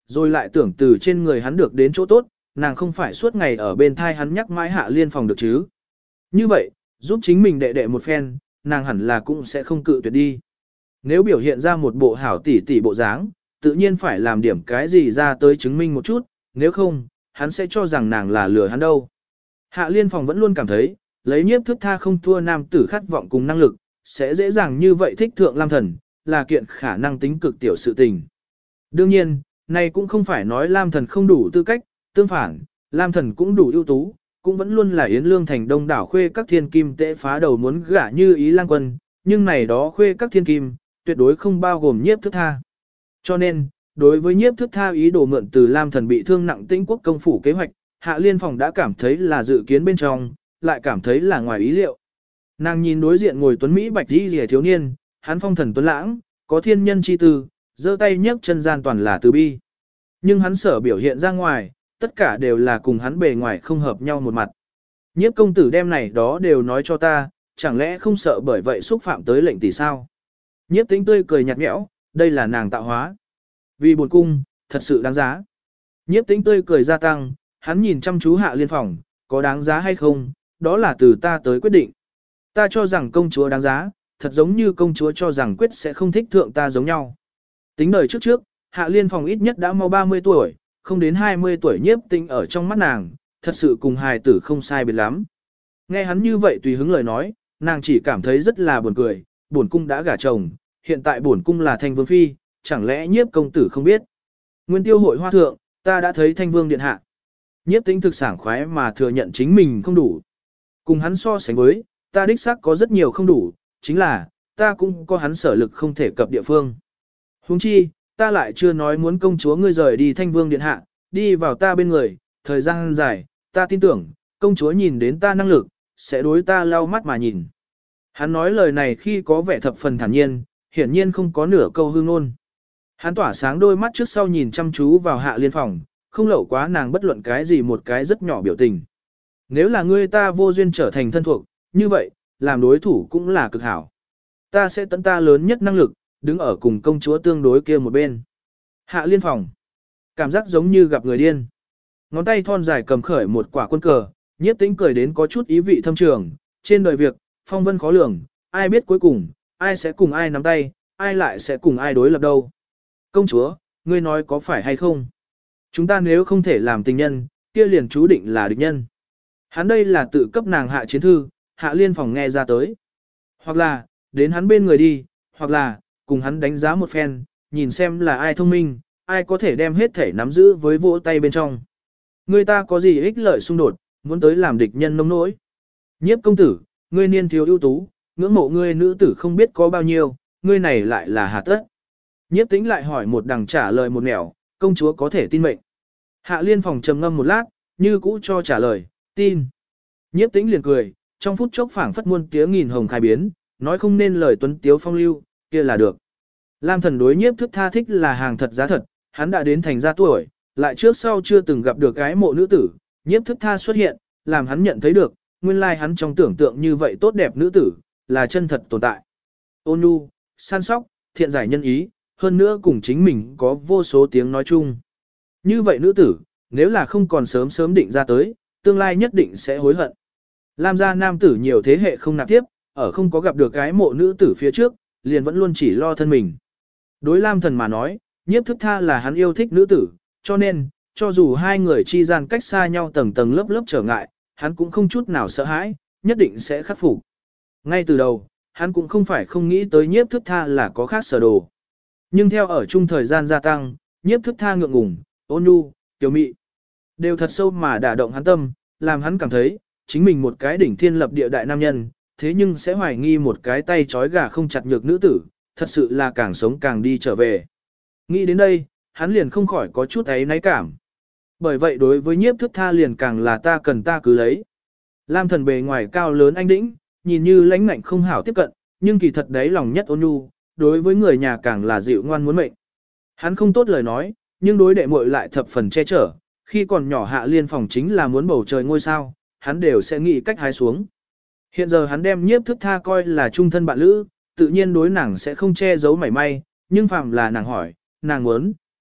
rồi lại tưởng từ trên người hắn được đến chỗ tốt, nàng không phải suốt ngày ở bên thai hắn nhắc mãi Hạ Liên Phòng được chứ. Như vậy, giúp chính mình đệ đệ một phen, nàng hẳn là cũng sẽ không cự tuyệt đi. Nếu biểu hiện ra một bộ hảo tỷ tỷ bộ dáng, tự nhiên phải làm điểm cái gì ra tới chứng minh một chút, nếu không, hắn sẽ cho rằng nàng là lừa hắn đâu. Hạ Liên Phòng vẫn luôn cảm thấy, lấy nhiếp thức tha không thua nam tử khát vọng cùng năng lực, sẽ dễ dàng như vậy thích thượng Lam Thần, là kiện khả năng tính cực tiểu sự tình. Đương nhiên, này cũng không phải nói Lam Thần không đủ tư cách, tương phản, Lam Thần cũng đủ ưu tú, cũng vẫn luôn là Yến Lương thành đông đảo khuê các thiên kim tễ phá đầu muốn gả như ý lang quân, nhưng này đó khuê các thiên kim, tuyệt đối không bao gồm nhiếp thức tha. Cho nên, đối với nhiếp thức tha ý đồ mượn từ Lam Thần bị thương nặng Tĩnh quốc công phủ kế hoạch, Hạ Liên Phòng đã cảm thấy là dự kiến bên trong, lại cảm thấy là ngoài ý liệu. Nàng nhìn đối diện ngồi tuấn Mỹ bạch đi rìa thiếu niên, hắn phong thần tuấn lãng, có thiên nhân chi tư, giơ tay nhấc chân gian toàn là từ bi. Nhưng hắn sở biểu hiện ra ngoài, tất cả đều là cùng hắn bề ngoài không hợp nhau một mặt. Nhiếp công tử đem này đó đều nói cho ta, chẳng lẽ không sợ bởi vậy xúc phạm tới lệnh tỷ sao? Nhiếp Tĩnh tươi cười nhạt nhẽo, đây là nàng tạo hóa. Vì buồn cung, thật sự đáng giá. Nhiếp Tĩnh tươi cười gia tăng, hắn nhìn chăm chú Hạ Liên Phòng, có đáng giá hay không, đó là từ ta tới quyết định. Ta cho rằng công chúa đáng giá, thật giống như công chúa cho rằng quyết sẽ không thích thượng ta giống nhau. Tính đời trước, Hạ Liên Phòng ít nhất đã mau 30 tuổi, không đến 20 tuổi Nhiếp Tĩnh ở trong mắt nàng, thật sự cùng hài tử không sai biệt lắm. Nghe hắn như vậy tùy hứng lời nói, nàng chỉ cảm thấy rất là buồn cười, bổn cung đã gả chồng, hiện tại bổn cung là Thanh Vương Phi, chẳng lẽ Nhiếp công tử không biết. Nguyên tiêu hội hoa thượng, ta đã thấy Thanh Vương điện hạ. Nhiếp Tĩnh thực sảng khoái mà thừa nhận chính mình không đủ. Cùng hắn so sánh với, ta đích xác có rất nhiều không đủ, chính là, ta cũng có hắn sở lực không thể cập địa phương. Huống chi, ta lại chưa nói muốn công chúa ngươi rời đi Thanh Vương điện hạ, đi vào ta bên người, thời gian dài, ta tin tưởng, công chúa nhìn đến ta năng lực, sẽ đối ta lau mắt mà nhìn. Hắn nói lời này khi có vẻ thập phần thản nhiên, hiển nhiên không có nửa câu hư ngôn. Hắn tỏa sáng đôi mắt trước sau nhìn chăm chú vào Hạ Liên Phòng, không lậu quá nàng bất luận cái gì một cái rất nhỏ biểu tình. Nếu là ngươi ta vô duyên trở thành thân thuộc, như vậy, làm đối thủ cũng là cực hảo. Ta sẽ tận ta lớn nhất năng lực, đứng ở cùng công chúa tương đối kia một bên. Hạ Liên Phòng. Cảm giác giống như gặp người điên. Ngón tay thon dài cầm khởi một quả quân cờ, Nhiếp Tĩnh cười đến có chút ý vị thâm trường. Trên đời việc, phong vân khó lường, ai biết cuối cùng, ai sẽ cùng ai nắm tay, ai lại sẽ cùng ai đối lập đâu. Công chúa, ngươi nói có phải hay không? Chúng ta nếu không thể làm tình nhân, kia liền chú định là địch nhân. Hắn đây là tự cấp nàng hạ chiến thư, Hạ Liên Phòng nghe ra tới. Hoặc là, đến hắn bên người đi, hoặc là, cùng hắn đánh giá một phen, nhìn xem là ai thông minh, ai có thể đem hết thể nắm giữ với vỗ tay bên trong. Người ta có gì ích lợi xung đột, muốn tới làm địch nhân nông nỗi. Nhiếp công tử, ngươi niên thiếu ưu tú, ngưỡng mộ ngươi nữ tử không biết có bao nhiêu, ngươi này lại là hà tất. Nhiếp Tĩnh lại hỏi một đằng trả lời một nẻo, công chúa có thể tin mệnh. Hạ Liên Phòng trầm ngâm một lát, như cũ cho trả lời, tin. Nhiếp Tĩnh liền cười, trong phút chốc phảng phất muôn tiếng nghìn hồng khai biến, nói không nên lời tuấn tiếu phong lưu, kia là được. Lam Thần đối Nhiếp thức tha thích là hàng thật giá thật, hắn đã đến thành gia tuổi, lại trước sau chưa từng gặp được cái mộ nữ tử, Nhiếp thức tha xuất hiện, làm hắn nhận thấy được, nguyên lai hắn trong tưởng tượng như vậy tốt đẹp nữ tử, là chân thật tồn tại. Ôn nhu, săn sóc, thiện giải nhân ý, hơn nữa cùng chính mình có vô số tiếng nói chung. Như vậy nữ tử, nếu là không còn sớm sớm định ra tới, tương lai nhất định sẽ hối hận. Lam gia nam tử nhiều thế hệ không nạp tiếp, ở không có gặp được cái mộ nữ tử phía trước, liền vẫn luôn chỉ lo thân mình. Đối Lam Thần mà nói, Nhiếp thức tha là hắn yêu thích nữ tử, cho nên, cho dù hai người chi gian cách xa nhau tầng tầng lớp lớp trở ngại, hắn cũng không chút nào sợ hãi, nhất định sẽ khắc phục. Ngay từ đầu, hắn cũng không phải không nghĩ tới Nhiếp thức tha là có khác sở đồ. Nhưng theo ở chung thời gian gia tăng, Nhiếp thức tha ngượng ngùng, ôn nhu, tiểu mị, đều thật sâu mà đả động hắn tâm, làm hắn cảm thấy, chính mình một cái đỉnh thiên lập địa đại nam nhân, thế nhưng sẽ hoài nghi một cái tay trói gà không chặt nhược nữ tử, thật sự là càng sống càng đi trở về. Nghĩ đến đây, hắn liền không khỏi có chút ấy náy cảm. Bởi vậy đối với Nhiếp thức tha liền càng là ta cần ta cứ lấy. Lam Thần bề ngoài cao lớn anh đĩnh, nhìn như lãnh ngạnh không hảo tiếp cận, nhưng kỳ thật đấy lòng nhất ôn nhu, đối với người nhà càng là dịu ngoan muốn mệnh. Hắn không tốt lời nói, nhưng đối đệ muội lại thập phần che chở, khi còn nhỏ Hạ Liên Phòng chính là muốn bầu trời ngôi sao, hắn đều sẽ nghĩ cách hái xuống. Hiện giờ hắn đem Nhiếp thức tha coi là trung thân bạn lữ, tự nhiên đối nàng sẽ không che giấu mảy may, nhưng phàm là nàng hỏi, nàng muốn,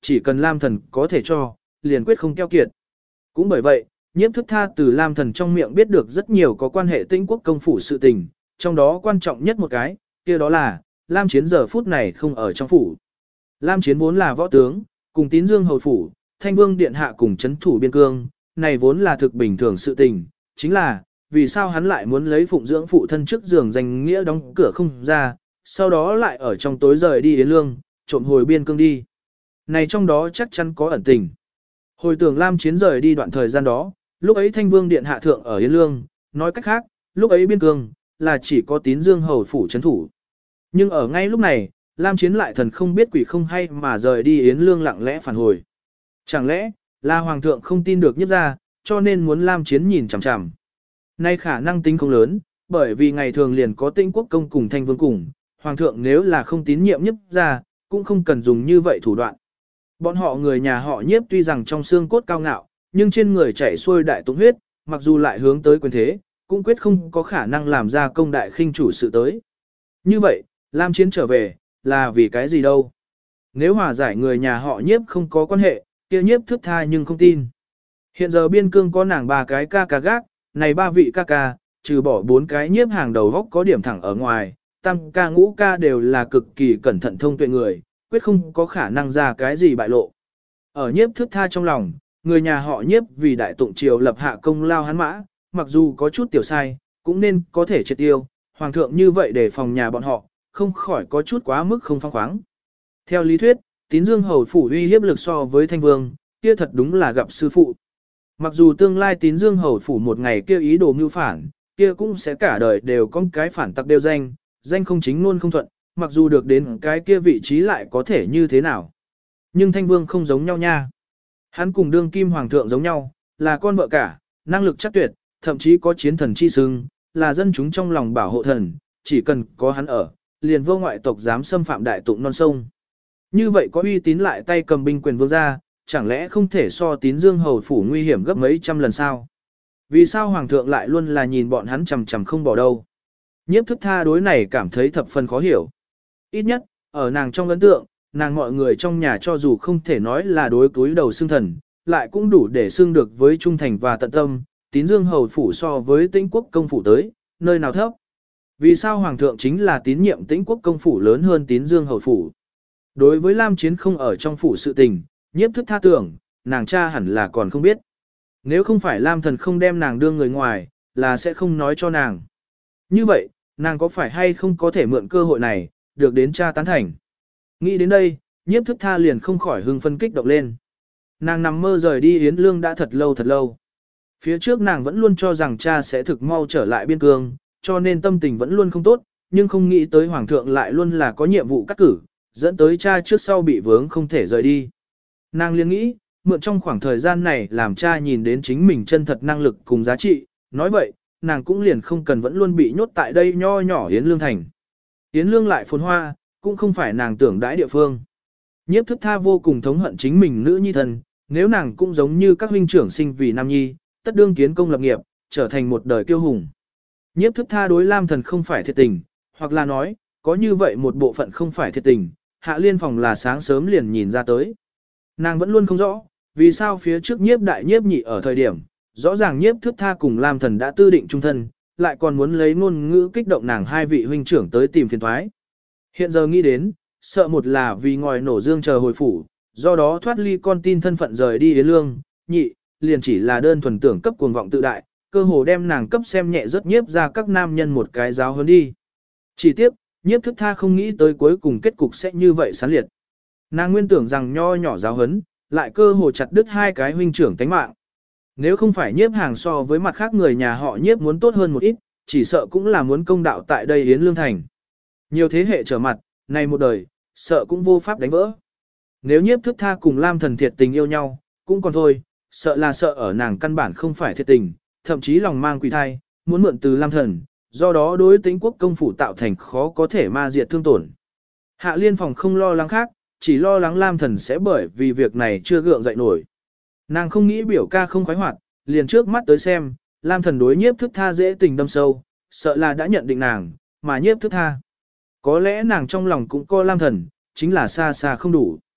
chỉ cần Lam Thần có thể cho, liền quyết không keo kiệt. Cũng bởi vậy, Nhiếp Thức Tha từ Lam Thần trong miệng biết được rất nhiều có quan hệ Tĩnh quốc công phủ sự tình, trong đó quan trọng nhất một cái, kia đó là, Lam Chiến giờ phút này không ở trong phủ. Lam Chiến vốn là võ tướng, cùng Tín Dương hầu phủ, Thanh Vương điện hạ cùng chấn thủ biên cương, này vốn là thực bình thường sự tình, chính là, vì sao hắn lại muốn lấy phụng dưỡng phụ thân trước giường danh nghĩa đóng cửa không ra, sau đó lại ở trong tối rời đi Yến Lương, trộm hồi biên cương đi. Này trong đó chắc chắn có ẩn tình. Hồi tưởng Lam Chiến rời đi đoạn thời gian đó, lúc ấy Thanh Vương điện hạ thượng ở Yến Lương, nói cách khác, lúc ấy biên cương, là chỉ có Tín Dương hầu phủ chấn thủ. Nhưng ở ngay lúc này, Lam Chiến lại thần không biết quỷ không hay mà rời đi Yến Lương lặng lẽ phản hồi. Chẳng lẽ, là Hoàng thượng không tin được Nhiếp ra, cho nên muốn Lam Chiến nhìn chằm chằm. Nay khả năng tính không lớn, bởi vì ngày thường liền có Tĩnh quốc công cùng Thanh Vương cùng, Hoàng thượng nếu là không tín nhiệm Nhiếp ra, cũng không cần dùng như vậy thủ đoạn. Bọn họ người nhà họ Nhiếp tuy rằng trong xương cốt cao ngạo, nhưng trên người chảy xuôi đại tụng huyết, mặc dù lại hướng tới quyền thế, cũng quyết không có khả năng làm ra công đại khinh chủ sự tới. Như vậy, Lam Chiến trở về, là vì cái gì đâu? Nếu hòa giải người nhà họ Nhiếp không có quan hệ, kia Nhiếp Thức Tha nhưng không tin. Hiện giờ biên cương có nàng 3 cái ca ca gác, này 3 vị ca ca, trừ bỏ 4 cái Nhiếp hàng đầu góc có điểm thẳng ở ngoài, tam ca ngũ ca đều là cực kỳ cẩn thận thông tuệ người, quyết không có khả năng ra cái gì bại lộ. Ở Nhiếp Thức Tha trong lòng, người nhà họ Nhiếp vì đại tụng triều lập hạ công lao hắn mã, mặc dù có chút tiểu sai, cũng nên có thể triệt tiêu, hoàng thượng như vậy để phòng nhà bọn họ, không khỏi có chút quá mức không phăng khoáng. Theo lý thuyết, Tín Dương hầu phủ uy hiếp lực so với Thanh Vương, kia thật đúng là gặp sư phụ. Mặc dù tương lai Tín Dương hầu phủ một ngày kia ý đồ mưu phản, kia cũng sẽ cả đời đều có cái phản tặc đều danh, danh không chính luôn không thuận, mặc dù được đến cái kia vị trí lại có thể như thế nào. Nhưng Thanh Vương không giống nhau nha. Hắn cùng đương kim hoàng thượng giống nhau, là con vợ cả, năng lực chắc tuyệt, thậm chí có chiến thần chi sưng, là dân chúng trong lòng bảo hộ thần, chỉ cần có hắn ở, liền vô ngoại tộc dám xâm phạm đại tụng non sông. Như vậy có uy tín lại tay cầm binh quyền vương gia, chẳng lẽ không thể so Tín Dương hầu phủ nguy hiểm gấp mấy trăm lần sao? Vì sao hoàng thượng lại luôn là nhìn bọn hắn chằm chằm không bỏ đâu? Nhiếp Thức Tha đối này cảm thấy thập phần khó hiểu. Ít nhất, ở nàng trong ấn tượng, nàng mọi người trong nhà cho dù không thể nói là đối cúi đầu xưng thần, lại cũng đủ để xưng được với trung thành và tận tâm, Tín Dương hầu phủ so với Tĩnh quốc công phủ tới, nơi nào thấp. Vì sao hoàng thượng chính là tín nhiệm Tĩnh quốc công phủ lớn hơn Tín Dương hầu phủ? Đối với Lam Chiến không ở trong phủ sự tình, Nhiếp Thức Tha tưởng, nàng cha hẳn là còn không biết. Nếu không phải Lam Thần không đem nàng đưa người ngoài, là sẽ không nói cho nàng. Như vậy, nàng có phải hay không có thể mượn cơ hội này, được đến cha tán thành? Nghĩ đến đây, Nhiếp Thức Tha liền không khỏi hưng phân kích động lên. Nàng nằm mơ rời đi Yến Lương đã thật lâu thật lâu. Phía trước nàng vẫn luôn cho rằng cha sẽ thực mau trở lại biên cương, cho nên tâm tình vẫn luôn không tốt, nhưng không nghĩ tới hoàng thượng lại luôn là có nhiệm vụ cắt cử, dẫn tới cha trước sau bị vướng không thể rời đi. Nàng liền nghĩ, mượn trong khoảng thời gian này làm cha nhìn đến chính mình chân thật năng lực cùng giá trị, nói vậy, nàng cũng liền không cần vẫn luôn bị nhốt tại đây nho nhỏ Yến Lương thành. Yến Lương lại phồn hoa, cũng không phải nàng tưởng đãi địa phương. Nhiếp Thức Tha vô cùng thống hận chính mình nữ nhi thân, nếu nàng cũng giống như các huynh trưởng sinh vì nam nhi, tất đương kiến công lập nghiệp, trở thành một đời kiêu hùng. Nhiếp Thức Tha đối Lam Thần không phải thiệt tình, hoặc là nói, có như vậy một bộ phận không phải thiệt tình, Hạ Liên Phòng là sáng sớm liền nhìn ra tới. Nàng vẫn luôn không rõ, vì sao phía trước Nhiếp đại Nhiếp nhị ở thời điểm, rõ ràng Nhiếp Thức Tha cùng Lam Thần đã tư định chung thân, lại còn muốn lấy ngôn ngữ kích động nàng hai vị huynh trưởng tới tìm phiền toái. Hiện giờ nghĩ đến, sợ một là vì ngòi nổ dương chờ hồi phủ, do đó thoát ly con tin thân phận rời đi Yến Lương, nhị, liền chỉ là đơn thuần tưởng cấp cuồng vọng tự đại, cơ hồ đem nàng cấp xem nhẹ rất Nhiếp ra các nam nhân một cái giáo hơn đi. Chỉ tiếc, Nhiếp Thức Tha không nghĩ tới cuối cùng kết cục sẽ như vậy sán liệt. Nàng nguyên tưởng rằng nho nhỏ giáo hấn, lại cơ hồ chặt đứt hai cái huynh trưởng tánh mạng. Nếu không phải Nhiếp hàng so với mặt khác người nhà họ Nhiếp muốn tốt hơn một ít, chỉ sợ cũng là muốn công đạo tại đây Yến Lương thành. Nhiều thế hệ trở mặt, này một đời, sợ cũng vô pháp đánh vỡ. Nếu Nhiếp Thức Tha cùng Lam Thần thiệt tình yêu nhau, cũng còn thôi, sợ là sợ ở nàng căn bản không phải thiệt tình, thậm chí lòng mang quỷ thai, muốn mượn từ Lam Thần, do đó đối Tĩnh quốc công phủ tạo thành khó có thể ma diệt thương tổn. Hạ Liên Phòng không lo lắng khác, chỉ lo lắng Lam Thần sẽ bởi vì việc này chưa gượng dậy nổi. Nàng không nghĩ biểu ca không khoái hoạt, liền trước mắt tới xem, Lam Thần đối Nhiếp Thức Tha dễ tình đâm sâu, sợ là đã nhận định nàng, mà Nhiếp Thức Tha. Có lẽ nàng trong lòng cũng có Lam Thần, chính là xa xa không đủ.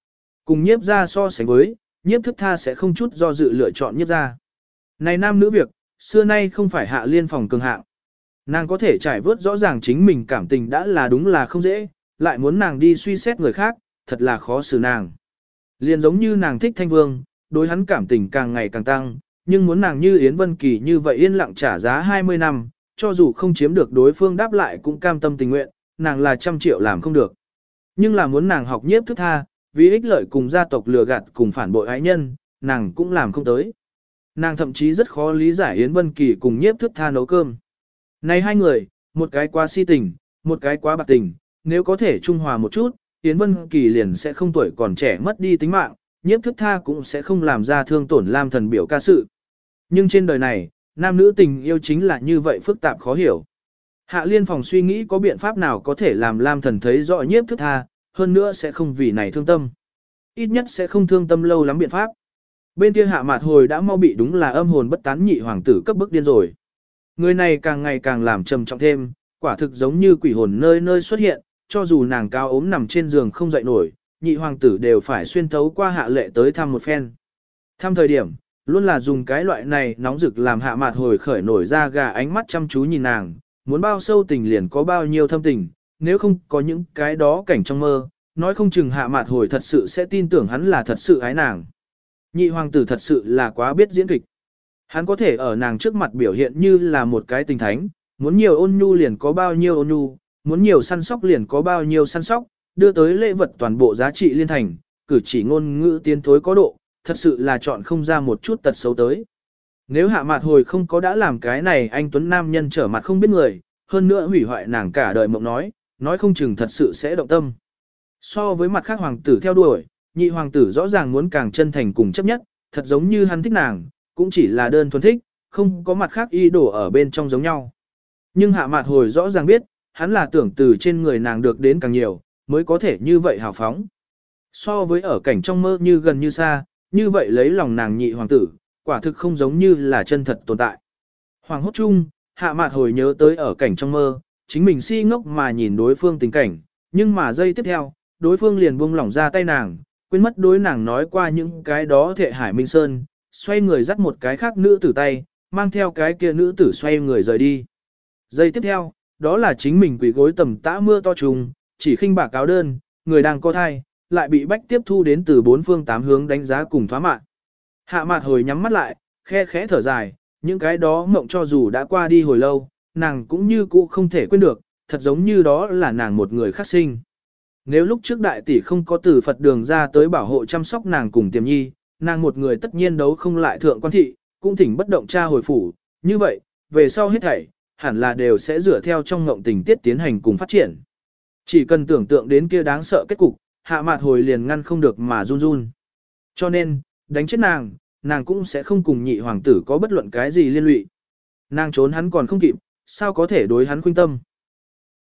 Cùng nhiếp gia so sánh với, nhiếp thức tha sẽ không chút do dự lựa chọn nhiếp gia. Này nam nữ việc, xưa nay không phải Hạ Liên phòng cường hạng. Nàng có thể trải vớt rõ ràng chính mình cảm tình đã là đúng là không dễ, lại muốn nàng đi suy xét người khác, thật là khó xử nàng. Liền giống như nàng thích Thanh Vương, đối hắn cảm tình càng ngày càng tăng, nhưng muốn nàng như Yến Vân Kỳ như vậy yên lặng trả giá 20 năm, cho dù không chiếm được đối phương đáp lại cũng cam tâm tình nguyện, nàng là 100 triệu làm không được. Nhưng là muốn nàng học nhiếp thức tha, vì ích lợi cùng gia tộc lừa gạt cùng phản bội ái nhân, nàng cũng làm không tới. Nàng thậm chí rất khó lý giải Yến Vân Kỳ cùng nhiếp thức tha nấu cơm. Này hai người, một cái quá si tình, một cái quá bạc tình, nếu có thể trung hòa một chút, Yến Vân Kỳ liền sẽ không tuổi còn trẻ mất đi tính mạng, nhiếp thức tha cũng sẽ không làm ra thương tổn Lam Thần biểu ca sự. Nhưng trên đời này, nam nữ tình yêu chính là như vậy phức tạp khó hiểu. Hạ Liên phòng suy nghĩ có biện pháp nào có thể làm Lam Thần thấy rõ nhiếp thức tha, hơn nữa sẽ không vì này thương tâm. Ít nhất sẽ không thương tâm lâu lắm biện pháp. Bên kia Hạ Mạt Hồi đã mau bị đúng là âm hồn bất tán nhị hoàng tử cấp bức điên rồi. Người này càng ngày càng làm trầm trọng thêm, quả thực giống như quỷ hồn nơi nơi xuất hiện, cho dù nàng cao ốm nằm trên giường không dậy nổi, nhị hoàng tử đều phải xuyên thấu qua Hạ Lệ tới thăm một phen. Thăm thời điểm, luôn là dùng cái loại này nóng rực làm Hạ Mạt Hồi khởi nổi ra gà ánh mắt chăm chú nhìn nàng, muốn bao sâu tình liền có bao nhiêu thâm tình, nếu không có những cái đó cảnh trong mơ, nói không chừng Hạ Mạt Hồi thật sự sẽ tin tưởng hắn là thật sự ái nàng. Nhị hoàng tử thật sự là quá biết diễn kịch. Hắn có thể ở nàng trước mặt biểu hiện như là một cái tình thánh, muốn nhiều ôn nhu liền có bao nhiêu ôn nhu, muốn nhiều săn sóc liền có bao nhiêu săn sóc, đưa tới lễ vật toàn bộ giá trị liên thành, cử chỉ ngôn ngữ tiến thối có độ, thật sự là chọn không ra một chút tật xấu tới. Nếu Hạ Mạt Hồi không có đã làm cái này anh tuấn nam nhân trở mặt không biết người, hơn nữa hủy hoại nàng cả đời mộng nói không chừng thật sự sẽ động tâm. So với mặt khác hoàng tử theo đuổi, nhị hoàng tử rõ ràng muốn càng chân thành cùng chấp nhất, thật giống như hắn thích nàng, cũng chỉ là đơn thuần thích, không có mặt khác y đổ ở bên trong giống nhau. Nhưng Hạ Mạt Hồi rõ ràng biết, hắn là tưởng từ trên người nàng được đến càng nhiều, mới có thể như vậy hào phóng. So với ở cảnh trong mơ như gần như xa, như vậy lấy lòng nàng nhị hoàng tử, quả thực không giống như là chân thật tồn tại. Hoàng hốt chung, Hạ Mạt Hồi nhớ tới ở cảnh trong mơ, chính mình si ngốc mà nhìn đối phương tình cảnh, nhưng mà giây tiếp theo, đối phương liền buông lỏng ra tay nàng, quên mất đối nàng nói qua những cái đó thệ hải minh sơn, xoay người dắt một cái khác nữ tử tay, mang theo cái kia nữ tử xoay người rời đi. Giây tiếp theo, đó là chính mình quỳ gối tầm tã mưa to trùng, chỉ khinh bạc cáo đơn, người đang có thai, lại bị bách tiếp thu đến từ bốn phương tám hướng đánh giá cùng thoá mạn. Hạ Mạt Hồi nhắm mắt lại, khe khẽ thở dài, những cái đó mộng cho dù đã qua đi hồi lâu, nàng cũng như cũ không thể quên được, thật giống như đó là nàng một người khác sinh. Nếu lúc trước đại tỷ không có từ Phật đường ra tới bảo hộ chăm sóc nàng cùng Tiềm Nhi, nàng một người tất nhiên đấu không lại thượng quan thị, cũng thỉnh bất động cha hồi phủ, như vậy, về sau hết thảy, hẳn là đều sẽ dựa theo trong ngộng tình tiết tiến hành cùng phát triển. Chỉ cần tưởng tượng đến kia đáng sợ kết cục, Hạ Mạt Hồi liền ngăn không được mà run run. Cho nên, đánh chết nàng cũng sẽ không cùng nhị hoàng tử có bất luận cái gì liên lụy. Nàng trốn hắn còn không kịp, sao có thể đối hắn khuynh tâm.